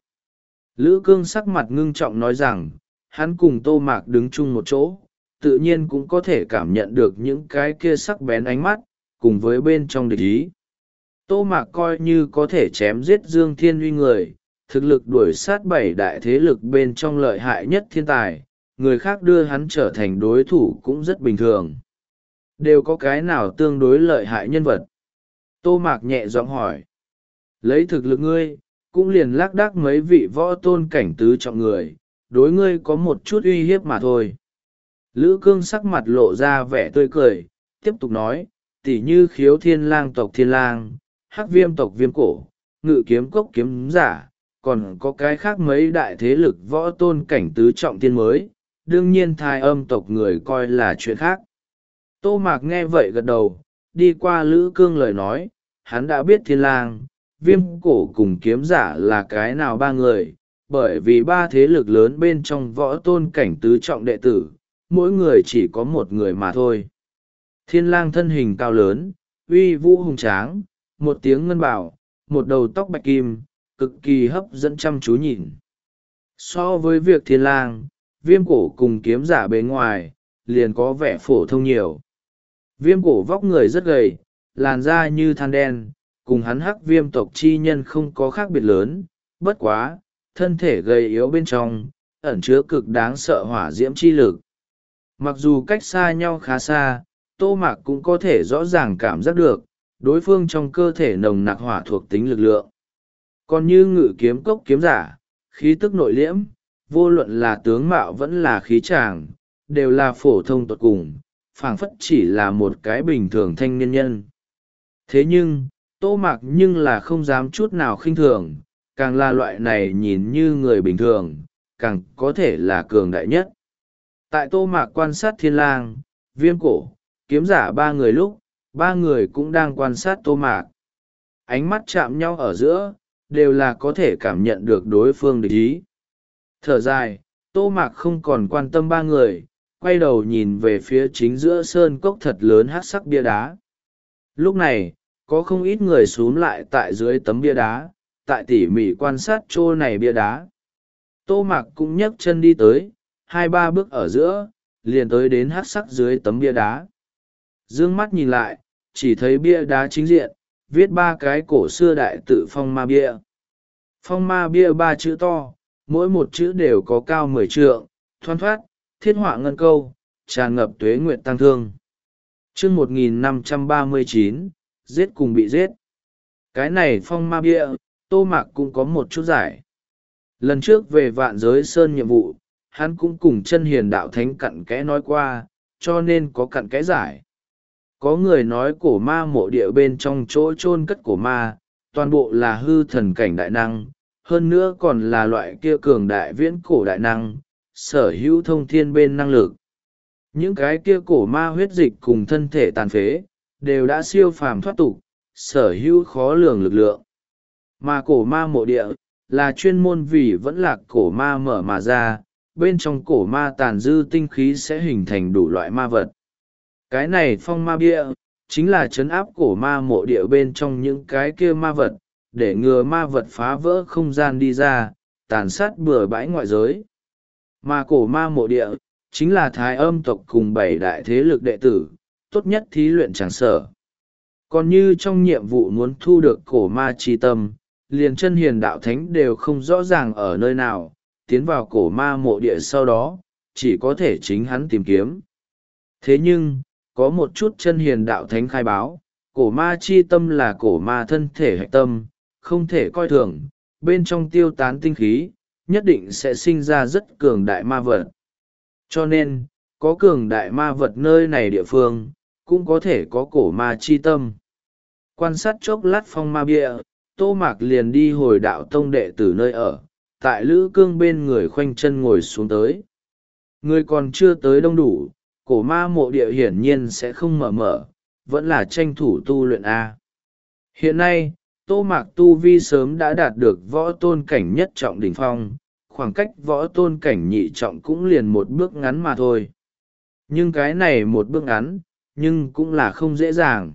Lữ Cương sắc mặt ngưng trọng nói rằng, hắn cùng Tô Mạc đứng chung một chỗ, tự nhiên cũng có thể cảm nhận được những cái kia sắc bén ánh mắt, cùng với bên trong địch ý. Tô Mạc coi như có thể chém giết Dương Thiên Uy người, thực lực đuổi sát bảy đại thế lực bên trong lợi hại nhất thiên tài, người khác đưa hắn trở thành đối thủ cũng rất bình thường. Đều có cái nào tương đối lợi hại nhân vật? Tô Mạc nhẹ giọng hỏi. Lấy thực lực ngươi, cũng liền lác đác mấy vị võ tôn cảnh tứ trọng người, đối ngươi có một chút uy hiếp mà thôi. Lữ Cương sắc mặt lộ ra vẻ tươi cười, tiếp tục nói, tỉ như Khiếu Thiên Lang tộc Thiên Lang, Hắc Viêm tộc Viêm Cổ, Ngự Kiếm cốc Kiếm Giả, còn có cái khác mấy đại thế lực võ tôn cảnh tứ trọng tiên mới, đương nhiên Thái Âm tộc người coi là chuyện khác. Tô Mạc nghe vậy gật đầu, đi qua Lữ Cương lời nói, hắn đã biết Thiên Lang, Viêm Cổ cùng Kiếm Giả là cái nào ba người, bởi vì ba thế lực lớn bên trong võ tôn cảnh tứ trọng đệ tử, mỗi người chỉ có một người mà thôi. Thiên Lang thân hình cao lớn, uy vũ hùng tráng, một tiếng ngân bảo, một đầu tóc bạch kim, cực kỳ hấp dẫn chăm chú nhìn. So với việc Thiên Lang, Viêm Cổ cùng Kiếm Giả bề ngoài, liền có vẻ phổ thông nhiều. Viêm Cổ vóc người rất gầy, làn da như than đen, cùng hắn Hắc Viêm tộc chi nhân không có khác biệt lớn, bất quá, thân thể gầy yếu bên trong, ẩn chứa cực đáng sợ hỏa diễm chi lực. Mặc dù cách xa nhau khá xa, Tô Mạc cũng có thể rõ ràng cảm giác được, đối phương trong cơ thể nồng nặc hỏa thuộc tính lực lượng. Còn như ngự kiếm cốc kiếm giả, khí tức nội liễm, vô luận là tướng mạo vẫn là khí tràng, đều là phổ thông tột cùng, phảng phất chỉ là một cái bình thường thanh niên nhân. Thế nhưng, Tô Mạc nhưng là không dám chút nào khinh thường, càng là loại này nhìn như người bình thường, càng có thể là cường đại nhất. Tại Tô Mạc quan sát Thiên Lang, Viêm Cổ, kiếm giả ba người lúc, ba người cũng đang quan sát Tô Mạc. Ánh mắt chạm nhau ở giữa, đều là có thể cảm nhận được đối phương địch ý. Thở dài, Tô Mạc không còn quan tâm ba người, quay đầu nhìn về phía chính giữa sơn cốc thật lớn hắc sắc bia đá. Lúc này, có không ít người xúm lại tại dưới tấm bia đá, tại tỉ mỉ quan sát chỗ này bia đá. Tô Mạc cũng nhấc chân đi tới, hai ba bước ở giữa, liền tới đến hắc sắc dưới tấm bia đá. Dương mắt nhìn lại, chỉ thấy bia đá chính diện, viết ba cái cổ xưa đại tự phong ma bia. Phong ma bia ba chữ to, mỗi một chữ đều có cao mười trượng, thoăn thoát, thiết họa ngân câu, tràn ngập tuế nguyện tăng thương. chương một nghìn năm trăm ba mươi chín, giết cùng bị giết. Cái này phong ma bia, Tô Mạc cũng có một chút giải. Lần trước về vạn giới sơn nhiệm vụ, hắn cũng cùng chân hiền đạo thánh cặn kẽ nói qua, cho nên có cặn kẽ giải. Có người nói cổ ma mộ địa bên trong chỗ chôn cất cổ ma, toàn bộ là hư thần cảnh đại năng, hơn nữa còn là loại kia cường đại viễn cổ đại năng, sở hữu thông thiên bên năng lực. Những cái kia cổ ma huyết dịch cùng thân thể tàn phế, đều đã siêu phàm thoát tục, sở hữu khó lường lực lượng. Mà cổ ma mộ địa, là chuyên môn vì vẫn lạc cổ ma mở mà ra, bên trong cổ ma tàn dư tinh khí sẽ hình thành đủ loại ma vật. Cái này phong ma bia, chính là trấn áp cổ ma mộ địa bên trong những cái kia ma vật, để ngừa ma vật phá vỡ không gian đi ra, tàn sát bừa bãi ngoại giới. Mà cổ ma mộ địa, chính là thái âm tộc cùng bảy đại thế lực đệ tử, tốt nhất thí luyện tràng sở. Còn như trong nhiệm vụ muốn thu được cổ ma chi tâm, liền chân hiền đạo thánh đều không rõ ràng ở nơi nào, tiến vào cổ ma mộ địa sau đó, chỉ có thể chính hắn tìm kiếm. Thế nhưng, có một chút chân hiền đạo thánh khai báo, cổ ma chi tâm là cổ ma thân thể hạch tâm, không thể coi thường, bên trong tiêu tán tinh khí, nhất định sẽ sinh ra rất cường đại ma vật. Cho nên, có cường đại ma vật nơi này địa phương, cũng có thể có cổ ma chi tâm. Quan sát chốc lát phong ma bia, Tô Mạc liền đi hồi đạo tông đệ tử nơi ở, tại Lữ Cương bên người khoanh chân ngồi xuống tới. Người còn chưa tới đông đủ, cổ ma mộ địa hiển nhiên sẽ không mở mở, vẫn là tranh thủ tu luyện A. Hiện nay, Tô Mạc tu vi sớm đã đạt được võ tôn cảnh nhất trọng đỉnh phong, khoảng cách võ tôn cảnh nhị trọng cũng liền một bước ngắn mà thôi. Nhưng cái này một bước ngắn, nhưng cũng là không dễ dàng.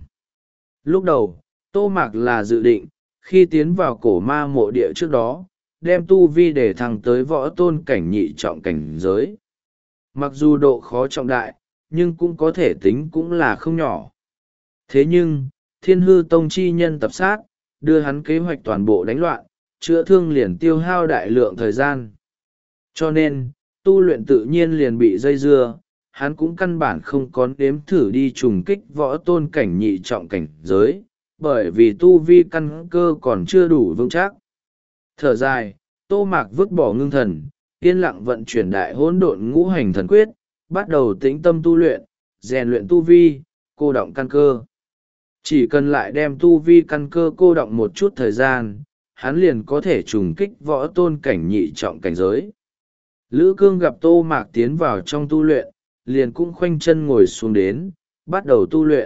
Lúc đầu, Tô Mạc là dự định, khi tiến vào cổ ma mộ địa trước đó, đem tu vi để thăng tới võ tôn cảnh nhị trọng cảnh giới. Mặc dù độ khó trọng đại, nhưng cũng có thể tính cũng là không nhỏ. Thế nhưng, Thiên Hư Tông chi nhân tập sát, đưa hắn kế hoạch toàn bộ đánh loạn, chữa thương liền tiêu hao đại lượng thời gian. Cho nên, tu luyện tự nhiên liền bị dây dưa, hắn cũng căn bản không có đếm thử đi trùng kích võ tôn cảnh nhị trọng cảnh giới, bởi vì tu vi căn cơ còn chưa đủ vững chắc. Thở dài, Tô Mạc vứt bỏ ngưng thần, yên lặng vận chuyển đại hỗn độn ngũ hành thần quyết, bắt đầu tĩnh tâm tu luyện, rèn luyện tu vi, cô động căn cơ. Chỉ cần lại đem tu vi căn cơ cô động một chút thời gian, hắn liền có thể trùng kích võ tôn cảnh nhị trọng cảnh giới. Lữ Cương gặp Tô Mạc tiến vào trong tu luyện, liền cũng khoanh chân ngồi xuống đến, bắt đầu tu luyện.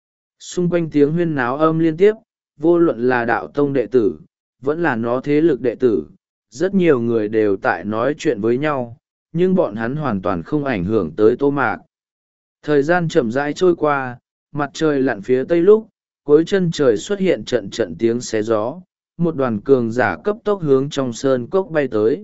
Xung quanh tiếng huyên náo âm liên tiếp, vô luận là đạo tông đệ tử, vẫn là nó thế lực đệ tử, rất nhiều người đều tại nói chuyện với nhau, nhưng bọn hắn hoàn toàn không ảnh hưởng tới Tô Mạc. Thời gian chậm rãi trôi qua, mặt trời lặn phía tây lúc, cuối chân trời xuất hiện trận trận tiếng xé gió, một đoàn cường giả cấp tốc hướng trong sơn cốc bay tới.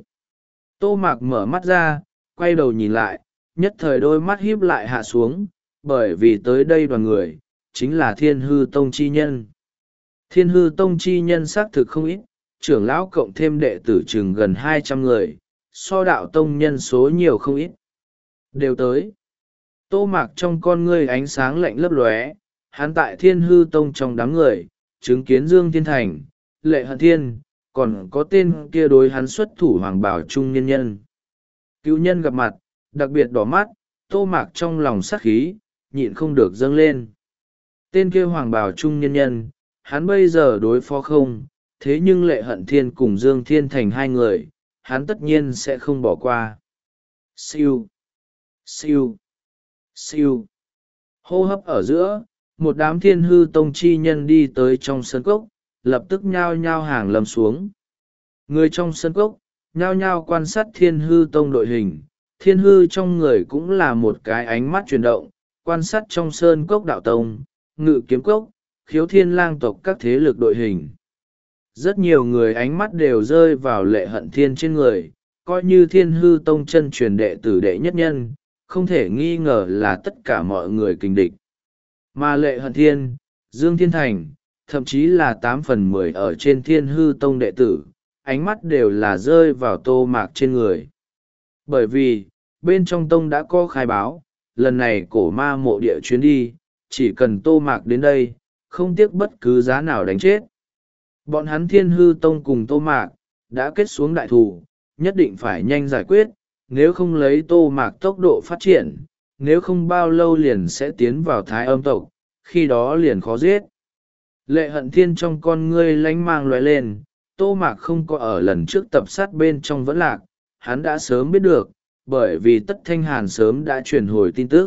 Tô Mạc mở mắt ra, quay đầu nhìn lại, nhất thời đôi mắt híp lại hạ xuống, bởi vì tới đây đoàn người, chính là Thiên Hư Tông chi nhân. Thiên Hư Tông chi nhân xác thực không ít, trưởng lão cộng thêm đệ tử chừng gần hai trăm người, so đạo tông nhân số nhiều không ít. Đều tới. Tô Mạc trong con ngươi ánh sáng lạnh lấp lóe, hắn tại Thiên Hư Tông trong đám người, chứng kiến Dương Thiên Thành, Lệ Hận Thiên, còn có tên kia đối hắn xuất thủ Hoàng Bảo Trung nhân nhân. Cựu nhân gặp mặt, đặc biệt đỏ mắt, Tô Mạc trong lòng sát khí, nhịn không được dâng lên. Tên kia Hoàng Bảo Trung nhân nhân, hắn bây giờ đối phó không, thế nhưng Lệ Hận Thiên cùng Dương Thiên Thành hai người, hắn tất nhiên sẽ không bỏ qua. Siêu, siêu, siêu. Hô hấp ở giữa, một đám Thiên Hư Tông chi nhân đi tới trong sân cốc, lập tức nhao nhao hàng lâm xuống. Người trong sân cốc, nhao nhao quan sát Thiên Hư Tông đội hình, Thiên Hư trong người cũng là một cái ánh mắt chuyển động, quan sát trong sơn cốc đạo tông, ngự kiếm cốc, khiếu thiên lang tộc các thế lực đội hình. Rất nhiều người ánh mắt đều rơi vào Lệ Hận Thiên trên người, coi như Thiên Hư Tông chân truyền đệ tử đệ nhất nhân, không thể nghi ngờ là tất cả mọi người kình địch. Mà Lệ Hận Thiên, Dương Thiên Thành, thậm chí là tám phần mười ở trên Thiên Hư Tông đệ tử, ánh mắt đều là rơi vào Tô Mạc trên người. Bởi vì, bên trong tông đã có khai báo, lần này cổ ma mộ địa chuyến đi, chỉ cần Tô Mạc đến đây, không tiếc bất cứ giá nào đánh chết. Bọn hắn Thiên Hư Tông cùng Tô Mạc, đã kết xuống đại thù, nhất định phải nhanh giải quyết, nếu không lấy Tô Mạc tốc độ phát triển, nếu không bao lâu liền sẽ tiến vào Thái Âm tộc, khi đó liền khó giết. Lệ Hận Thiên trong con ngươi lánh mang loại lên, Tô Mạc không có ở lần trước tập sát bên trong vẫn lạc, hắn đã sớm biết được, bởi vì Tất Thanh Hàn sớm đã truyền hồi tin tức.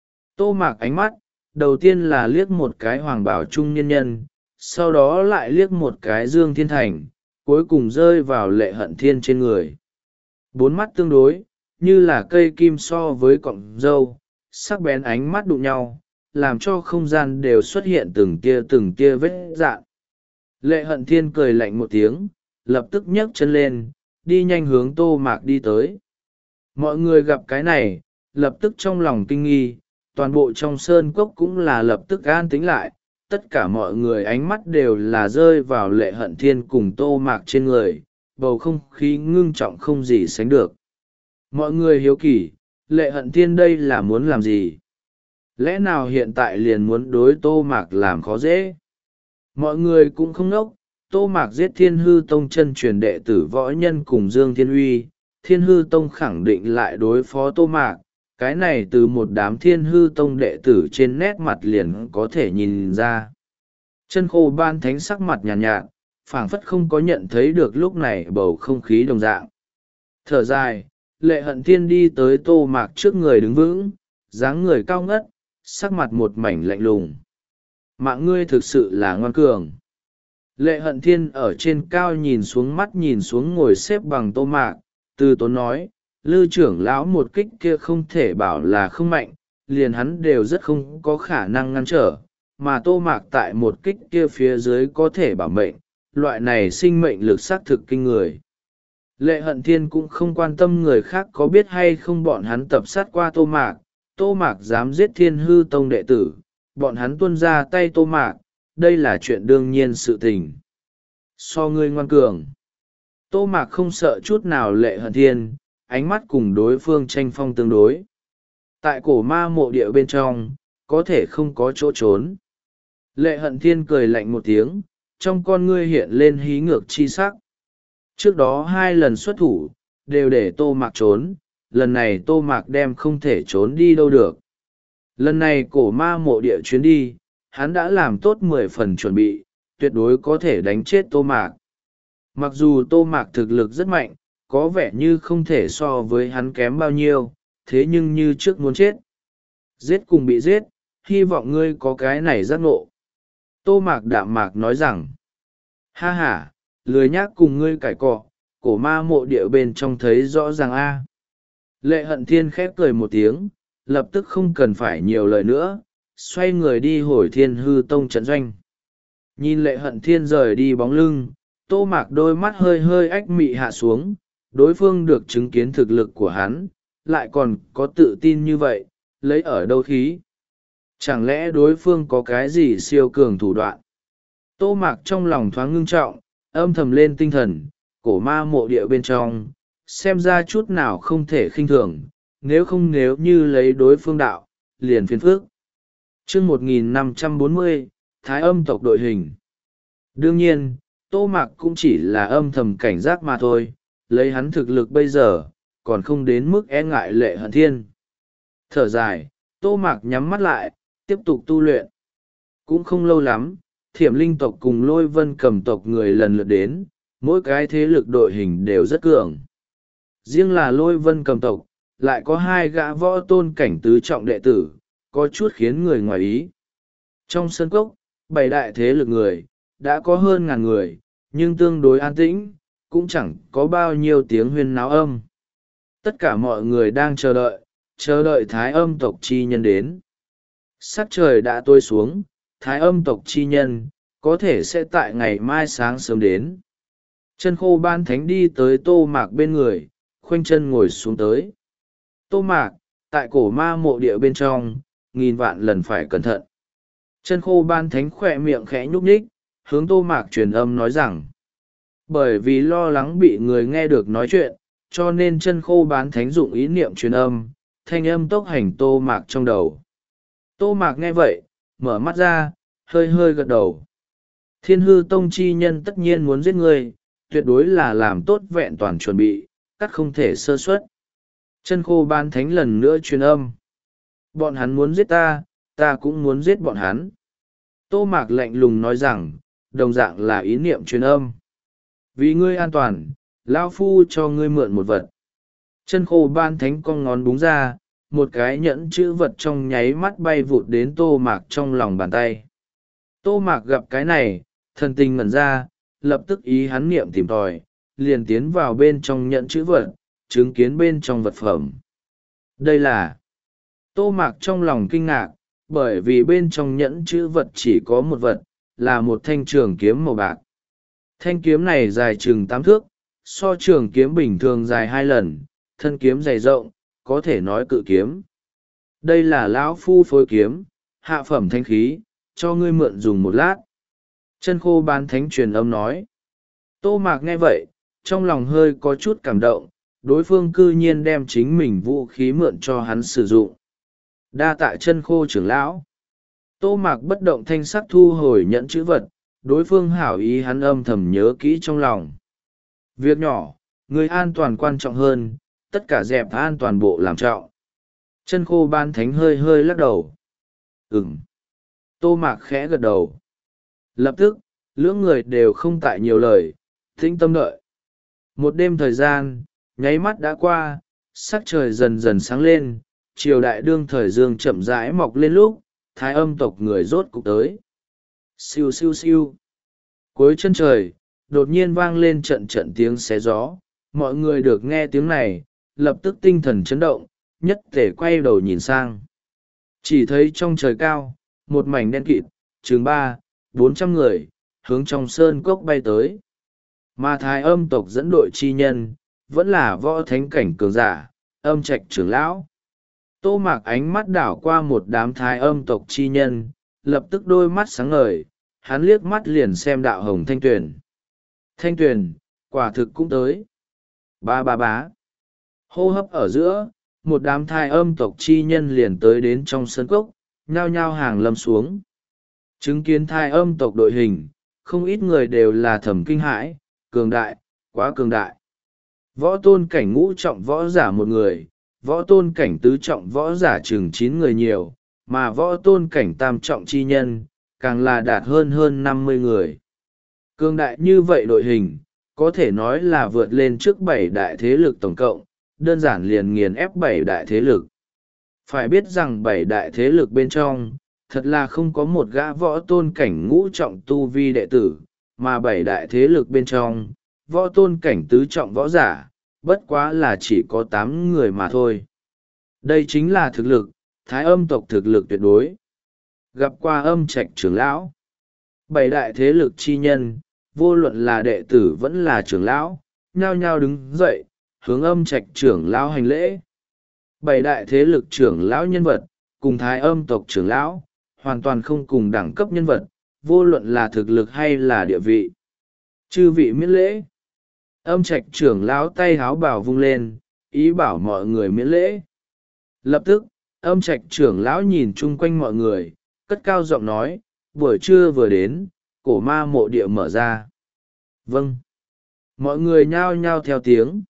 Tô Mạc ánh mắt, đầu tiên là liếc một cái Hoàng Bảo Trung nhân nhân, sau đó lại liếc một cái Dương Thiên Thành, cuối cùng rơi vào Lệ Hận Thiên trên người. Bốn mắt tương đối, như là cây kim so với cọng râu, sắc bén ánh mắt đụng nhau, làm cho không gian đều xuất hiện từng tia từng tia vết dạn. Lệ Hận Thiên cười lạnh một tiếng, lập tức nhấc chân lên, đi nhanh hướng Tô Mạc đi tới. Mọi người gặp cái này, lập tức trong lòng kinh nghi, toàn bộ trong sơn cốc cũng là lập tức an tĩnh lại, tất cả mọi người ánh mắt đều là rơi vào Lệ Hận Thiên cùng Tô Mạc trên người, bầu không khí ngưng trọng không gì sánh được. Mọi người hiếu kỳ, Lệ Hận Thiên đây là muốn làm gì? Lẽ nào hiện tại liền muốn đối Tô Mạc làm khó dễ? Mọi người cũng không ngốc, Tô Mạc giết Thiên Hư Tông chân truyền đệ tử võ nhân cùng Dương Thiên Uy, Thiên Hư Tông khẳng định lại đối phó Tô Mạc, cái này từ một đám Thiên Hư Tông đệ tử trên nét mặt liền có thể nhìn ra. Chân Khô Ban Thánh sắc mặt nhàn nhạt, nhạt phảng phất không có nhận thấy được lúc này bầu không khí đồng dạng. Thở dài, Lệ Hận Thiên đi tới Tô Mạc trước người đứng vững, dáng người cao ngất, sắc mặt một mảnh lạnh lùng. Mạng ngươi thực sự là ngoan cường. Lệ Hận Thiên ở trên cao nhìn xuống mắt nhìn xuống ngồi xếp bằng Tô Mạc, từ tốn nói, Lư trưởng lão một kích kia không thể bảo là không mạnh, liền hắn đều rất không có khả năng ngăn trở, mà Tô Mạc tại một kích kia phía dưới có thể bảo mệnh, loại này sinh mệnh lực xác thực kinh người. Lệ Hận Thiên cũng không quan tâm người khác có biết hay không bọn hắn tập sát qua Tô Mạc, Tô Mạc dám giết Thiên Hư Tông đệ tử, bọn hắn tuôn ra tay Tô Mạc, đây là chuyện đương nhiên sự tình. So ngươi ngoan cường. Tô Mạc không sợ chút nào Lệ Hận Thiên, ánh mắt cùng đối phương tranh phong tương đối. Tại cổ ma mộ địa bên trong, có thể không có chỗ trốn. Lệ Hận Thiên cười lạnh một tiếng, trong con ngươi hiện lên hí ngược chi sắc. Trước đó hai lần xuất thủ, đều để Tô Mạc trốn, lần này Tô Mạc đem không thể trốn đi đâu được. Lần này cổ ma mộ địa chuyến đi, hắn đã làm tốt mười phần chuẩn bị, tuyệt đối có thể đánh chết Tô Mạc. Mặc dù Tô Mạc thực lực rất mạnh, có vẻ như không thể so với hắn kém bao nhiêu, thế nhưng như trước muốn chết. Giết cùng bị giết, hy vọng ngươi có cái này giác ngộ. Tô Mạc đạm mạc nói rằng, ha ha, lười nhác cùng ngươi cãi cọ, cổ ma mộ địa bên trong thấy rõ ràng a. Lệ Hận Thiên khép cười một tiếng, lập tức không cần phải nhiều lời nữa, xoay người đi hồi Thiên Hư Tông trận doanh. Nhìn Lệ Hận Thiên rời đi bóng lưng, Tô Mạc đôi mắt hơi hơi ách mị hạ xuống, đối phương được chứng kiến thực lực của hắn, lại còn có tự tin như vậy, lấy ở đâu khí. Chẳng lẽ đối phương có cái gì siêu cường thủ đoạn? Tô Mạc trong lòng thoáng ngưng trọng, âm thầm lên tinh thần, cổ ma mộ địa bên trong, xem ra chút nào không thể khinh thường, nếu không nếu như lấy đối phương đạo, liền phiền phức. Chương một nghìn năm trăm bốn mươi, Thái âm tộc đội hình. Đương nhiên, Tô Mạc cũng chỉ là âm thầm cảnh giác mà thôi, lấy hắn thực lực bây giờ, còn không đến mức e ngại Lệ Hận Thiên. Thở dài, Tô Mạc nhắm mắt lại, tiếp tục tu luyện. Cũng không lâu lắm, Thiểm Linh tộc cùng Lôi Vân Cầm tộc người lần lượt đến, mỗi cái thế lực đội hình đều rất cường. Riêng là Lôi Vân Cầm tộc, lại có hai gã võ tôn cảnh tứ trọng đệ tử, có chút khiến người ngoài ý. Trong sân cốc, bảy đại thế lực người, đã có hơn ngàn người, nhưng tương đối an tĩnh, cũng chẳng có bao nhiêu tiếng huyên náo âm. Tất cả mọi người đang chờ đợi, chờ đợi Thái âm tộc chi nhân đến. Sắc trời đã tối xuống, Thái âm tộc chi nhân, có thể sẽ tại ngày mai sáng sớm đến. Chân khô ban thánh đi tới Tô Mạc bên người, khoanh chân ngồi xuống tới. Tô Mạc, tại cổ ma mộ địa bên trong, nghìn vạn lần phải cẩn thận. Chân khô ban thánh khỏe miệng khẽ nhúc nhích, hướng Tô Mạc truyền âm nói rằng, bởi vì lo lắng bị người nghe được nói chuyện, cho nên chân khô bán thánh dụng ý niệm truyền âm, thanh âm tốc hành Tô Mạc trong đầu. Tô Mạc nghe vậy, mở mắt ra, hơi hơi gật đầu. Thiên hư tông chi nhân tất nhiên muốn giết ngươi, tuyệt đối là làm tốt vẹn toàn chuẩn bị, cắt không thể sơ suất. Chân khô bán thánh lần nữa truyền âm. Bọn hắn muốn giết ta, ta cũng muốn giết bọn hắn. Tô Mạc lạnh lùng nói rằng, đồng dạng là ý niệm truyền âm. Vì ngươi an toàn, lão phu cho ngươi mượn một vật. Chân khô ban thánh con ngón búng ra, một cái nhẫn chữ vật trong nháy mắt bay vụt đến Tô Mạc trong lòng bàn tay. Tô Mạc gặp cái này, thần tình ngẩn ra, lập tức ý hắn niệm tìm tòi, liền tiến vào bên trong nhẫn chữ vật, chứng kiến bên trong vật phẩm. Đây là... Tô Mạc trong lòng kinh ngạc, bởi vì bên trong nhẫn chữ vật chỉ có một vật, là một thanh trường kiếm màu bạc. Thanh kiếm này dài chừng tám thước, so trường kiếm bình thường dài hai lần, thân kiếm dày rộng, có thể nói cự kiếm. Đây là lão phu phối kiếm, hạ phẩm thanh khí, cho ngươi mượn dùng một lát. Chân khô bán thánh truyền âm nói. Tô Mạc nghe vậy, trong lòng hơi có chút cảm động, đối phương cư nhiên đem chính mình vũ khí mượn cho hắn sử dụng. Đa tạ chân khô trưởng lão. Tô Mạc bất động thanh sắc thu hồi nhẫn chữ vật, đối phương hảo ý hắn âm thầm nhớ kỹ trong lòng. Việc nhỏ, người an toàn quan trọng hơn, tất cả dẹp an toàn bộ làm trọng. Chân khô ban thánh hơi hơi lắc đầu. Ừm. Tô Mạc khẽ gật đầu. Lập tức, lưỡng người đều không tại nhiều lời, tĩnh tâm đợi. Một đêm thời gian, nháy mắt đã qua, sắc trời dần dần sáng lên, triều đại đương thời dương chậm rãi mọc lên lúc, Thái âm tộc người rốt cục tới. Siêu siêu siêu. Cuối chân trời, đột nhiên vang lên trận trận tiếng xé gió, mọi người được nghe tiếng này, lập tức tinh thần chấn động, nhất thể quay đầu nhìn sang. Chỉ thấy trong trời cao, một mảnh đen kịt, chừng ba, bốn trăm người, hướng trong sơn cốc bay tới. Mà Thái âm tộc dẫn đội chi nhân, vẫn là võ thánh cảnh cường giả, âm trạch trưởng lão. Tô Mạc ánh mắt đảo qua một đám Thái âm tộc chi nhân, lập tức đôi mắt sáng ngời, hắn liếc mắt liền xem đạo hồng Thanh Tuyền. Thanh Tuyền, quả thực cũng tới. Ba ba bá. Hô hấp ở giữa, một đám Thái âm tộc chi nhân liền tới đến trong sân cốc, nhao nhao hàng lâm xuống. Chứng kiến Thái âm tộc đội hình, không ít người đều là thầm kinh hãi, cường đại, quá cường đại. Võ tôn cảnh ngũ trọng võ giả một người, võ tôn cảnh tứ trọng võ giả chừng chín người nhiều, mà võ tôn cảnh tam trọng chi nhân, càng là đạt hơn hơn năm mươi người. Cường đại như vậy đội hình, có thể nói là vượt lên trước bảy đại thế lực tổng cộng, đơn giản liền nghiền ép bảy đại thế lực. Phải biết rằng bảy đại thế lực bên trong, thật là không có một gã võ tôn cảnh ngũ trọng tu vi đệ tử, mà bảy đại thế lực bên trong, võ tôn cảnh tứ trọng võ giả, bất quá là chỉ có tám người mà thôi. Đây chính là thực lực, Thái âm tộc thực lực tuyệt đối. Gặp qua âm trạch trưởng lão, bảy đại thế lực chi nhân, vô luận là đệ tử vẫn là trưởng lão, nhao nhao đứng dậy, hướng âm trạch trưởng lão hành lễ. Bảy đại thế lực trưởng lão nhân vật, cùng Thái âm tộc trưởng lão, hoàn toàn không cùng đẳng cấp nhân vật, vô luận là thực lực hay là địa vị. Chư vị miễn lễ. Âm trạch trưởng lão tay háo bảo vung lên, ý bảo mọi người miễn lễ. Lập tức, Âm trạch trưởng lão nhìn chung quanh mọi người, cất cao giọng nói, buổi trưa vừa đến, cổ ma mộ địa mở ra. Vâng. Mọi người nhao nhao theo tiếng.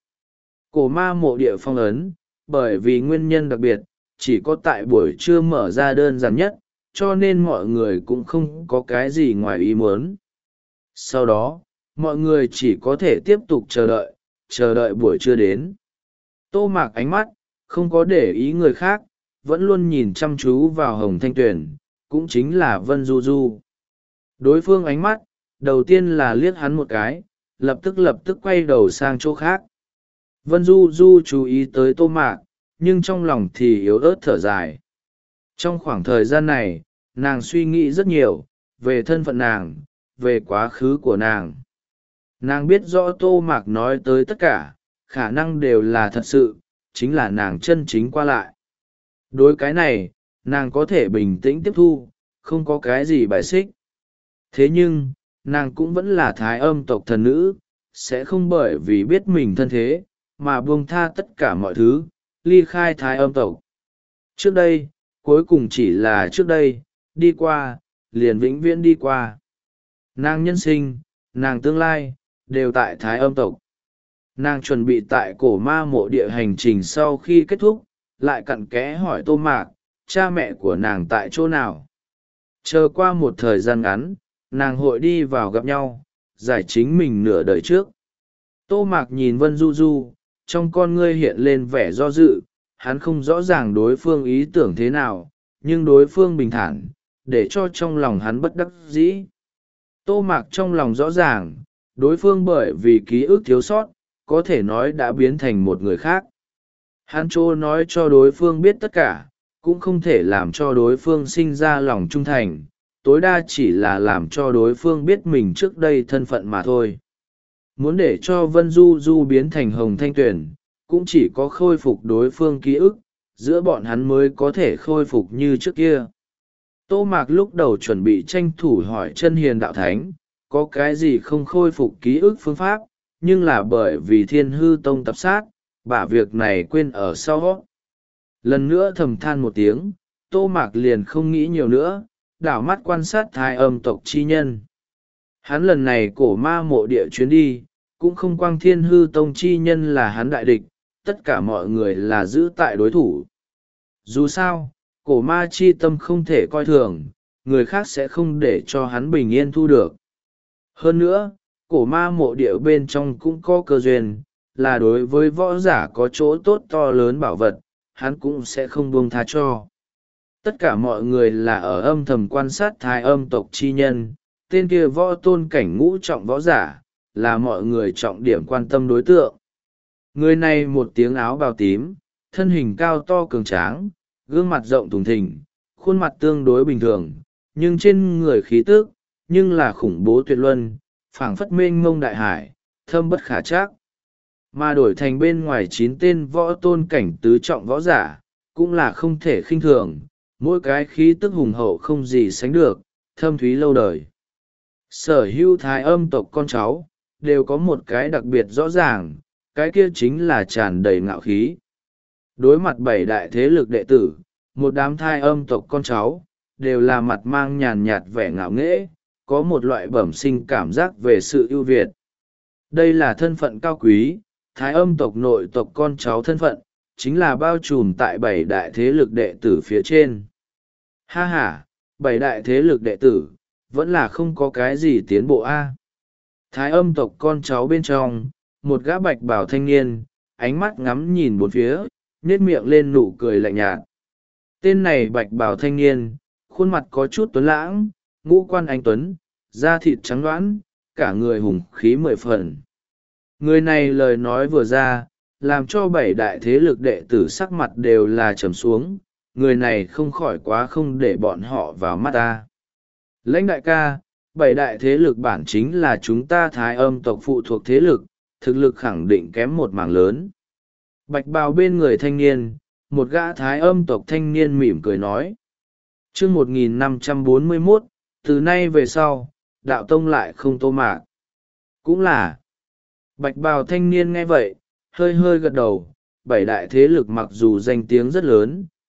Cổ ma mộ địa phong ấn, bởi vì nguyên nhân đặc biệt, chỉ có tại buổi trưa mở ra đơn giản nhất, cho nên mọi người cũng không có cái gì ngoài ý muốn. Sau đó, mọi người chỉ có thể tiếp tục chờ đợi, chờ đợi buổi trưa đến. Tô Mạc ánh mắt, không có để ý người khác, vẫn luôn nhìn chăm chú vào Hồng Thanh Tuyền, cũng chính là Vân Du Du. Đối phương ánh mắt, đầu tiên là liếc hắn một cái, lập tức lập tức quay đầu sang chỗ khác. Vân Du Du chú ý tới Tô Mạc, nhưng trong lòng thì yếu ớt thở dài. Trong khoảng thời gian này, nàng suy nghĩ rất nhiều, về thân phận nàng, về quá khứ của nàng. Nàng biết rõ Tô Mạc nói tới tất cả, khả năng đều là thật sự, chính là nàng chân chính qua lại. Đối cái này, nàng có thể bình tĩnh tiếp thu, không có cái gì bài xích. Thế nhưng, nàng cũng vẫn là thái âm tộc thần nữ, sẽ không bởi vì biết mình thân thế, mà buông tha tất cả mọi thứ, ly khai thái âm tộc. Trước đây, cuối cùng chỉ là trước đây, đi qua, liền vĩnh viễn đi qua. Nàng nhân sinh, nàng tương lai, đều tại thái âm tộc. Nàng chuẩn bị tại cổ ma mộ địa hành trình sau khi kết thúc, lại cặn kẽ hỏi Tô Mạc, cha mẹ của nàng tại chỗ nào. Chờ qua một thời gian ngắn, nàng hội đi vào gặp nhau, giải chính mình nửa đời trước. Tô Mạc nhìn Vân Du Du, trong con ngươi hiện lên vẻ do dự, hắn không rõ ràng đối phương ý tưởng thế nào, nhưng đối phương bình thản, để cho trong lòng hắn bất đắc dĩ. Tô Mạc trong lòng rõ ràng, đối phương bởi vì ký ức thiếu sót, có thể nói đã biến thành một người khác. Hắn chỗ nói cho đối phương biết tất cả, cũng không thể làm cho đối phương sinh ra lòng trung thành, tối đa chỉ là làm cho đối phương biết mình trước đây thân phận mà thôi. Muốn để cho Vân Du Du biến thành Hồng Thanh Tuyền, cũng chỉ có khôi phục đối phương ký ức, giữa bọn hắn mới có thể khôi phục như trước kia. Tô Mạc lúc đầu chuẩn bị tranh thủ hỏi chân hiền đạo thánh, có cái gì không khôi phục ký ức phương pháp, nhưng là bởi vì Thiên Hư Tông tập sát, bả việc này quên ở sau. Lần nữa thầm than một tiếng, Tô Mạc liền không nghĩ nhiều nữa, đảo mắt quan sát thái âm tộc chi nhân. Hắn lần này cổ ma mộ địa chuyến đi, cũng không quang Thiên Hư Tông chi nhân là hắn đại địch, tất cả mọi người là giữ tại đối thủ. Dù sao, cổ ma chi tâm không thể coi thường, người khác sẽ không để cho hắn bình yên thu được. Hơn nữa, cổ ma mộ địa bên trong cũng có cơ duyên, là đối với võ giả có chỗ tốt to lớn bảo vật, hắn cũng sẽ không buông tha cho. Tất cả mọi người là ở âm thầm quan sát thái âm tộc chi nhân, tên kia võ tôn cảnh ngũ trọng võ giả, là mọi người trọng điểm quan tâm đối tượng. Người này một tiếng áo bào tím, thân hình cao to cường tráng, gương mặt rộng thùng thình, khuôn mặt tương đối bình thường, nhưng trên người khí tức, nhưng là khủng bố tuyệt luân, phảng phất mênh mông đại hải, thâm bất khả trắc. Mà đổi thành bên ngoài chín tên võ tôn cảnh tứ trọng võ giả, cũng là không thể khinh thường, mỗi cái khí tức hùng hậu không gì sánh được, thâm thúy lâu đời. Sở hữu thái âm tộc con cháu, đều có một cái đặc biệt rõ ràng, cái kia chính là tràn đầy ngạo khí. Đối mặt bảy đại thế lực đệ tử, một đám thai âm tộc con cháu, đều là mặt mang nhàn nhạt vẻ ngạo nghễ, có một loại bẩm sinh cảm giác về sự ưu việt. Đây là thân phận cao quý, thái âm tộc nội tộc con cháu thân phận, chính là bao trùm tại bảy đại thế lực đệ tử phía trên. Ha ha, bảy đại thế lực đệ tử, vẫn là không có cái gì tiến bộ a. Thái âm tộc con cháu bên trong, một gã bạch bào thanh niên, ánh mắt ngắm nhìn bốn phía, nhếch miệng lên nụ cười lạnh nhạt. Tên này bạch bào thanh niên, khuôn mặt có chút tuấn lãng, ngũ quan anh tuấn, da thịt trắng đoán, cả người hùng khí mười phần. Người này lời nói vừa ra, làm cho bảy đại thế lực đệ tử sắc mặt đều là trầm xuống, người này không khỏi quá không để bọn họ vào mắt ta. Lãnh đại ca, bảy đại thế lực bản chính là chúng ta thái âm tộc phụ thuộc thế lực, thực lực khẳng định kém một mảng lớn. Bạch bào bên người thanh niên, một gã thái âm tộc thanh niên mỉm cười nói. Chương một nghìn năm trăm bốn mươi mốt, từ nay về sau, đạo tông lại không Tô Mạc. Cũng là, bạch bào thanh niên nghe vậy, hơi hơi gật đầu, bảy đại thế lực mặc dù danh tiếng rất lớn,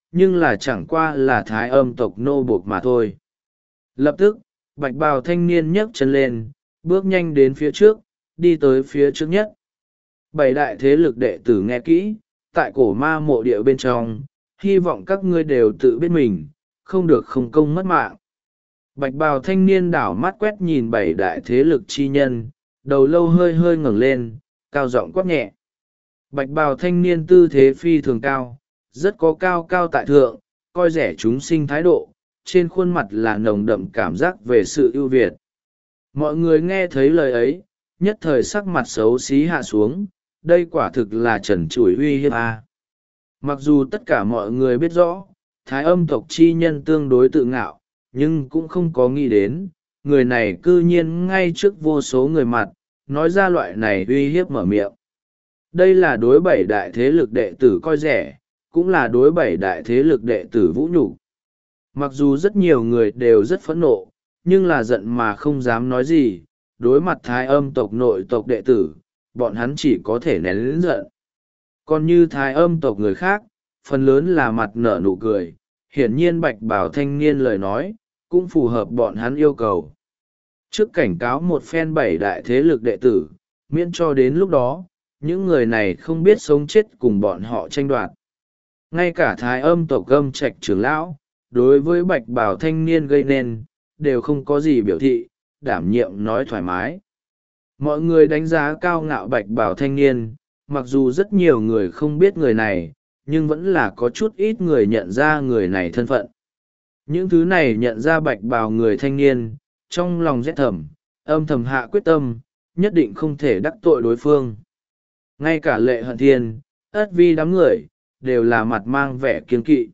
nhưng là chẳng qua là thái âm tộc nô buộc mà thôi. Lập tức, bạch bào thanh niên nhấc chân lên, bước nhanh đến phía trước, đi tới phía trước nhất. Bảy đại thế lực đệ tử nghe kỹ, tại cổ ma mộ địa bên trong, hy vọng các ngươi đều tự biết mình, không được không công mất mạng. Bạch bào thanh niên đảo mắt quét nhìn bảy đại thế lực chi nhân, đầu lâu hơi hơi ngẩng lên, cao giọng quát nhẹ. Bạch bào thanh niên tư thế phi thường cao, rất có cao cao tại thượng, coi rẻ chúng sinh thái độ, trên khuôn mặt là nồng đậm cảm giác về sự ưu việt. Mọi người nghe thấy lời ấy, nhất thời sắc mặt xấu xí hạ xuống, đây quả thực là trần trụi uy hiếp a. Mặc dù tất cả mọi người biết rõ, thái âm tộc chi nhân tương đối tự ngạo, nhưng cũng không có nghĩ đến, người này cư nhiên ngay trước vô số người mặt, nói ra loại này uy hiếp mở miệng. Đây là đối bảy đại thế lực đệ tử coi rẻ, cũng là đối bảy đại thế lực đệ tử vũ nhục. Mặc dù rất nhiều người đều rất phẫn nộ, nhưng là giận mà không dám nói gì, đối mặt thái âm tộc nội tộc đệ tử, bọn hắn chỉ có thể nén lớn giận. Còn như thái âm tộc người khác, phần lớn là mặt nở nụ cười, hiển nhiên bạch bảo thanh niên lời nói, cũng phù hợp bọn hắn yêu cầu. Trước cảnh cáo một phen bảy đại thế lực đệ tử, miễn cho đến lúc đó, những người này không biết sống chết cùng bọn họ tranh đoạt. Ngay cả thái âm tộc âm trạch trưởng lão, đối với bạch bảo thanh niên gây nên, đều không có gì biểu thị, đảm nhiệm nói thoải mái. Mọi người đánh giá cao ngạo bạch bảo thanh niên, mặc dù rất nhiều người không biết người này, nhưng vẫn là có chút ít người nhận ra người này thân phận. Những thứ này nhận ra bạch bào người thanh niên, trong lòng rét thầm, âm thầm hạ quyết tâm, nhất định không thể đắc tội đối phương. Ngay cả Lệ Hận Thiên, ất vi đám người, đều là mặt mang vẻ kiên kỵ.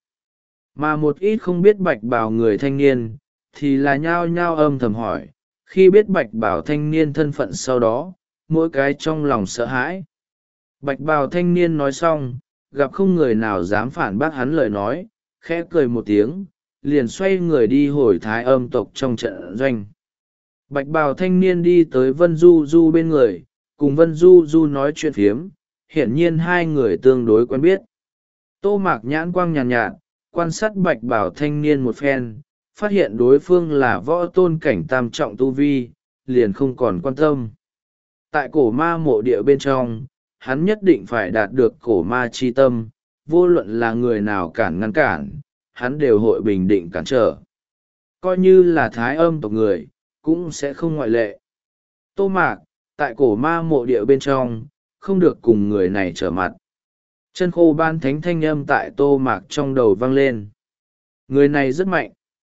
Mà một ít không biết bạch bào người thanh niên, thì là nhao nhao âm thầm hỏi, khi biết bạch bào thanh niên thân phận sau đó, mỗi cái trong lòng sợ hãi. Bạch bào thanh niên nói xong, gặp không người nào dám phản bác hắn lời nói, khẽ cười một tiếng, liền xoay người đi hồi thái âm tộc trong trận doanh. Bạch bào thanh niên đi tới Vân Du Du bên người, cùng Vân Du Du nói chuyện phiếm, hiển nhiên hai người tương đối quen biết. Tô Mạc nhãn quang nhàn nhạt, nhạt, quan sát bạch bào thanh niên một phen, phát hiện đối phương là võ tôn cảnh tam trọng tu vi, liền không còn quan tâm. Tại cổ ma mộ địa bên trong, hắn nhất định phải đạt được cổ ma chi tâm, vô luận là người nào cản ngăn cản, hắn đều hội bình định cản trở. Coi như là thái âm tộc người, cũng sẽ không ngoại lệ. Tô Mạc, tại cổ ma mộ địa bên trong, không được cùng người này trở mặt. Chân khô ban thánh thanh âm tại Tô Mạc trong đầu vang lên. Người này rất mạnh.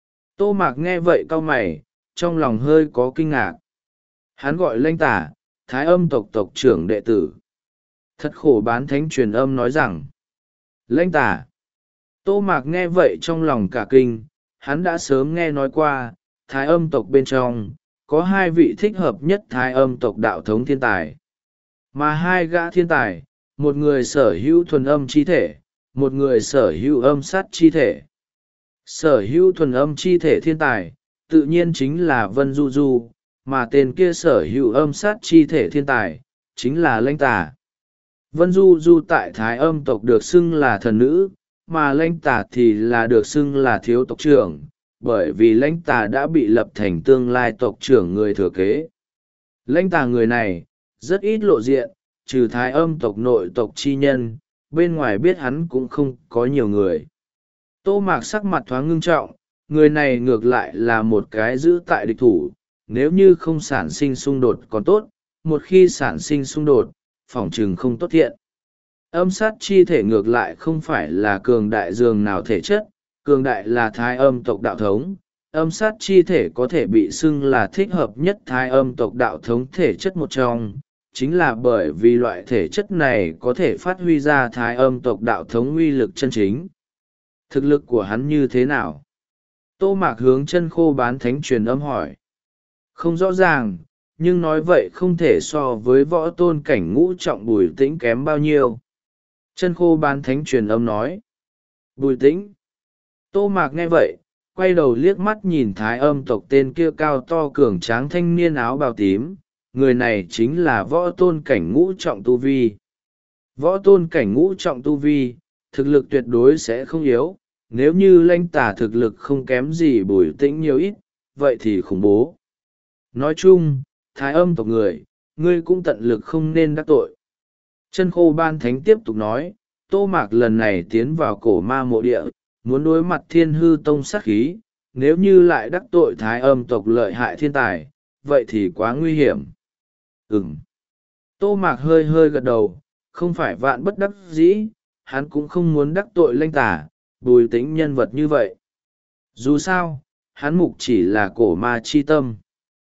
Tô Mạc nghe vậy cau mày, trong lòng hơi có kinh ngạc. Hắn gọi Lanh Tả, thái âm tộc tộc trưởng đệ tử. Thật khổ bán thánh truyền âm nói rằng. Lanh Tả. Tô Mạc nghe vậy trong lòng cả kinh, hắn đã sớm nghe nói qua, thái âm tộc bên trong, có hai vị thích hợp nhất thái âm tộc đạo thống thiên tài. Mà hai gã thiên tài, một người sở hữu thuần âm chi thể, một người sở hữu âm sát chi thể. Sở hữu thuần âm chi thể thiên tài, tự nhiên chính là Vân Du Du, mà tên kia sở hữu âm sát chi thể thiên tài, chính là Lanh Tả. Vân Du Du tại thái âm tộc được xưng là thần nữ, mà Lanh Tả thì là được xưng là thiếu tộc trưởng, bởi vì Lanh Tả đã bị lập thành tương lai tộc trưởng người thừa kế. Lanh Tả người này, rất ít lộ diện, trừ thái âm tộc nội tộc chi nhân, bên ngoài biết hắn cũng không có nhiều người. Tô Mạc sắc mặt thoáng ngưng trọng, người này ngược lại là một cái giữ tại địch thủ, nếu như không sản sinh xung đột còn tốt, một khi sản sinh xung đột, phỏng chừng không tốt thiện. Âm sát chi thể ngược lại không phải là cường đại dường nào thể chất, cường đại là thái âm tộc đạo thống. Âm sát chi thể có thể bị xưng là thích hợp nhất thái âm tộc đạo thống thể chất một trong, chính là bởi vì loại thể chất này có thể phát huy ra thái âm tộc đạo thống uy lực chân chính. Thực lực của hắn như thế nào? Tô Mạc hướng chân khô bán thánh truyền âm hỏi. Không rõ ràng, nhưng nói vậy không thể so với võ tôn cảnh ngũ trọng Bùi Tĩnh kém bao nhiêu. Chân khô bán thánh truyền âm nói. Bùi Tĩnh. Tô Mạc nghe vậy, quay đầu liếc mắt nhìn thái âm tộc tên kia cao to cường tráng thanh niên áo bào tím, người này chính là võ tôn cảnh ngũ trọng tu vi. Võ tôn cảnh ngũ trọng tu vi, thực lực tuyệt đối sẽ không yếu, nếu như lãnh tà thực lực không kém gì Bùi Tĩnh nhiều ít, vậy thì khủng bố. Nói chung, Thái Âm tộc người, ngươi cũng tận lực không nên đắc tội. Chân Khô Ban Thánh tiếp tục nói, Tô Mạc lần này tiến vào cổ ma mộ địa, muốn đối mặt Thiên Hư Tông sát khí, nếu như lại đắc tội Thái Âm tộc lợi hại thiên tài, vậy thì quá nguy hiểm. Ừm. Tô Mạc hơi hơi gật đầu, không phải vạn bất đắc dĩ, hắn cũng không muốn đắc tội lãnh tà, Bùi Tĩnh nhân vật như vậy. Dù sao, hắn mục chỉ là cổ ma chi tâm.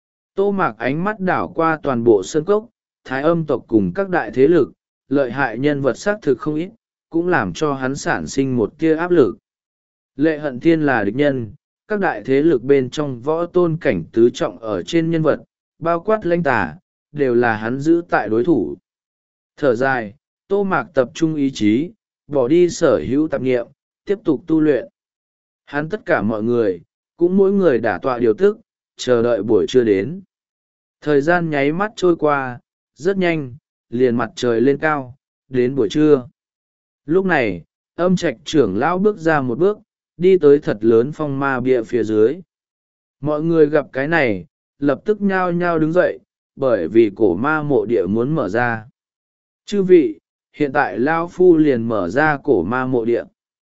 Tô Mạc ánh mắt đảo qua toàn bộ sơn cốc, Thái Âm tộc cùng các đại thế lực, lợi hại nhân vật xác thực không ít, cũng làm cho hắn sản sinh một tia áp lực. Lệ Hận Thiên là địch nhân, các đại thế lực bên trong võ tôn cảnh tứ trọng ở trên nhân vật, bao quát lãnh tà, đều là hắn giữ tại đối thủ. Thở dài, Tô Mạc tập trung ý chí, bỏ đi sở hữu tạp nghiệm, tiếp tục tu luyện. Hắn tất cả mọi người, cũng mỗi người đả tọa điều tức, chờ đợi buổi trưa đến. Thời gian nháy mắt trôi qua, rất nhanh, liền mặt trời lên cao, đến buổi trưa. Lúc này, Âm Trạch trưởng lão bước ra một bước, đi tới thật lớn phong ma bia phía dưới. Mọi người gặp cái này, lập tức nhao nhao đứng dậy, bởi vì cổ ma mộ địa muốn mở ra. Chư vị, hiện tại Lao Phu liền mở ra cổ ma mộ địa.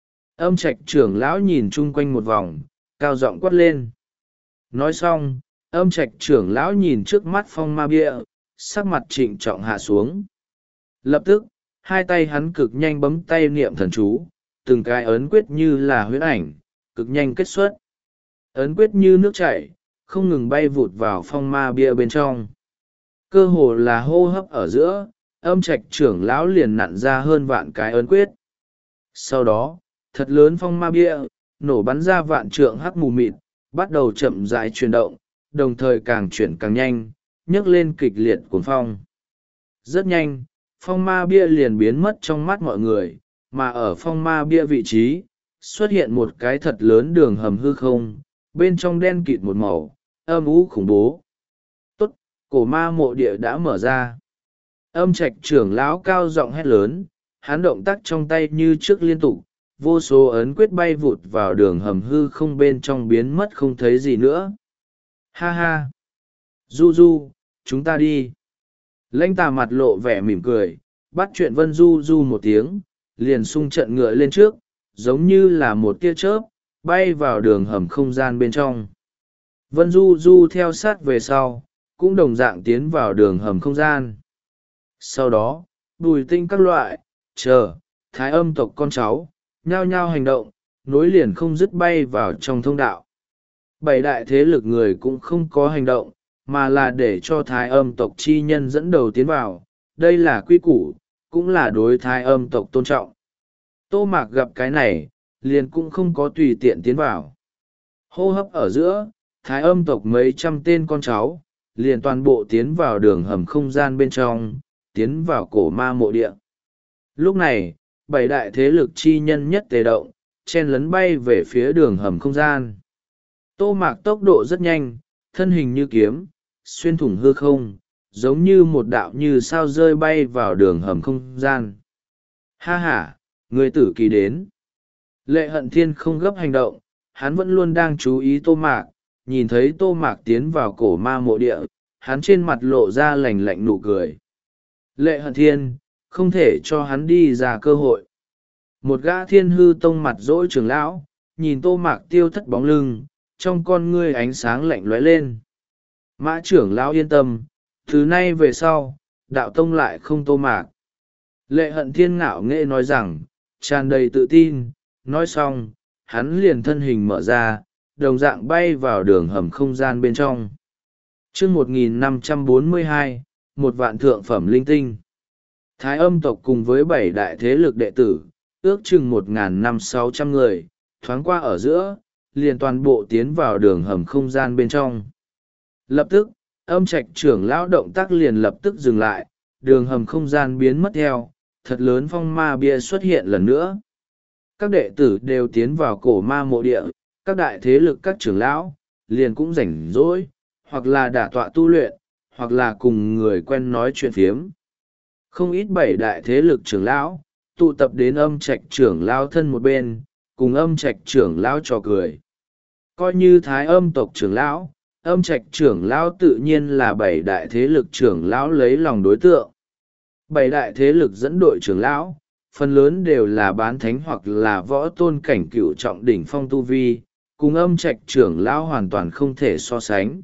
Âm Trạch trưởng lão nhìn chung quanh một vòng, cao giọng quát lên. Nói xong, Âm Trạch trưởng lão nhìn trước mắt phong ma bia, sắc mặt trịnh trọng hạ xuống. Lập tức, hai tay hắn cực nhanh bấm tay niệm thần chú, từng cái ấn quyết như là huyễn ảnh, cực nhanh kết xuất. Ấn quyết như nước chảy, không ngừng bay vụt vào phong ma bia bên trong. Cơ hồ là hô hấp ở giữa, Âm Trạch trưởng lão liền nặn ra hơn vạn cái ấn quyết. Sau đó, thật lớn phong ma bia, nổ bắn ra vạn trượng hắc mù mịt, bắt đầu chậm rãi chuyển động, đồng thời càng chuyển càng nhanh, nhấc lên kịch liệt cuồng phong. Rất nhanh, phong ma bia liền biến mất trong mắt mọi người, mà ở phong ma bia vị trí, xuất hiện một cái thật lớn đường hầm hư không, bên trong đen kịt một màu, âm u khủng bố. Tốt, cổ ma mộ địa đã mở ra. Âm Trạch trưởng lão cao giọng hét lớn, hắn động tác trong tay như trước liên tục, vô số ấn quyết bay vụt vào đường hầm hư không bên trong biến mất không thấy gì nữa. Ha ha! Du Du, chúng ta đi. Lãnh Tà mặt lộ vẻ mỉm cười, bắt chuyện Vân Du Du một tiếng, liền xung trận ngựa lên trước, giống như là một tia chớp, bay vào đường hầm không gian bên trong. Vân Du Du theo sát về sau, cũng đồng dạng tiến vào đường hầm không gian. Sau đó, Bùi Tinh các loại, chờ, Thái Âm tộc con cháu, nhao nhao hành động, nối liền không dứt bay vào trong thông đạo. Bảy đại thế lực người cũng không có hành động, mà là để cho Thái Âm tộc chi nhân dẫn đầu tiến vào, đây là quy củ, cũng là đối Thái Âm tộc tôn trọng. Tô Mạc gặp cái này, liền cũng không có tùy tiện tiến vào. Hô hấp ở giữa, Thái Âm tộc mấy trăm tên con cháu, liền toàn bộ tiến vào đường hầm không gian bên trong, tiến vào cổ ma mộ địa. Lúc này, bảy đại thế lực chi nhân nhất tề động, chen lấn bay về phía đường hầm không gian. Tô Mạc tốc độ rất nhanh, thân hình như kiếm, xuyên thủng hư không, giống như một đạo như sao rơi bay vào đường hầm không gian. Ha ha, người tử kỳ đến. Lệ Hận Thiên không gấp hành động, hắn vẫn luôn đang chú ý Tô Mạc, nhìn thấy Tô Mạc tiến vào cổ ma mộ địa, hắn trên mặt lộ ra lạnh lạnh nụ cười. Lệ Hận Thiên, không thể cho hắn đi ra cơ hội. Một gã Thiên Hư Tông mặt dỗi trưởng lão, nhìn Tô Mạc tiêu thất bóng lưng, trong con ngươi ánh sáng lạnh lóe lên. Mã trưởng lão yên tâm, từ nay về sau, đạo tông lại không Tô Mạc. Lệ Hận Thiên ngạo nghễ nói rằng, tràn đầy tự tin, nói xong, hắn liền thân hình mở ra, đồng dạng bay vào đường hầm không gian bên trong. Chương một nghìn năm trăm bốn mươi hai, một vạn thượng phẩm linh tinh. Thái Âm tộc cùng với bảy đại thế lực đệ tử, ước chừng một nghìn năm sáu trăm người, thoáng qua ở giữa, liền toàn bộ tiến vào đường hầm không gian bên trong. Lập tức, Âm Trạch trưởng lão động tác liền lập tức dừng lại, đường hầm không gian biến mất theo, thật lớn phong ma bia xuất hiện lần nữa. Các đệ tử đều tiến vào cổ ma mộ địa, các đại thế lực các trưởng lão, liền cũng rảnh rỗi, hoặc là đả tọa tu luyện, hoặc là cùng người quen nói chuyện phiếm. Không ít bảy đại thế lực trưởng lão, tụ tập đến Âm Trạch trưởng lão thân một bên, cùng âm trạch trưởng lão trò cười. Coi như thái âm tộc trưởng lão, âm trạch trưởng lão tự nhiên là bảy đại thế lực trưởng lão lấy lòng đối tượng. Bảy đại thế lực dẫn đội trưởng lão, phần lớn đều là bán thánh hoặc là võ tôn cảnh cựu trọng đỉnh phong tu vi, cùng âm trạch trưởng lão hoàn toàn không thể so sánh.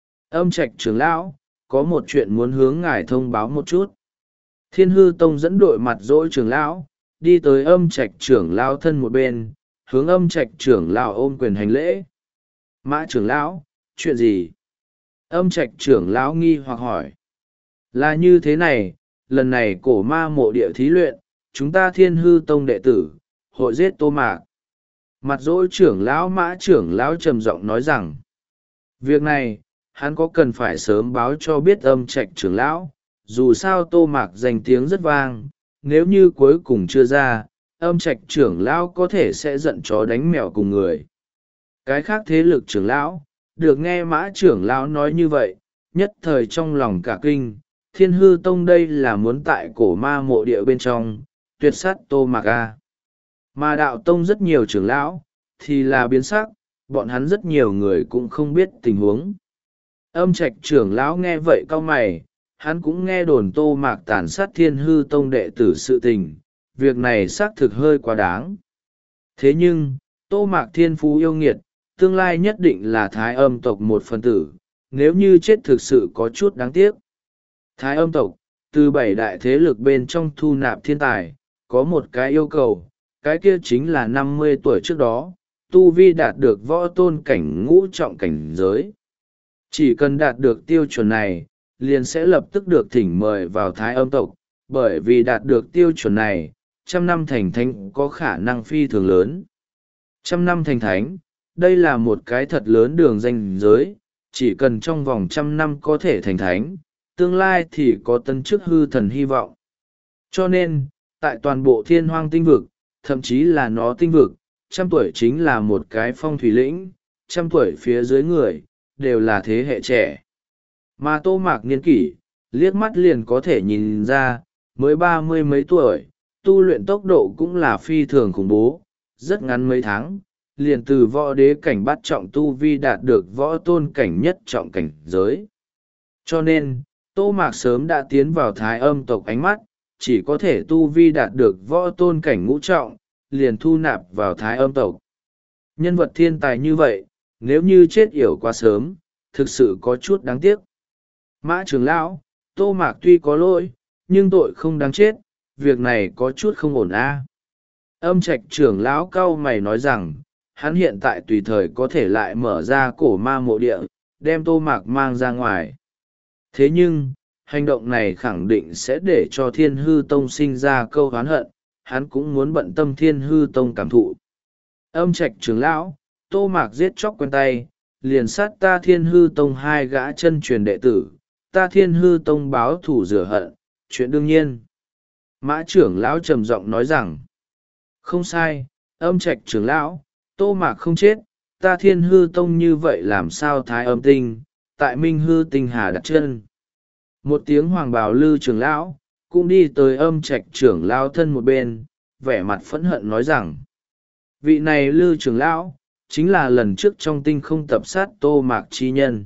Âm trạch trưởng lão, có một chuyện muốn hướng ngài thông báo một chút. Thiên hư tông dẫn đội mặt dỗi trưởng lão, đi tới âm trạch trưởng lão thân một bên, hướng âm trạch trưởng lão ôm quyền hành lễ. Mã trưởng lão, chuyện gì? Âm trạch trưởng lão nghi hoặc hỏi. Là như thế này, lần này cổ ma mộ địa thí luyện, chúng ta thiên hư tông đệ tử, hội giết Tô Mạc. Mặt dỗi trưởng lão mã trưởng lão trầm giọng nói rằng, việc này, hắn có cần phải sớm báo cho biết âm trạch trưởng lão, dù sao Tô Mạc danh tiếng rất vang, nếu như cuối cùng chưa ra, âm trạch trưởng lão có thể sẽ giận chó đánh mèo cùng người. Cái khác thế lực trưởng lão, được nghe mã trưởng lão nói như vậy, nhất thời trong lòng cả kinh, thiên hư tông đây là muốn tại cổ ma mộ địa bên trong, tuyệt sát Tô Mạc A. Mà đạo tông rất nhiều trưởng lão, thì là biến sắc, bọn hắn rất nhiều người cũng không biết tình huống. Âm trạch trưởng lão nghe vậy cau mày, hắn cũng nghe đồn Tô Mạc tàn sát thiên hư tông đệ tử sự tình, việc này xác thực hơi quá đáng. Thế nhưng, Tô Mạc thiên phú yêu nghiệt, tương lai nhất định là thái âm tộc một phần tử, nếu như chết thực sự có chút đáng tiếc. Thái âm tộc, từ bảy đại thế lực bên trong thu nạp thiên tài, có một cái yêu cầu, cái kia chính là năm mươi tuổi trước đó, tu vi đạt được võ tôn cảnh ngũ trọng cảnh giới. Chỉ cần đạt được tiêu chuẩn này, liền sẽ lập tức được thỉnh mời vào thái âm tộc, bởi vì đạt được tiêu chuẩn này, trăm năm thành thánh có khả năng phi thường lớn. Trăm năm thành thánh, đây là một cái thật lớn đường danh giới, chỉ cần trong vòng trăm năm có thể thành thánh, tương lai thì có tân chức hư thần hy vọng. Cho nên, tại toàn bộ thiên hoang tinh vực, thậm chí là nó tinh vực, trăm tuổi chính là một cái phong thủy lĩnh, trăm tuổi phía dưới người, đều là thế hệ trẻ. Mà Tô Mạc niên kỷ, liếc mắt liền có thể nhìn ra, mới ba mươi mấy tuổi, tu luyện tốc độ cũng là phi thường khủng bố, rất ngắn mấy tháng, liền từ võ đế cảnh bắt trọng tu vi đạt được võ tôn cảnh nhất trọng cảnh giới. Cho nên, Tô Mạc sớm đã tiến vào thái âm tộc ánh mắt, chỉ có thể tu vi đạt được võ tôn cảnh ngũ trọng, liền thu nạp vào thái âm tộc. Nhân vật thiên tài như vậy, nếu như chết yểu quá sớm, thực sự có chút đáng tiếc. Mã trưởng lão, Tô Mạc tuy có lỗi, nhưng tội không đáng chết, việc này có chút không ổn a. Âm trạch trưởng lão cau mày nói rằng, hắn hiện tại tùy thời có thể lại mở ra cổ ma mộ địa, đem Tô Mạc mang ra ngoài. Thế nhưng, hành động này khẳng định sẽ để cho thiên hư tông sinh ra câu oán hận, hắn cũng muốn bận tâm thiên hư tông cảm thụ. Âm trạch trưởng lão, Tô Mạc giết chóc quen tay, liền sát ta thiên hư tông hai gã chân truyền đệ tử, ta thiên hư tông báo thủ rửa hận, chuyện đương nhiên. Mã trưởng lão trầm giọng nói rằng, không sai, âm trạch trưởng lão, Tô Mạc không chết, ta thiên hư tông như vậy làm sao thái âm tinh, tại minh hư tinh hà đặt chân. Một tiếng hoàng bào lư trưởng lão, cũng đi tới âm trạch trưởng lão thân một bên, vẻ mặt phẫn hận nói rằng, vị này lư trưởng lão, chính là lần trước trong tinh không tập sát Tô Mạc chi nhân.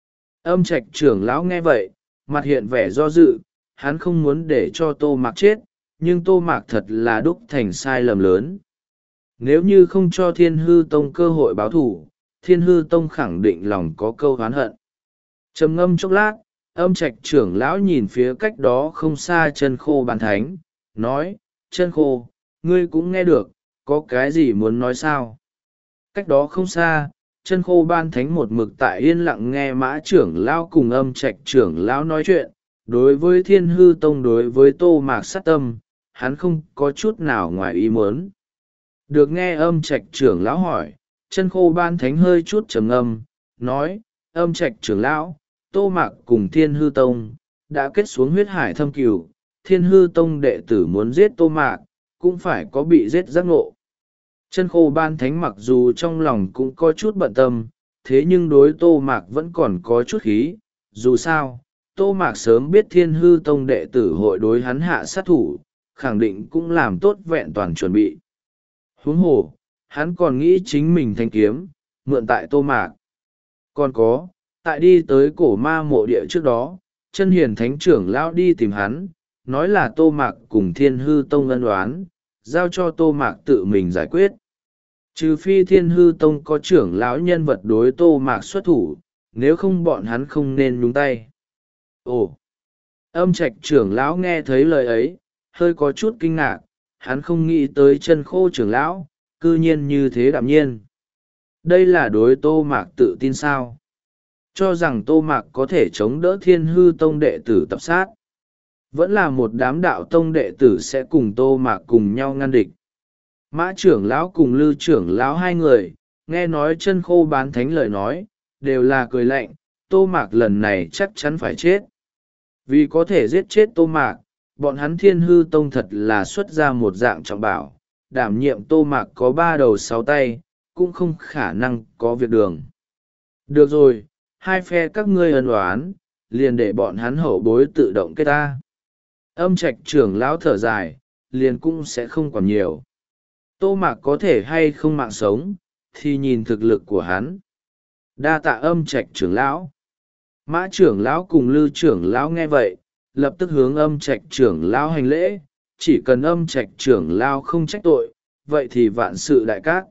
Âm trạch trưởng lão nghe vậy, mặt hiện vẻ do dự, hắn không muốn để cho Tô Mạc chết, nhưng Tô Mạc thật là đúc thành sai lầm lớn. Nếu như không cho thiên hư tông cơ hội báo thủ, thiên hư tông khẳng định lòng có câu oán hận. Trầm ngâm chốc lát, âm trạch trưởng lão nhìn phía cách đó không xa chân khô bàn thánh, nói, chân khô, ngươi cũng nghe được, có cái gì muốn nói sao? Cách đó không xa, chân khô ban thánh một mực tại yên lặng nghe mã trưởng lão cùng âm trạch trưởng lão nói chuyện, đối với thiên hư tông đối với Tô Mạc sát tâm, hắn không có chút nào ngoài ý muốn. Được nghe âm trạch trưởng lão hỏi, chân khô ban thánh hơi chút trầm ngâm, nói, âm trạch trưởng lão, Tô Mạc cùng thiên hư tông, đã kết xuống huyết hải thâm cửu, thiên hư tông đệ tử muốn giết Tô Mạc, cũng phải có bị giết giác ngộ. Chân khô ban thánh mặc dù trong lòng cũng có chút bận tâm, thế nhưng đối Tô Mạc vẫn còn có chút khí, dù sao, Tô Mạc sớm biết thiên hư tông đệ tử hội đối hắn hạ sát thủ, khẳng định cũng làm tốt vẹn toàn chuẩn bị. Huống hồ, hắn còn nghĩ chính mình thanh kiếm mượn tại Tô Mạc. Còn có, tại đi tới cổ ma mộ địa trước đó, chân hiền thánh trưởng lão đi tìm hắn, nói là Tô Mạc cùng Thiên Hư Tông ân oán, giao cho Tô Mạc tự mình giải quyết. Trừ phi Thiên Hư Tông có trưởng lão nhân vật đối Tô Mạc xuất thủ, nếu không bọn hắn không nên nhúng tay. Ồ! Âm Trạch trưởng lão nghe thấy lời ấy, hơi có chút kinh ngạc, hắn không nghĩ tới Chân Khô trưởng lão, cư nhiên như thế đạm nhiên. Đây là đối Tô Mạc tự tin sao? Cho rằng Tô Mạc có thể chống đỡ Thiên Hư Tông đệ tử tập sát. Vẫn là một đám đạo tông đệ tử sẽ cùng Tô Mạc cùng nhau ngăn địch. Mã trưởng lão cùng Lư trưởng lão hai người, nghe nói Chân Khô bán thánh lời nói, đều là cười lạnh, Tô Mạc lần này chắc chắn phải chết. Vì có thể giết chết Tô Mạc, bọn hắn Thiên Hư Tông thật là xuất ra một dạng trọng bảo, đảm nhiệm Tô Mạc có ba đầu sáu tay, cũng không khả năng có việc đường. Được rồi, hai phe các ngươi ân oán, liền để bọn hắn hậu bối tự động kết ta. Âm Trạch trưởng lão thở dài, liền cũng sẽ không còn nhiều. Tô Mạc có thể hay không mạng sống, thì nhìn thực lực của hắn. Đa tạ Âm Trạch trưởng lão. Mã trưởng lão cùng Lư trưởng lão nghe vậy, lập tức hướng Âm Trạch trưởng lão hành lễ, chỉ cần Âm Trạch trưởng lão không trách tội, vậy thì vạn sự đại cát.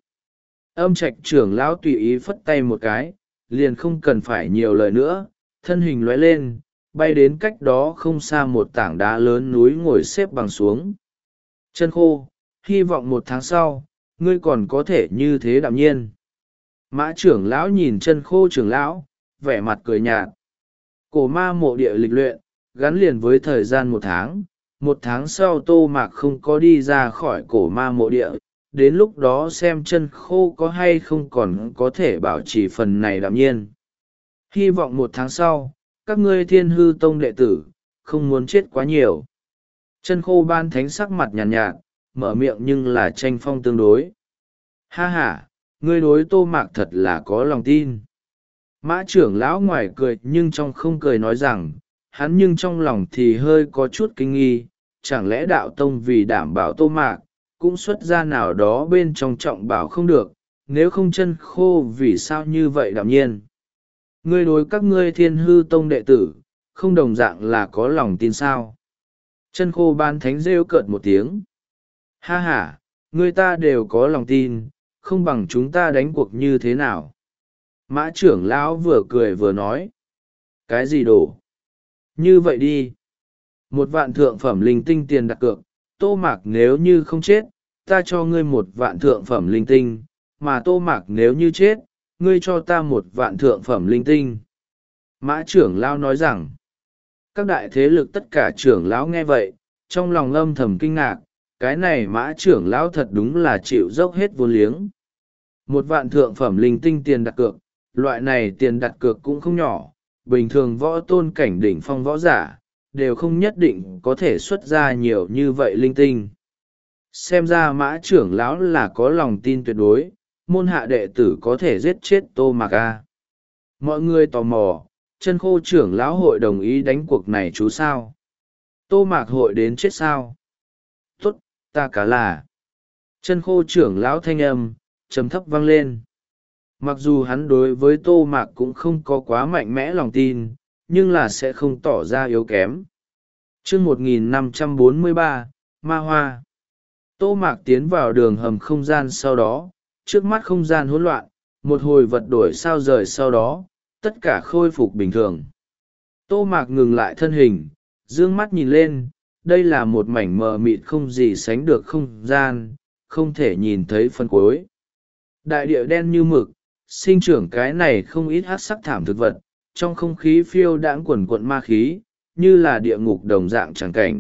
Âm Trạch trưởng lão tùy ý phất tay một cái, liền không cần phải nhiều lời nữa, thân hình lóe lên, bay đến cách đó không xa một tảng đá lớn núi ngồi xếp bằng xuống. Chân Khô, hy vọng một tháng sau, ngươi còn có thể như thế đạm nhiên. Mã trưởng lão nhìn Chân Khô trưởng lão, vẻ mặt cười nhạt. Cổ ma mộ địa lịch luyện, gắn liền với thời gian một tháng. Một tháng sau Tô Mạc không có đi ra khỏi cổ ma mộ địa, đến lúc đó xem Chân Khô có hay không còn có thể bảo trì phần này đạm nhiên. Hy vọng một tháng sau, các ngươi Thiên Hư Tông đệ tử, không muốn chết quá nhiều. Chân Khô ban thánh sắc mặt nhàn nhạt, nhạt, mở miệng nhưng là tranh phong tương đối. Ha ha, ngươi đối Tô Mạc thật là có lòng tin. Mã trưởng lão ngoài cười nhưng trong không cười nói rằng, hắn nhưng trong lòng thì hơi có chút kinh nghi, chẳng lẽ đạo tông vì đảm bảo Tô Mạc, cũng xuất ra nào đó bên trong trọng bảo không được, nếu không Chân Khô vì sao như vậy đạm nhiên. Ngươi đối các ngươi Thiên Hư Tông đệ tử, không đồng dạng là có lòng tin sao. Chân Khô ban thánh rêu cợt một tiếng. Ha ha, người ta đều có lòng tin, không bằng chúng ta đánh cuộc như thế nào. Mã trưởng lão vừa cười vừa nói. Cái gì đổ? Như vậy đi. Một vạn thượng phẩm linh tinh tiền đặt cược, Tô Mạc nếu như không chết, ta cho ngươi một vạn thượng phẩm linh tinh, mà Tô Mạc nếu như chết, ngươi cho ta một vạn thượng phẩm linh tinh. Mã trưởng lão nói rằng, các đại thế lực tất cả trưởng lão nghe vậy, trong lòng âm thầm kinh ngạc, cái này Mã trưởng lão thật đúng là chịu dốc hết vô liếng. Một vạn thượng phẩm linh tinh tiền đặt cược, loại này tiền đặt cược cũng không nhỏ, bình thường võ tôn cảnh đỉnh phong võ giả, đều không nhất định có thể xuất ra nhiều như vậy linh tinh. Xem ra Mã trưởng lão là có lòng tin tuyệt đối, môn hạ đệ tử có thể giết chết Tô Mạc A. Mọi người tò mò, Chân Khô trưởng lão hội đồng ý đánh cuộc này chú sao? Tô Mạc hội đến chết sao? Tốt, ta cả là. Chân Khô trưởng lão thanh âm, trầm thấp vang lên. Mặc dù hắn đối với Tô Mạc cũng không có quá mạnh mẽ lòng tin, nhưng là sẽ không tỏ ra yếu kém. chương một nghìn năm trăm bốn mươi ba, Ma Hoa. Tô Mạc tiến vào đường hầm không gian sau đó, trước mắt không gian hỗn loạn, một hồi vật đổi sao rời sau đó, tất cả khôi phục bình thường. Tô Mạc ngừng lại thân hình, dương mắt nhìn lên, đây là một mảnh mờ mịt không gì sánh được không gian, không thể nhìn thấy phân cuối. Đại địa đen như mực, sinh trưởng cái này không ít hắc sắc thảm thực vật, trong không khí phiêu đãng quần quận ma khí, như là địa ngục đồng dạng tràng cảnh.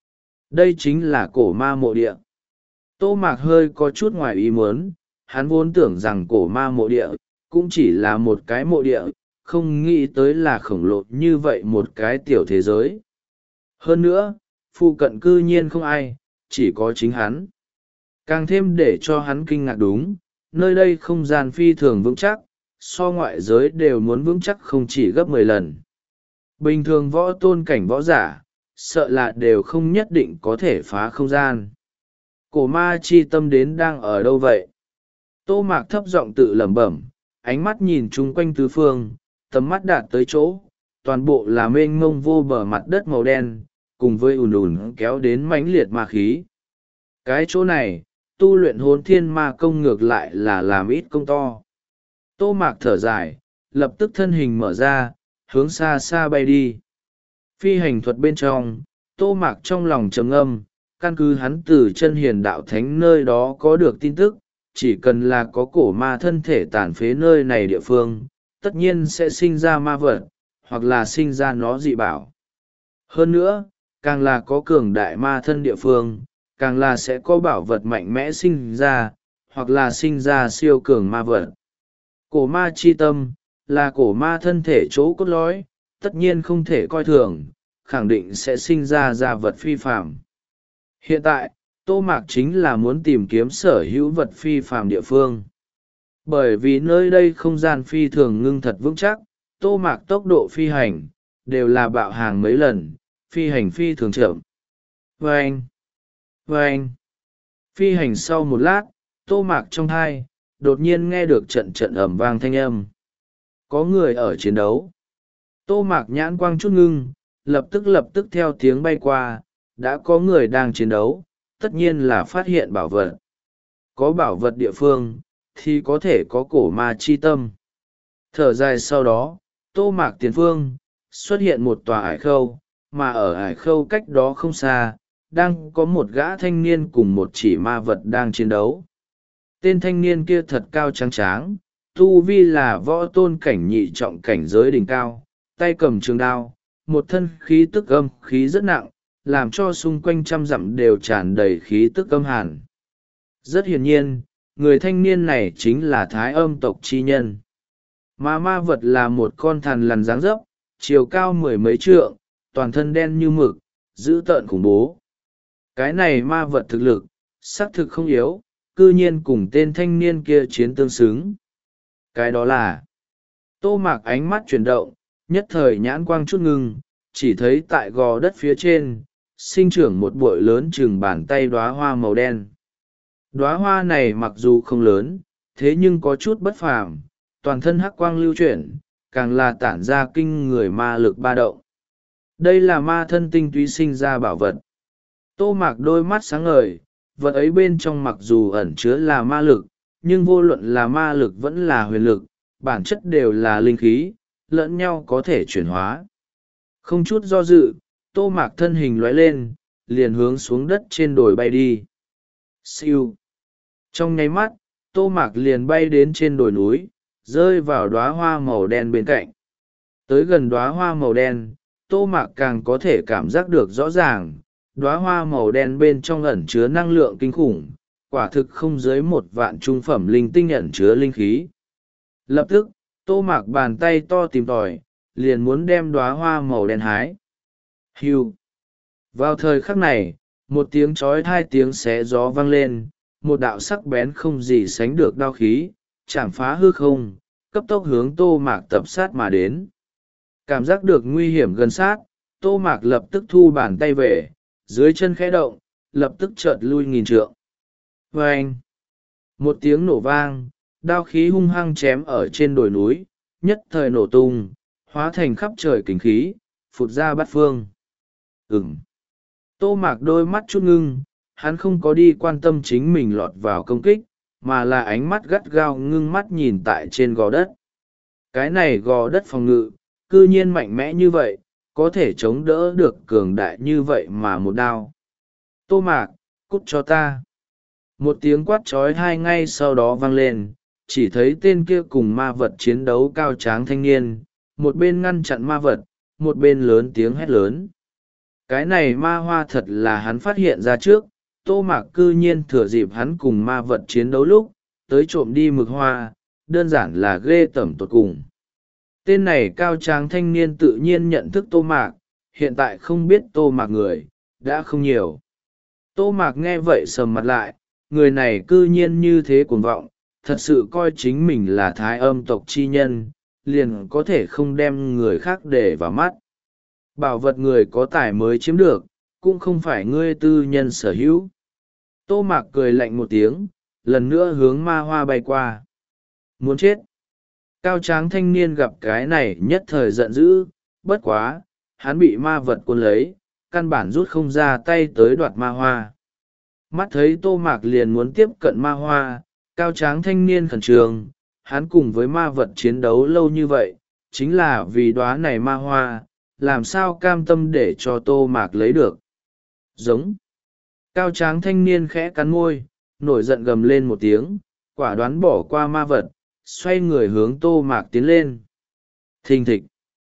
Đây chính là cổ ma mộ địa. Tô Mạc hơi có chút ngoài ý muốn, hắn vốn tưởng rằng cổ ma mộ địa, cũng chỉ là một cái mộ địa, không nghĩ tới là khổng lồ như vậy một cái tiểu thế giới. Hơn nữa, phụ cận cư nhiên không ai, chỉ có chính hắn. Càng thêm để cho hắn kinh ngạc đúng, nơi đây không gian phi thường vững chắc, so ngoại giới đều muốn vững chắc không chỉ gấp mười lần. Bình thường võ tôn cảnh võ giả, sợ là đều không nhất định có thể phá không gian. Cổ ma chi tâm đến đang ở đâu vậy? Tô Mạc thấp giọng tự lẩm bẩm, ánh mắt nhìn chung quanh tứ phương, tầm mắt đạt tới chỗ, toàn bộ là mênh mông vô bờ mặt đất màu đen, cùng với ùn ùn kéo đến mãnh liệt ma khí. Cái chỗ này, tu luyện hồn thiên ma công ngược lại là làm ít công to. Tô Mạc thở dài, lập tức thân hình mở ra, hướng xa xa bay đi. Phi hành thuật bên trong, Tô Mạc trong lòng trầm ngâm, căn cứ hắn từ chân hiền đạo thánh nơi đó có được tin tức, chỉ cần là có cổ ma thân thể tàn phế nơi này địa phương, tất nhiên sẽ sinh ra ma vật, hoặc là sinh ra nó dị bảo. Hơn nữa, càng là có cường đại ma thân địa phương, càng là sẽ có bảo vật mạnh mẽ sinh ra, hoặc là sinh ra siêu cường ma vật. Cổ ma chi tâm, là cổ ma thân thể chỗ cốt lõi, tất nhiên không thể coi thường, khẳng định sẽ sinh ra ra vật phi phạm. Hiện tại, Tô Mạc chính là muốn tìm kiếm sở hữu vật phi phàm địa phương. Bởi vì nơi đây không gian phi thường ngưng thật vững chắc, Tô Mạc tốc độ phi hành, đều là bạo hàng mấy lần, phi hành phi thường chậm. Vâng! Vâng! Phi hành sau một lát, Tô Mạc trong hai, đột nhiên nghe được trận trận ầm vang thanh âm. Có người ở chiến đấu. Tô Mạc nhãn quang chút ngưng, lập tức lập tức theo tiếng bay qua, đã có người đang chiến đấu, tất nhiên là phát hiện bảo vật. Có bảo vật địa phương, thì có thể có cổ ma chi tâm. Thở dài sau đó, Tô Mạc tiền phương, xuất hiện một tòa ải khâu, mà ở ải khâu cách đó không xa, đang có một gã thanh niên cùng một chỉ ma vật đang chiến đấu. Tên thanh niên kia thật cao trắng tráng, tu vi là võ tôn cảnh nhị trọng cảnh giới đỉnh cao, tay cầm trường đao, một thân khí tức âm khí rất nặng, làm cho xung quanh trăm dặm đều tràn đầy khí tức âm hàn. Rất hiển nhiên, người thanh niên này chính là Thái Âm tộc chi nhân. Mà ma vật là một con thằn lằn dáng dấp, chiều cao mười mấy trượng, toàn thân đen như mực, dữ tợn khủng bố. Cái này ma vật thực lực, xác thực không yếu, cư nhiên cùng tên thanh niên kia chiến tương xứng. Cái đó là... Tô Mạc ánh mắt chuyển động, nhất thời nhãn quang chút ngưng, chỉ thấy tại gò đất phía trên, sinh trưởng một bụi lớn chừng bàn tay đóa hoa màu đen. Đóa hoa này mặc dù không lớn, thế nhưng có chút bất phàm, toàn thân hắc quang lưu chuyển, càng là tản ra kinh người ma lực ba động. Đây là ma thân tinh túy sinh ra bảo vật. Tô Mạc đôi mắt sáng ngời, vật ấy bên trong mặc dù ẩn chứa là ma lực, nhưng vô luận là ma lực vẫn là huyền lực, bản chất đều là linh khí, lẫn nhau có thể chuyển hóa. Không chút do dự, Tô Mạc thân hình lóe lên, liền hướng xuống đất trên đồi bay đi. Siêu. Trong nháy mắt, Tô Mạc liền bay đến trên đồi núi, rơi vào đóa hoa màu đen bên cạnh. Tới gần đóa hoa màu đen, Tô Mạc càng có thể cảm giác được rõ ràng, đóa hoa màu đen bên trong ẩn chứa năng lượng kinh khủng, quả thực không dưới một vạn trung phẩm linh tinh ẩn chứa linh khí. Lập tức, Tô Mạc bàn tay to tìm tòi, liền muốn đem đóa hoa màu đen hái. Hưu. Vào thời khắc này, một tiếng chói hai tiếng xé gió vang lên, một đạo sắc bén không gì sánh được đao khí, chạm phá hư không, cấp tốc hướng Tô Mạc tập sát mà đến. Cảm giác được nguy hiểm gần sát, Tô Mạc lập tức thu bàn tay về, dưới chân khẽ động, lập tức chợt lui nghìn trượng. Vâng! Một tiếng nổ vang, đao khí hung hăng chém ở trên đồi núi, nhất thời nổ tung, hóa thành khắp trời kinh khí, phụt ra bát phương. Ừm! Tô Mạc đôi mắt chút ngưng, hắn không có đi quan tâm chính mình lọt vào công kích, mà là ánh mắt gắt gao ngưng mắt nhìn tại trên gò đất. Cái này gò đất phòng ngự, cư nhiên mạnh mẽ như vậy, có thể chống đỡ được cường đại như vậy mà một đao. Tô Mạc, cút cho ta. Một tiếng quát trói hai ngay sau đó vang lên, chỉ thấy tên kia cùng ma vật chiến đấu cao tráng thanh niên, một bên ngăn chặn ma vật, một bên lớn tiếng hét lớn. Cái này ma hoa thật là hắn phát hiện ra trước, Tô Mạc cư nhiên thừa dịp hắn cùng ma vật chiến đấu lúc, tới trộm đi mực hoa, đơn giản là ghê tởm tột cùng. Tên này cao tráng thanh niên tự nhiên nhận thức Tô Mạc, hiện tại không biết Tô Mạc người, đã không nhiều. Tô Mạc nghe vậy sầm mặt lại, người này cư nhiên như thế cuồng vọng, thật sự coi chính mình là Thái Âm tộc chi nhân, liền có thể không đem người khác để vào mắt. Bảo vật người có tài mới chiếm được, cũng không phải ngươi tư nhân sở hữu. Tô Mạc cười lạnh một tiếng, lần nữa hướng ma hoa bay qua. Muốn chết! Cao tráng thanh niên gặp cái này nhất thời giận dữ, bất quá, hắn bị ma vật cuốn lấy, căn bản rút không ra tay tới đoạt ma hoa. Mắt thấy Tô Mạc liền muốn tiếp cận ma hoa, cao tráng thanh niên khẩn trương, hắn cùng với ma vật chiến đấu lâu như vậy, chính là vì đóa này ma hoa, làm sao cam tâm để cho Tô Mạc lấy được. Giống. Cao tráng thanh niên khẽ cắn môi, nổi giận gầm lên một tiếng, quả đoán bỏ qua ma vật, xoay người hướng Tô Mạc tiến lên. Thình thịch.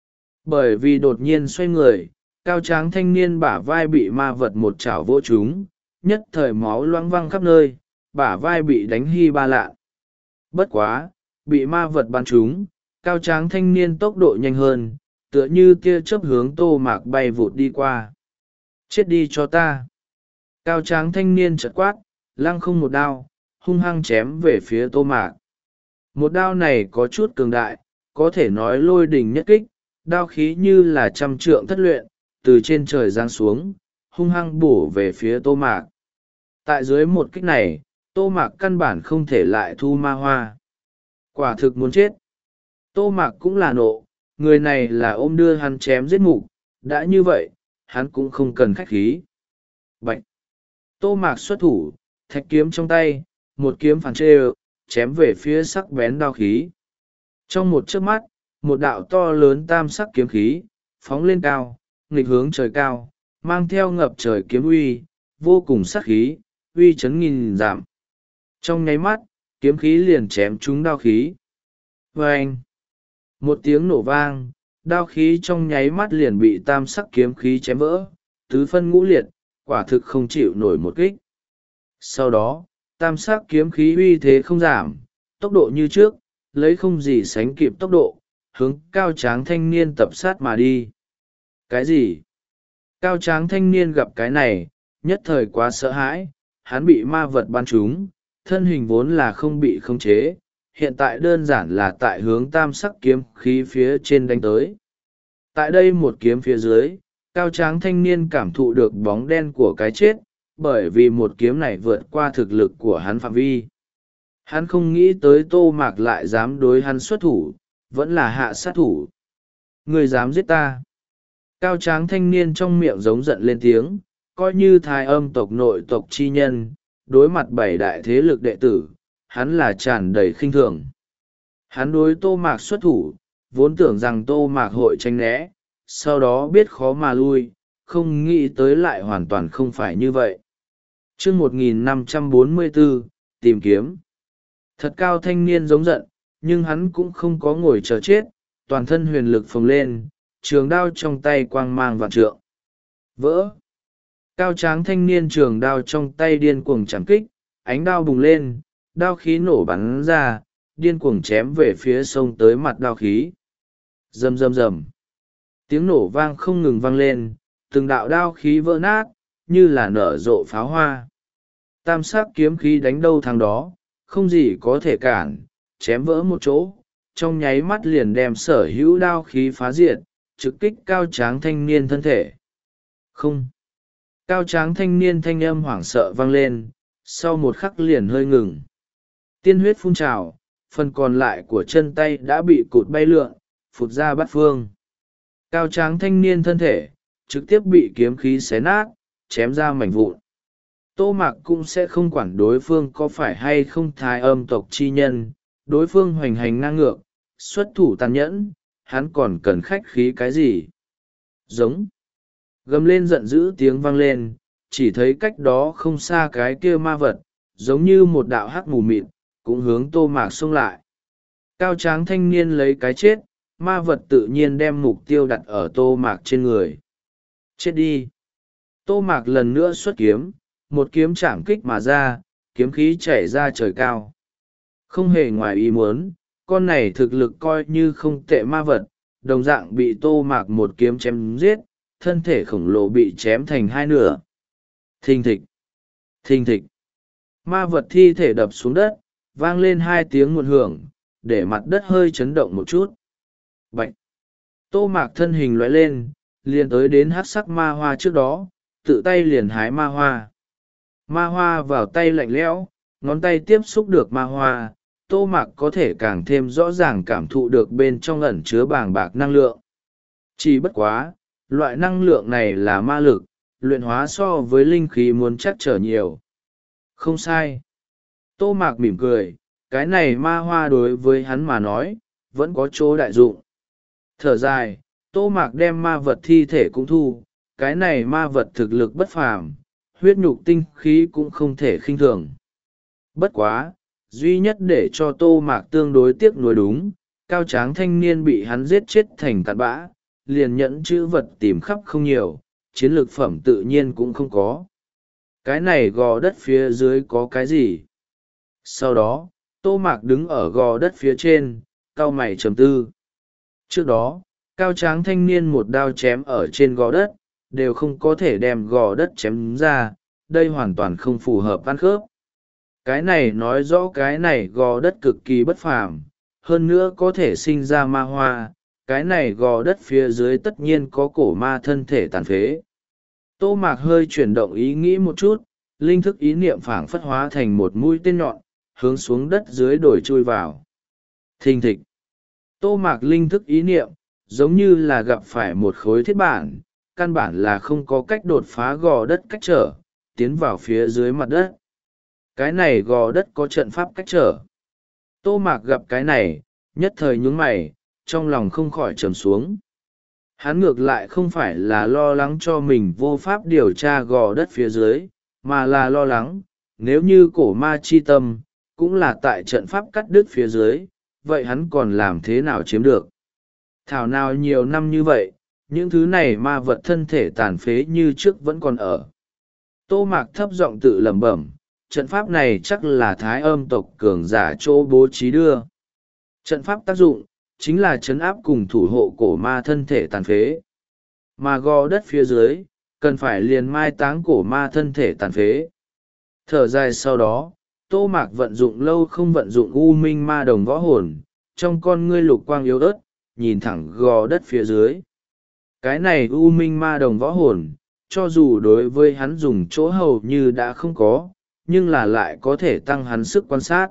Bởi vì đột nhiên xoay người, cao tráng thanh niên bả vai bị ma vật một chảo vỗ trúng, nhất thời máu loang văng khắp nơi, bả vai bị đánh hy ba lạ. Bất quá, bị ma vật bắn trúng, cao tráng thanh niên tốc độ nhanh hơn, tựa như tia chớp hướng Tô Mạc bay vụt đi qua. Chết đi cho ta! Cao tráng thanh niên chợt quát, lăng không một đao, hung hăng chém về phía Tô Mạc. Một đao này có chút cường đại, có thể nói lôi đình nhất kích, đao khí như là trăm trượng thất luyện, từ trên trời giáng xuống, hung hăng bổ về phía Tô Mạc. Tại dưới một kích này, Tô Mạc căn bản không thể lại thu ma hoa. Quả thực muốn chết. Tô Mạc cũng là nộ, người này là ôm đưa hắn chém giết mục, đã như vậy, hắn cũng không cần khách khí. Bạch! Tô Mạc xuất thủ, thạch kiếm trong tay, một kiếm phản trê, chém về phía sắc bén đao khí. Trong một chớp mắt, một đạo to lớn tam sắc kiếm khí, phóng lên cao, nghịch hướng trời cao, mang theo ngập trời kiếm uy, vô cùng sắc khí, uy chấn nghìn giảm. Trong nháy mắt, kiếm khí liền chém trúng đao khí. Vâng! Một tiếng nổ vang, đao khí trong nháy mắt liền bị tam sắc kiếm khí chém vỡ, tứ phân ngũ liệt, quả thực không chịu nổi một kích. Sau đó, tam sắc kiếm khí uy thế không giảm, tốc độ như trước, lấy không gì sánh kịp tốc độ, hướng cao tráng thanh niên tập sát mà đi. Cái gì? Cao tráng thanh niên gặp cái này, nhất thời quá sợ hãi, hắn bị ma vật bắn trúng, thân hình vốn là không bị khống chế, hiện tại đơn giản là tại hướng tam sắc kiếm khí phía trên đánh tới. Tại đây một kiếm phía dưới, cao tráng thanh niên cảm thụ được bóng đen của cái chết, bởi vì một kiếm này vượt qua thực lực của hắn phạm vi. Hắn không nghĩ tới Tô Mạc lại dám đối hắn xuất thủ, vẫn là hạ sát thủ. Người dám giết ta. Cao tráng thanh niên trong miệng giống giận lên tiếng, coi như thái âm tộc nội tộc chi nhân, đối mặt bảy đại thế lực đệ tử, hắn là tràn đầy khinh thường. Hắn đối Tô Mạc xuất thủ, vốn tưởng rằng Tô Mạc hội tránh né, sau đó biết khó mà lui, không nghĩ tới lại hoàn toàn không phải như vậy. Chương một nghìn năm trăm bốn mươi bốn, tìm kiếm. Thật cao thanh niên giống giận, nhưng hắn cũng không có ngồi chờ chết, toàn thân huyền lực phồng lên, trường đao trong tay quang mang vạn trượng. Vỡ! Cao tráng thanh niên trường đao trong tay điên cuồng chạm kích, ánh đao bùng lên, đao khí nổ bắn ra, điên cuồng chém về phía sông tới mặt đao khí. Rầm rầm rầm. Tiếng nổ vang không ngừng vang lên, từng đạo đao khí vỡ nát, như là nở rộ pháo hoa. Tam sắc kiếm khí đánh đâu thằng đó, không gì có thể cản, chém vỡ một chỗ, trong nháy mắt liền đem sở hữu đao khí phá diệt, trực kích cao tráng thanh niên thân thể. Không. Cao tráng thanh niên thanh âm hoảng sợ vang lên, sau một khắc liền hơi ngừng. Tiên huyết phun trào, phần còn lại của chân tay đã bị cụt bay lượn, phụt ra bát phương. Cao tráng thanh niên thân thể, trực tiếp bị kiếm khí xé nát, chém ra mảnh vụn. Tô Mạc cũng sẽ không quản đối phương có phải hay không thái âm tộc chi nhân, đối phương hoành hành ngang ngược, xuất thủ tàn nhẫn, hắn còn cần khách khí cái gì? Giống. Gầm lên giận dữ tiếng vang lên, chỉ thấy cách đó không xa cái kia ma vật, giống như một đạo hắc mù mịt, cũng hướng Tô Mạc xông lại. Cao tráng thanh niên lấy cái chết, ma vật tự nhiên đem mục tiêu đặt ở Tô Mạc trên người. Chết đi! Tô Mạc lần nữa xuất kiếm, một kiếm chạm kích mà ra, kiếm khí chảy ra trời cao. Không hề ngoài ý muốn, con này thực lực coi như không tệ ma vật, đồng dạng bị Tô Mạc một kiếm chém giết, thân thể khổng lồ bị chém thành hai nửa. Thình thịch! Thình thịch! Ma vật thi thể đập xuống đất, vang lên hai tiếng muộn hưởng, để mặt đất hơi chấn động một chút. Bạch! Tô Mạc thân hình lóe lên, liền tới đến hắc sắc ma hoa trước đó, tự tay liền hái ma hoa. Ma hoa vào tay lạnh lẽo, ngón tay tiếp xúc được ma hoa, Tô Mạc có thể càng thêm rõ ràng cảm thụ được bên trong ẩn chứa bàng bạc năng lượng. Chỉ bất quá, loại năng lượng này là ma lực, luyện hóa so với linh khí muốn chắc trở nhiều. Không sai. Tô Mạc mỉm cười, cái này ma hoa đối với hắn mà nói, vẫn có chỗ đại dụng. Thở dài, Tô Mạc đem ma vật thi thể cũng thu, cái này ma vật thực lực bất phàm, huyết nhục tinh khí cũng không thể khinh thường. Bất quá, duy nhất để cho Tô Mạc tương đối tiếc nuối đúng, cao tráng thanh niên bị hắn giết chết thành cặn bã, liền nhẫn chữ vật tìm khắp không nhiều, chiến lược phẩm tự nhiên cũng không có. Cái này gò đất phía dưới có cái gì? Sau đó, Tô Mạc đứng ở gò đất phía trên, cau mày trầm tư. Trước đó, cao tráng thanh niên một đao chém ở trên gò đất, đều không có thể đem gò đất chém ra, đây hoàn toàn không phù hợp ăn khớp. Cái này nói rõ cái này gò đất cực kỳ bất phàm, hơn nữa có thể sinh ra ma hoa, cái này gò đất phía dưới tất nhiên có cổ ma thân thể tàn phế. Tô Mạc hơi chuyển động ý nghĩ một chút, linh thức ý niệm phảng phất hóa thành một mũi tên nhọn, hướng xuống đất dưới đồi chui vào. Thình thịch. Tô Mạc linh thức ý niệm, giống như là gặp phải một khối thiết bản, căn bản là không có cách đột phá gò đất cách trở, tiến vào phía dưới mặt đất. Cái này gò đất có trận pháp cách trở. Tô Mạc gặp cái này, nhất thời nhướng mày, trong lòng không khỏi trầm xuống. Hắn ngược lại không phải là lo lắng cho mình vô pháp điều tra gò đất phía dưới, mà là lo lắng, nếu như cổ ma chi tâm, cũng là tại trận pháp cắt đứt phía dưới, vậy hắn còn làm thế nào chiếm được? Thảo nào nhiều năm như vậy, những thứ này ma vật thân thể tàn phế như trước vẫn còn ở. Tô Mạc thấp giọng tự lẩm bẩm, trận pháp này chắc là thái âm tộc cường giả chỗ bố trí đưa. Trận pháp tác dụng, chính là trấn áp cùng thủ hộ cổ ma thân thể tàn phế. Mà gò đất phía dưới, cần phải liền mai táng cổ ma thân thể tàn phế. Thở dài sau đó, Tô Mạc vận dụng lâu không vận dụng u minh ma đồng võ hồn, trong con ngươi lục quang yếu ớt, nhìn thẳng gò đất phía dưới. Cái này u minh ma đồng võ hồn, cho dù đối với hắn dùng chỗ hầu như đã không có, nhưng là lại có thể tăng hắn sức quan sát.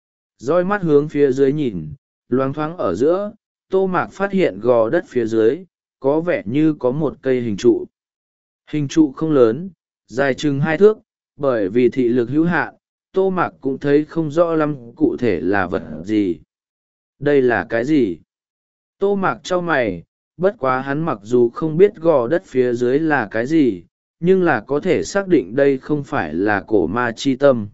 Roi mắt hướng phía dưới nhìn, loáng thoáng ở giữa, Tô Mạc phát hiện gò đất phía dưới, có vẻ như có một cây hình trụ. Hình trụ không lớn, dài chừng hai thước, bởi vì thị lực hữu hạn, Tô Mạc cũng thấy không rõ lắm cụ thể là vật gì. Đây là cái gì? Tô Mạc chau mày, bất quá hắn mặc dù không biết gò đất phía dưới là cái gì, nhưng là có thể xác định đây không phải là cổ ma chi tâm.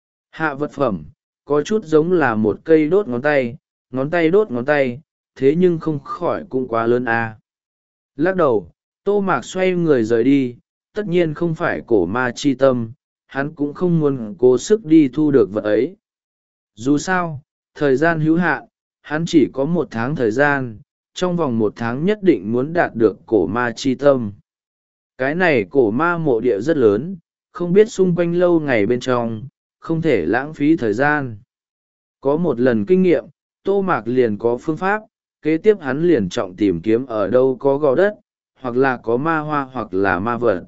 Hạ vật phẩm, có chút giống là một cây đốt ngón tay, ngón tay đốt ngón tay, thế nhưng không khỏi cũng quá lớn à. Lắc đầu, Tô Mạc xoay người rời đi, tất nhiên không phải cổ ma chi tâm, hắn cũng không muốn cố sức đi thu được vật ấy. Dù sao, thời gian hữu hạn, hắn chỉ có một tháng thời gian, trong vòng một tháng nhất định muốn đạt được cổ ma chi tâm. Cái này cổ ma mộ địa rất lớn, không biết xung quanh lâu ngày bên trong, không thể lãng phí thời gian. Có một lần kinh nghiệm, Tô Mạc liền có phương pháp, kế tiếp hắn liền trọng tìm kiếm ở đâu có gò đất, hoặc là có ma hoa hoặc là ma vật.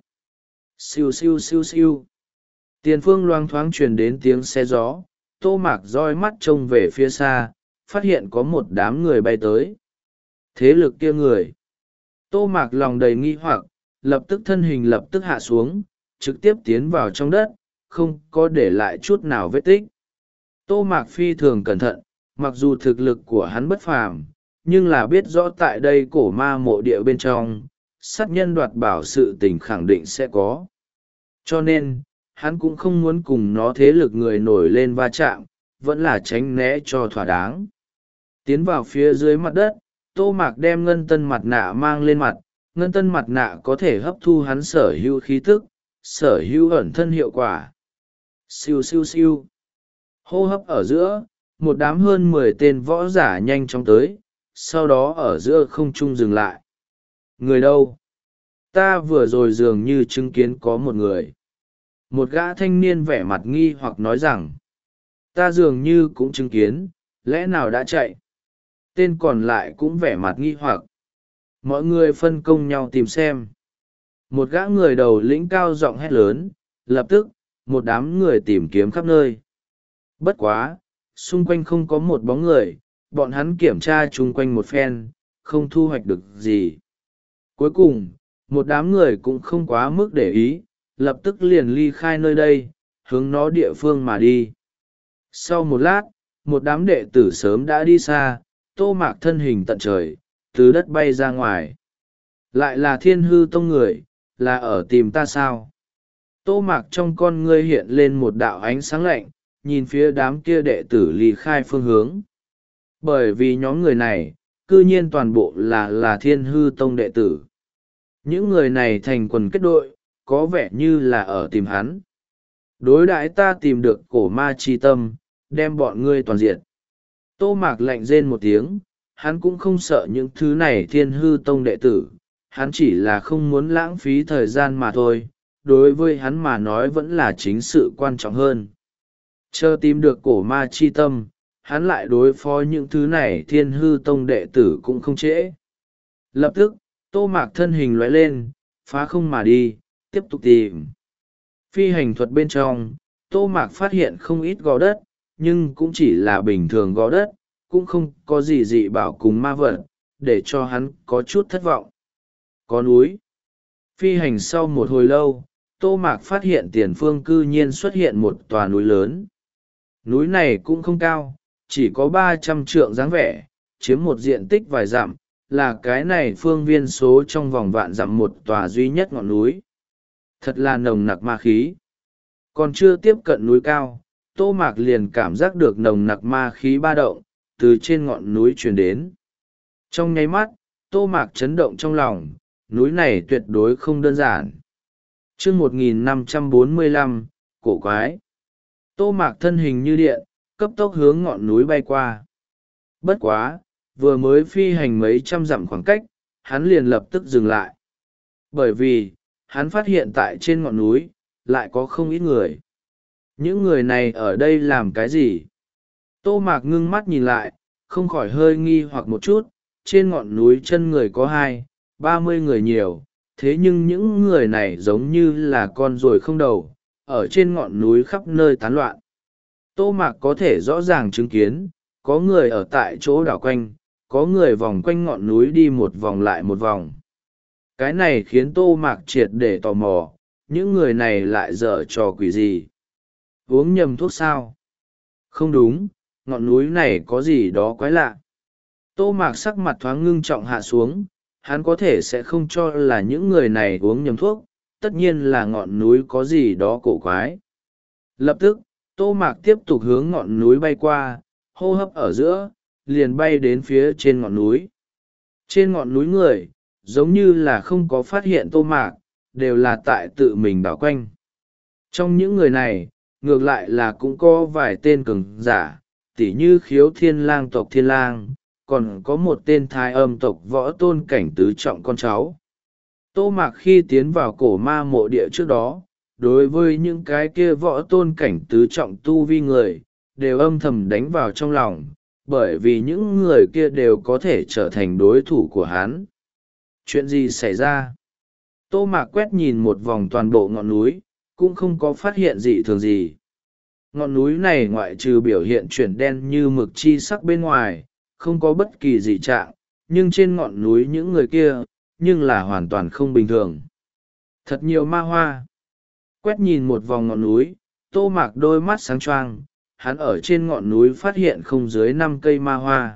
Siêu siêu siêu siêu. Tiền phương loang thoáng truyền đến tiếng xe gió, Tô Mạc roi mắt trông về phía xa, phát hiện có một đám người bay tới. Thế lực kia người. Tô Mạc lòng đầy nghi hoặc, lập tức thân hình lập tức hạ xuống, trực tiếp tiến vào trong đất, không có để lại chút nào vết tích. Tô Mạc phi thường cẩn thận, mặc dù thực lực của hắn bất phàm, nhưng là biết rõ tại đây cổ ma mộ địa bên trong, sát nhân đoạt bảo sự tình khẳng định sẽ có. Cho nên, hắn cũng không muốn cùng nó thế lực người nổi lên va chạm, vẫn là tránh né cho thỏa đáng. Tiến vào phía dưới mặt đất, Tô Mạc đem ngân tân mặt nạ mang lên mặt, ngân tân mặt nạ có thể hấp thu hắn sở hữu khí tức, sở hữu ẩn thân hiệu quả. Siêu siêu siêu. Hô hấp ở giữa, một đám hơn mười tên võ giả nhanh chóng tới, sau đó ở giữa không trung dừng lại. Người đâu? Ta vừa rồi dường như chứng kiến có một người. Một gã thanh niên vẻ mặt nghi hoặc nói rằng, ta dường như cũng chứng kiến, lẽ nào đã chạy? Tên còn lại cũng vẻ mặt nghi hoặc. Mọi người phân công nhau tìm xem. Một gã người đầu lĩnh cao giọng hét lớn, lập tức, một đám người tìm kiếm khắp nơi. Bất quá, xung quanh không có một bóng người, bọn hắn kiểm tra chung quanh một phen, không thu hoạch được gì. Cuối cùng, một đám người cũng không quá mức để ý, lập tức liền ly khai nơi đây, hướng nó địa phương mà đi. Sau một lát, một đám đệ tử sớm đã đi xa, Tô Mạc thân hình tận trời, từ đất bay ra ngoài. Lại là Thiên Hư Tông người, là ở tìm ta sao? Tô Mạc trong con ngươi hiện lên một đạo ánh sáng lạnh, nhìn phía đám kia đệ tử ly khai phương hướng. Bởi vì nhóm người này, cư nhiên toàn bộ là là Thiên Hư Tông đệ tử. Những người này thành quần kết đội, có vẻ như là ở tìm hắn. Đối đãi ta tìm được cổ ma chi tâm, đem bọn ngươi toàn diệt. Tô Mạc lạnh rên một tiếng, hắn cũng không sợ những thứ này Thiên Hư Tông đệ tử, hắn chỉ là không muốn lãng phí thời gian mà thôi, đối với hắn mà nói vẫn là chính sự quan trọng hơn. Chờ tìm được cổ ma chi tâm, hắn lại đối phó những thứ này Thiên Hư Tông đệ tử cũng không trễ. Lập tức, Tô Mạc thân hình lóe lên, phá không mà đi, tiếp tục tìm. Phi hành thuật bên trong, Tô Mạc phát hiện không ít gò đất, nhưng cũng chỉ là bình thường gò đất, cũng không có gì dị bảo cùng ma vật, để cho hắn có chút thất vọng. Có núi. Phi hành sau một hồi lâu, Tô Mạc phát hiện tiền phương cư nhiên xuất hiện một tòa núi lớn. Núi này cũng không cao, chỉ có ba trăm trượng dáng vẻ, chiếm một diện tích vài dặm, là cái này phương viên số trong vòng vạn dặm một tòa duy nhất ngọn núi. Thật là nồng nặc ma khí. Còn chưa tiếp cận núi cao, Tô Mạc liền cảm giác được nồng nặc ma khí ba động, từ trên ngọn núi truyền đến. Trong nháy mắt, Tô Mạc chấn động trong lòng, núi này tuyệt đối không đơn giản. Chương một nghìn năm trăm bốn mươi lăm, cổ quái. Tô Mạc thân hình như điện, cấp tốc hướng ngọn núi bay qua. Bất quá, vừa mới phi hành mấy trăm dặm khoảng cách, hắn liền lập tức dừng lại. Bởi vì, hắn phát hiện tại trên ngọn núi, lại có không ít người. Những người này ở đây làm cái gì? Tô Mạc ngưng mắt nhìn lại, không khỏi hơi nghi hoặc một chút, trên ngọn núi chân người có hai, ba mươi người nhiều, thế nhưng những người này giống như là con ruồi không đầu, ở trên ngọn núi khắp nơi tán loạn. Tô Mạc có thể rõ ràng chứng kiến, có người ở tại chỗ đảo quanh, có người vòng quanh ngọn núi đi một vòng lại một vòng. Cái này khiến Tô Mạc triệt để tò mò, những người này lại dở trò quỷ gì? Uống nhầm thuốc sao? Không đúng, ngọn núi này có gì đó quái lạ. Tô Mạc sắc mặt thoáng ngưng trọng hạ xuống, hắn có thể sẽ không cho là những người này uống nhầm thuốc, tất nhiên là ngọn núi có gì đó cổ quái. Lập tức, Tô Mạc tiếp tục hướng ngọn núi bay qua, hô hấp ở giữa, liền bay đến phía trên ngọn núi. Trên ngọn núi người, giống như là không có phát hiện Tô Mạc, đều là tại tự mình đảo quanh. Trong những người này, ngược lại là cũng có vài tên cường giả, tỉ như Khiếu Thiên Lang tộc Thiên Lang, còn có một tên Thái Âm tộc Võ Tôn cảnh tứ trọng con cháu. Tô Mạc khi tiến vào cổ ma mộ địa trước đó, đối với những cái kia Võ Tôn cảnh tứ trọng tu vi người, đều âm thầm đánh vào trong lòng, bởi vì những người kia đều có thể trở thành đối thủ của hắn. Chuyện gì xảy ra? Tô Mạc quét nhìn một vòng toàn bộ ngọn núi, cũng không có phát hiện gì thường gì. Ngọn núi này ngoại trừ biểu hiện chuyển đen như mực chi sắc bên ngoài, không có bất kỳ dị trạng, nhưng trên ngọn núi những người kia, nhưng là hoàn toàn không bình thường. Thật nhiều ma hoa. Quét nhìn một vòng ngọn núi, Tô Mạc đôi mắt sáng choang, hắn ở trên ngọn núi phát hiện không dưới năm cây ma hoa.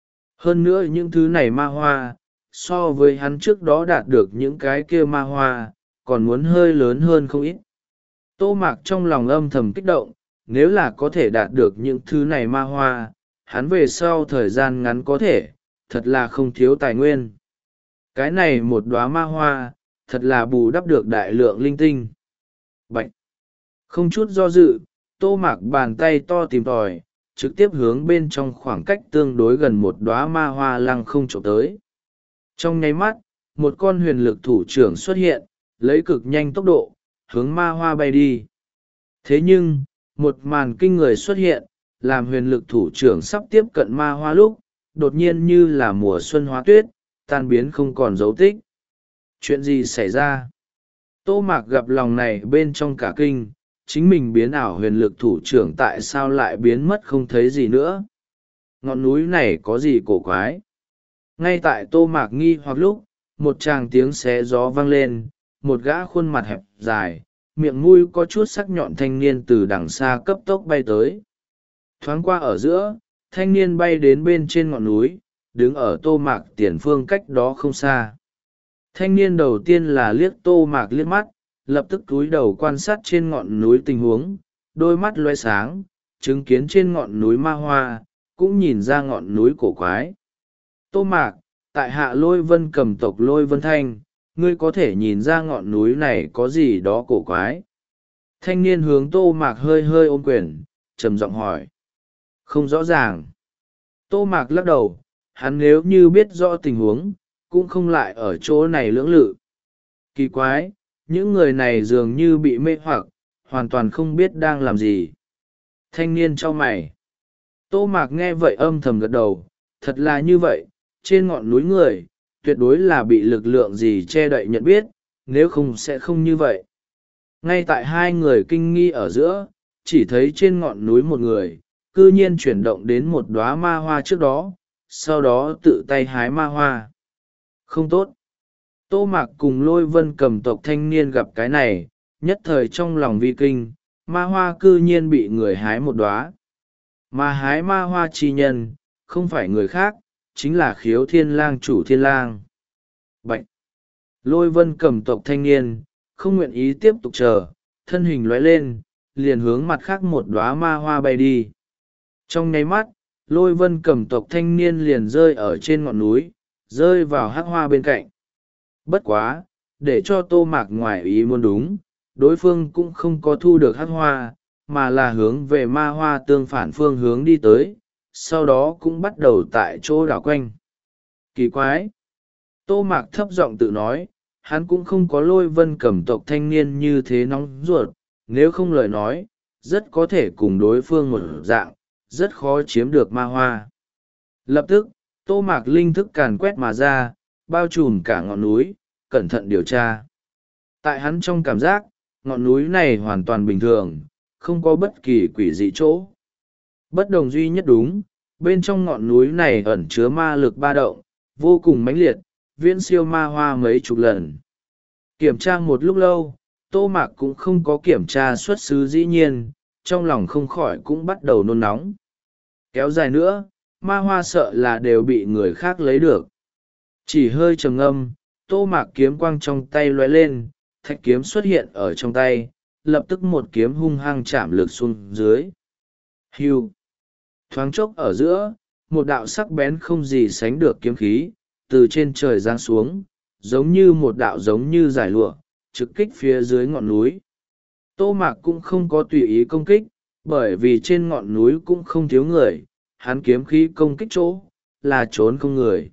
Hơn nữa những thứ này ma hoa, so với hắn trước đó đạt được những cái kia ma hoa, còn muốn hơi lớn hơn không ít. Tô Mạc trong lòng âm thầm kích động, nếu là có thể đạt được những thứ này ma hoa, hắn về sau thời gian ngắn có thể, thật là không thiếu tài nguyên. Cái này một đóa ma hoa, thật là bù đắp được đại lượng linh tinh. Bạch! Không chút do dự, Tô Mạc bàn tay to tìm tòi, trực tiếp hướng bên trong khoảng cách tương đối gần một đóa ma hoa lăng không trộm tới. Trong nháy mắt, một con huyền lực thủ trưởng xuất hiện, lấy cực nhanh tốc độ, hướng ma hoa bay đi. Thế nhưng, một màn kinh người xuất hiện, làm huyền lực thủ trưởng sắp tiếp cận ma hoa lúc, đột nhiên như là mùa xuân hóa tuyết, tan biến không còn dấu tích. Chuyện gì xảy ra? Tô Mạc gặp lòng này bên trong cả kinh, chính mình biến ảo huyền lực thủ trưởng tại sao lại biến mất không thấy gì nữa. Ngọn núi này có gì cổ quái? Ngay tại Tô Mạc nghi hoặc lúc, một tràng tiếng xé gió vang lên, một gã khuôn mặt hẹp dài, miệng mũi có chút sắc nhọn thanh niên từ đằng xa cấp tốc bay tới. Thoáng qua ở giữa, thanh niên bay đến bên trên ngọn núi, đứng ở Tô Mạc tiền phương cách đó không xa. Thanh niên đầu tiên là liếc Tô Mạc liếc mắt, lập tức cúi đầu quan sát trên ngọn núi tình huống, đôi mắt loe sáng, chứng kiến trên ngọn núi ma hoa, cũng nhìn ra ngọn núi cổ quái. Tô Mạc, tại hạ Lôi Vân Cầm tộc Lôi Vân Thanh, ngươi có thể nhìn ra ngọn núi này có gì đó cổ quái. Thanh niên hướng Tô Mạc hơi hơi ôm quyền, trầm giọng hỏi. Không rõ ràng. Tô Mạc lắc đầu, hắn nếu như biết rõ tình huống, cũng không lại ở chỗ này lưỡng lự. Kỳ quái, những người này dường như bị mê hoặc, hoàn toàn không biết đang làm gì. Thanh niên chau mày. Tô Mạc nghe vậy âm thầm gật đầu, thật là như vậy, trên ngọn núi người, tuyệt đối là bị lực lượng gì che đậy nhận biết, nếu không sẽ không như vậy. Ngay tại hai người kinh nghi ở giữa, chỉ thấy trên ngọn núi một người, cư nhiên chuyển động đến một đóa ma hoa trước đó, sau đó tự tay hái ma hoa. Không tốt. Tô Mạc cùng Lôi Vân Cầm tộc thanh niên gặp cái này, nhất thời trong lòng vi kinh, ma hoa cư nhiên bị người hái một đóa. Mà hái ma hoa chi nhân, không phải người khác, chính là Khiếu Thiên Lang chủ Thiên Lang. Bạch! Lôi Vân Cầm tộc thanh niên, không nguyện ý tiếp tục chờ, thân hình lóe lên, liền hướng mặt khác một đóa ma hoa bay đi. Trong nháy mắt, Lôi Vân Cầm tộc thanh niên liền rơi ở trên ngọn núi, rơi vào hắc hoa bên cạnh. Bất quá, để cho Tô Mạc ngoài ý muốn đúng, đối phương cũng không có thu được hắc hoa, mà là hướng về ma hoa tương phản phương hướng đi tới, sau đó cũng bắt đầu tại chỗ đảo quanh. Kỳ quái! Tô Mạc thấp giọng tự nói, hắn cũng không có Lôi Vân Cầm tộc thanh niên như thế nóng ruột, nếu không lời nói, rất có thể cùng đối phương một dạng, rất khó chiếm được ma hoa. Lập tức, Tô Mạc linh thức càn quét mà ra, bao trùm cả ngọn núi, cẩn thận điều tra. Tại hắn trong cảm giác, ngọn núi này hoàn toàn bình thường, không có bất kỳ quỷ dị chỗ. Bất đồng duy nhất đúng, bên trong ngọn núi này ẩn chứa ma lực ba động, vô cùng mãnh liệt, viễn siêu ma hoa mấy chục lần. Kiểm tra một lúc lâu, Tô Mạc cũng không có kiểm tra xuất xứ dĩ nhiên, trong lòng không khỏi cũng bắt đầu nôn nóng. Kéo dài nữa, ma hoa sợ là đều bị người khác lấy được. Chỉ hơi trầm ngâm, Tô Mạc kiếm quang trong tay lóe lên, thạch kiếm xuất hiện ở trong tay, lập tức một kiếm hung hăng chạm lực xuống dưới. Hưu! Thoáng chốc ở giữa, một đạo sắc bén không gì sánh được kiếm khí, từ trên trời giáng xuống, giống như một đạo giống như giải lụa, trực kích phía dưới ngọn núi. Tô Mạc cũng không có tùy ý công kích, bởi vì trên ngọn núi cũng không thiếu người, hắn kiếm khí công kích chỗ, là trốn không người.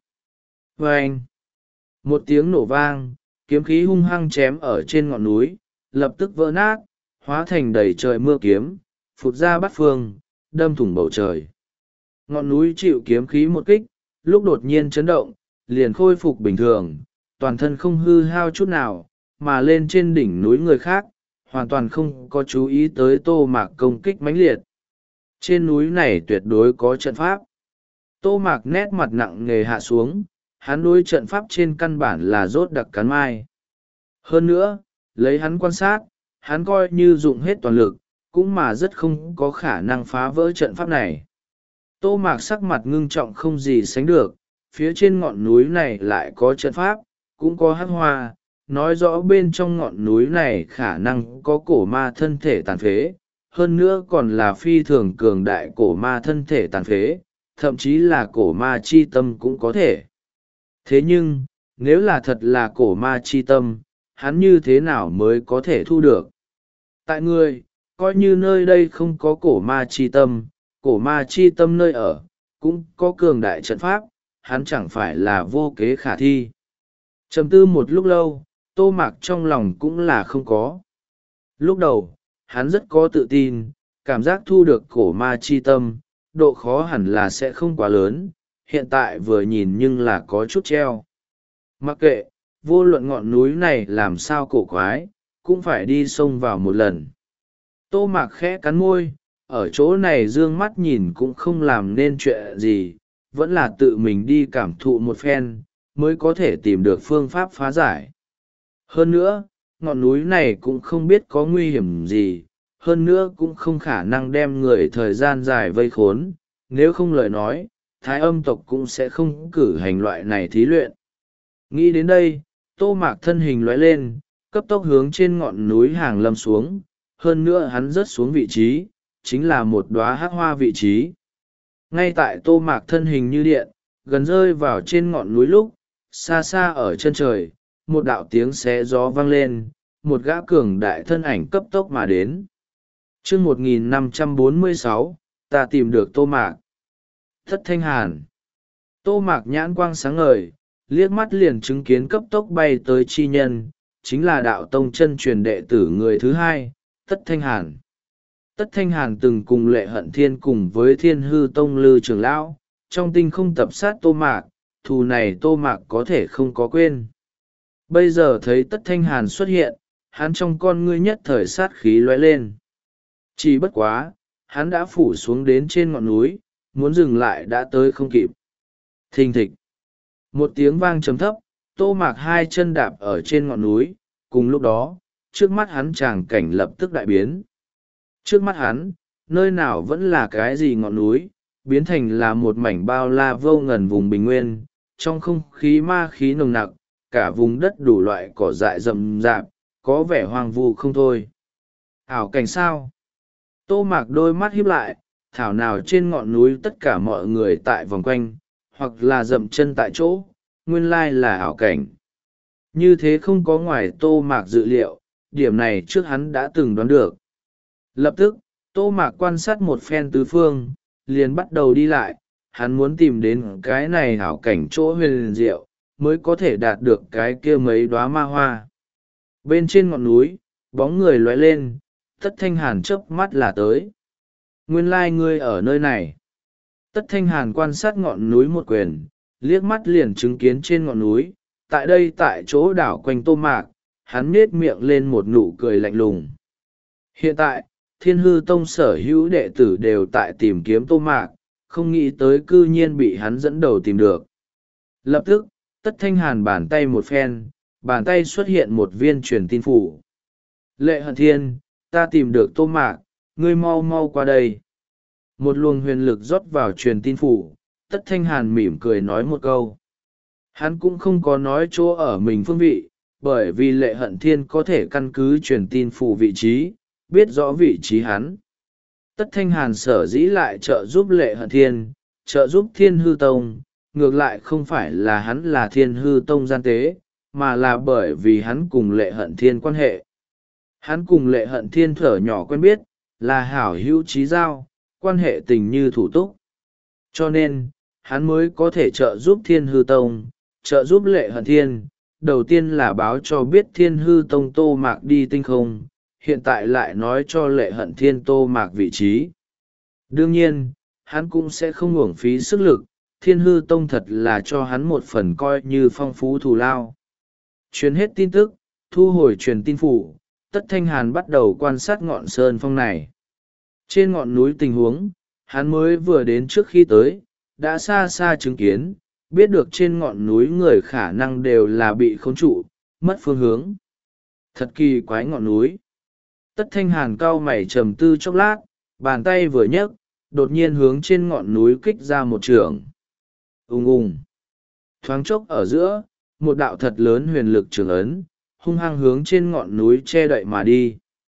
Vâng! Một tiếng nổ vang, kiếm khí hung hăng chém ở trên ngọn núi, lập tức vỡ nát, hóa thành đầy trời mưa kiếm, phụt ra bát phương, đâm thủng bầu trời. Ngọn núi chịu kiếm khí một kích, lúc đột nhiên chấn động, liền khôi phục bình thường, toàn thân không hư hao chút nào, mà lên trên đỉnh núi người khác, hoàn toàn không có chú ý tới Tô Mạc công kích mãnh liệt. Trên núi này tuyệt đối có trận pháp. Tô Mạc nét mặt nặng nề hạ xuống, hắn đối trận pháp trên căn bản là rốt đặc cắn mai. Hơn nữa, lấy hắn quan sát, hắn coi như dụng hết toàn lực, cũng mà rất không có khả năng phá vỡ trận pháp này. Tô Mạc sắc mặt ngưng trọng không gì sánh được, phía trên ngọn núi này lại có trận pháp, cũng có hắc hoa, nói rõ bên trong ngọn núi này khả năng có cổ ma thân thể tàn phế, hơn nữa còn là phi thường cường đại cổ ma thân thể tàn phế, thậm chí là cổ ma chi tâm cũng có thể. Thế nhưng, nếu là thật là cổ ma chi tâm, hắn như thế nào mới có thể thu được? Tại người, coi như nơi đây không có cổ ma chi tâm, cổ ma chi tâm nơi ở, cũng có cường đại trận pháp, hắn chẳng phải là vô kế khả thi. Trầm tư một lúc lâu, Tô Mạc trong lòng cũng là không có. Lúc đầu, hắn rất có tự tin, cảm giác thu được cổ ma chi tâm, độ khó hẳn là sẽ không quá lớn, hiện tại vừa nhìn nhưng là có chút treo. Mặc kệ, vô luận ngọn núi này làm sao cổ quái, cũng phải đi xông vào một lần. Tô Mạc khẽ cắn môi, ở chỗ này d ư ơ n g mắt nhìn cũng không làm nên chuyện gì, vẫn là tự mình đi cảm thụ một phen mới có thể tìm được phương pháp phá giải. Hơn nữa, ngọn núi này cũng không biết có nguy hiểm gì, hơn nữa cũng không khả năng đem người thời gian dài vây khốn, nếu không lời nói Thái Âm tộc cũng sẽ không cử hành loại này thí luyện. Nghĩ đến đây, Tô Mạc thân hình lóe lên, cấp tốc hướng trên ngọn núi hàng lâm xuống, hơn nữa hắn rớt xuống vị trí chính là một đoá hắc hoa vị trí. Ngay tại Tô Mạc thân hình như điện gần rơi vào trên ngọn núi lúc, xa xa ở chân trời, một đạo tiếng xé gió vang lên, một gã cường đại thân ảnh cấp tốc mà đến. Chương một nghìn năm trăm bốn mươi sáu, ta tìm được Tô Mạc. Thất Thanh Hàn. Tô Mạc nhãn quang sáng ngời, liếc mắt liền chứng kiến cấp tốc bay tới chi nhân, chính là đạo tông chân truyền đệ tử người thứ hai, Tất Thanh Hàn. Tất Thanh Hàn từng cùng Lệ Hận Thiên cùng với Thiên Hư Tông Lư trưởng lão trong tinh không tập sát Tô Mạc, thù này Tô Mạc có thể không có quên. Bây giờ thấy Tất Thanh Hàn xuất hiện, hắn trong con ngươi nhất thời sát khí lóe lên. Chỉ bất quá, hắn đã phủ xuống đến trên ngọn núi, muốn dừng lại đã tới không kịp. Thình thịch. Một tiếng vang trầm thấp, Tô Mạc hai chân đạp ở trên ngọn núi, cùng lúc đó, trước mắt hắn tràng cảnh lập tức đại biến. Trước mắt hắn, nơi nào vẫn là cái gì ngọn núi, biến thành là một mảnh bao la vô ngần vùng bình nguyên, trong không khí ma khí nồng nặc, cả vùng đất đủ loại cỏ dại rậm rạp, có vẻ hoang vu không thôi. Ảo cảnh sao? Tô Mạc đôi mắt híp lại, thảo nào trên ngọn núi tất cả mọi người tại vòng quanh, hoặc là dậm chân tại chỗ, nguyên lai là ảo cảnh. Như thế không có ngoài Tô Mạc dự liệu, điểm này trước hắn đã từng đoán được. Lập tức, Tô Mạc quan sát một phen tứ phương, liền bắt đầu đi lại, hắn muốn tìm đến cái này ảo cảnh chỗ huyền diệu, mới có thể đạt được cái kia mấy đóa ma hoa. Bên trên ngọn núi, bóng người lóe lên, Tất Thanh Hàn chớp mắt là tới. Nguyên lai ngươi ở nơi này. Tất Thanh Hàn quan sát ngọn núi một quyền, liếc mắt liền chứng kiến trên ngọn núi, tại đây tại chỗ đảo quanh Tô Mạc, hắn nết miệng lên một nụ cười lạnh lùng. Hiện tại, Thiên Hư Tông sở hữu đệ tử đều tại tìm kiếm Tô Mạc, không nghĩ tới cư nhiên bị hắn dẫn đầu tìm được. Lập tức, Tất Thanh Hàn bàn tay một phen, bàn tay xuất hiện một viên truyền tin phủ. Lệ Hận Thiên, ta tìm được Tô Mạc, ngươi mau mau qua đây. Một luồng huyền lực rót vào truyền tin phủ, Tất Thanh Hàn mỉm cười nói một câu. Hắn cũng không có nói chỗ ở mình phương vị, bởi vì Lệ Hận Thiên có thể căn cứ truyền tin phủ vị trí, biết rõ vị trí hắn. Tất Thanh Hàn sở dĩ lại trợ giúp Lệ Hận Thiên, trợ giúp Thiên Hư Tông, ngược lại không phải là hắn là Thiên Hư Tông gian tế, mà là bởi vì hắn cùng Lệ Hận Thiên quan hệ. Hắn cùng Lệ Hận Thiên thở nhỏ quen biết, là hảo hữu chí giao, quan hệ tình như thủ túc. Cho nên, hắn mới có thể trợ giúp Thiên Hư Tông, trợ giúp Lệ Hận Thiên, đầu tiên là báo cho biết Thiên Hư Tông Tô Mạc đi tinh không, hiện tại lại nói cho Lệ Hận Thiên Tô Mạc vị trí. Đương nhiên, hắn cũng sẽ không uổng phí sức lực, Thiên Hư Tông thật là cho hắn một phần coi như phong phú thù lao. Truyền hết tin tức, thu hồi truyền tin phủ, Tất Thanh Hàn bắt đầu quan sát ngọn sơn phong này. Trên ngọn núi tình huống, hắn mới vừa đến trước khi tới, đã xa xa chứng kiến, biết được trên ngọn núi người khả năng đều là bị khống trụ, mất phương hướng. Thật kỳ quái ngọn núi. Tất Thanh Hàn cau mày trầm tư chốc lát, bàn tay vừa nhấc, đột nhiên hướng trên ngọn núi kích ra một trường. Ùng ùng. Thoáng chốc ở giữa, một đạo thật lớn huyền lực trường ấn, hung hăng hướng trên ngọn núi che đậy mà đi.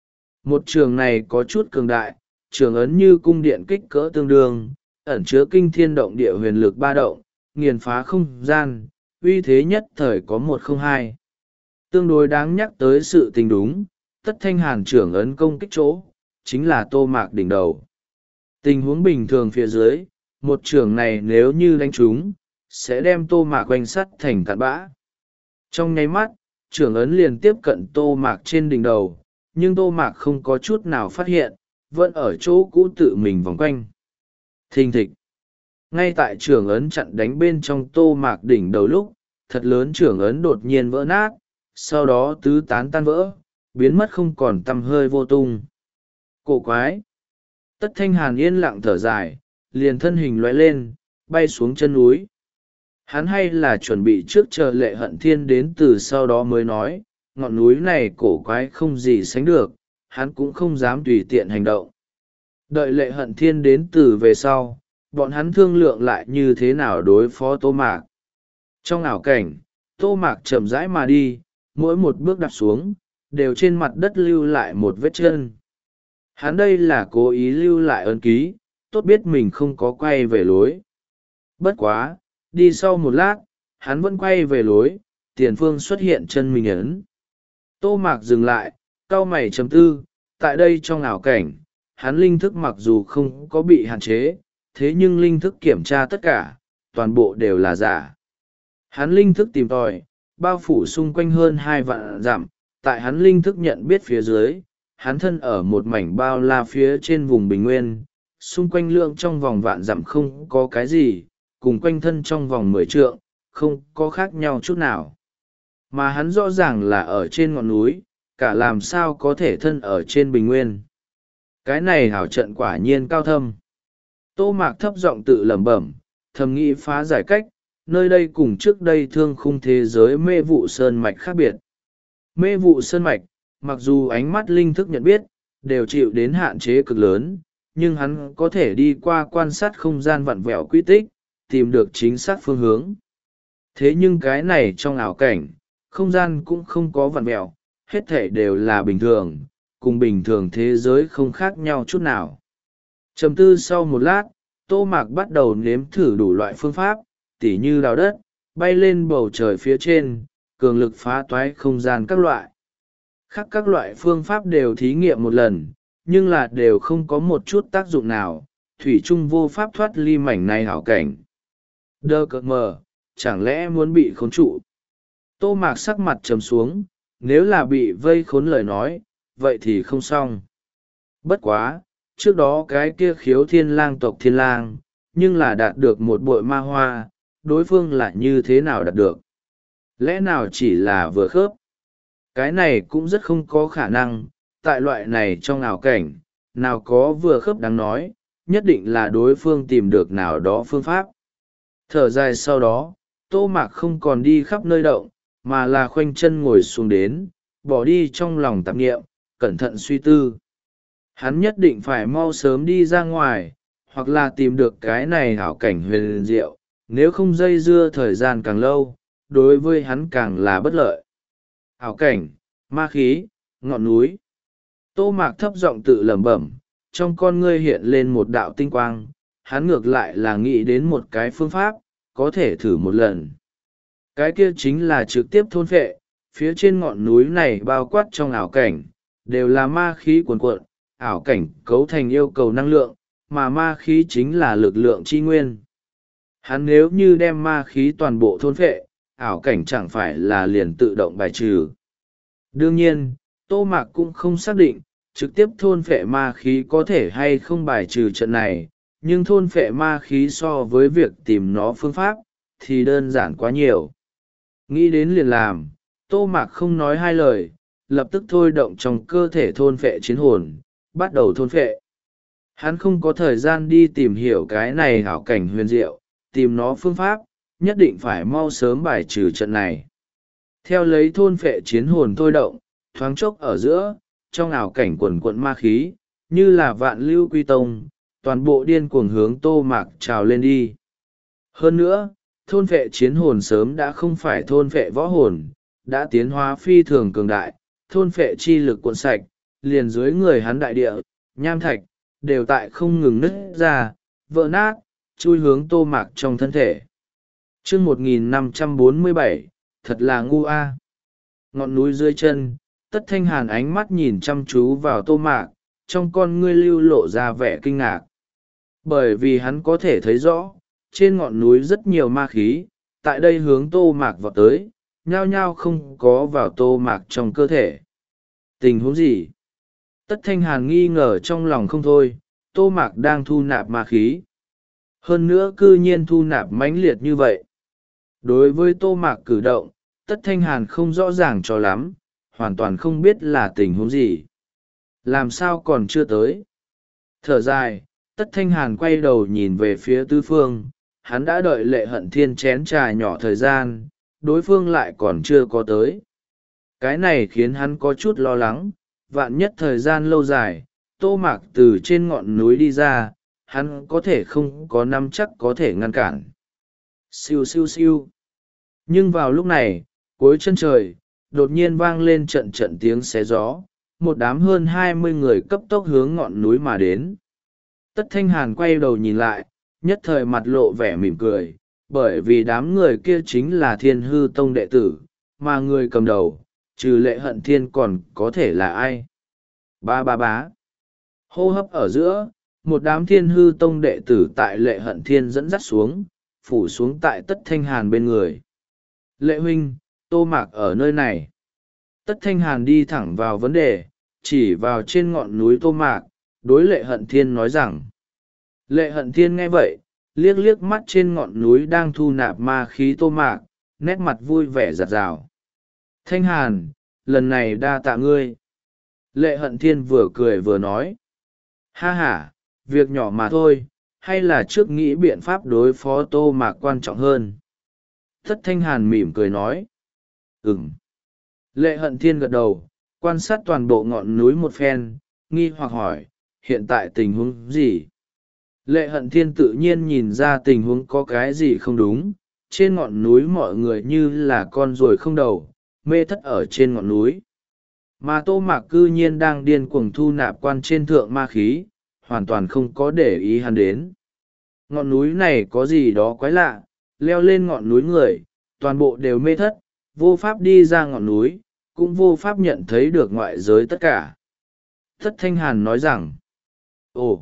Một trường này có chút cường đại, trường ấn như cung điện kích cỡ tương đương, ẩn chứa kinh thiên động địa huyền lực ba động, nghiền phá không gian, uy thế nhất thời có một không hai. Tương đối đáng nhắc tới sự tình đúng, Tất Thanh Hàn trưởng ấn công kích chỗ, chính là Tô Mạc đỉnh đầu. Tình huống bình thường phía dưới, một trường này nếu như đánh trúng, sẽ đem Tô Mạc quanh sắt thành cặn bã. Trong nháy mắt, trưởng ấn liền tiếp cận Tô Mạc trên đỉnh đầu, nhưng Tô Mạc không có chút nào phát hiện, vẫn ở chỗ cũ tự mình vòng quanh. Thình thịch. Ngay tại trưởng ấn chặn đánh bên trong Tô Mạc đỉnh đầu lúc, thật lớn trưởng ấn đột nhiên vỡ nát, sau đó tứ tán tan vỡ, biến mất không còn tăm hơi vô tung. Cổ quái! Tất thanh hàn yên lặng thở dài, liền thân hình lóe lên, bay xuống chân núi. Hắn hay là chuẩn bị trước chờ Lệ Hận Thiên đến từ sau đó mới nói, ngọn núi này cổ quái không gì sánh được, hắn cũng không dám tùy tiện hành động. Đợi Lệ Hận Thiên đến từ về sau, bọn hắn thương lượng lại như thế nào đối phó Tô Mạc. Trong ảo cảnh, Tô Mạc chậm rãi mà đi, mỗi một bước đạp xuống, đều trên mặt đất lưu lại một vết chân. Hắn đây là cố ý lưu lại ấn ký, tốt biết mình không có quay về lối. Bất quá, đi sau một lát, hắn vẫn quay về lối, tiền phương xuất hiện chân mình ấn. Tô Mạc dừng lại, cau mày chấm tư, tại đây trong ảo cảnh, hắn linh thức mặc dù không có bị hạn chế, thế nhưng linh thức kiểm tra tất cả, toàn bộ đều là giả. Hắn linh thức tìm tòi, bao phủ xung quanh hơn hai vạn dặm, tại hắn linh thức nhận biết phía dưới, hắn thân ở một mảnh bao la phía trên vùng bình nguyên, xung quanh lượng trong vòng vạn dặm không có cái gì, cùng quanh thân trong vòng mười trượng, không có khác nhau chút nào. Mà hắn rõ ràng là ở trên ngọn núi, cả làm sao có thể thân ở trên bình nguyên. Cái này hảo trận quả nhiên cao thâm. Tô Mạc thấp giọng tự lẩm bẩm, thầm nghĩ phá giải cách, nơi đây cùng trước đây thương khung thế giới mê vụ sơn mạch khác biệt. Mê vụ sơn mạch, mặc dù ánh mắt linh thức nhận biết, đều chịu đến hạn chế cực lớn, nhưng hắn có thể đi qua quan sát không gian vặn vẹo quy tích, tìm được chính xác phương hướng. Thế nhưng cái này trong ảo cảnh, không gian cũng không có vặn vẹo, hết thể đều là bình thường, cùng bình thường thế giới không khác nhau chút nào. Trầm tư sau một lát, Tô Mạc bắt đầu nếm thử đủ loại phương pháp, tỉ như đào đất, bay lên bầu trời phía trên, cường lực phá toái không gian các loại. Khác các loại phương pháp đều thí nghiệm một lần, nhưng là đều không có một chút tác dụng nào, thủy chung vô pháp thoát ly mảnh này hảo cảnh. Đơ cợt mờ, chẳng lẽ muốn bị khốn trụ? Tô Mạc sắc mặt trầm xuống, nếu là bị vây khốn lời nói, vậy thì không xong. Bất quá, trước đó cái kia khiếu thiên lang tộc thiên lang, nhưng là đạt được một bội ma hoa, đối phương lại như thế nào đạt được? Lẽ nào chỉ là vừa khớp? Cái này cũng rất không có khả năng, tại loại này trong ảo cảnh, nào có vừa khớp đáng nói, nhất định là đối phương tìm được nào đó phương pháp. Thở dài sau đó, Tô Mạc không còn đi khắp nơi động, mà là khoanh chân ngồi xuống đến, bỏ đi trong lòng tạp nghiệm, cẩn thận suy tư. Hắn nhất định phải mau sớm đi ra ngoài, hoặc là tìm được cái này hảo cảnh huyền diệu, nếu không dây dưa thời gian càng lâu, đối với hắn càng là bất lợi. Hảo cảnh, ma khí, ngọn núi. Tô Mạc thấp giọng tự lẩm bẩm, trong con ngươi hiện lên một đạo tinh quang, hắn ngược lại là nghĩ đến một cái phương pháp, có thể thử một lần. Cái kia chính là trực tiếp thôn phệ, phía trên ngọn núi này bao quát trong ảo cảnh, đều là ma khí cuồn cuộn, ảo cảnh cấu thành yêu cầu năng lượng, mà ma khí chính là lực lượng chi nguyên. Hắn nếu như đem ma khí toàn bộ thôn phệ, ảo cảnh chẳng phải là liền tự động bài trừ. Đương nhiên, Tô Mạc cũng không xác định, trực tiếp thôn phệ ma khí có thể hay không bài trừ trận này, nhưng thôn phệ ma khí so với việc tìm nó phương pháp, thì đơn giản quá nhiều. Nghĩ đến liền làm, Tô Mạc không nói hai lời, lập tức thôi động trong cơ thể thôn phệ chiến hồn, bắt đầu thôn phệ. Hắn không có thời gian đi tìm hiểu cái này hảo cảnh huyền diệu, tìm nó phương pháp, nhất định phải mau sớm bài trừ trận này. Theo lấy thôn phệ chiến hồn thôi động, thoáng chốc ở giữa, trong ảo cảnh quần quận ma khí, như là vạn lưu quy tông, toàn bộ điên cuồng hướng Tô Mạc trào lên đi. Hơn nữa, thôn phệ chiến hồn sớm đã không phải thôn phệ võ hồn, đã tiến hóa phi thường cường đại, thôn phệ chi lực cuộn sạch, liền dưới người hắn đại địa, nham thạch, đều tại không ngừng nứt ra, vỡ nát, chui hướng Tô Mạc trong thân thể. chương một nghìn năm trăm bốn mươi bảy, thật là ngu a. Ngọn núi dưới chân, Tất Thanh Hàn ánh mắt nhìn chăm chú vào Tô Mạc, trong con ngươi lưu lộ ra vẻ kinh ngạc. Bởi vì hắn có thể thấy rõ, trên ngọn núi rất nhiều ma khí, tại đây hướng Tô Mạc vào tới, nhao nhao không có vào Tô Mạc trong cơ thể. Tình huống gì? Tất Thanh Hàn nghi ngờ trong lòng không thôi, Tô Mạc đang thu nạp ma khí. Hơn nữa cư nhiên thu nạp mãnh liệt như vậy. Đối với Tô Mạc cử động, Tất Thanh Hàn không rõ ràng cho lắm, hoàn toàn không biết là tình huống gì. làm sao còn chưa tới? Thở dài, Tất Thanh Hàn quay đầu nhìn về phía tứ phương, hắn đã đợi Lệ Hận Thiên chén trà nhỏ thời gian, đối phương lại còn chưa có tới. Cái này khiến hắn có chút lo lắng, vạn nhất thời gian lâu dài, Tô Mạc từ trên ngọn núi đi ra, hắn có thể không có nắm chắc có thể ngăn cản. Siêu siêu siêu. Nhưng vào lúc này, cuối chân trời, đột nhiên vang lên trận trận tiếng xé gió, một đám hơn hai mươi người cấp tốc hướng ngọn núi mà đến. Tất Thanh Hàn quay đầu nhìn lại, nhất thời mặt lộ vẻ mỉm cười, bởi vì đám người kia chính là Thiên Hư Tông đệ tử, mà người cầm đầu, trừ Lệ Hận Thiên còn có thể là ai? Ba ba bá. Hô hấp ở giữa, một đám Thiên Hư Tông đệ tử tại Lệ Hận Thiên dẫn dắt xuống, phủ xuống tại Tất Thanh Hàn bên người. Lệ huynh, Tô Mạc ở nơi này. Tất Thanh Hàn đi thẳng vào vấn đề, chỉ vào trên ngọn núi Tô Mạc, đối Lệ Hận Thiên nói rằng. Lệ Hận Thiên nghe vậy, liếc liếc mắt trên ngọn núi đang thu nạp ma khí Tô Mạc, nét mặt vui vẻ rạt rào. Thanh Hàn, lần này đa tạ ngươi. Lệ Hận Thiên vừa cười vừa nói. Ha ha, việc nhỏ mà thôi, hay là trước nghĩ biện pháp đối phó Tô Mạc quan trọng hơn. Tất Thanh Hàn mỉm cười nói. Ừm. Lệ Hận Thiên gật đầu, quan sát toàn bộ ngọn núi một phen, nghi hoặc hỏi, hiện tại tình huống gì? Lệ Hận Thiên tự nhiên nhìn ra tình huống có cái gì không đúng, trên ngọn núi mọi người như là con ruồi không đầu, mê thất ở trên ngọn núi. Mà Tô Mạc cư nhiên đang điên cuồng thu nạp quan trên thượng ma khí, hoàn toàn không có để ý hắn đến. Ngọn núi này có gì đó quái lạ, leo lên ngọn núi người, toàn bộ đều mê thất, vô pháp đi ra ngọn núi, cũng vô pháp nhận thấy được ngoại giới tất cả. Tất Thanh Hàn nói rằng, ồ,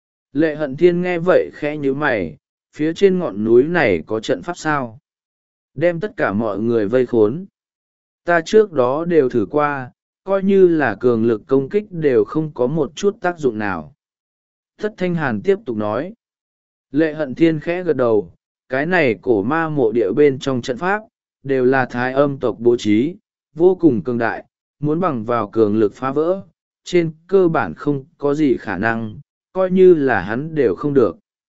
Lệ Hận Thiên nghe vậy khẽ nhíu mày, phía trên ngọn núi này có trận pháp sao? Đem tất cả mọi người vây khốn. Ta trước đó đều thử qua, coi như là cường lực công kích đều không có một chút tác dụng nào. Tất Thanh Hàn tiếp tục nói. Lệ Hận Thiên khẽ gật đầu, cái này cổ ma mộ địa bên trong trận pháp, đều là thái âm tộc bố trí, vô cùng cường đại, muốn bằng vào cường lực phá vỡ, trên cơ bản không có gì khả năng, coi như là hắn đều không được.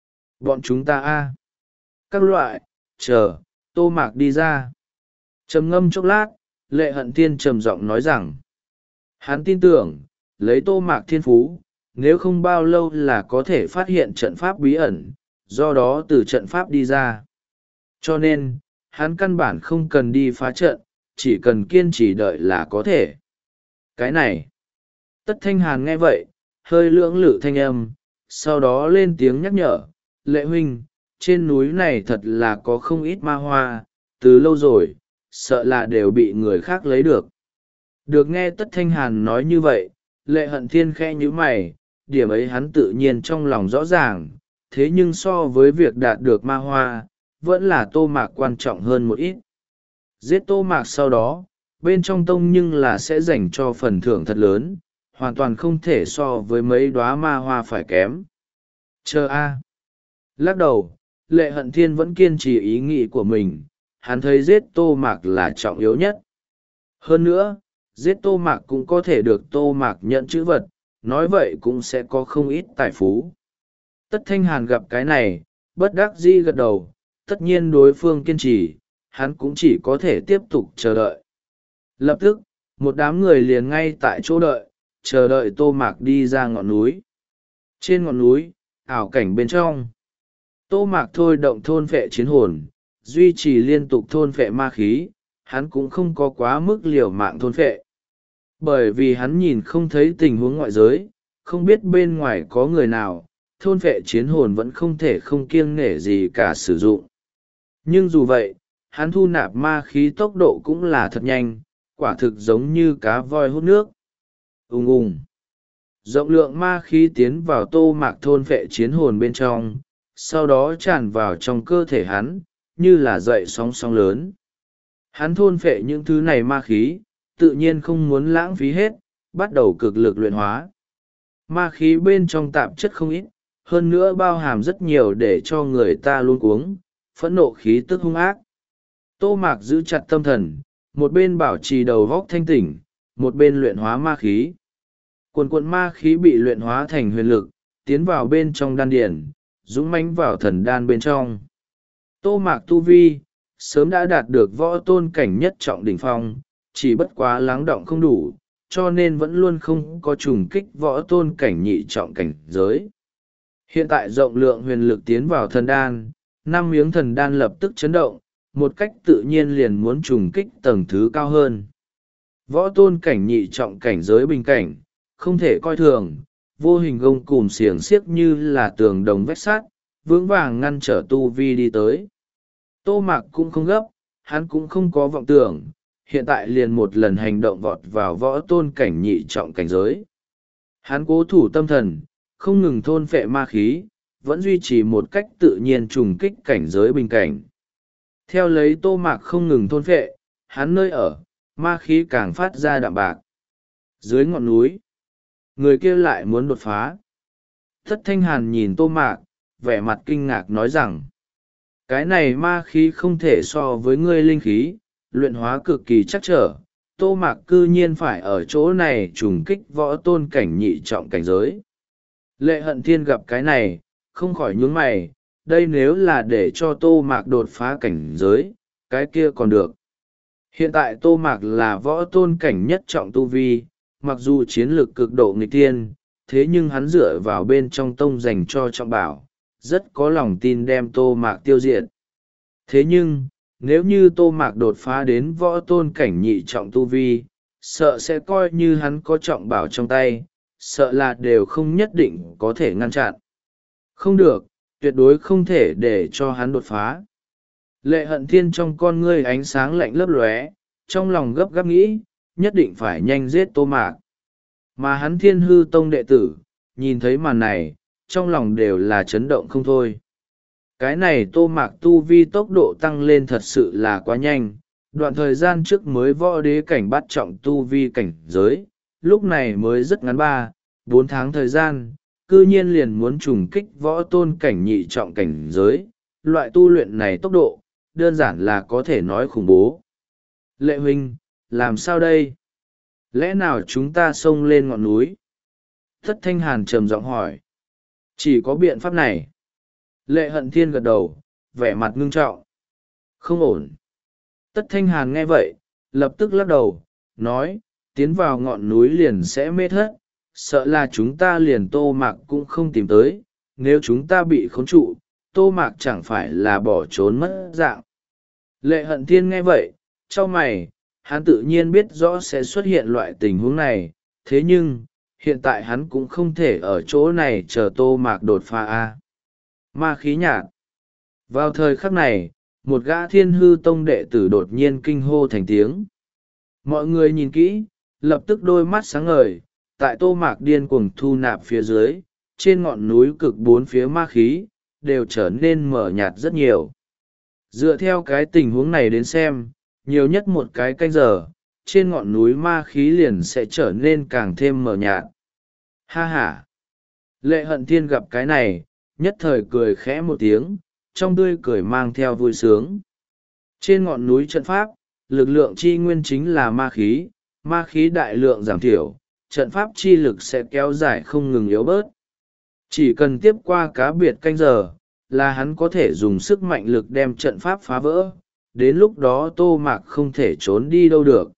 Bọn chúng ta a Các loại, chờ, Tô Mạc đi ra. Trầm ngâm chốc lát, Lệ Hận Thiên trầm giọng nói rằng, hắn tin tưởng, lấy Tô Mạc thiên phú, nếu không bao lâu là có thể phát hiện trận pháp bí ẩn, do đó từ trận pháp đi ra. Cho nên, hắn căn bản không cần đi phá trận, chỉ cần kiên trì đợi là có thể. Cái này, Tất Thanh Hàn nghe vậy, hơi lưỡng lự thanh âm, sau đó lên tiếng nhắc nhở, Lệ huynh, trên núi này thật là có không ít ma hoa, từ lâu rồi, sợ là đều bị người khác lấy được. Được nghe Tất Thanh Hàn nói như vậy, Lệ Hận Thiên khẽ nhíu mày, điểm ấy hắn tự nhiên trong lòng rõ ràng, thế nhưng so với việc đạt được ma hoa, vẫn là Tô Mạc quan trọng hơn một ít. Giết Tô Mạc sau đó, bên trong tông nhưng là sẽ dành cho phần thưởng thật lớn, hoàn toàn không thể so với mấy đóa ma hoa phải kém. Chờ a Lắc đầu, Lệ Hận Thiên vẫn kiên trì ý nghĩ của mình, hắn thấy giết Tô Mạc là trọng yếu nhất. Hơn nữa, giết Tô Mạc cũng có thể được Tô Mạc nhận chữ vật, nói vậy cũng sẽ có không ít tài phú. Tất Thanh Hàn gặp cái này, bất đắc dĩ gật đầu, tất nhiên đối phương kiên trì, hắn cũng chỉ có thể tiếp tục chờ đợi. Lập tức, một đám người liền ngay tại chỗ đợi, chờ đợi Tô Mạc đi ra ngọn núi. Trên ngọn núi, ảo cảnh bên trong, Tô Mạc thôi động thôn phệ chiến hồn, duy trì liên tục thôn phệ ma khí, hắn cũng không có quá mức liều mạng thôn phệ. Bởi vì hắn nhìn không thấy tình huống ngoại giới, không biết bên ngoài có người nào, thôn phệ chiến hồn vẫn không thể không kiêng nể gì cả sử dụng. Nhưng dù vậy, hắn thu nạp ma khí tốc độ cũng là thật nhanh, quả thực giống như cá voi hút nước. Ùng ùng. Rộng lượng ma khí tiến vào Tô Mạc thôn phệ chiến hồn bên trong, sau đó tràn vào trong cơ thể hắn, như là dậy sóng sóng lớn. Hắn thôn phệ những thứ này ma khí, tự nhiên không muốn lãng phí hết, bắt đầu cực lực luyện hóa. Ma khí bên trong tạp chất không ít, hơn nữa bao hàm rất nhiều để cho người ta luôn cuống, phẫn nộ khí tức hung ác. Tô Mạc giữ chặt tâm thần, một bên bảo trì đầu góc thanh tỉnh, một bên luyện hóa ma khí. Quần quận ma khí bị luyện hóa thành huyền lực, tiến vào bên trong đan điển, dũng mãnh vào thần đan bên trong. Tô Mạc tu vi, sớm đã đạt được võ tôn cảnh nhất trọng đỉnh phong, chỉ bất quá lắng động không đủ, cho nên vẫn luôn không có trùng kích võ tôn cảnh nhị trọng cảnh giới. Hiện tại rộng lượng huyền lực tiến vào thần đan, năm miếng thần đan lập tức chấn động, một cách tự nhiên liền muốn trùng kích tầng thứ cao hơn. Võ tôn cảnh nhị trọng cảnh giới bình cảnh, không thể coi thường, vô hình gông cùm xiềng xiếc như là tường đồng vách sắt, vững vàng ngăn trở tu vi đi tới. Tô Mạc cũng không gấp, hắn cũng không có vọng tưởng, hiện tại liền một lần hành động vọt vào võ tôn cảnh nhị trọng cảnh giới. Hắn cố thủ tâm thần, không ngừng thôn phệ ma khí, vẫn duy trì một cách tự nhiên trùng kích cảnh giới bình cảnh. Theo lấy Tô Mạc không ngừng thôn phệ, hắn nơi ở, ma khí càng phát ra đạm bạc. Dưới ngọn núi, người kia lại muốn đột phá. Thất Thanh Hàn nhìn Tô Mạc, vẻ mặt kinh ngạc nói rằng, cái này ma khí không thể so với ngươi linh khí, luyện hóa cực kỳ chắc trở. Tô Mạc cư nhiên phải ở chỗ này trùng kích võ tôn cảnh nhị trọng cảnh giới. Lệ Hận Thiên gặp cái này, không khỏi nhướng mày, đây nếu là để cho Tô Mạc đột phá cảnh giới, cái kia còn được. Hiện tại Tô Mạc là võ tôn cảnh nhất trọng tu vi, mặc dù chiến lược cực độ nghịch thiên, thế nhưng hắn dựa vào bên trong tông dành cho trọng bảo, rất có lòng tin đem Tô Mạc tiêu diệt. Thế nhưng, nếu như Tô Mạc đột phá đến võ tôn cảnh nhị trọng tu vi, sợ sẽ coi như hắn có trọng bảo trong tay, sợ là đều không nhất định có thể ngăn chặn. Không được, tuyệt đối không thể để cho hắn đột phá. Lệ Hận Thiên trong con ngươi ánh sáng lạnh lấp lóe, trong lòng gấp gáp nghĩ, nhất định phải nhanh giết Tô Mạc. Mà hắn Thiên Hư Tông đệ tử, nhìn thấy màn này, trong lòng đều là chấn động không thôi. Cái này Tô Mạc tu vi tốc độ tăng lên thật sự là quá nhanh, đoạn thời gian trước mới võ đế cảnh bắt trọng tu vi cảnh giới, lúc này mới rất ngắn ba, bốn tháng thời gian, cư nhiên liền muốn trùng kích võ tôn cảnh nhị trọng cảnh giới, loại tu luyện này tốc độ, đơn giản là có thể nói khủng bố. Lệ huynh, làm sao đây? Lẽ nào chúng ta xông lên ngọn núi? Thất Thanh Hàn trầm giọng hỏi. Chỉ có biện pháp này. Lệ Hận Thiên gật đầu, vẻ mặt ngưng trọng. Không ổn. Tất Thanh Hàn nghe vậy, lập tức lắc đầu, nói, tiến vào ngọn núi liền sẽ mê thất, sợ là chúng ta liền Tô Mạc cũng không tìm tới, nếu chúng ta bị khống trụ, Tô Mạc chẳng phải là bỏ trốn mất dạng. Lệ Hận Thiên nghe vậy, chau mày, hắn tự nhiên biết rõ sẽ xuất hiện loại tình huống này, thế nhưng, hiện tại hắn cũng không thể ở chỗ này chờ Tô Mạc đột phá a. Ma khí nhạt. Vào thời khắc này, một gã Thiên Hư Tông đệ tử đột nhiên kinh hô thành tiếng. Mọi người nhìn kỹ, lập tức đôi mắt sáng ngời, tại Tô Mạc điên cuồng thu nạp phía dưới, trên ngọn núi cực bốn phía ma khí, đều trở nên mở nhạt rất nhiều. Dựa theo cái tình huống này đến xem, nhiều nhất một cái canh giờ, trên ngọn núi ma khí liền sẽ trở nên càng thêm mờ nhạt. Ha ha! Lệ Hận Thiên gặp cái này, nhất thời cười khẽ một tiếng, trong tươi cười mang theo vui sướng. Trên ngọn núi trận pháp, lực lượng chi nguyên chính là ma khí, ma khí đại lượng giảm thiểu, trận pháp chi lực sẽ kéo dài không ngừng yếu bớt. Chỉ cần tiếp qua cá biệt canh giờ, là hắn có thể dùng sức mạnh lực đem trận pháp phá vỡ, đến lúc đó Tô Mạc không thể trốn đi đâu được.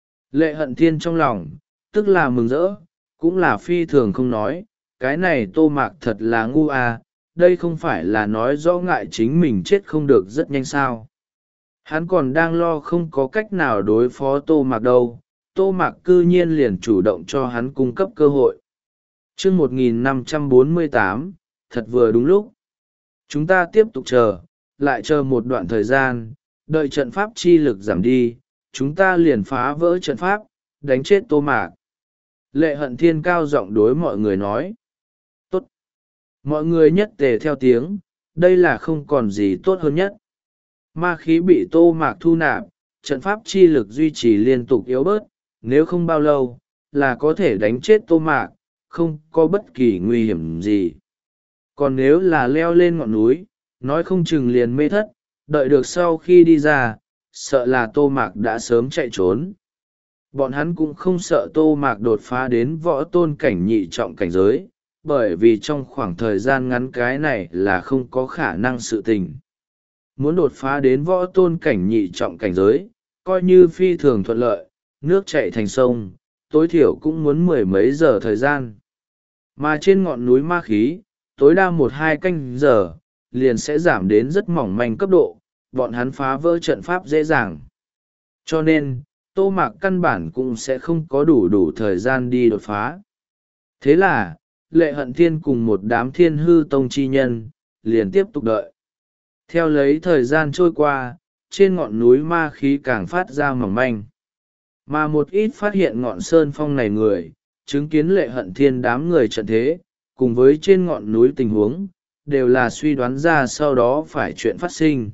Lệ Hận Thiên trong lòng, tức là mừng rỡ, cũng là phi thường không nói, cái này Tô Mạc thật là ngu à, đây không phải là nói rõ ngại chính mình chết không được rất nhanh sao. Hắn còn đang lo không có cách nào đối phó Tô Mạc đâu, Tô Mạc cư nhiên liền chủ động cho hắn cung cấp cơ hội. chương một nghìn năm trăm bốn mươi tám, thật vừa đúng lúc. Chúng ta tiếp tục chờ, lại chờ một đoạn thời gian, đợi trận pháp chi lực giảm đi, chúng ta liền phá vỡ trận pháp, đánh chết Tô Mạc. Lệ Hận Thiên cao giọng đối mọi người nói. Tốt. Mọi người nhất tề theo tiếng, đây là không còn gì tốt hơn nhất. Ma khí bị Tô Mạc thu nạp, trận pháp chi lực duy trì liên tục yếu bớt, nếu không bao lâu, là có thể đánh chết Tô Mạc, không có bất kỳ nguy hiểm gì. Còn nếu là leo lên ngọn núi, nói không chừng liền mê thất, đợi được sau khi đi ra, sợ là Tô Mạc đã sớm chạy trốn. bọn hắn cũng không sợ Tô Mạc đột phá đến võ tôn cảnh nhị trọng cảnh giới, bởi vì trong khoảng thời gian ngắn cái này là không có khả năng sự tình. Muốn đột phá đến võ tôn cảnh nhị trọng cảnh giới, coi như phi thường thuận lợi, nước chảy thành sông, tối thiểu cũng muốn mười mấy giờ thời gian. Mà trên ngọn núi ma khí, tối đa một hai canh giờ, liền sẽ giảm đến rất mỏng manh cấp độ, bọn hắn phá vỡ trận pháp dễ dàng. Cho nên, Tô Mạc căn bản cũng sẽ không có đủ đủ thời gian đi đột phá. Thế là, Lệ Hận Thiên cùng một đám Thiên Hư Tông chi nhân, liền tiếp tục đợi. Theo lấy thời gian trôi qua, trên ngọn núi ma khí càng phát ra mỏng manh. Mà một ít phát hiện ngọn sơn phong này người, chứng kiến Lệ Hận Thiên đám người trận thế, cùng với trên ngọn núi tình huống, đều là suy đoán ra sau đó phải chuyện phát sinh.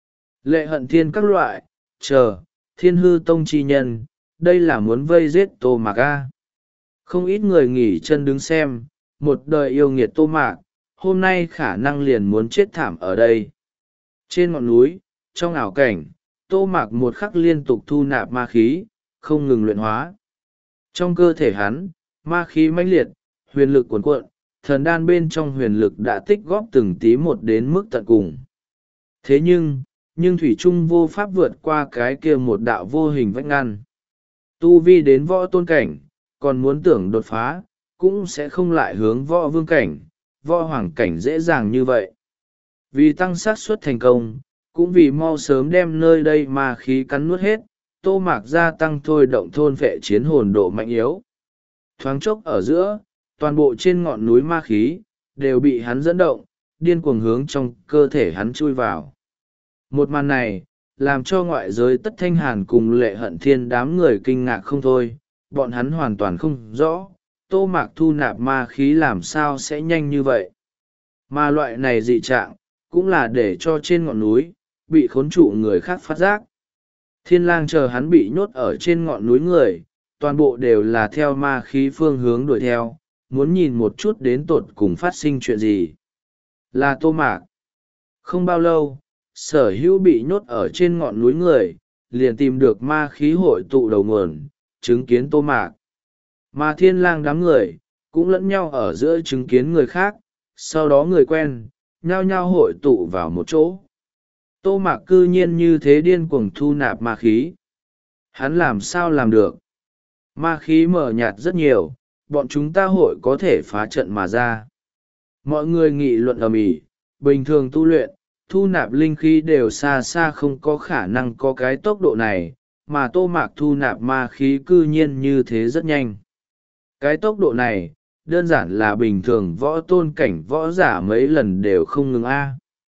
Lệ Hận Thiên các loại, chờ, Thiên Hư Tông chi nhân, đây là muốn vây giết Tô Mạc A. Không ít người nghỉ chân đứng xem, một đời yêu nghiệt Tô Mạc, hôm nay khả năng liền muốn chết thảm ở đây. Trên ngọn núi, trong ảo cảnh, Tô Mạc một khắc liên tục thu nạp ma khí, không ngừng luyện hóa. Trong cơ thể hắn, ma khí mãnh liệt, huyền lực cuồn cuộn, thần đan bên trong huyền lực đã tích góp từng tí một đến mức tận cùng. Thế nhưng, nhưng Thủy Trung vô pháp vượt qua cái kia một đạo vô hình vách ngăn. Tu vi đến võ tôn cảnh, còn muốn tưởng đột phá, cũng sẽ không lại hướng võ vương cảnh, võ hoàng cảnh dễ dàng như vậy. Vì tăng xác suất thành công, cũng vì mau sớm đem nơi đây ma khí cắn nuốt hết, Tô Mạc gia tăng thôi động thôn vệ chiến hồn độ mạnh yếu. Thoáng chốc ở giữa, toàn bộ trên ngọn núi ma khí, đều bị hắn dẫn động, điên cuồng hướng trong cơ thể hắn chui vào. Một màn này, làm cho ngoại giới Tất Thanh Hàn cùng Lệ Hận Thiên đám người kinh ngạc không thôi, bọn hắn hoàn toàn không rõ, Tô Mạc thu nạp ma khí làm sao sẽ nhanh như vậy. Mà loại này dị trạng, cũng là để cho trên ngọn núi, bị khốn trụ người khác phát giác. Thiên lang chờ hắn bị nhốt ở trên ngọn núi người, toàn bộ đều là theo ma khí phương hướng đuổi theo, muốn nhìn một chút đến tột cùng phát sinh chuyện gì. Là Tô Mạc. Không bao lâu, sở hữu bị nhốt ở trên ngọn núi người, liền tìm được ma khí hội tụ đầu nguồn, chứng kiến Tô Mạc. Mà thiên lang đám người, cũng lẫn nhau ở giữa chứng kiến người khác, sau đó người quen, nhao nhao hội tụ vào một chỗ. Tô Mạc cư nhiên như thế điên cuồng thu nạp ma khí. Hắn làm sao làm được? Ma khí mờ nhạt rất nhiều, bọn chúng ta hội có thể phá trận mà ra. Mọi người nghị luận ầm ĩ, bình thường tu luyện, thu nạp linh khí đều xa xa không có khả năng có cái tốc độ này, mà Tô Mạc thu nạp ma khí cư nhiên như thế rất nhanh. Cái tốc độ này, đơn giản là bình thường võ tôn cảnh võ giả mấy lần đều không ngừng a.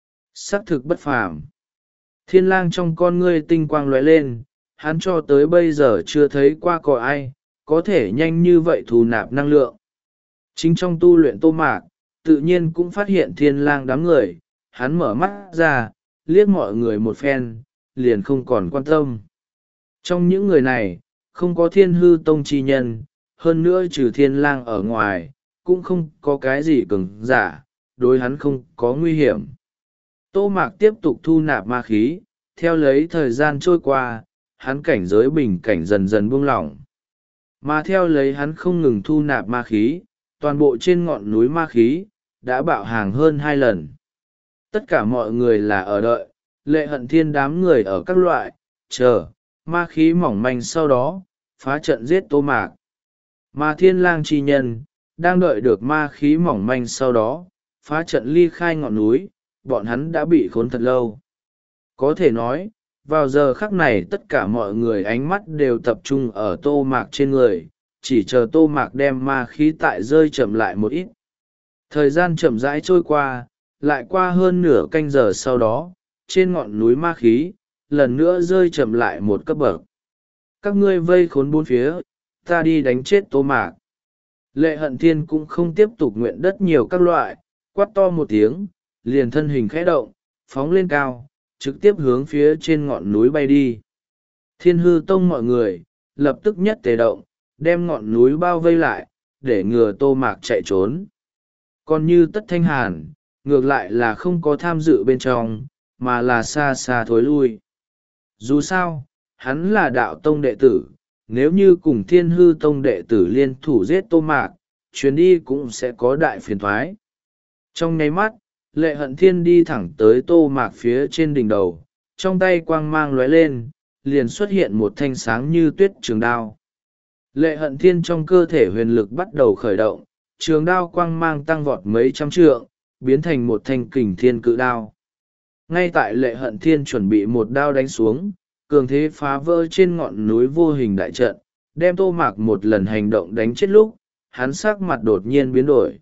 Xác thực bất phàm. Thiên lang trong con ngươi tinh quang lóe lên, hắn cho tới bây giờ chưa thấy qua có ai, có thể nhanh như vậy thu nạp năng lượng. Chính trong tu luyện Tô Mạc, tự nhiên cũng phát hiện thiên lang đám người, hắn mở mắt ra, liếc mọi người một phen, liền không còn quan tâm. Trong những người này, không có Thiên Hư Tông chi nhân, hơn nữa trừ thiên lang ở ngoài, cũng không có cái gì cường giả, đối hắn không có nguy hiểm. Tô Mạc tiếp tục thu nạp ma khí, theo lấy thời gian trôi qua, hắn cảnh giới bình cảnh dần dần buông lỏng. Mà theo lấy hắn không ngừng thu nạp ma khí, toàn bộ trên ngọn núi ma khí, đã bạo hàng hơn hai lần. Tất cả mọi người là ở đợi, Lệ Hận Thiên đám người ở các loại, chờ, ma khí mỏng manh sau đó, phá trận giết Tô Mạc. Mà thiên lang chi nhân, đang đợi được ma khí mỏng manh sau đó, phá trận ly khai ngọn núi, bọn hắn đã bị khốn thật lâu. Có thể nói, vào giờ khắc này tất cả mọi người ánh mắt đều tập trung ở Tô Mạc trên người, chỉ chờ Tô Mạc đem ma khí tại rơi chậm lại một ít. Thời gian chậm rãi trôi qua, lại qua hơn nửa canh giờ sau đó, trên ngọn núi ma khí, lần nữa rơi chậm lại một cấp bậc. Các ngươi vây khốn bốn phía, ta đi đánh chết Tô Mạc. Lệ Hận Thiên cũng không tiếp tục nguyện đất nhiều các loại, quát to một tiếng, liền thân hình khẽ động, phóng lên cao, trực tiếp hướng phía trên ngọn núi bay đi. Thiên Hư Tông mọi người, lập tức nhất tề động, đem ngọn núi bao vây lại, để ngừa Tô Mạc chạy trốn. Còn như Tất Thanh Hàn, ngược lại là không có tham dự bên trong, mà là xa xa thối lui. Dù sao, hắn là đạo tông đệ tử, nếu như cùng Thiên Hư Tông đệ tử liên thủ giết Tô Mạc, chuyến đi cũng sẽ có đại phiền thoái. Trong nháy mắt, Lệ Hận Thiên đi thẳng tới Tô Mạc phía trên đỉnh đầu, trong tay quang mang lóe lên, liền xuất hiện một thanh sáng như tuyết trường đao. Lệ Hận Thiên trong cơ thể huyền lực bắt đầu khởi động, trường đao quang mang tăng vọt mấy trăm trượng, biến thành một thanh kình thiên cự đao. Ngay tại Lệ Hận Thiên chuẩn bị một đao đánh xuống, cường thế phá vỡ trên ngọn núi vô hình đại trận, đem Tô Mạc một lần hành động đánh chết lúc, hắn sắc mặt đột nhiên biến đổi.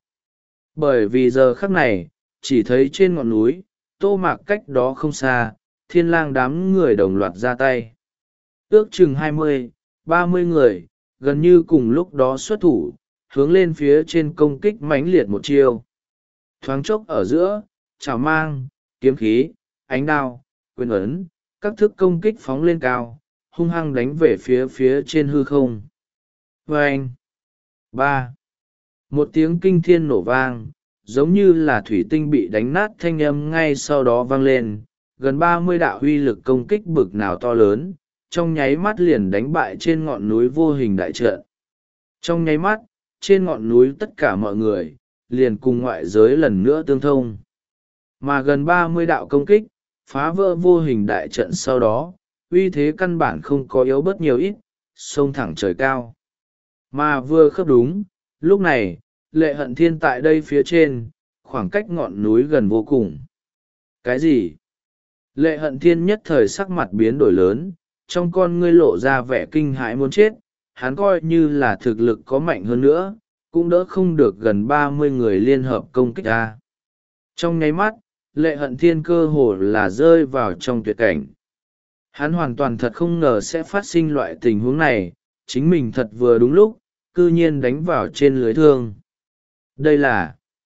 Bởi vì giờ khắc này, chỉ thấy trên ngọn núi, Tô Mạc cách đó không xa, Thiên Lang đám người đồng loạt ra tay. Ước chừng hai mươi, ba mươi người, gần như cùng lúc đó xuất thủ, hướng lên phía trên công kích mãnh liệt một chiêu. Thoáng chốc ở giữa, chảo mang, kiếm khí, ánh đao, quyền ấn, các thức công kích phóng lên cao, hung hăng đánh về phía phía trên hư không. Vâng! ba. Một tiếng kinh thiên nổ vang, giống như là thủy tinh bị đánh nát thanh âm ngay sau đó vang lên, gần ba mươi đạo uy lực công kích bực nào to lớn, trong nháy mắt liền đánh bại trên ngọn núi vô hình đại trận. Trong nháy mắt, trên ngọn núi tất cả mọi người, liền cùng ngoại giới lần nữa tương thông. Mà gần ba mươi đạo công kích, phá vỡ vô hình đại trận sau đó, uy thế căn bản không có yếu bớt nhiều ít, xông thẳng trời cao. Mà vừa khớp đúng, lúc này, Lệ Hận Thiên tại đây phía trên, khoảng cách ngọn núi gần vô cùng. Cái gì? Lệ Hận Thiên nhất thời sắc mặt biến đổi lớn, trong con ngươi lộ ra vẻ kinh hãi muốn chết, hắn coi như là thực lực có mạnh hơn nữa, cũng đỡ không được gần ba mươi người liên hợp công kích ta. Trong nháy mắt, Lệ Hận Thiên cơ hồ là rơi vào trong tuyệt cảnh. Hắn hoàn toàn thật không ngờ sẽ phát sinh loại tình huống này, chính mình thật vừa đúng lúc, cư nhiên đánh vào trên lưới thương. Đây là...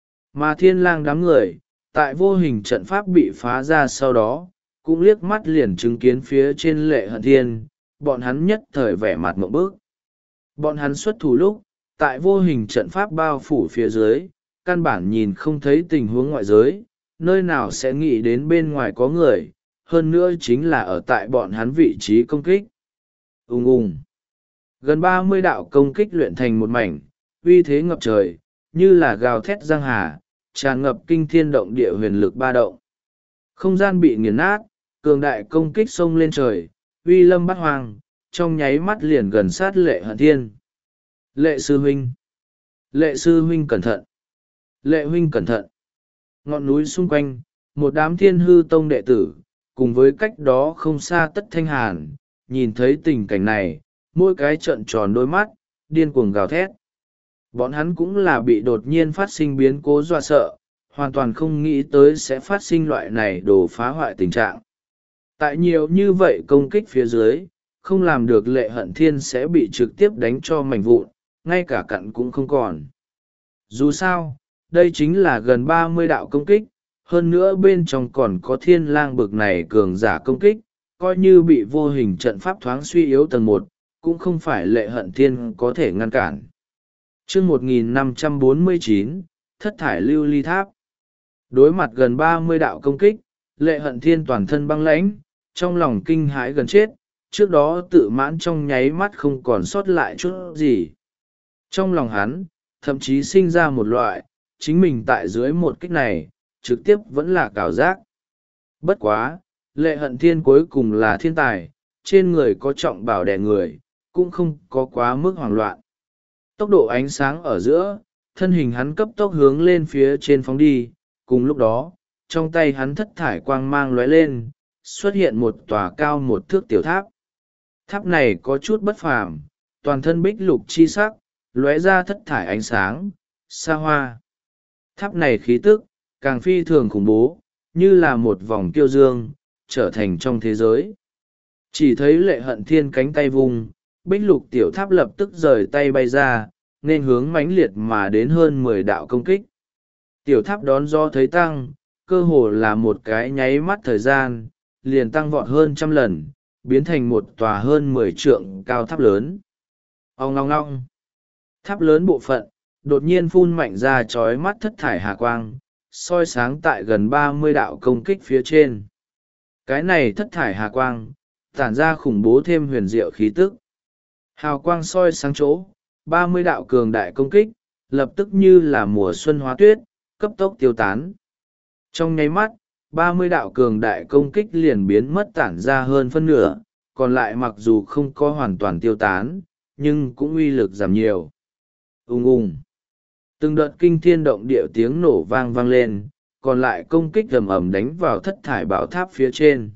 Mà Thiên Lang đám người, tại vô hình trận pháp bị phá ra sau đó, cũng liếc mắt liền chứng kiến phía trên Lệ Hận Thiên, bọn hắn nhất thời vẻ mặt ngộp bức. Bọn hắn xuất thủ lúc, tại vô hình trận pháp bao phủ phía dưới, căn bản nhìn không thấy tình huống ngoại giới, nơi nào sẽ nghĩ đến bên ngoài có người, hơn nữa chính là ở tại bọn hắn vị trí công kích. Ùng ùng. Gần ba mươi đạo công kích luyện thành một mảnh, uy thế ngập trời, như là gào thét giang hà, tràn ngập kinh thiên động địa huyền lực ba động. Không gian bị nghiền nát, cường đại công kích xông lên trời, uy lâm bát hoang, trong nháy mắt liền gần sát Lệ Hận Thiên. Lệ sư huynh! Lệ sư huynh cẩn thận! Lệ huynh cẩn thận! Ngọn núi xung quanh, một đám Thiên Hư Tông đệ tử, cùng với cách đó không xa Tất Thanh Hàn, nhìn thấy tình cảnh này, mỗi cái trợn tròn đôi mắt, điên cuồng gào thét. Bọn hắn cũng là bị đột nhiên phát sinh biến cố dọa sợ, hoàn toàn không nghĩ tới sẽ phát sinh loại này đồ phá hoại tình trạng. Tại nhiều như vậy công kích phía dưới, không làm được Lệ Hận Thiên sẽ bị trực tiếp đánh cho mảnh vụn, ngay cả cặn cũng không còn. Dù sao, đây chính là gần ba mươi đạo công kích, hơn nữa bên trong còn có Thiên Lang bực này cường giả công kích, coi như bị vô hình trận pháp thoáng suy yếu tầng một, cũng không phải Lệ Hận Thiên có thể ngăn cản. Chương một nghìn năm trăm bốn mươi chín, Thất thải lưu ly tháp. Đối mặt gần ba mươi đạo công kích, Lệ Hận Thiên toàn thân băng lãnh, trong lòng kinh hãi gần chết, trước đó tự mãn trong nháy mắt không còn sót lại chút gì. Trong lòng hắn, thậm chí sinh ra một loại, chính mình tại dưới một kích này, trực tiếp vẫn là cảo giác. Bất quá, Lệ Hận Thiên cuối cùng là thiên tài, trên người có trọng bảo đè người, cũng không có quá mức hoảng loạn. Tốc độ ánh sáng ở giữa, thân hình hắn cấp tốc hướng lên phía trên phóng đi, cùng lúc đó, trong tay hắn thất thải quang mang lóe lên, xuất hiện một tòa cao một thước tiểu tháp. Tháp này có chút bất phàm, toàn thân bích lục chi sắc, lóe ra thất thải ánh sáng, xa hoa. Tháp này khí tức, càng phi thường khủng bố, như là một vòng kiêu dương, trở thành trong thế giới. Chỉ thấy Lệ Hận Thiên cánh tay vùng, bích lục tiểu tháp lập tức rời tay bay ra, nên hướng mãnh liệt mà đến hơn mười đạo công kích. Tiểu tháp đón do thấy tăng, cơ hồ là một cái nháy mắt thời gian, liền tăng vọt hơn trăm lần, biến thành một tòa hơn mười trượng cao tháp lớn. Ong long long. Tháp lớn bộ phận, đột nhiên phun mạnh ra chói mắt thất thải hà quang, soi sáng tại gần ba mươi đạo công kích phía trên. Cái này thất thải hà quang, tản ra khủng bố thêm huyền diệu khí tức. Hào quang soi sáng chỗ, ba mươi đạo cường đại công kích, lập tức như là mùa xuân hóa tuyết, cấp tốc tiêu tán. Trong nháy mắt, ba mươi đạo cường đại công kích liền biến mất tản ra hơn phân nửa, còn lại mặc dù không có hoàn toàn tiêu tán, nhưng cũng uy lực giảm nhiều. Ung ung. Từng đợt kinh thiên động địa tiếng nổ vang vang lên, còn lại công kích ầm ầm đánh vào thất thải bảo tháp phía trên.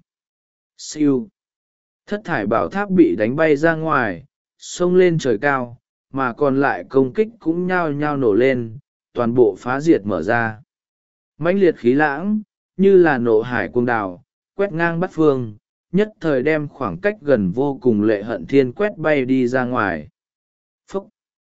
Siêu. Thất thải bảo tháp bị đánh bay ra ngoài, xông lên trời cao, mà còn lại công kích cũng nhao nhao nổ lên, toàn bộ phá diệt mở ra. Mãnh liệt khí lãng, như là nộ hải cuồng đảo, quét ngang bát phương, nhất thời đem khoảng cách gần vô cùng Lệ Hận Thiên quét bay đi ra ngoài. Phúc!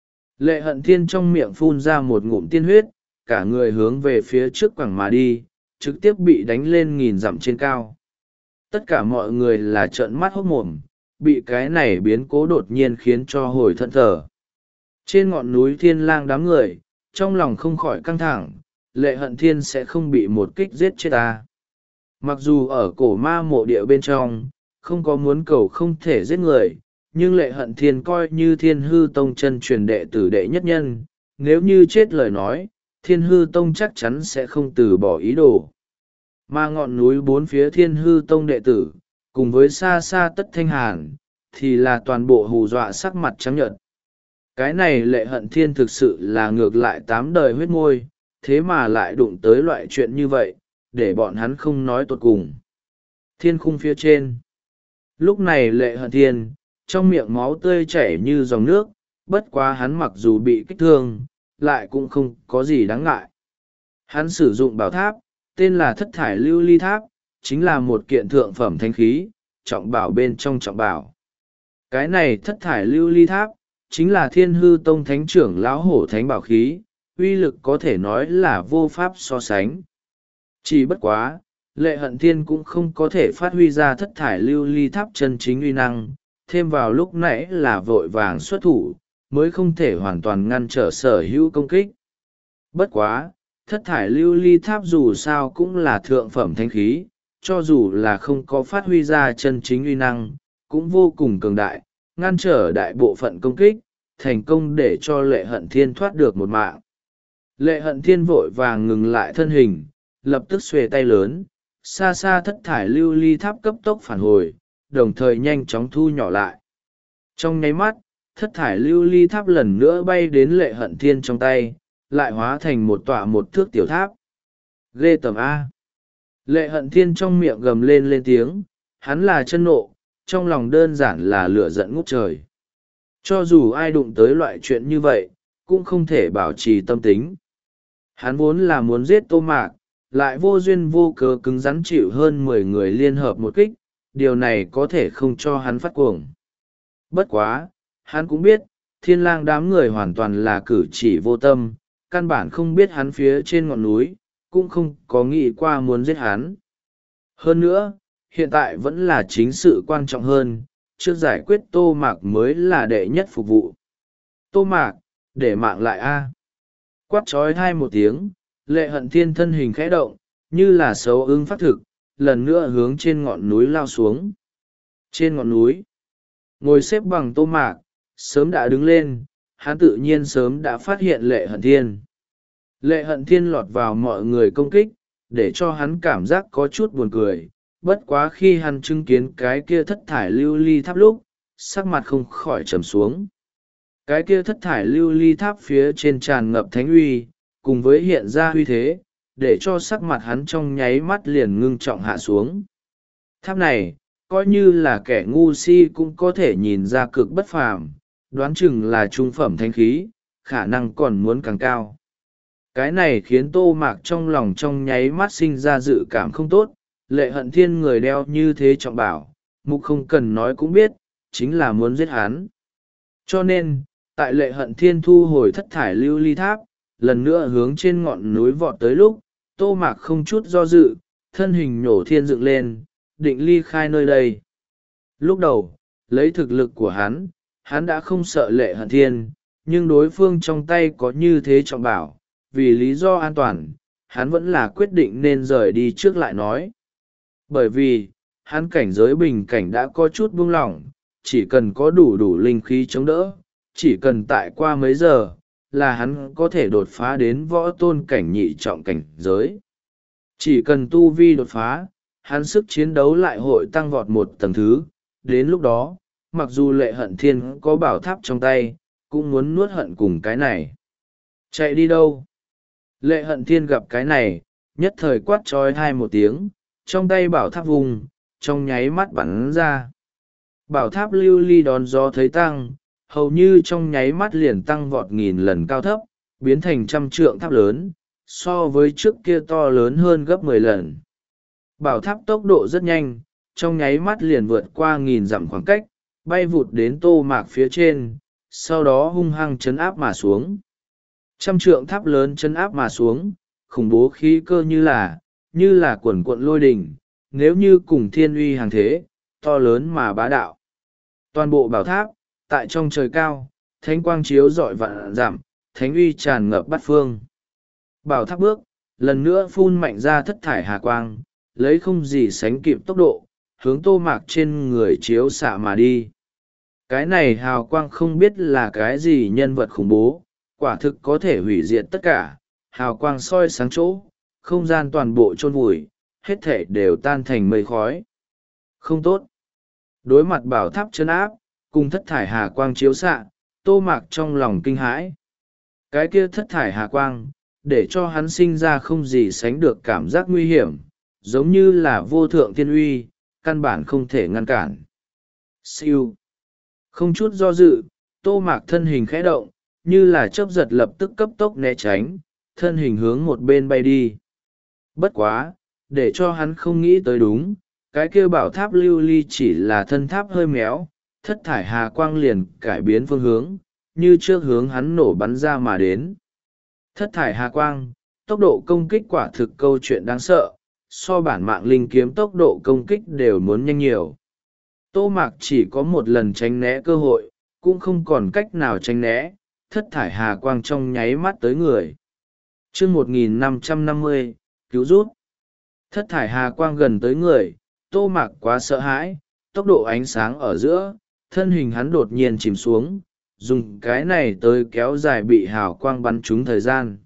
Lệ Hận Thiên trong miệng phun ra một ngụm tiên huyết, cả người hướng về phía trước quẳng mà đi, trực tiếp bị đánh lên nghìn dặm trên cao. Tất cả mọi người là trợn mắt hốt mồm, bị cái này biến cố đột nhiên khiến cho hồi thẫn thờ. Trên ngọn núi Thiên Lang đám người, trong lòng không khỏi căng thẳng, Lệ Hận Thiên sẽ không bị một kích giết chết ta. Mặc dù ở cổ ma mộ địa bên trong, không có muốn cầu không thể giết người, nhưng Lệ Hận Thiên coi như Thiên Hư Tông chân truyền đệ tử đệ nhất nhân, nếu như chết lời nói, Thiên Hư Tông chắc chắn sẽ không từ bỏ ý đồ. Mà ngọn núi bốn phía Thiên Hư Tông đệ tử, cùng với xa xa Tất Thanh Hàn, thì là toàn bộ hù dọa sắc mặt trắng nhợt. Cái này Lệ Hận Thiên thực sự là ngược lại tám đời huyết môi, thế mà lại đụng tới loại chuyện như vậy, để bọn hắn không nói tột cùng. Thiên khung phía trên. Lúc này Lệ Hận Thiên, trong miệng máu tươi chảy như dòng nước, bất quá hắn mặc dù bị kích thương, lại cũng không có gì đáng ngại. Hắn sử dụng bảo tháp, tên là Thất Thải Lưu Ly Tháp, chính là một kiện thượng phẩm thánh khí, trọng bảo bên trong trọng bảo. Cái này Thất Thải Lưu Ly Tháp, chính là Thiên Hư Tông Thánh trưởng lão hổ thánh bảo khí, uy lực có thể nói là vô pháp so sánh. Chỉ bất quá, Lệ Hận Thiên cũng không có thể phát huy ra Thất Thải Lưu Ly Tháp chân chính uy năng, thêm vào lúc nãy là vội vàng xuất thủ, mới không thể hoàn toàn ngăn trở sở hữu công kích. Bất quá, Thất Thải Lưu Ly Tháp dù sao cũng là thượng phẩm thánh khí, cho dù là không có phát huy ra chân chính uy năng, cũng vô cùng cường đại, ngăn trở đại bộ phận công kích, thành công để cho Lệ Hận Thiên thoát được một mạng. Lệ Hận Thiên vội vàng ngừng lại thân hình, lập tức xuề tay lớn, xa xa Thất Thải Lưu Ly Tháp cấp tốc phản hồi, đồng thời nhanh chóng thu nhỏ lại. Trong nháy mắt, Thất Thải Lưu Ly Tháp lần nữa bay đến Lệ Hận Thiên trong tay, lại hóa thành một tọa một thước tiểu tháp. Ghê tởm A. Lệ Hận Thiên trong miệng gầm lên lên tiếng, hắn là chân nộ, trong lòng đơn giản là lửa giận ngút trời. Cho dù ai đụng tới loại chuyện như vậy, cũng không thể bảo trì tâm tính. Hắn vốn là muốn giết Tô Mạc, lại vô duyên vô cớ cứng rắn chịu hơn mười người liên hợp một kích, điều này có thể không cho hắn phát cuồng. Bất quá, hắn cũng biết, Thiên Lang đám người hoàn toàn là cử chỉ vô tâm, căn bản không biết hắn phía trên ngọn núi, cũng không có nghĩ qua muốn giết hắn. Hơn nữa, hiện tại vẫn là chính sự quan trọng hơn, trước giải quyết Tô Mạc mới là đệ nhất phục vụ. Tô Mạc, để mạng lại a! Quát trói thai một tiếng, Lệ Hận Thiên thân hình khẽ động, như là sấu ưng phát thực, lần nữa hướng trên ngọn núi lao xuống. Trên ngọn núi, ngồi xếp bằng Tô Mạc, sớm đã đứng lên, hắn tự nhiên sớm đã phát hiện Lệ Hận Thiên. Lệ Hận Thiên lọt vào mọi người công kích, để cho hắn cảm giác có chút buồn cười, bất quá khi hắn chứng kiến cái kia Thất Thải Lưu Ly Tháp lúc, sắc mặt không khỏi trầm xuống. Cái kia Thất Thải Lưu Ly Tháp phía trên tràn ngập thánh uy, cùng với hiện ra uy thế, để cho sắc mặt hắn trong nháy mắt liền ngưng trọng hạ xuống. Tháp này, coi như là kẻ ngu si cũng có thể nhìn ra cực bất phàm, đoán chừng là trung phẩm thánh khí, khả năng còn muốn càng cao. Cái này khiến Tô Mạc trong lòng trong nháy mắt sinh ra dự cảm không tốt, Lệ Hận Thiên người đeo như thế trọng bảo, mục không cần nói cũng biết, chính là muốn giết hắn. Cho nên, tại Lệ Hận Thiên thu hồi Thất Thải Lưu Ly Tháp, lần nữa hướng trên ngọn núi vọt tới lúc, Tô Mạc không chút do dự, thân hình nhổ thiên dựng lên, định ly khai nơi đây. Lúc đầu, lấy thực lực của hắn, hắn đã không sợ Lệ Hận Thiên, nhưng đối phương trong tay có như thế trọng bảo, vì lý do an toàn, hắn vẫn là quyết định nên rời đi trước lại nói. Bởi vì, hắn cảnh giới bình cảnh đã có chút buông lỏng, chỉ cần có đủ đủ linh khí chống đỡ, chỉ cần tại qua mấy giờ, là hắn có thể đột phá đến võ tôn cảnh nhị trọng cảnh giới. Chỉ cần tu vi đột phá, hắn sức chiến đấu lại hội tăng vọt một tầng thứ, đến lúc đó, mặc dù Lệ Hận Thiên có bảo tháp trong tay, cũng muốn nuốt hận cùng cái này. Chạy đi đâu? Lệ Hận Thiên gặp cái này, nhất thời quát trói hai một tiếng, trong tay bảo tháp vùng, trong nháy mắt bắn ra. Bảo tháp lưu ly đón gió thấy tăng, hầu như trong nháy mắt liền tăng vọt nghìn lần cao thấp, biến thành trăm trượng tháp lớn, so với trước kia to lớn hơn gấp mười lần. Bảo tháp tốc độ rất nhanh, trong nháy mắt liền vượt qua nghìn dặm khoảng cách, bay vụt đến Tô Mạc phía trên, sau đó hung hăng chấn áp mà xuống. Trăm trượng tháp lớn chấn áp mà xuống, khủng bố khí cơ như là, như là quần quận lôi đình, nếu như cùng thiên uy hàng thế, to lớn mà bá đạo. Toàn bộ bảo tháp, tại trong trời cao, thánh quang chiếu rọi vạn dặm, thánh uy tràn ngập bát phương. Bảo tháp bước, lần nữa phun mạnh ra thất thải hà quang, lấy không gì sánh kịp tốc độ, hướng Tô Mạc trên người chiếu xạ mà đi. Cái này hào quang không biết là cái gì nhân vật khủng bố, quả thực có thể hủy diệt tất cả, hào quang soi sáng chỗ, không gian toàn bộ chôn vùi, hết thể đều tan thành mây khói. Không tốt. Đối mặt bảo tháp chân áp, cùng thất thải hà quang chiếu xạ, Tô Mạc trong lòng kinh hãi. Cái kia thất thải hà quang, để cho hắn sinh ra không gì sánh được cảm giác nguy hiểm, giống như là vô thượng thiên uy, căn bản không thể ngăn cản. Siêu. Không chút do dự, Tô Mạc thân hình khẽ động, như là chớp giật lập tức cấp tốc né tránh, thân hình hướng một bên bay đi. Bất quá, để cho hắn không nghĩ tới đúng, cái kia bảo tháp lưu ly chỉ là thân tháp hơi méo, thất thải hà quang liền cải biến phương hướng, như trước hướng hắn nổ bắn ra mà đến. Thất thải hà quang, tốc độ công kích quả thực câu chuyện đáng sợ, so bản mạng linh kiếm tốc độ công kích đều muốn nhanh nhiều. Tô Mạc chỉ có một lần tránh né cơ hội, cũng không còn cách nào tránh né, thất thải hà quang trong nháy mắt tới người. chương một nghìn năm trăm năm mươi, cứu rút. Thất thải hà quang gần tới người, Tô Mạc quá sợ hãi, tốc độ ánh sáng ở giữa, thân hình hắn đột nhiên chìm xuống, dùng cái này tới kéo dài bị hào quang bắn trúng thời gian.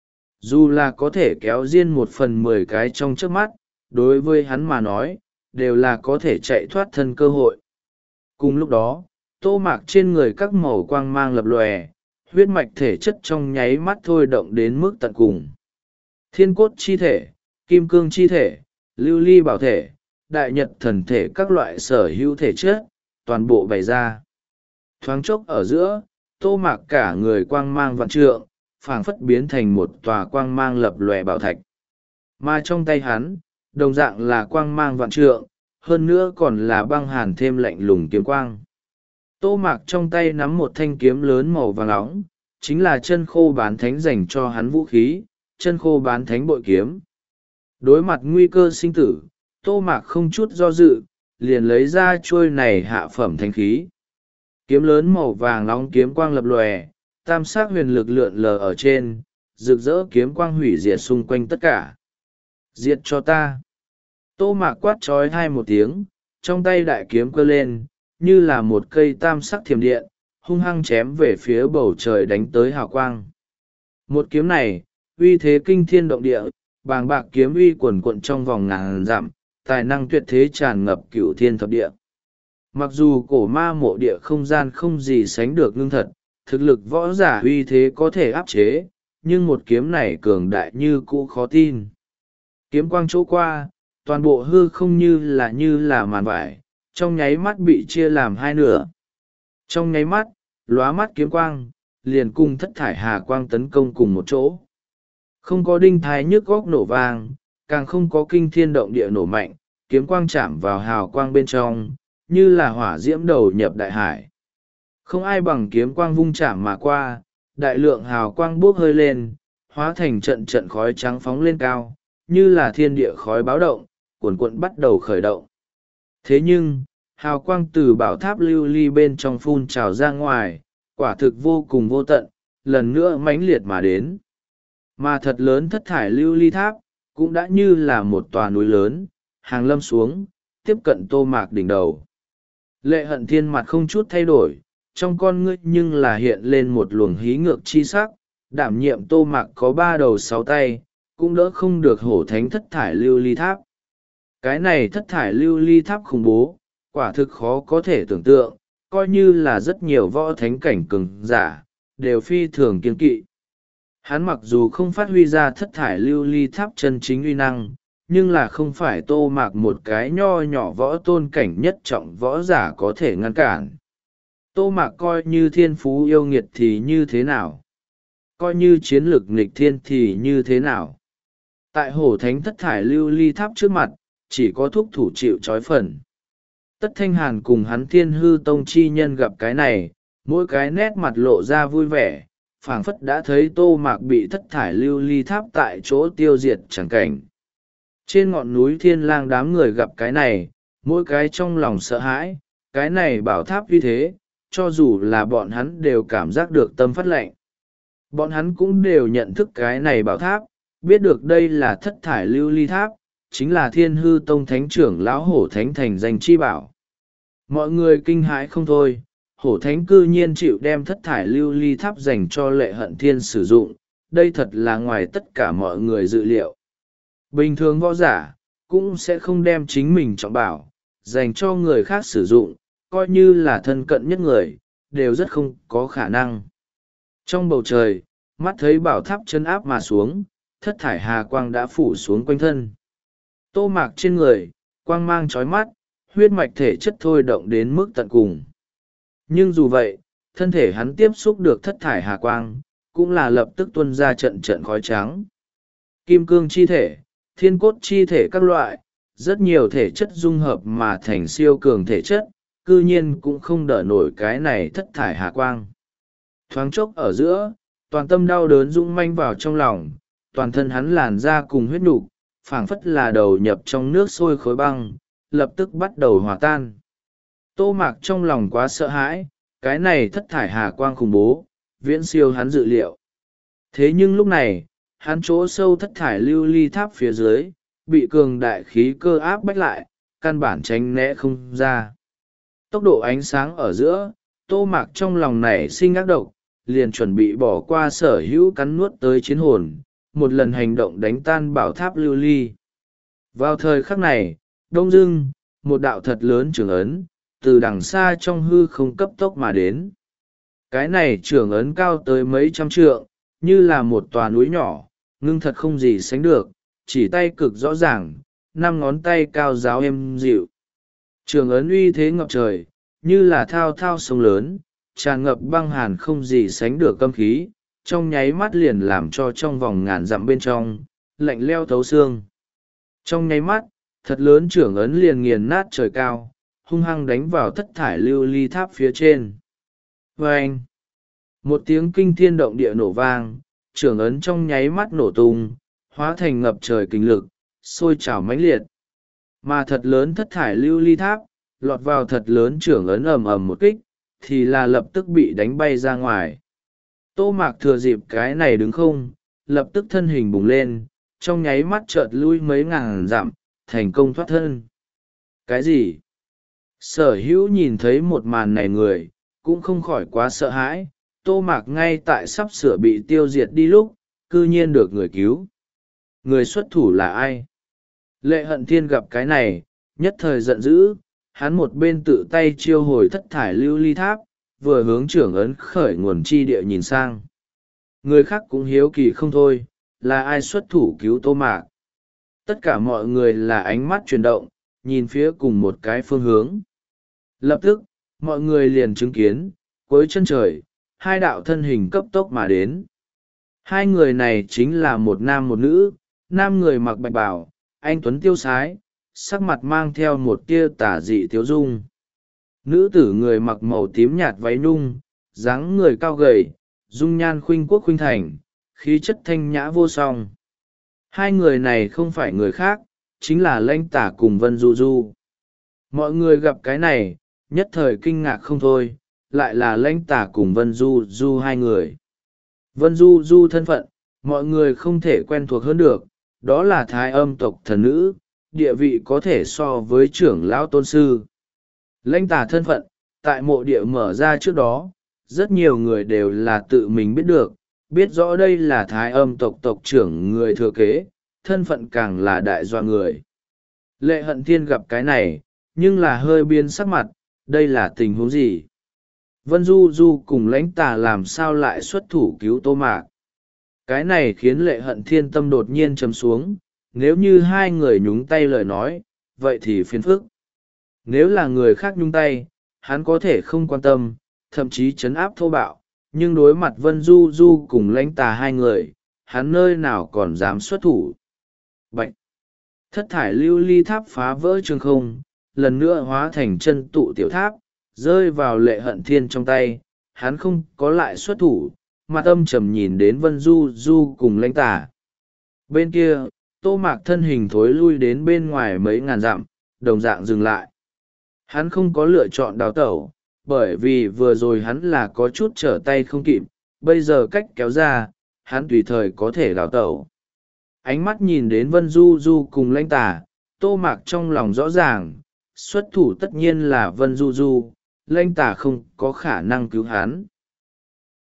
Dù là có thể kéo riêng một phần mười cái trong trước mắt, đối với hắn mà nói, đều là có thể chạy thoát thân cơ hội. Cùng lúc đó, Tô Mạc trên người các màu quang mang lập lòe, huyết mạch thể chất trong nháy mắt thôi động đến mức tận cùng. Thiên cốt chi thể, kim cương chi thể, lưu ly bảo thể, đại nhật thần thể các loại sở hữu thể chất, toàn bộ bày ra. Thoáng chốc ở giữa, Tô Mạc cả người quang mang vạn trượng, phảng phất biến thành một tòa quang mang lập lòe bảo thạch. Mà trong tay hắn, đồng dạng là quang mang vạn trượng, hơn nữa còn là băng hàn thêm lạnh lùng kiếm quang. Tô Mạc trong tay nắm một thanh kiếm lớn màu vàng óng, chính là chân khô bán thánh dành cho hắn vũ khí, chân khô bán thánh bội kiếm. Đối mặt nguy cơ sinh tử, Tô Mạc không chút do dự, liền lấy ra chuôi này hạ phẩm thánh khí. Kiếm lớn màu vàng nóng kiếm quang lập lòe, tam sắc huyền lực lượn lờ ở trên, rực rỡ kiếm quang hủy diệt xung quanh tất cả. Diệt cho ta. Tô Mạc quát trói hai một tiếng, trong tay đại kiếm cơ lên, như là một cây tam sắc thiểm điện, hung hăng chém về phía bầu trời đánh tới hào quang. Một kiếm này, uy thế kinh thiên động địa, bàng bạc kiếm uy quần quận trong vòng ngàn dặm, tài năng tuyệt thế tràn ngập cửu thiên thập địa. Mặc dù cổ ma mộ địa không gian không gì sánh được ngưng thật, thực lực võ giả uy thế có thể áp chế, nhưng một kiếm này cường đại như cũ khó tin. Kiếm quang chỗ qua, toàn bộ hư không như là như là màn vải, trong nháy mắt bị chia làm hai nửa. Trong nháy mắt, lóa mắt kiếm quang, liền cùng thất thải hà quang tấn công cùng một chỗ. Không có đinh thái nhức góc nổ vang, càng không có kinh thiên động địa nổ mạnh, kiếm quang chạm vào hào quang bên trong, như là hỏa diễm đầu nhập đại hải. Không ai bằng kiếm quang vung chạm mà qua, đại lượng hào quang bốc hơi lên, hóa thành trận trận khói trắng phóng lên cao, như là thiên địa khói báo động, cuồn cuộn bắt đầu khởi động. Thế nhưng, hào quang từ bảo tháp lưu ly bên trong phun trào ra ngoài, quả thực vô cùng vô tận, lần nữa mãnh liệt mà đến. Mà thật lớn thất thải lưu ly tháp, cũng đã như là một tòa núi lớn, hàng lâm xuống, tiếp cận Tô Mạc đỉnh đầu. Lệ Hận Thiên mặt không chút thay đổi, trong con ngươi nhưng là hiện lên một luồng hí ngược chi sắc, đảm nhiệm Tô Mạc có ba đầu sáu tay, cũng đỡ không được hổ thánh thất thải lưu ly tháp. Cái này thất thải lưu ly tháp khủng bố, quả thực khó có thể tưởng tượng, coi như là rất nhiều võ thánh cảnh cường giả, đều phi thường kiên kỵ. Hắn mặc dù không phát huy ra thất thải lưu ly tháp chân chính uy năng, nhưng là không phải Tô Mạc một cái nho nhỏ võ tôn cảnh nhất trọng võ giả có thể ngăn cản. Tô Mạc coi như thiên phú yêu nghiệt thì như thế nào? Coi như chiến lược nghịch thiên thì như thế nào? Tại hổ thánh thất thải lưu ly tháp trước mặt, chỉ có thúc thủ chịu trói phần. Tất Thanh Hàn cùng hắn Thiên Hư Tông chi nhân gặp cái này, mỗi cái nét mặt lộ ra vui vẻ, phảng phất đã thấy Tô Mạc bị thất thải lưu ly tháp tại chỗ tiêu diệt chẳng cảnh. Trên ngọn núi Thiên Lang đám người gặp cái này, mỗi cái trong lòng sợ hãi, cái này bảo tháp như thế, cho dù là bọn hắn đều cảm giác được tâm phát lệnh. Bọn hắn cũng đều nhận thức cái này bảo tháp, biết được đây là thất thải lưu ly tháp, chính là Thiên Hư Tông thánh trưởng lão hổ thánh thành danh chi bảo. Mọi người kinh hãi không thôi, hổ thánh cư nhiên chịu đem thất thải lưu ly tháp dành cho Lệ Hận Thiên sử dụng, đây thật là ngoài tất cả mọi người dự liệu. Bình thường võ giả, cũng sẽ không đem chính mình trọng bảo, dành cho người khác sử dụng, coi như là thân cận nhất người, đều rất không có khả năng. Trong bầu trời, mắt thấy bảo tháp chân áp mà xuống, thất thải hà quang đã phủ xuống quanh thân. Tô Mạc trên người, quang mang chói mắt, huyết mạch thể chất thôi động đến mức tận cùng. Nhưng dù vậy, thân thể hắn tiếp xúc được thất thải hà quang, cũng là lập tức tuôn ra trận trận khói trắng. Kim cương chi thể, thiên cốt chi thể các loại, rất nhiều thể chất dung hợp mà thành siêu cường thể chất, cư nhiên cũng không đỡ nổi cái này thất thải hà quang. Thoáng chốc ở giữa, toàn tâm đau đớn rung manh vào trong lòng, toàn thân hắn làn ra cùng huyết nục, phảng phất là đầu nhập trong nước sôi khối băng, lập tức bắt đầu hòa tan. Tô Mạc trong lòng quá sợ hãi, cái này thất thải hà quang khủng bố, viễn siêu hắn dự liệu. Thế nhưng lúc này, hắn chỗ sâu thất thải lưu ly tháp phía dưới, bị cường đại khí cơ áp bách lại, căn bản tránh né không ra. Tốc độ ánh sáng ở giữa, Tô Mạc trong lòng nảy sinh ác độc, liền chuẩn bị bỏ qua sở hữu cắn nuốt tới chiến hồn, một lần hành động đánh tan bảo tháp lưu ly. Vào thời khắc này, đông dưng, một đạo thật lớn trưởng ấn, từ đằng xa trong hư không cấp tốc mà đến. Cái này trưởng ấn cao tới mấy trăm trượng, như là một tòa núi nhỏ, ngưng thật không gì sánh được, chỉ tay cực rõ ràng, năm ngón tay cao giáo êm dịu. Trưởng ấn uy thế ngập trời, như là thao thao sông lớn, tràn ngập băng hàn không gì sánh được câm khí, trong nháy mắt liền làm cho trong vòng ngàn dặm bên trong, lạnh leo thấu xương. Trong nháy mắt, thật lớn trưởng ấn liền nghiền nát trời cao, hung hăng đánh vào thất thải lưu ly tháp phía trên. Vâng! Một tiếng kinh thiên động địa nổ vang, trưởng ấn trong nháy mắt nổ tung, hóa thành ngập trời kinh lực, sôi trào mãnh liệt. Mà thật lớn thất thải lưu ly tháp, lọt vào thật lớn trưởng ấn ầm ầm một kích, thì là lập tức bị đánh bay ra ngoài. Tô Mạc thừa dịp cái này đứng không, lập tức thân hình bùng lên, trong nháy mắt chợt lui mấy ngàn dặm, thành công thoát thân. Cái gì? Sở hữu nhìn thấy một màn này người, cũng không khỏi quá sợ hãi, Tô Mạc ngay tại sắp sửa bị tiêu diệt đi lúc, cư nhiên được người cứu. Người xuất thủ là ai? Lệ Hận Thiên gặp cái này, nhất thời giận dữ, hắn một bên tự tay chiêu hồi thất thải lưu ly tháp, vừa hướng trưởng ấn khởi nguồn chi địa nhìn sang. Người khác cũng hiếu kỳ không thôi, là ai xuất thủ cứu Tô Mạc. Tất cả mọi người là ánh mắt chuyển động, nhìn phía cùng một cái phương hướng. Lập tức, mọi người liền chứng kiến, cuối chân trời, hai đạo thân hình cấp tốc mà đến. Hai người này chính là một nam một nữ, nam người mặc bạch bào, anh tuấn tiêu sái, sắc mặt mang theo một tia tả dị tiếu dung. Nữ tử người mặc màu tím nhạt váy nung, dáng người cao gầy, dung nhan khuynh quốc khuynh thành, khí chất thanh nhã vô song. Hai người này không phải người khác, chính là Lãnh Tả cùng Vân Du Du. Mọi người gặp cái này, nhất thời kinh ngạc không thôi, lại là Lãnh Tả cùng Vân Du Du hai người. Vân Du Du thân phận, mọi người không thể quen thuộc hơn được, đó là Thái Âm tộc thần nữ, địa vị có thể so với trưởng lão tôn sư. Lãnh tà thân phận, tại mộ địa mở ra trước đó, rất nhiều người đều là tự mình biết được, biết rõ đây là thái âm tộc tộc trưởng người thừa kế, thân phận càng là đại dọa người. Lệ Hận Thiên gặp cái này, nhưng là hơi biến sắc mặt, đây là tình huống gì? Vân Du Du cùng lãnh tà làm sao lại xuất thủ cứu Tô Mạc? Cái này khiến Lệ Hận Thiên tâm đột nhiên chấm xuống, nếu như hai người nhúng tay lời nói, vậy thì phiền phức. Nếu là người khác nhúng tay, hắn có thể không quan tâm, thậm chí trấn áp thô bạo, nhưng đối mặt Vân Du Du cùng lãnh tà hai người, hắn nơi nào còn dám xuất thủ. Bạch! Thất thải lưu ly tháp phá vỡ trường không, lần nữa hóa thành chân tụ tiểu tháp, rơi vào Lệ Hận Thiên trong tay, hắn không có lại xuất thủ, mặt âm trầm nhìn đến Vân Du Du cùng lãnh tà. Bên kia, Tô Mạc thân hình thối lui đến bên ngoài mấy ngàn dặm, đồng dạng dừng lại. Hắn không có lựa chọn đào tẩu, bởi vì vừa rồi hắn là có chút trở tay không kịp, bây giờ cách kéo ra, hắn tùy thời có thể đào tẩu. Ánh mắt nhìn đến Vân Du Du cùng lãnh tà, Tô Mạc trong lòng rõ ràng, xuất thủ tất nhiên là Vân Du Du, lãnh tà không có khả năng cứu hắn.